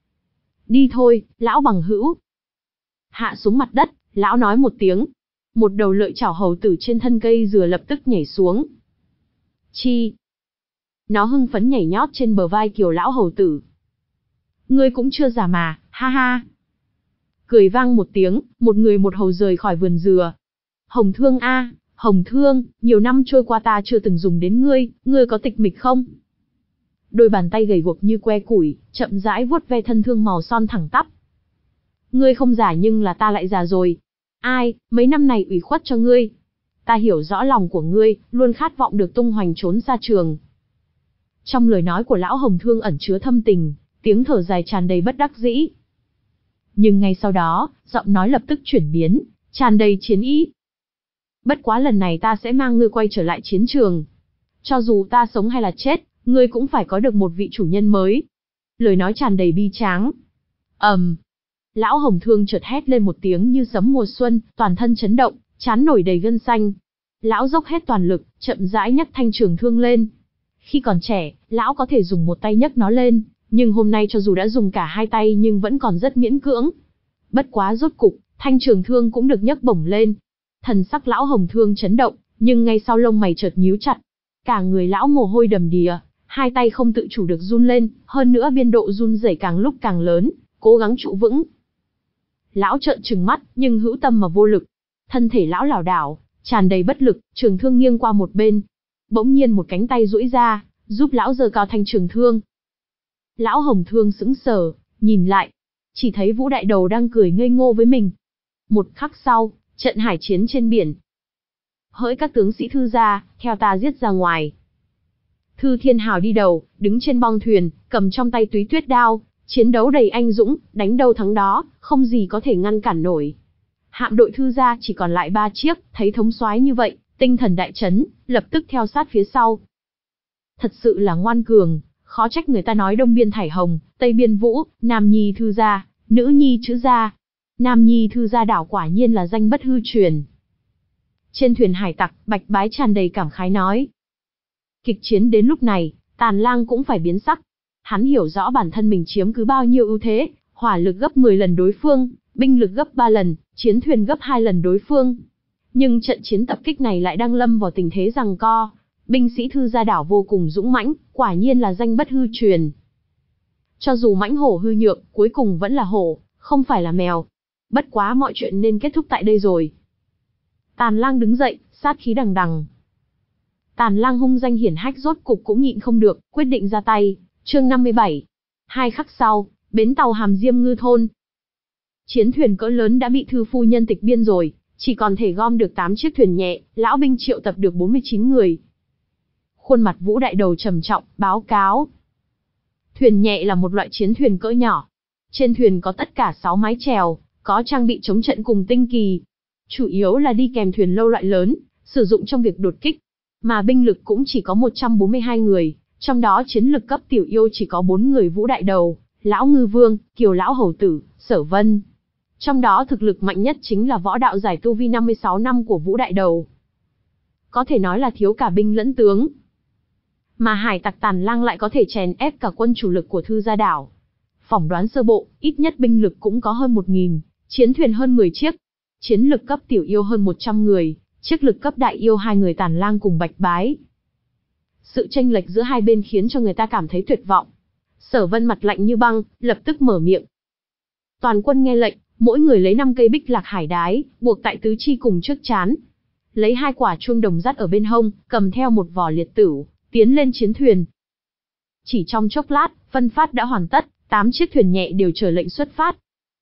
Đi thôi, lão bằng hữu. Hạ xuống mặt đất, lão nói một tiếng. Một đầu lợi chảo hầu tử trên thân cây dừa lập tức nhảy xuống. Chi. Nó hưng phấn nhảy nhót trên bờ vai Kiều lão hầu tử. Ngươi cũng chưa già mà, ha ha. Cười vang một tiếng, một người một hầu rời khỏi vườn dừa. Hồng Thương a, Hồng Thương, nhiều năm trôi qua ta chưa từng dùng đến ngươi, ngươi có tịch mịch không? Đôi bàn tay gầy guộc như que củi, chậm rãi vuốt ve thân thương màu son thẳng tắp. Ngươi không già nhưng là ta lại già rồi. Ai, mấy năm này ủy khuất cho ngươi. Ta hiểu rõ lòng của ngươi, luôn khát vọng được tung hoành trốn xa trường. Trong lời nói của lão Hồng Thương ẩn chứa thâm tình, tiếng thở dài tràn đầy bất đắc dĩ. Nhưng ngay sau đó, giọng nói lập tức chuyển biến, tràn đầy chiến ý. Bất quá lần này ta sẽ mang ngươi quay trở lại chiến trường. Cho dù ta sống hay là chết, ngươi cũng phải có được một vị chủ nhân mới. Lời nói tràn đầy bi tráng. ầm, um, Lão Hồng Thương chợt hét lên một tiếng như sấm mùa xuân, toàn thân chấn động, trán nổi đầy gân xanh. Lão dốc hết toàn lực, chậm rãi nhấc thanh trường thương lên. Khi còn trẻ, lão có thể dùng một tay nhấc nó lên, nhưng hôm nay cho dù đã dùng cả hai tay nhưng vẫn còn rất miễn cưỡng. Bất quá rốt cục, thanh trường thương cũng được nhấc bổng lên. Thần sắc lão Hồng Thương chấn động, nhưng ngay sau lông mày chợt nhíu chặt. Cả người lão mồ hôi đầm đìa, hai tay không tự chủ được run lên, hơn nữa biên độ run rẩy càng lúc càng lớn, cố gắng trụ vững. Lão trợn trừng mắt, nhưng hữu tâm mà vô lực. Thân thể lão lảo đảo, tràn đầy bất lực, trường thương nghiêng qua một bên. Bỗng nhiên một cánh tay duỗi ra, giúp lão giơ cao thanh trường thương. Lão Hồng Thương sững sờ, nhìn lại, chỉ thấy Vũ Đại Đầu đang cười ngây ngô với mình. Một khắc sau, trận hải chiến trên biển. Hỡi các tướng sĩ Thư gia, theo ta giết ra ngoài. Thư Thiên Hào đi đầu, đứng trên bong thuyền, cầm trong tay túy tuyết đao, chiến đấu đầy anh dũng, đánh đâu thắng đó, không gì có thể ngăn cản nổi. Hạm đội Thư gia chỉ còn lại ba chiếc, thấy thống soái như vậy, tinh thần đại chấn, lập tức theo sát phía sau. Thật sự là ngoan cường, khó trách người ta nói Đông Biên Thải Hồng, Tây Biên Vũ, Nam Nhi Thư gia, Nữ Nhi Chữ gia. Nam Nhi Thư gia đảo quả nhiên là danh bất hư truyền. Trên thuyền hải tặc, Bạch Bái tràn đầy cảm khái nói. Kịch chiến đến lúc này, Tàn Lang cũng phải biến sắc. Hắn hiểu rõ bản thân mình chiếm cứ bao nhiêu ưu thế, hỏa lực gấp mười lần đối phương, binh lực gấp ba lần, chiến thuyền gấp hai lần đối phương. Nhưng trận chiến tập kích này lại đang lâm vào tình thế giằng co. Binh sĩ Thư gia đảo vô cùng dũng mãnh, quả nhiên là danh bất hư truyền. Cho dù mãnh hổ hư nhược, cuối cùng vẫn là hổ, không phải là mèo. Bất quá mọi chuyện nên kết thúc tại đây rồi. Tàn Lang đứng dậy, sát khí đằng đằng. Tàn Lang hung danh hiển hách rốt cục cũng nhịn không được, quyết định ra tay. Chương năm mươi bảy. Hai khắc sau, bến tàu Hàm Diêm Ngư thôn. Chiến thuyền cỡ lớn đã bị thư phu nhân tịch biên rồi, chỉ còn thể gom được tám chiếc thuyền nhẹ, lão binh triệu tập được bốn mươi chín người. Khuôn mặt Vũ Đại Đầu trầm trọng, báo cáo. Thuyền nhẹ là một loại chiến thuyền cỡ nhỏ. Trên thuyền có tất cả sáu mái chèo, có trang bị chống trận cùng tinh kỳ. Chủ yếu là đi kèm thuyền lâu loại lớn, sử dụng trong việc đột kích. Mà binh lực cũng chỉ có một trăm bốn mươi hai người, trong đó chiến lực cấp tiểu yêu chỉ có bốn người: Vũ Đại Đầu, Lão Ngư Vương, Kiều Lão Hầu Tử, Sở Vân. Trong đó thực lực mạnh nhất chính là võ đạo giải tu vi năm mươi sáu năm của Vũ Đại Đầu. Có thể nói là thiếu cả binh lẫn tướng. Mà hải tặc Tàn Lang lại có thể chèn ép cả quân chủ lực của Thư Gia Đảo. Phỏng đoán sơ bộ, ít nhất binh lực cũng có hơn một nghìn, chiến thuyền hơn mười chiếc. Chiến lực cấp tiểu yêu hơn một trăm người, chiến lực cấp đại yêu hai người Tàn Lang cùng Bạch Bái. Sự chênh lệch giữa hai bên khiến cho người ta cảm thấy tuyệt vọng. Sở Vân mặt lạnh như băng, lập tức mở miệng. Toàn quân nghe lệnh, mỗi người lấy năm cây bích lạc hải đái, buộc tại tứ chi cùng trước trán. Lấy hai quả chuông đồng dắt ở bên hông, cầm theo một vỏ liệt tửu, tiến lên chiến thuyền. Chỉ trong chốc lát, phân phát đã hoàn tất, tám chiếc thuyền nhẹ đều chờ lệnh xuất phát.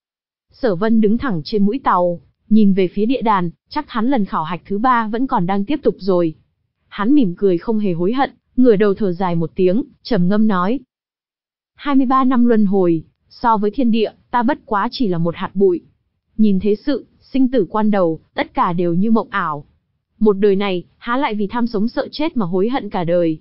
Sở Vân đứng thẳng trên mũi tàu, nhìn về phía địa đàn, chắc hắn lần khảo hạch thứ ba vẫn còn đang tiếp tục rồi. Hắn mỉm cười không hề hối hận, ngửa đầu thở dài một tiếng, trầm ngâm nói. hai mươi ba năm luân hồi, so với thiên địa, ta bất quá chỉ là một hạt bụi. Nhìn thế sự, sinh tử quan đầu, tất cả đều như mộng ảo. Một đời này, há lại vì tham sống sợ chết mà hối hận cả đời.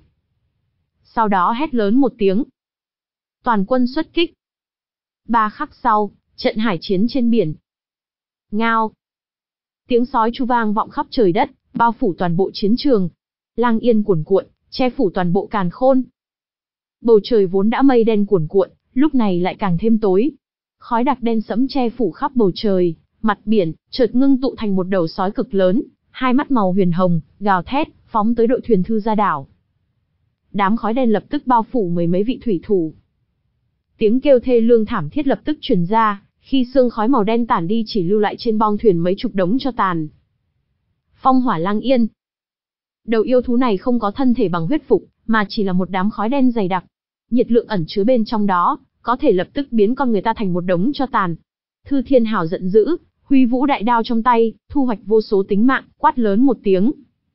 Sau đó hét lớn một tiếng. Toàn quân xuất kích. Ba khắc sau, trận hải chiến trên biển. Ngao. Tiếng sói chu vang vọng khắp trời đất, bao phủ toàn bộ chiến trường. Lang yên cuồn cuộn, che phủ toàn bộ càn khôn. Bầu trời vốn đã mây đen cuồn cuộn, lúc này lại càng thêm tối. Khói đặc đen sẫm che phủ khắp bầu trời, mặt biển, chợt ngưng tụ thành một đầu sói cực lớn, hai mắt màu huyền hồng, gào thét, phóng tới đội thuyền Thư Gia Đảo. Đám khói đen lập tức bao phủ mười mấy vị thủy thủ. Tiếng kêu thê lương thảm thiết lập tức truyền ra, khi sương khói màu đen tản đi chỉ lưu lại trên bong thuyền mấy chục đống tro tàn. Phong hỏa lang yên. Đầu yêu thú này không có thân thể bằng huyết phục, mà chỉ là một đám khói đen dày đặc. Nhiệt lượng ẩn chứa bên trong đó, có thể lập tức biến con người ta thành một đống tro tàn. Thư Thiên Hào giận dữ, huy vũ đại đao trong tay, thu hoạch vô số tính mạng, quát lớn một tiếng.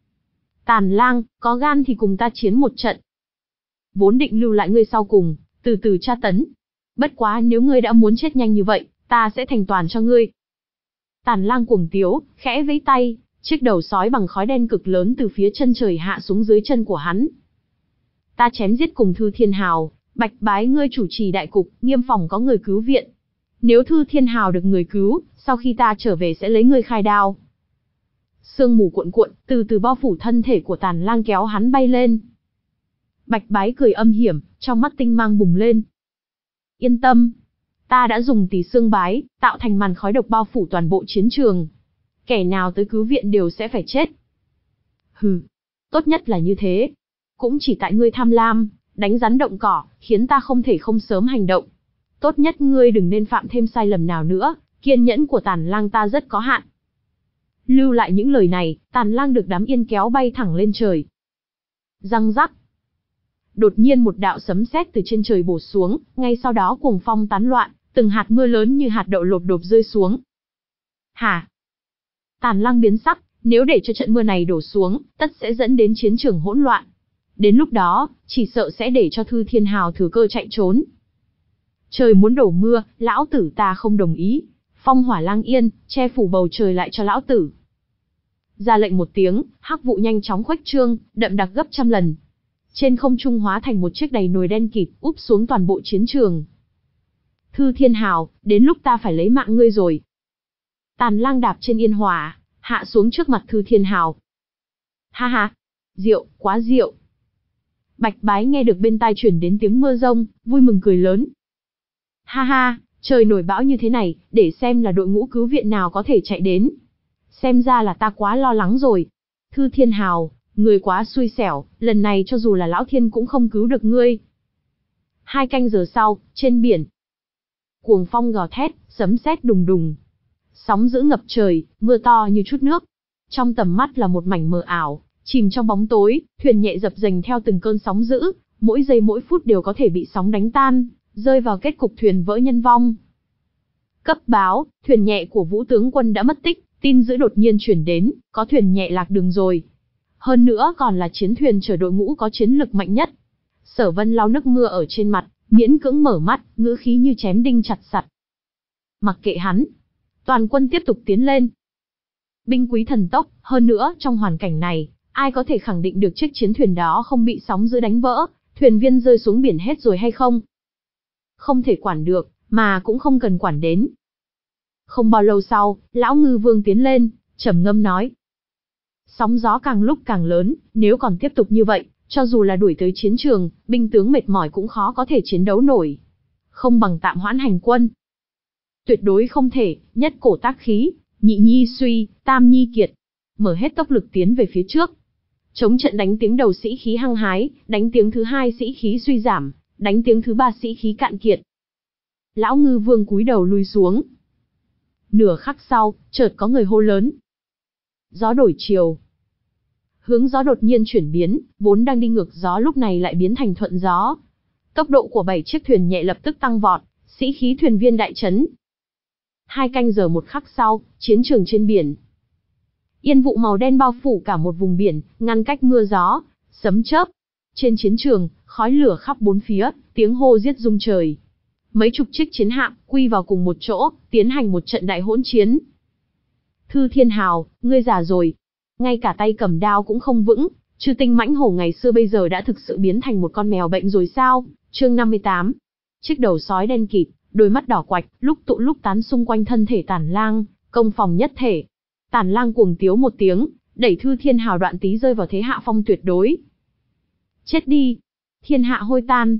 Tàn Lang, có gan thì cùng ta chiến một trận. Vốn định lưu lại ngươi sau cùng, từ từ tra tấn. Bất quá nếu ngươi đã muốn chết nhanh như vậy, ta sẽ thành toàn cho ngươi. Tàn Lang cuồng tiếu, khẽ vẫy tay, chiếc đầu sói bằng khói đen cực lớn từ phía chân trời hạ xuống dưới chân của hắn. Ta chém giết cùng Thư Thiên Hào, Bạch Bái ngươi chủ trì đại cục, nghiêm phòng có người cứu viện. Nếu Thư Thiên Hào được người cứu, sau khi ta trở về sẽ lấy ngươi khai đao. Sương mù cuộn cuộn, từ từ bao phủ thân thể của Tàn Lang kéo hắn bay lên. Bạch Bái cười âm hiểm, trong mắt tinh mang bùng lên. Yên tâm, ta đã dùng tỷ xương bái, tạo thành màn khói độc bao phủ toàn bộ chiến trường. Kẻ nào tới cứu viện đều sẽ phải chết. Hừ, tốt nhất là như thế. Cũng chỉ tại ngươi tham lam, đánh rắn động cỏ, khiến ta không thể không sớm hành động. Tốt nhất ngươi đừng nên phạm thêm sai lầm nào nữa, kiên nhẫn của Tàn Lang ta rất có hạn. Lưu lại những lời này, Tàn Lang được đám yên kéo bay thẳng lên trời. Răng rắc. Đột nhiên một đạo sấm sét từ trên trời bổ xuống, ngay sau đó cuồng phong tán loạn, từng hạt mưa lớn như hạt đậu lộp đột rơi xuống. Hả? Tàn Lang biến sắc, nếu để cho trận mưa này đổ xuống, tất sẽ dẫn đến chiến trường hỗn loạn. Đến lúc đó, chỉ sợ sẽ để cho Thư Thiên Hào thừa cơ chạy trốn. Trời muốn đổ mưa, lão tử ta không đồng ý. Phong hỏa lang yên, che phủ bầu trời lại cho lão tử. Ra lệnh một tiếng, hắc vụ nhanh chóng khuếch trương, đậm đặc gấp trăm lần. Trên không trung hóa thành một chiếc đầy nồi đen kịt, úp xuống toàn bộ chiến trường. Thư Thiên Hào, đến lúc ta phải lấy mạng ngươi rồi. Tàn Lang đạp trên yên hỏa, hạ xuống trước mặt Thư Thiên Hào. Ha ha, rượu, quá rượu. Bạch Bái nghe được bên tai truyền đến tiếng mưa rông, vui mừng cười lớn. Ha ha, trời nổi bão như thế này, để xem là đội ngũ cứu viện nào có thể chạy đến. Xem ra là ta quá lo lắng rồi. Thư Thiên Hào, người quá xui xẻo, lần này cho dù là Lão Thiên cũng không cứu được ngươi. Hai canh giờ sau, trên biển. Cuồng phong gào thét, sấm sét đùng đùng. Sóng dữ ngập trời, mưa to như chút nước. Trong tầm mắt là một mảnh mờ ảo, Chìm trong bóng tối, thuyền nhẹ dập dềnh theo từng cơn sóng dữ, mỗi giây mỗi phút đều có thể bị sóng đánh tan, rơi vào kết cục thuyền vỡ nhân vong. Cấp báo, thuyền nhẹ của Vũ tướng quân đã mất tích, tin dữ đột nhiên chuyển đến, có thuyền nhẹ lạc đường rồi. Hơn nữa còn là chiến thuyền chở đội ngũ có chiến lực mạnh nhất. Sở Vân lau nước mưa ở trên mặt, miễn cưỡng mở mắt, ngữ khí như chém đinh chặt sắt. Mặc kệ hắn, toàn quân tiếp tục tiến lên. Binh quý thần tốc, hơn nữa trong hoàn cảnh này, ai có thể khẳng định được chiếc chiến thuyền đó không bị sóng dữ đánh vỡ, thuyền viên rơi xuống biển hết rồi hay không? Không thể quản được, mà cũng không cần quản đến. Không bao lâu sau, lão ngư vương tiến lên, trầm ngâm nói. Sóng gió càng lúc càng lớn, nếu còn tiếp tục như vậy, cho dù là đuổi tới chiến trường, binh tướng mệt mỏi cũng khó có thể chiến đấu nổi. Không bằng tạm hoãn hành quân. Tuyệt đối không thể, nhất cổ tác khí, nhị nhi suy, tam nhi kiệt. Mở hết tốc lực tiến về phía trước. Chống trận đánh tiếng đầu sĩ khí hăng hái, đánh tiếng thứ hai sĩ khí suy giảm, đánh tiếng thứ ba sĩ khí cạn kiệt. Lão ngư vương cúi đầu lui xuống. Nửa khắc sau, chợt có người hô lớn. Gió đổi chiều. Hướng gió đột nhiên chuyển biến, vốn đang đi ngược gió lúc này lại biến thành thuận gió. Tốc độ của bảy chiếc thuyền nhẹ lập tức tăng vọt, sĩ khí thuyền viên đại chấn. Hai canh giờ một khắc sau, chiến trường trên biển. Yên vụ màu đen bao phủ cả một vùng biển, ngăn cách mưa gió, sấm chớp. Trên chiến trường, khói lửa khắp bốn phía, tiếng hô giết rung trời. Mấy chục chiếc chiến hạm quy vào cùng một chỗ, tiến hành một trận đại hỗn chiến. Thư Thiên Hào, ngươi già rồi, ngay cả tay cầm đao cũng không vững, Chư Tinh Mãnh Hổ ngày xưa bây giờ đã thực sự biến thành một con mèo bệnh rồi sao? Chương năm mươi tám. Chiếc đầu sói đen kịt, đôi mắt đỏ quạch, lúc tụ lúc tán xung quanh thân thể Tản Lang, công phòng nhất thể. Tản Lang cuồng tiếu một tiếng, đẩy Thư Thiên Hào Đoạn Tý rơi vào thế hạ phong tuyệt đối. Chết đi, thiên hạ hôi tan.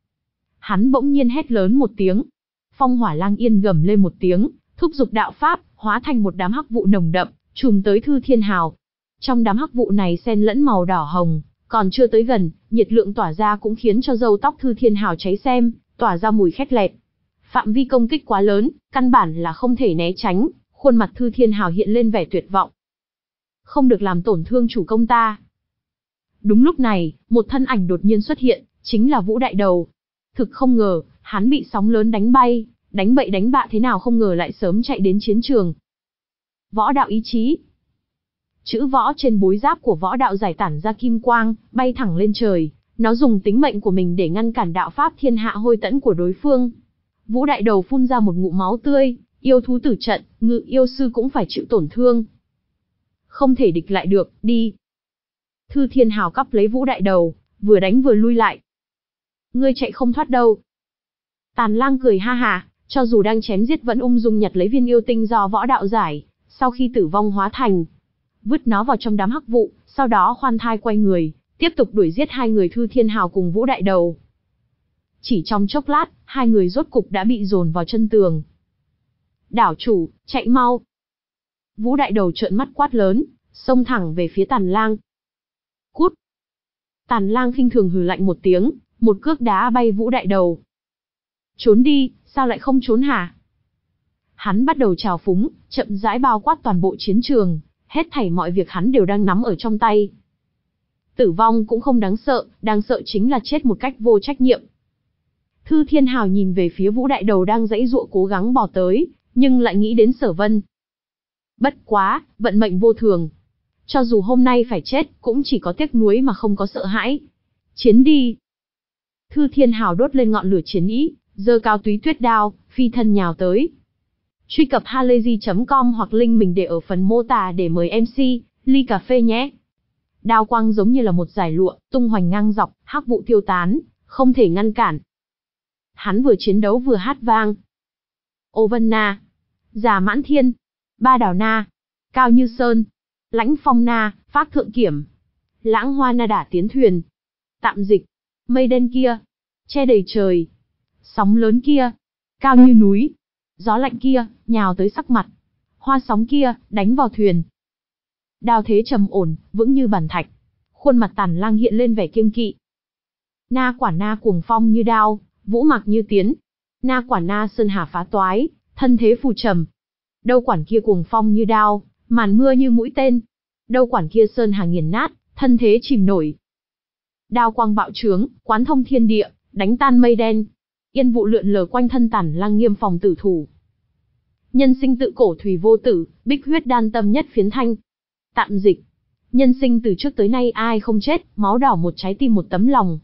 Hắn bỗng nhiên hét lớn một tiếng. Phong Hỏa Lang Yên gầm lên một tiếng, thúc giục đạo pháp, hóa thành một đám hắc vụ nồng đậm, trùm tới Thư Thiên Hào. Trong đám hắc vụ này xen lẫn màu đỏ hồng, còn chưa tới gần, nhiệt lượng tỏa ra cũng khiến cho râu tóc Thư Thiên Hào cháy xem, tỏa ra mùi khét lẹt. Phạm vi công kích quá lớn, căn bản là không thể né tránh, khuôn mặt Thư Thiên Hào hiện lên vẻ tuyệt vọng. Không được làm tổn thương chủ công ta. Đúng lúc này, một thân ảnh đột nhiên xuất hiện, chính là Vũ Đại Đầu. Thực không ngờ, hắn bị sóng lớn đánh bay, đánh bậy đánh bạ thế nào không ngờ lại sớm chạy đến chiến trường. Võ đạo ý chí. Chữ võ trên bối giáp của võ đạo giải tản ra kim quang, bay thẳng lên trời, nó dùng tính mệnh của mình để ngăn cản đạo pháp thiên hạ hôi tẫn của đối phương. Vũ Đại Đầu phun ra một ngụm máu tươi, yêu thú tử trận, ngự yêu sư cũng phải chịu tổn thương. Không thể địch lại được, đi. Thư Thiên Hào cắp lấy Vũ Đại Đầu, vừa đánh vừa lui lại. Ngươi chạy không thoát đâu. Tàn Lang cười ha ha, cho dù đang chém giết vẫn ung dung nhặt lấy viên yêu tinh do võ đạo giải, sau khi tử vong hóa thành. Vứt nó vào trong đám hắc vụ, sau đó khoan thai quay người, tiếp tục đuổi giết hai người Thư Thiên Hào cùng Vũ Đại Đầu. Chỉ trong chốc lát, hai người rốt cục đã bị dồn vào chân tường. Đảo chủ, chạy mau. Vũ Đại Đầu trợn mắt quát lớn, xông thẳng về phía Tàn Lang. Cút. Tàn Lang khinh thường hừ lạnh một tiếng, một cước đá bay Vũ Đại Đầu. Trốn đi, sao lại không trốn hả? Hắn bắt đầu trào phúng, chậm rãi bao quát toàn bộ chiến trường, hết thảy mọi việc hắn đều đang nắm ở trong tay. Tử vong cũng không đáng sợ, đáng sợ chính là chết một cách vô trách nhiệm. Thư Thiên Hào nhìn về phía Vũ Đại Đầu đang giãy giụa cố gắng bò tới, nhưng lại nghĩ đến Sở Vân. Bất quá, vận mệnh vô thường. Cho dù hôm nay phải chết, cũng chỉ có tiếc nuối mà không có sợ hãi. Chiến đi. Thư Thiên Hào đốt lên ngọn lửa chiến ý, giơ cao túy tuyết đao, phi thân nhào tới. Truy cập halayzi chấm com hoặc link mình để ở phần mô tả để mời em xê, ly cà phê nhé. Đao quang giống như là một dải lụa, tung hoành ngang dọc, hắc vụ tiêu tán, không thể ngăn cản. Hắn vừa chiến đấu vừa hát vang. Ô Vân Na, Già Mãn Thiên, Ba Đào Na, Cao Như Sơn, Lãnh Phong Na, Phác Thượng Kiểm, Lãng Hoa Na đả tiến thuyền. Tạm dịch, mây đen kia, che đầy trời. Sóng lớn kia, cao như núi. Gió lạnh kia, nhào tới sắc mặt. Hoa sóng kia, đánh vào thuyền. Đao thế trầm ổn, vững như bàn thạch. Khuôn mặt Tàn Lang hiện lên vẻ kiêng kỵ. Na Quả Na cuồng phong như đao, vũ mạc như tiến. Na Quả Na sơn hà phá toái, thân thế phù trầm. Đâu quản kia cuồng phong như đao, màn mưa như mũi tên. Đâu quản kia sơn hà nghiền nát, thân thế chìm nổi. Đao quang bạo trướng, quán thông thiên địa, đánh tan mây đen. Yên vụ lượn lờ quanh thân Tản Lang nghiêm phòng tử thủ. Nhân sinh tự cổ thủy vô tử, bích huyết đan tâm nhất phiến thanh. Tạm dịch. Nhân sinh từ trước tới nay ai không chết, máu đỏ một trái tim một tấm lòng.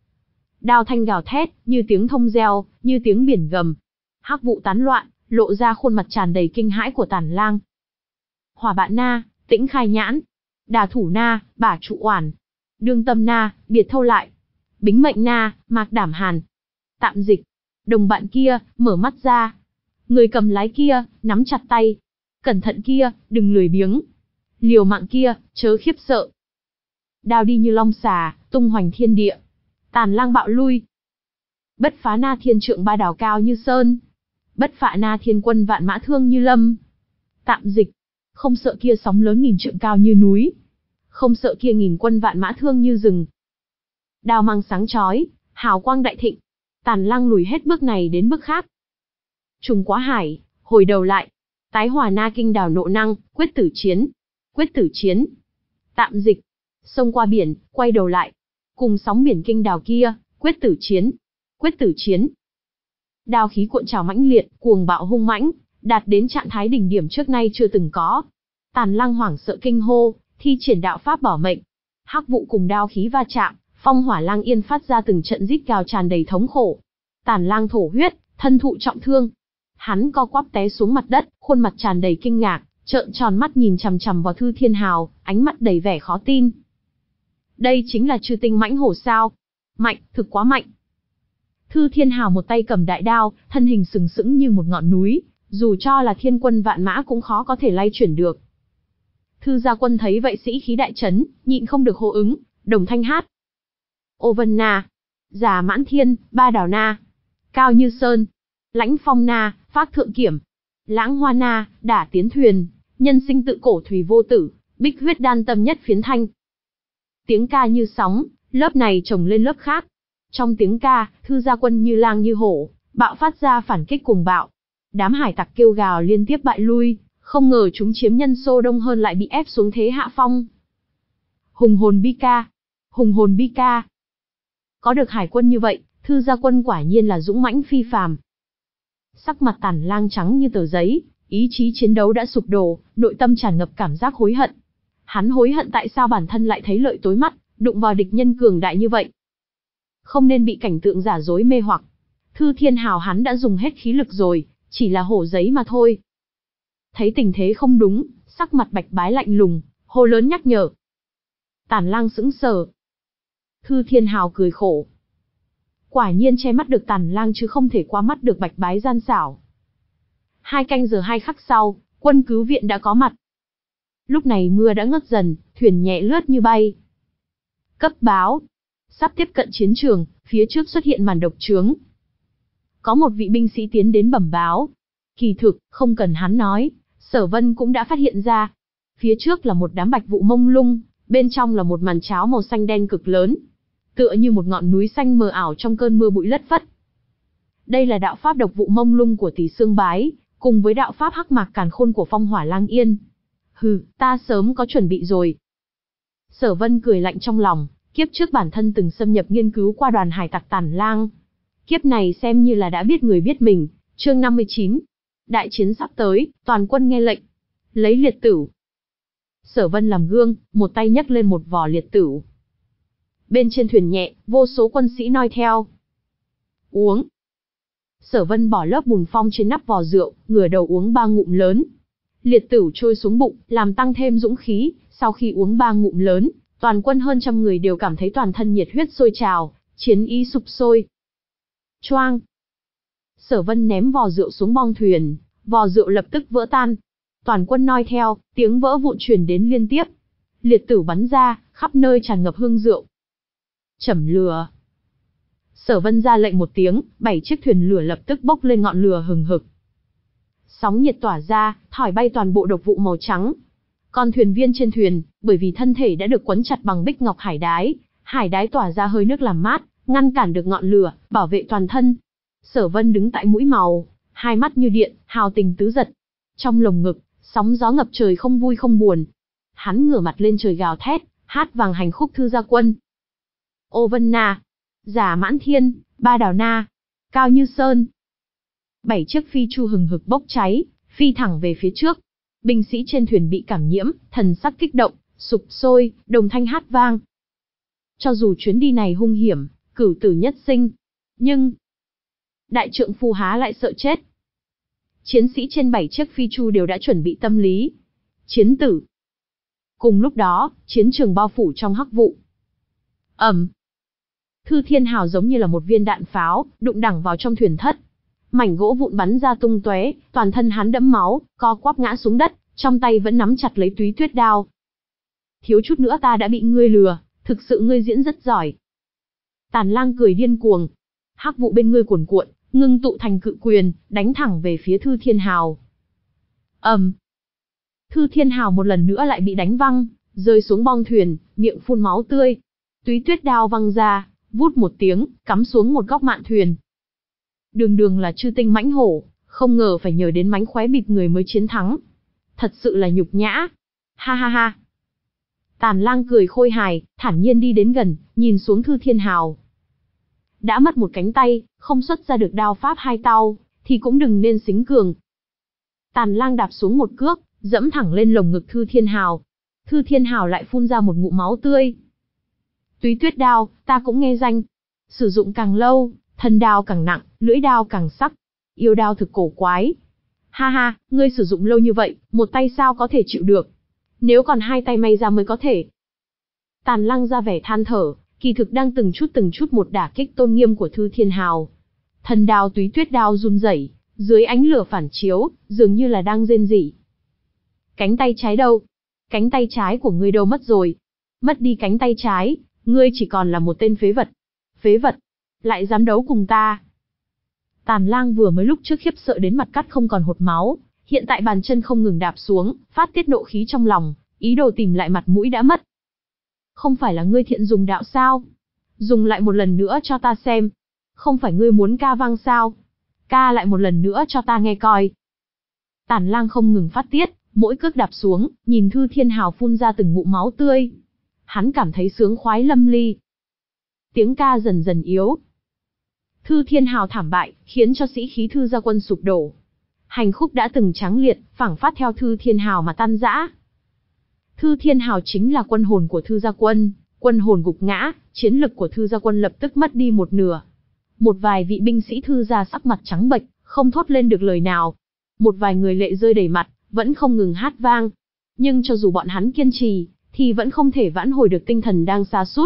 Đao thanh gào thét, như tiếng thông reo, như tiếng biển gầm. Hắc vụ tán loạn, lộ ra khuôn mặt tràn đầy kinh hãi của Tản Lang. Hỏa Bạn Na, Tĩnh Khai Nhãn, Đà Thủ Na, Bả Trụ Oản, Đương Tâm Na, Biệt Thâu Lại, Bính Mệnh Na, Mạc Đảm Hàn. Tạm dịch. Đồng bạn kia, mở mắt ra. Người cầm lái kia, nắm chặt tay. Cẩn thận kia, đừng lười biếng. Liều mạng kia, chớ khiếp sợ. Đao đi như long xà, tung hoành thiên địa. Tản Lang bạo lui. Bất phá na thiên trượng ba đảo cao như sơn. Bất phạ na thiên quân vạn mã thương như lâm. Tạm dịch. Không sợ kia sóng lớn nghìn trượng cao như núi. Không sợ kia nghìn quân vạn mã thương như rừng. Đao mang sáng chói, hào quang đại thịnh. Tản Lang lùi hết bước này đến bước khác. Trùng quá hải, hồi đầu lại. Tái hòa na kinh đảo nộ năng, quyết tử chiến. Quyết tử chiến. Tạm dịch. Xông qua biển, quay đầu lại. Cùng sóng biển kinh đảo kia, quyết tử chiến. Quyết tử chiến. Đao khí cuộn trào mãnh liệt, cuồng bạo hung mãnh, đạt đến trạng thái đỉnh điểm trước nay chưa từng có. Tản Lang hoảng sợ kinh hô, thi triển đạo pháp bảo mệnh. Hắc vụ cùng đao khí va chạm, phong hỏa lang yên phát ra từng trận rít gào tràn đầy thống khổ. Tản Lang thổ huyết, thân thụ trọng thương. Hắn co quắp té xuống mặt đất, khuôn mặt tràn đầy kinh ngạc, trợn tròn mắt nhìn chằm chằm vào Thư Thiên Hào, ánh mắt đầy vẻ khó tin. Đây chính là chư tinh mãnh hổ sao? Mạnh, thực quá mạnh. Thư Thiên Hào một tay cầm đại đao, thân hình sừng sững như một ngọn núi, dù cho là thiên quân vạn mã cũng khó có thể lay chuyển được. Thư gia quân thấy vậy sĩ khí đại chấn, nhịn không được hô ứng, đồng thanh hát. Ô Vân Na, Già Mãn Thiên, Ba Đảo Na, Cao Như Sơn, Lãnh Phong Na, Phác Thượng Kiểm, Lãng Hoa Na, Đả Tiến Thuyền, Nhân sinh tự cổ thủy vô tử, bích huyết đan tâm nhất phiến thanh. Tiếng ca như sóng, lớp này chồng lên lớp khác. Trong tiếng ca, Thư gia quân như lang như hổ, bạo phát ra phản kích cùng bạo. Đám hải tặc kêu gào liên tiếp bại lui, không ngờ chúng chiếm nhân số đông hơn lại bị ép xuống thế hạ phong. Hùng hồn bi ca, hùng hồn bi ca. Có được hải quân như vậy, Thư gia quân quả nhiên là dũng mãnh phi phàm. Sắc mặt Tản Lang trắng như tờ giấy, ý chí chiến đấu đã sụp đổ, nội tâm tràn ngập cảm giác hối hận. Hắn hối hận tại sao bản thân lại thấy lợi tối mắt, đụng vào địch nhân cường đại như vậy. Không nên bị cảnh tượng giả dối mê hoặc. Thư Thiên Hào hắn đã dùng hết khí lực rồi, chỉ là hổ giấy mà thôi. Thấy tình thế không đúng, sắc mặt Bạch Bái lạnh lùng, hô lớn nhắc nhở. Tản Lang sững sờ. Thư Thiên Hào cười khổ. Quả nhiên che mắt được Tản Lang chứ không thể qua mắt được Bạch Bái gian xảo. Hai canh giờ hai khắc sau, quân cứu viện đã có mặt. Lúc này mưa đã ngớt dần, thuyền nhẹ lướt như bay. Cấp báo. Sắp tiếp cận chiến trường, phía trước xuất hiện màn độc trướng. Có một vị binh sĩ tiến đến bẩm báo. Kỳ thực, không cần hắn nói, Sở Vân cũng đã phát hiện ra. Phía trước là một đám bạch vụ mông lung, bên trong là một màn cháo màu xanh đen cực lớn. Tựa như một ngọn núi xanh mờ ảo trong cơn mưa bụi lất phất. Đây là đạo pháp độc vụ mông lung của Tỷ Xương Bái, cùng với đạo pháp hắc mạc càn khôn của Phong Hỏa Lang Yên. Hừ, ta sớm có chuẩn bị rồi. Sở Vân cười lạnh trong lòng, kiếp trước bản thân từng xâm nhập nghiên cứu qua đoàn hải tặc Tản Lang. Kiếp này xem như là đã biết người biết mình. Chương năm mươi chín. Đại chiến sắp tới, toàn quân nghe lệnh. Lấy liệt tửu. Sở Vân làm gương, một tay nhấc lên một vò liệt tửu. Bên trên thuyền nhẹ, vô số quân sĩ noi theo. Uống. Sở Vân bỏ lớp bùn phong trên nắp vò rượu, ngửa đầu uống ba ngụm lớn. Liệt tửu trôi xuống bụng, làm tăng thêm dũng khí, sau khi uống ba ngụm lớn, toàn quân hơn trăm người đều cảm thấy toàn thân nhiệt huyết sôi trào, chiến ý sục sôi. Choang. Sở Vân ném vò rượu xuống bong thuyền, vò rượu lập tức vỡ tan. Toàn quân noi theo, tiếng vỡ vụn truyền đến liên tiếp. Liệt tửu bắn ra, khắp nơi tràn ngập hương rượu. Chẩm lửa. Sở Vân ra lệnh một tiếng, bảy chiếc thuyền lửa lập tức bốc lên ngọn lửa hừng hực. Sóng nhiệt tỏa ra, thổi bay toàn bộ độc vụ màu trắng. Còn thuyền viên trên thuyền, bởi vì thân thể đã được quấn chặt bằng bích ngọc hải đái, hải đái tỏa ra hơi nước làm mát, ngăn cản được ngọn lửa, bảo vệ toàn thân. Sở Vân đứng tại mũi màu, hai mắt như điện, hào tình tứ giật. Trong lồng ngực, sóng gió ngập trời không vui không buồn. Hắn ngửa mặt lên trời gào thét, Hát vàng hành khúc thư gia quân. Ô Vân Na, Giả Mãn Thiên, Ba Đào Na, Cao Như Sơn. Bảy chiếc phi chu hừng hực bốc cháy, phi thẳng về phía trước. Binh sĩ trên thuyền bị cảm nhiễm, thần sắc kích động, sục sôi, đồng thanh hát vang. Cho dù chuyến đi này hung hiểm, cửu tử nhất sinh, nhưng đại trượng phu há lại sợ chết. Chiến sĩ trên bảy chiếc phi chu đều đã chuẩn bị tâm lý. Chiến tử. Cùng lúc đó, chiến trường bao phủ trong hắc vụ. Ầm. Thư Thiên Hào giống như là một viên đạn pháo, đụng đẳng vào trong thuyền thất. Mảnh gỗ vụn bắn ra tung tóe, toàn thân hắn đẫm máu, co quắp ngã xuống đất, trong tay vẫn nắm chặt lấy túy tuyết đao. Thiếu chút nữa ta đã bị ngươi lừa, thực sự ngươi diễn rất giỏi. Tàn Lang cười điên cuồng. Hắc vụ bên ngươi cuồn cuộn, ngưng tụ thành cự quyền, đánh thẳng về phía Thư Thiên Hào. Ầm. Um. Thư Thiên Hào một lần nữa lại bị đánh văng, rơi xuống bong thuyền, miệng phun máu tươi. Túy tuyết đao văng ra, vút một tiếng, cắm xuống một góc mạn thuyền. Đường đường là chư tinh mãnh hổ, không ngờ phải nhờ đến mánh khóe bịp người mới chiến thắng. Thật sự là nhục nhã. Ha ha ha. Tàn Lang cười khôi hài, thản nhiên đi đến gần, nhìn xuống Thư Thiên Hào. Đã mất một cánh tay, không xuất ra được đao pháp hai tao, thì cũng đừng nên xính cường. Tàn Lang đạp xuống một cước, dẫm thẳng lên lồng ngực Thư Thiên Hào. Thư Thiên Hào lại phun ra một ngụm máu tươi. Túy tuyết đao, ta cũng nghe danh. Sử dụng càng lâu, thân đao càng nặng, lưỡi đao càng sắc. Yêu đao thực cổ quái. Ha ha, ngươi sử dụng lâu như vậy, một tay sao có thể chịu được. Nếu còn hai tay may ra mới có thể. Tàn Lang ra vẻ than thở, kỳ thực đang từng chút từng chút một đả kích tôn nghiêm của Thư Thiên Hào. Thân đao túy tuyết đao run rẩy, dưới ánh lửa phản chiếu, dường như là đang rên rỉ. Cánh tay trái đâu? Cánh tay trái của ngươi đâu mất rồi? Mất đi cánh tay trái, ngươi chỉ còn là một tên phế vật. Phế vật? Lại dám đấu cùng ta? Tàn Lang vừa mới lúc trước khiếp sợ đến mặt cắt không còn hột máu, hiện tại bàn chân không ngừng đạp xuống, phát tiết nộ khí trong lòng, ý đồ tìm lại mặt mũi đã mất. Không phải là ngươi thiện dùng đạo sao? Dùng lại một lần nữa cho ta xem. Không phải ngươi muốn ca vang sao? Ca lại một lần nữa cho ta nghe coi. Tàn Lang không ngừng phát tiết, mỗi cước đạp xuống, nhìn Thư Thiên Hào phun ra từng ngụm máu tươi. Hắn cảm thấy sướng khoái lâm ly. Tiếng ca dần dần yếu. Thư Thiên Hào thảm bại, khiến cho sĩ khí Thư gia quân sụp đổ. Hành khúc đã từng tráng liệt, phảng phát theo Thư Thiên Hào mà tan rã. Thư Thiên Hào chính là quân hồn của Thư gia quân, quân hồn gục ngã, chiến lực của Thư gia quân lập tức mất đi một nửa. Một vài vị binh sĩ Thư gia sắc mặt trắng bệch, không thốt lên được lời nào. Một vài người lệ rơi đầy mặt, vẫn không ngừng hát vang. Nhưng cho dù bọn hắn kiên trì, thì vẫn không thể vãn hồi được tinh thần đang sa sút.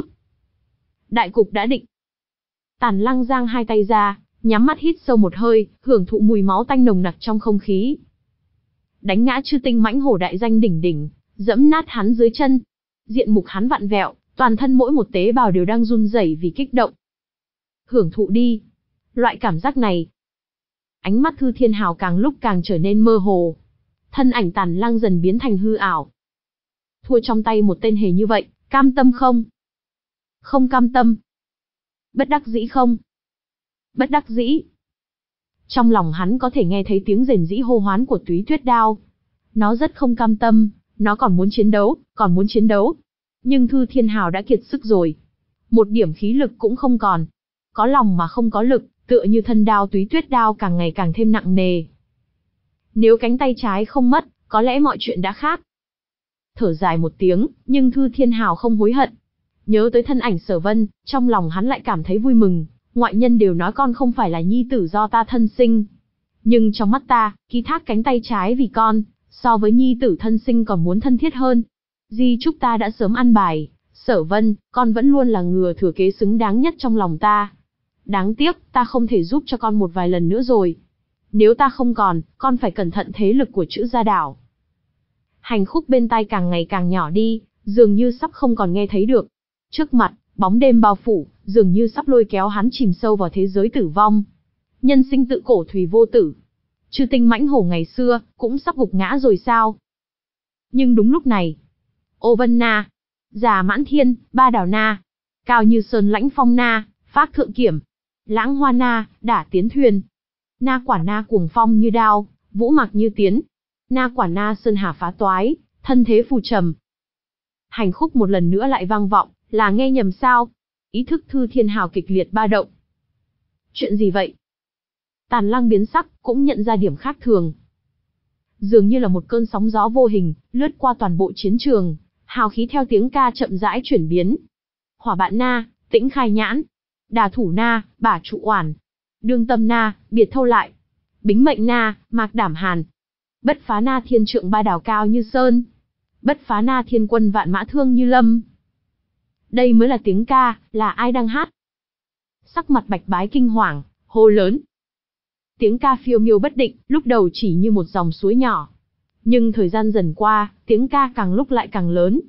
Đại cục đã định. Tàn Lang giang hai tay ra, nhắm mắt hít sâu một hơi, hưởng thụ mùi máu tanh nồng nặc trong không khí. Đánh ngã chư tinh mãnh hổ đại danh đỉnh đỉnh, dẫm nát hắn dưới chân. Diện mục hắn vặn vẹo, toàn thân mỗi một tế bào đều đang run rẩy vì kích động. Hưởng thụ đi. Loại cảm giác này. Ánh mắt Thư Thiên Hào càng lúc càng trở nên mơ hồ. Thân ảnh Tàn Lang dần biến thành hư ảo. Thua trong tay một tên hề như vậy, cam tâm không? Không cam tâm. Bất đắc dĩ không? Bất đắc dĩ. Trong lòng hắn có thể nghe thấy tiếng rền rĩ hô hoán của túy tuyết đao. Nó rất không cam tâm, nó còn muốn chiến đấu, còn muốn chiến đấu. Nhưng Thư Thiên Hào đã kiệt sức rồi. Một điểm khí lực cũng không còn. Có lòng mà không có lực, tựa như thân đao túy tuyết đao càng ngày càng thêm nặng nề. Nếu cánh tay trái không mất, có lẽ mọi chuyện đã khác. Thở dài một tiếng, nhưng Thư Thiên Hào không hối hận. Nhớ tới thân ảnh Sở Vân, trong lòng hắn lại cảm thấy vui mừng. Ngoại nhân đều nói con không phải là nhi tử do ta thân sinh. Nhưng trong mắt ta, ký thác cánh tay trái vì con, so với nhi tử thân sinh còn muốn thân thiết hơn. Di chúc ta đã sớm ăn bài, Sở Vân, con vẫn luôn là người thừa kế xứng đáng nhất trong lòng ta. Đáng tiếc, ta không thể giúp cho con một vài lần nữa rồi. Nếu ta không còn, con phải cẩn thận thế lực của Trữ Gia Đảo. Hành khúc bên tai càng ngày càng nhỏ đi, dường như sắp không còn nghe thấy được. Trước mặt, bóng đêm bao phủ, dường như sắp lôi kéo hắn chìm sâu vào thế giới tử vong. Nhân sinh tự cổ thủy vô tử. Chư tinh mãnh hổ ngày xưa, cũng sắp gục ngã rồi sao? Nhưng đúng lúc này, Ô Vân Na, Giả Mãn Thiên, Ba Đào Na, Cao Như Sơn Lãnh Phong Na, Phác Thượng Kiểm, Lãng Hoa Na, đả tiến thuyền. Na Quả Na cuồng phong như đao, vũ mạc như tiến. Na Quả Na sơn hà phá toái, thân thế phù trầm. Hành khúc một lần nữa lại vang vọng, là nghe nhầm sao? Ý thức Thư Thiên Hào kịch liệt ba động. Chuyện gì vậy? Tàn Lang biến sắc, cũng nhận ra điểm khác thường. Dường như là một cơn sóng gió vô hình, lướt qua toàn bộ chiến trường, hào khí theo tiếng ca chậm rãi chuyển biến. Hỏa Bạn Na, Tĩnh Khai Nhãn, Đả Thủ Na, Bả Trụ Oản, Đương Tâm Na, Biệt Thâu Lại, Bính Mệnh Na, Mạc Đảm Hàn, Bất Phá Na Thiên Trượng Ba Đảo Cao Như Sơn, Bất Phá Na Thiên Quân Vạn Mã Thương Như Lâm. Đây mới là tiếng ca, là ai đang hát? Sắc mặt Bạch Bái kinh hoàng, hô lớn. Tiếng ca phiêu miêu bất định, lúc đầu chỉ như một dòng suối nhỏ. Nhưng thời gian dần qua, tiếng ca càng lúc lại càng lớn.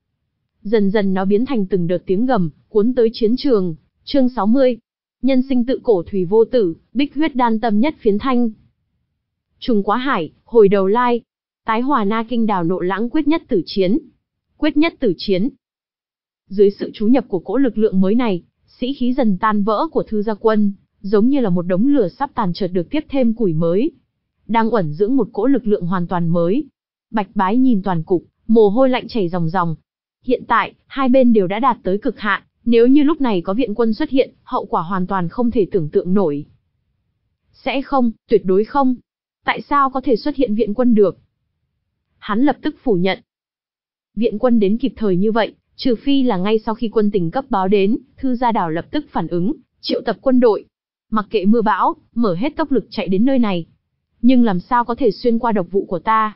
Dần dần nó biến thành từng đợt tiếng gầm, cuốn tới chiến trường. Chương sáu mươi. Nhân sinh tự cổ thủy vô tử, bích huyết đan tâm nhất phiến thanh. Trùng Quá Hải, hồi đầu lai. Tái Hòa Na Kinh Đào Nộ Lãng quyết nhất tử chiến. Quyết nhất tử chiến. Dưới sự chú nhập của cỗ lực lượng mới này, sĩ khí dần tan vỡ của Thư gia quân, giống như là một đống lửa sắp tàn chợt được tiếp thêm củi mới, đang ẩn dưỡng một cỗ lực lượng hoàn toàn mới. Bạch Bái nhìn toàn cục, mồ hôi lạnh chảy ròng ròng. Hiện tại, hai bên đều đã đạt tới cực hạn, nếu như lúc này có viện quân xuất hiện, hậu quả hoàn toàn không thể tưởng tượng nổi. Sẽ không, tuyệt đối không. Tại sao có thể xuất hiện viện quân được? Hắn lập tức phủ nhận. Viện quân đến kịp thời như vậy, trừ phi là ngay sau khi quân tình cấp báo đến, Thư gia đảo lập tức phản ứng, triệu tập quân đội. Mặc kệ mưa bão, mở hết tốc lực chạy đến nơi này. Nhưng làm sao có thể xuyên qua độc vụ của ta?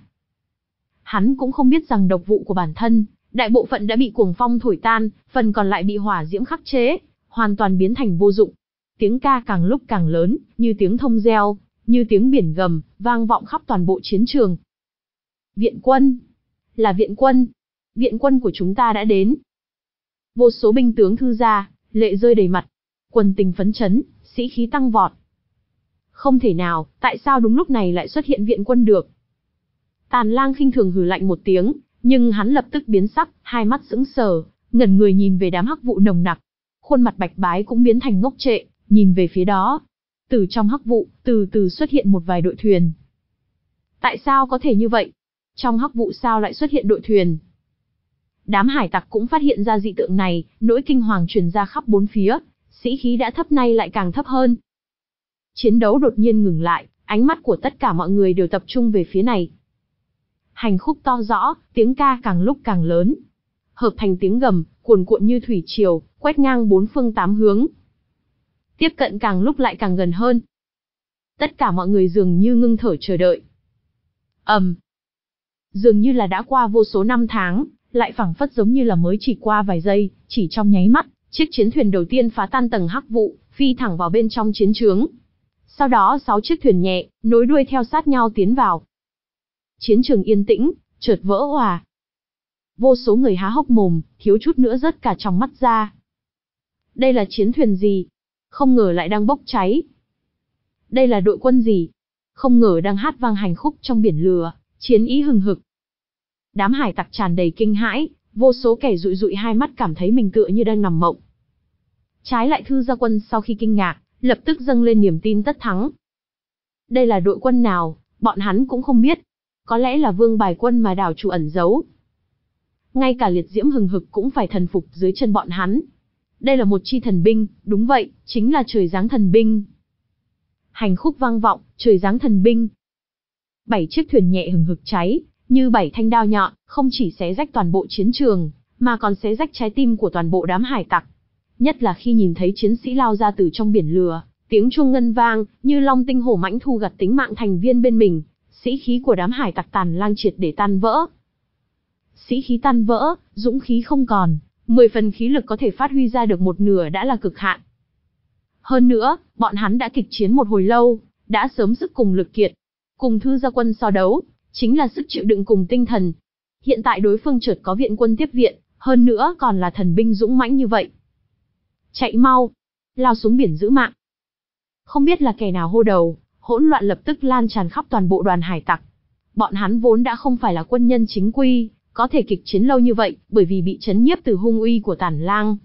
Hắn cũng không biết rằng độc vụ của bản thân, đại bộ phận đã bị cuồng phong thổi tan, phần còn lại bị hỏa diễm khắc chế, hoàn toàn biến thành vô dụng. Tiếng ca càng lúc càng lớn, như tiếng thông reo, như tiếng biển gầm, vang vọng khắp toàn bộ chiến trường. Viện quân! Là viện quân! Viện quân của chúng ta đã đến. Vô số binh tướng Thư gia, lệ rơi đầy mặt. Quần tình phấn chấn, sĩ khí tăng vọt. Không thể nào, tại sao đúng lúc này lại xuất hiện viện quân được? Tàn Lang khinh thường hừ lạnh một tiếng, nhưng hắn lập tức biến sắc, hai mắt sững sờ, ngẩn người nhìn về đám hắc vụ nồng nặc. Khuôn mặt Bạch Bái cũng biến thành ngốc trệ, nhìn về phía đó. Từ trong hắc vụ, từ từ xuất hiện một vài đội thuyền. Tại sao có thể như vậy? Trong hắc vụ sao lại xuất hiện đội thuyền? Đám hải tặc cũng phát hiện ra dị tượng này, nỗi kinh hoàng truyền ra khắp bốn phía, sĩ khí đã thấp nay lại càng thấp hơn. Chiến đấu đột nhiên ngừng lại, ánh mắt của tất cả mọi người đều tập trung về phía này. Hành khúc to rõ, tiếng ca càng lúc càng lớn, hợp thành tiếng gầm, cuồn cuộn như thủy triều, quét ngang bốn phương tám hướng. Tiếp cận càng lúc lại càng gần hơn. Tất cả mọi người dường như ngưng thở chờ đợi. ầm, um. Dường như là đã qua vô số năm tháng, lại phảng phất giống như là mới chỉ qua vài giây, chỉ trong nháy mắt, chiếc chiến thuyền đầu tiên phá tan tầng hắc vụ, phi thẳng vào bên trong chiến trướng. Sau đó sáu chiếc thuyền nhẹ, nối đuôi theo sát nhau tiến vào. Chiến trường yên tĩnh, chợt vỡ òa. Vô số người há hốc mồm, thiếu chút nữa rớt cả trong mắt ra. Đây là chiến thuyền gì? Không ngờ lại đang bốc cháy. Đây là đội quân gì? Không ngờ đang hát vang hành khúc trong biển lửa, chiến ý hừng hực. Đám hải tặc tràn đầy kinh hãi, vô số kẻ dụi dụi hai mắt cảm thấy mình tựa như đang nằm mộng. Trái lại Thư gia quân sau khi kinh ngạc, lập tức dâng lên niềm tin tất thắng. Đây là đội quân nào, bọn hắn cũng không biết. Có lẽ là vương bài quân mà đảo chủ ẩn giấu. Ngay cả liệt diễm hừng hực cũng phải thần phục dưới chân bọn hắn. Đây là một chi thần binh, đúng vậy, chính là trời giáng thần binh. Hành khúc vang vọng, trời giáng thần binh. Bảy chiếc thuyền nhẹ hừng hực cháy, như bảy thanh đao nhọn, không chỉ xé rách toàn bộ chiến trường, mà còn xé rách trái tim của toàn bộ đám hải tặc. Nhất là khi nhìn thấy chiến sĩ lao ra từ trong biển lửa, tiếng chuông ngân vang, như long tinh hổ mãnh thu gặt tính mạng thành viên bên mình, sĩ khí của đám hải tặc Tàn Lang triệt để tan vỡ. Sĩ khí tan vỡ, dũng khí không còn, mười phần khí lực có thể phát huy ra được một nửa đã là cực hạn. Hơn nữa, bọn hắn đã kịch chiến một hồi lâu, đã sớm sức cùng lực kiệt. Cùng Thư gia quân so đấu, chính là sức chịu đựng cùng tinh thần. Hiện tại đối phương chợt có viện quân tiếp viện, hơn nữa còn là thần binh dũng mãnh như vậy. Chạy mau, lao xuống biển giữ mạng. Không biết là kẻ nào hô đầu, hỗn loạn lập tức lan tràn khắp toàn bộ đoàn hải tặc. Bọn hắn vốn đã không phải là quân nhân chính quy, có thể kịch chiến lâu như vậy, bởi vì bị chấn nhiếp từ hung uy của Tàn Lang.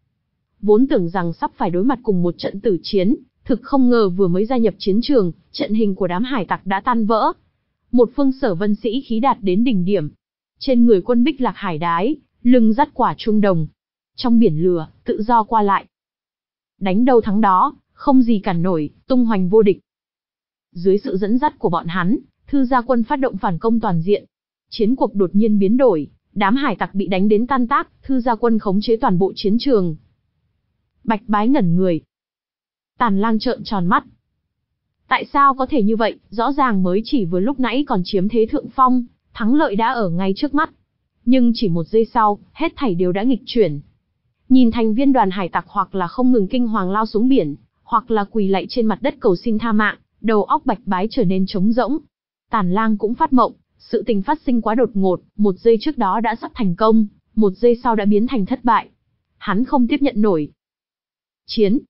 Vốn tưởng rằng sắp phải đối mặt cùng một trận tử chiến, thực không ngờ vừa mới gia nhập chiến trường, trận hình của đám hải tặc đã tan vỡ. Một phương Sở Vân sĩ khí đạt đến đỉnh điểm. Trên người quân Bích Lạc Hải Đái, lưng dắt quả chuông đồng. Trong biển lửa, tự do qua lại. Đánh đâu thắng đó, không gì cản nổi, tung hoành vô địch. Dưới sự dẫn dắt của bọn hắn, Thư Gia Quân phát động phản công toàn diện. Chiến cuộc đột nhiên biến đổi, đám hải tặc bị đánh đến tan tác, Thư Gia Quân khống chế toàn bộ chiến trường. Bạch Bái ngẩn người. Tàn Lang trợn tròn mắt. Tại sao có thể như vậy, rõ ràng mới chỉ vừa lúc nãy còn chiếm thế thượng phong, thắng lợi đã ở ngay trước mắt. Nhưng chỉ một giây sau, hết thảy đều đã nghịch chuyển. Nhìn thành viên đoàn hải tặc hoặc là không ngừng kinh hoàng lao xuống biển, hoặc là quỳ lạy trên mặt đất cầu xin tha mạng, đầu óc Bạch Bái trở nên trống rỗng. Tàn Lang cũng phát mộng, sự tình phát sinh quá đột ngột, một giây trước đó đã sắp thành công, một giây sau đã biến thành thất bại. Hắn không tiếp nhận nổi. Chiến.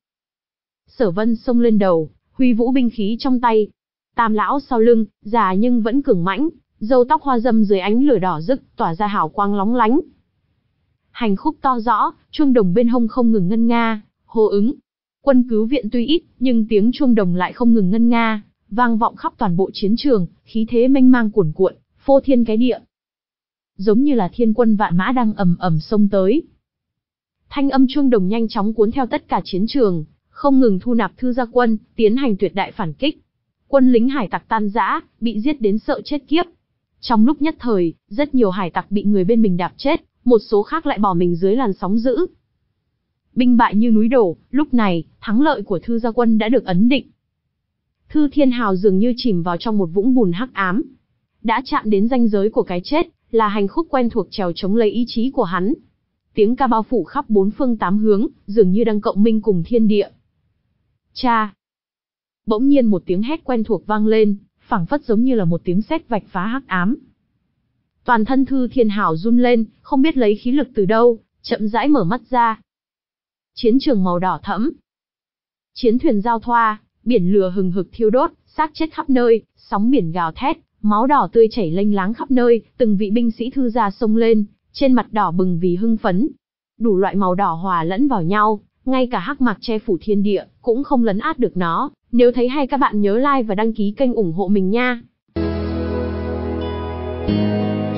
Sở Vân xông lên đầu, huy vũ binh khí trong tay. Tam lão sau lưng, già nhưng vẫn cường mãnh, râu tóc hoa râm dưới ánh lửa đỏ rực, tỏa ra hào quang lóng lánh. Hành khúc to rõ, chuông đồng bên hông không ngừng ngân nga, hô ứng. Quân cứu viện tuy ít, nhưng tiếng chuông đồng lại không ngừng ngân nga, vang vọng khắp toàn bộ chiến trường, khí thế mênh mang cuồn cuộn, phô thiên cái địa. Giống như là thiên quân vạn mã đang ầm ầm xông tới. Thanh âm chuông đồng nhanh chóng cuốn theo tất cả chiến trường, không ngừng thu nạp Thư Gia Quân, tiến hành tuyệt đại phản kích. Quân lính hải tặc tan rã, bị giết đến sợ chết kiếp. Trong lúc nhất thời, rất nhiều hải tặc bị người bên mình đạp chết, một số khác lại bỏ mình dưới làn sóng dữ. Binh bại như núi đổ, lúc này, thắng lợi của Thư Gia Quân đã được ấn định. Thư Thiên Hào dường như chìm vào trong một vũng bùn hắc ám. Đã chạm đến ranh giới của cái chết, là hành khúc quen thuộc trèo chống lấy ý chí của hắn. Tiếng ca bao phủ khắp bốn phương tám hướng, dường như đang cộng minh cùng thiên địa. Cha! Bỗng nhiên một tiếng hét quen thuộc vang lên, phảng phất giống như là một tiếng sét vạch phá hắc ám. Toàn thân Thư Thiên Hào run lên, không biết lấy khí lực từ đâu, chậm rãi mở mắt ra. Chiến trường màu đỏ thẫm. Chiến thuyền giao thoa, biển lửa hừng hực thiêu đốt, xác chết khắp nơi, sóng biển gào thét, máu đỏ tươi chảy lênh láng khắp nơi, từng vị binh sĩ Thư gia xông lên, trên mặt đỏ bừng vì hưng phấn. Đủ loại màu đỏ hòa lẫn vào nhau, ngay cả hắc mạc che phủ thiên địa, cũng không lấn át được nó. Nếu thấy hay các bạn nhớ like và đăng ký kênh ủng hộ mình nha.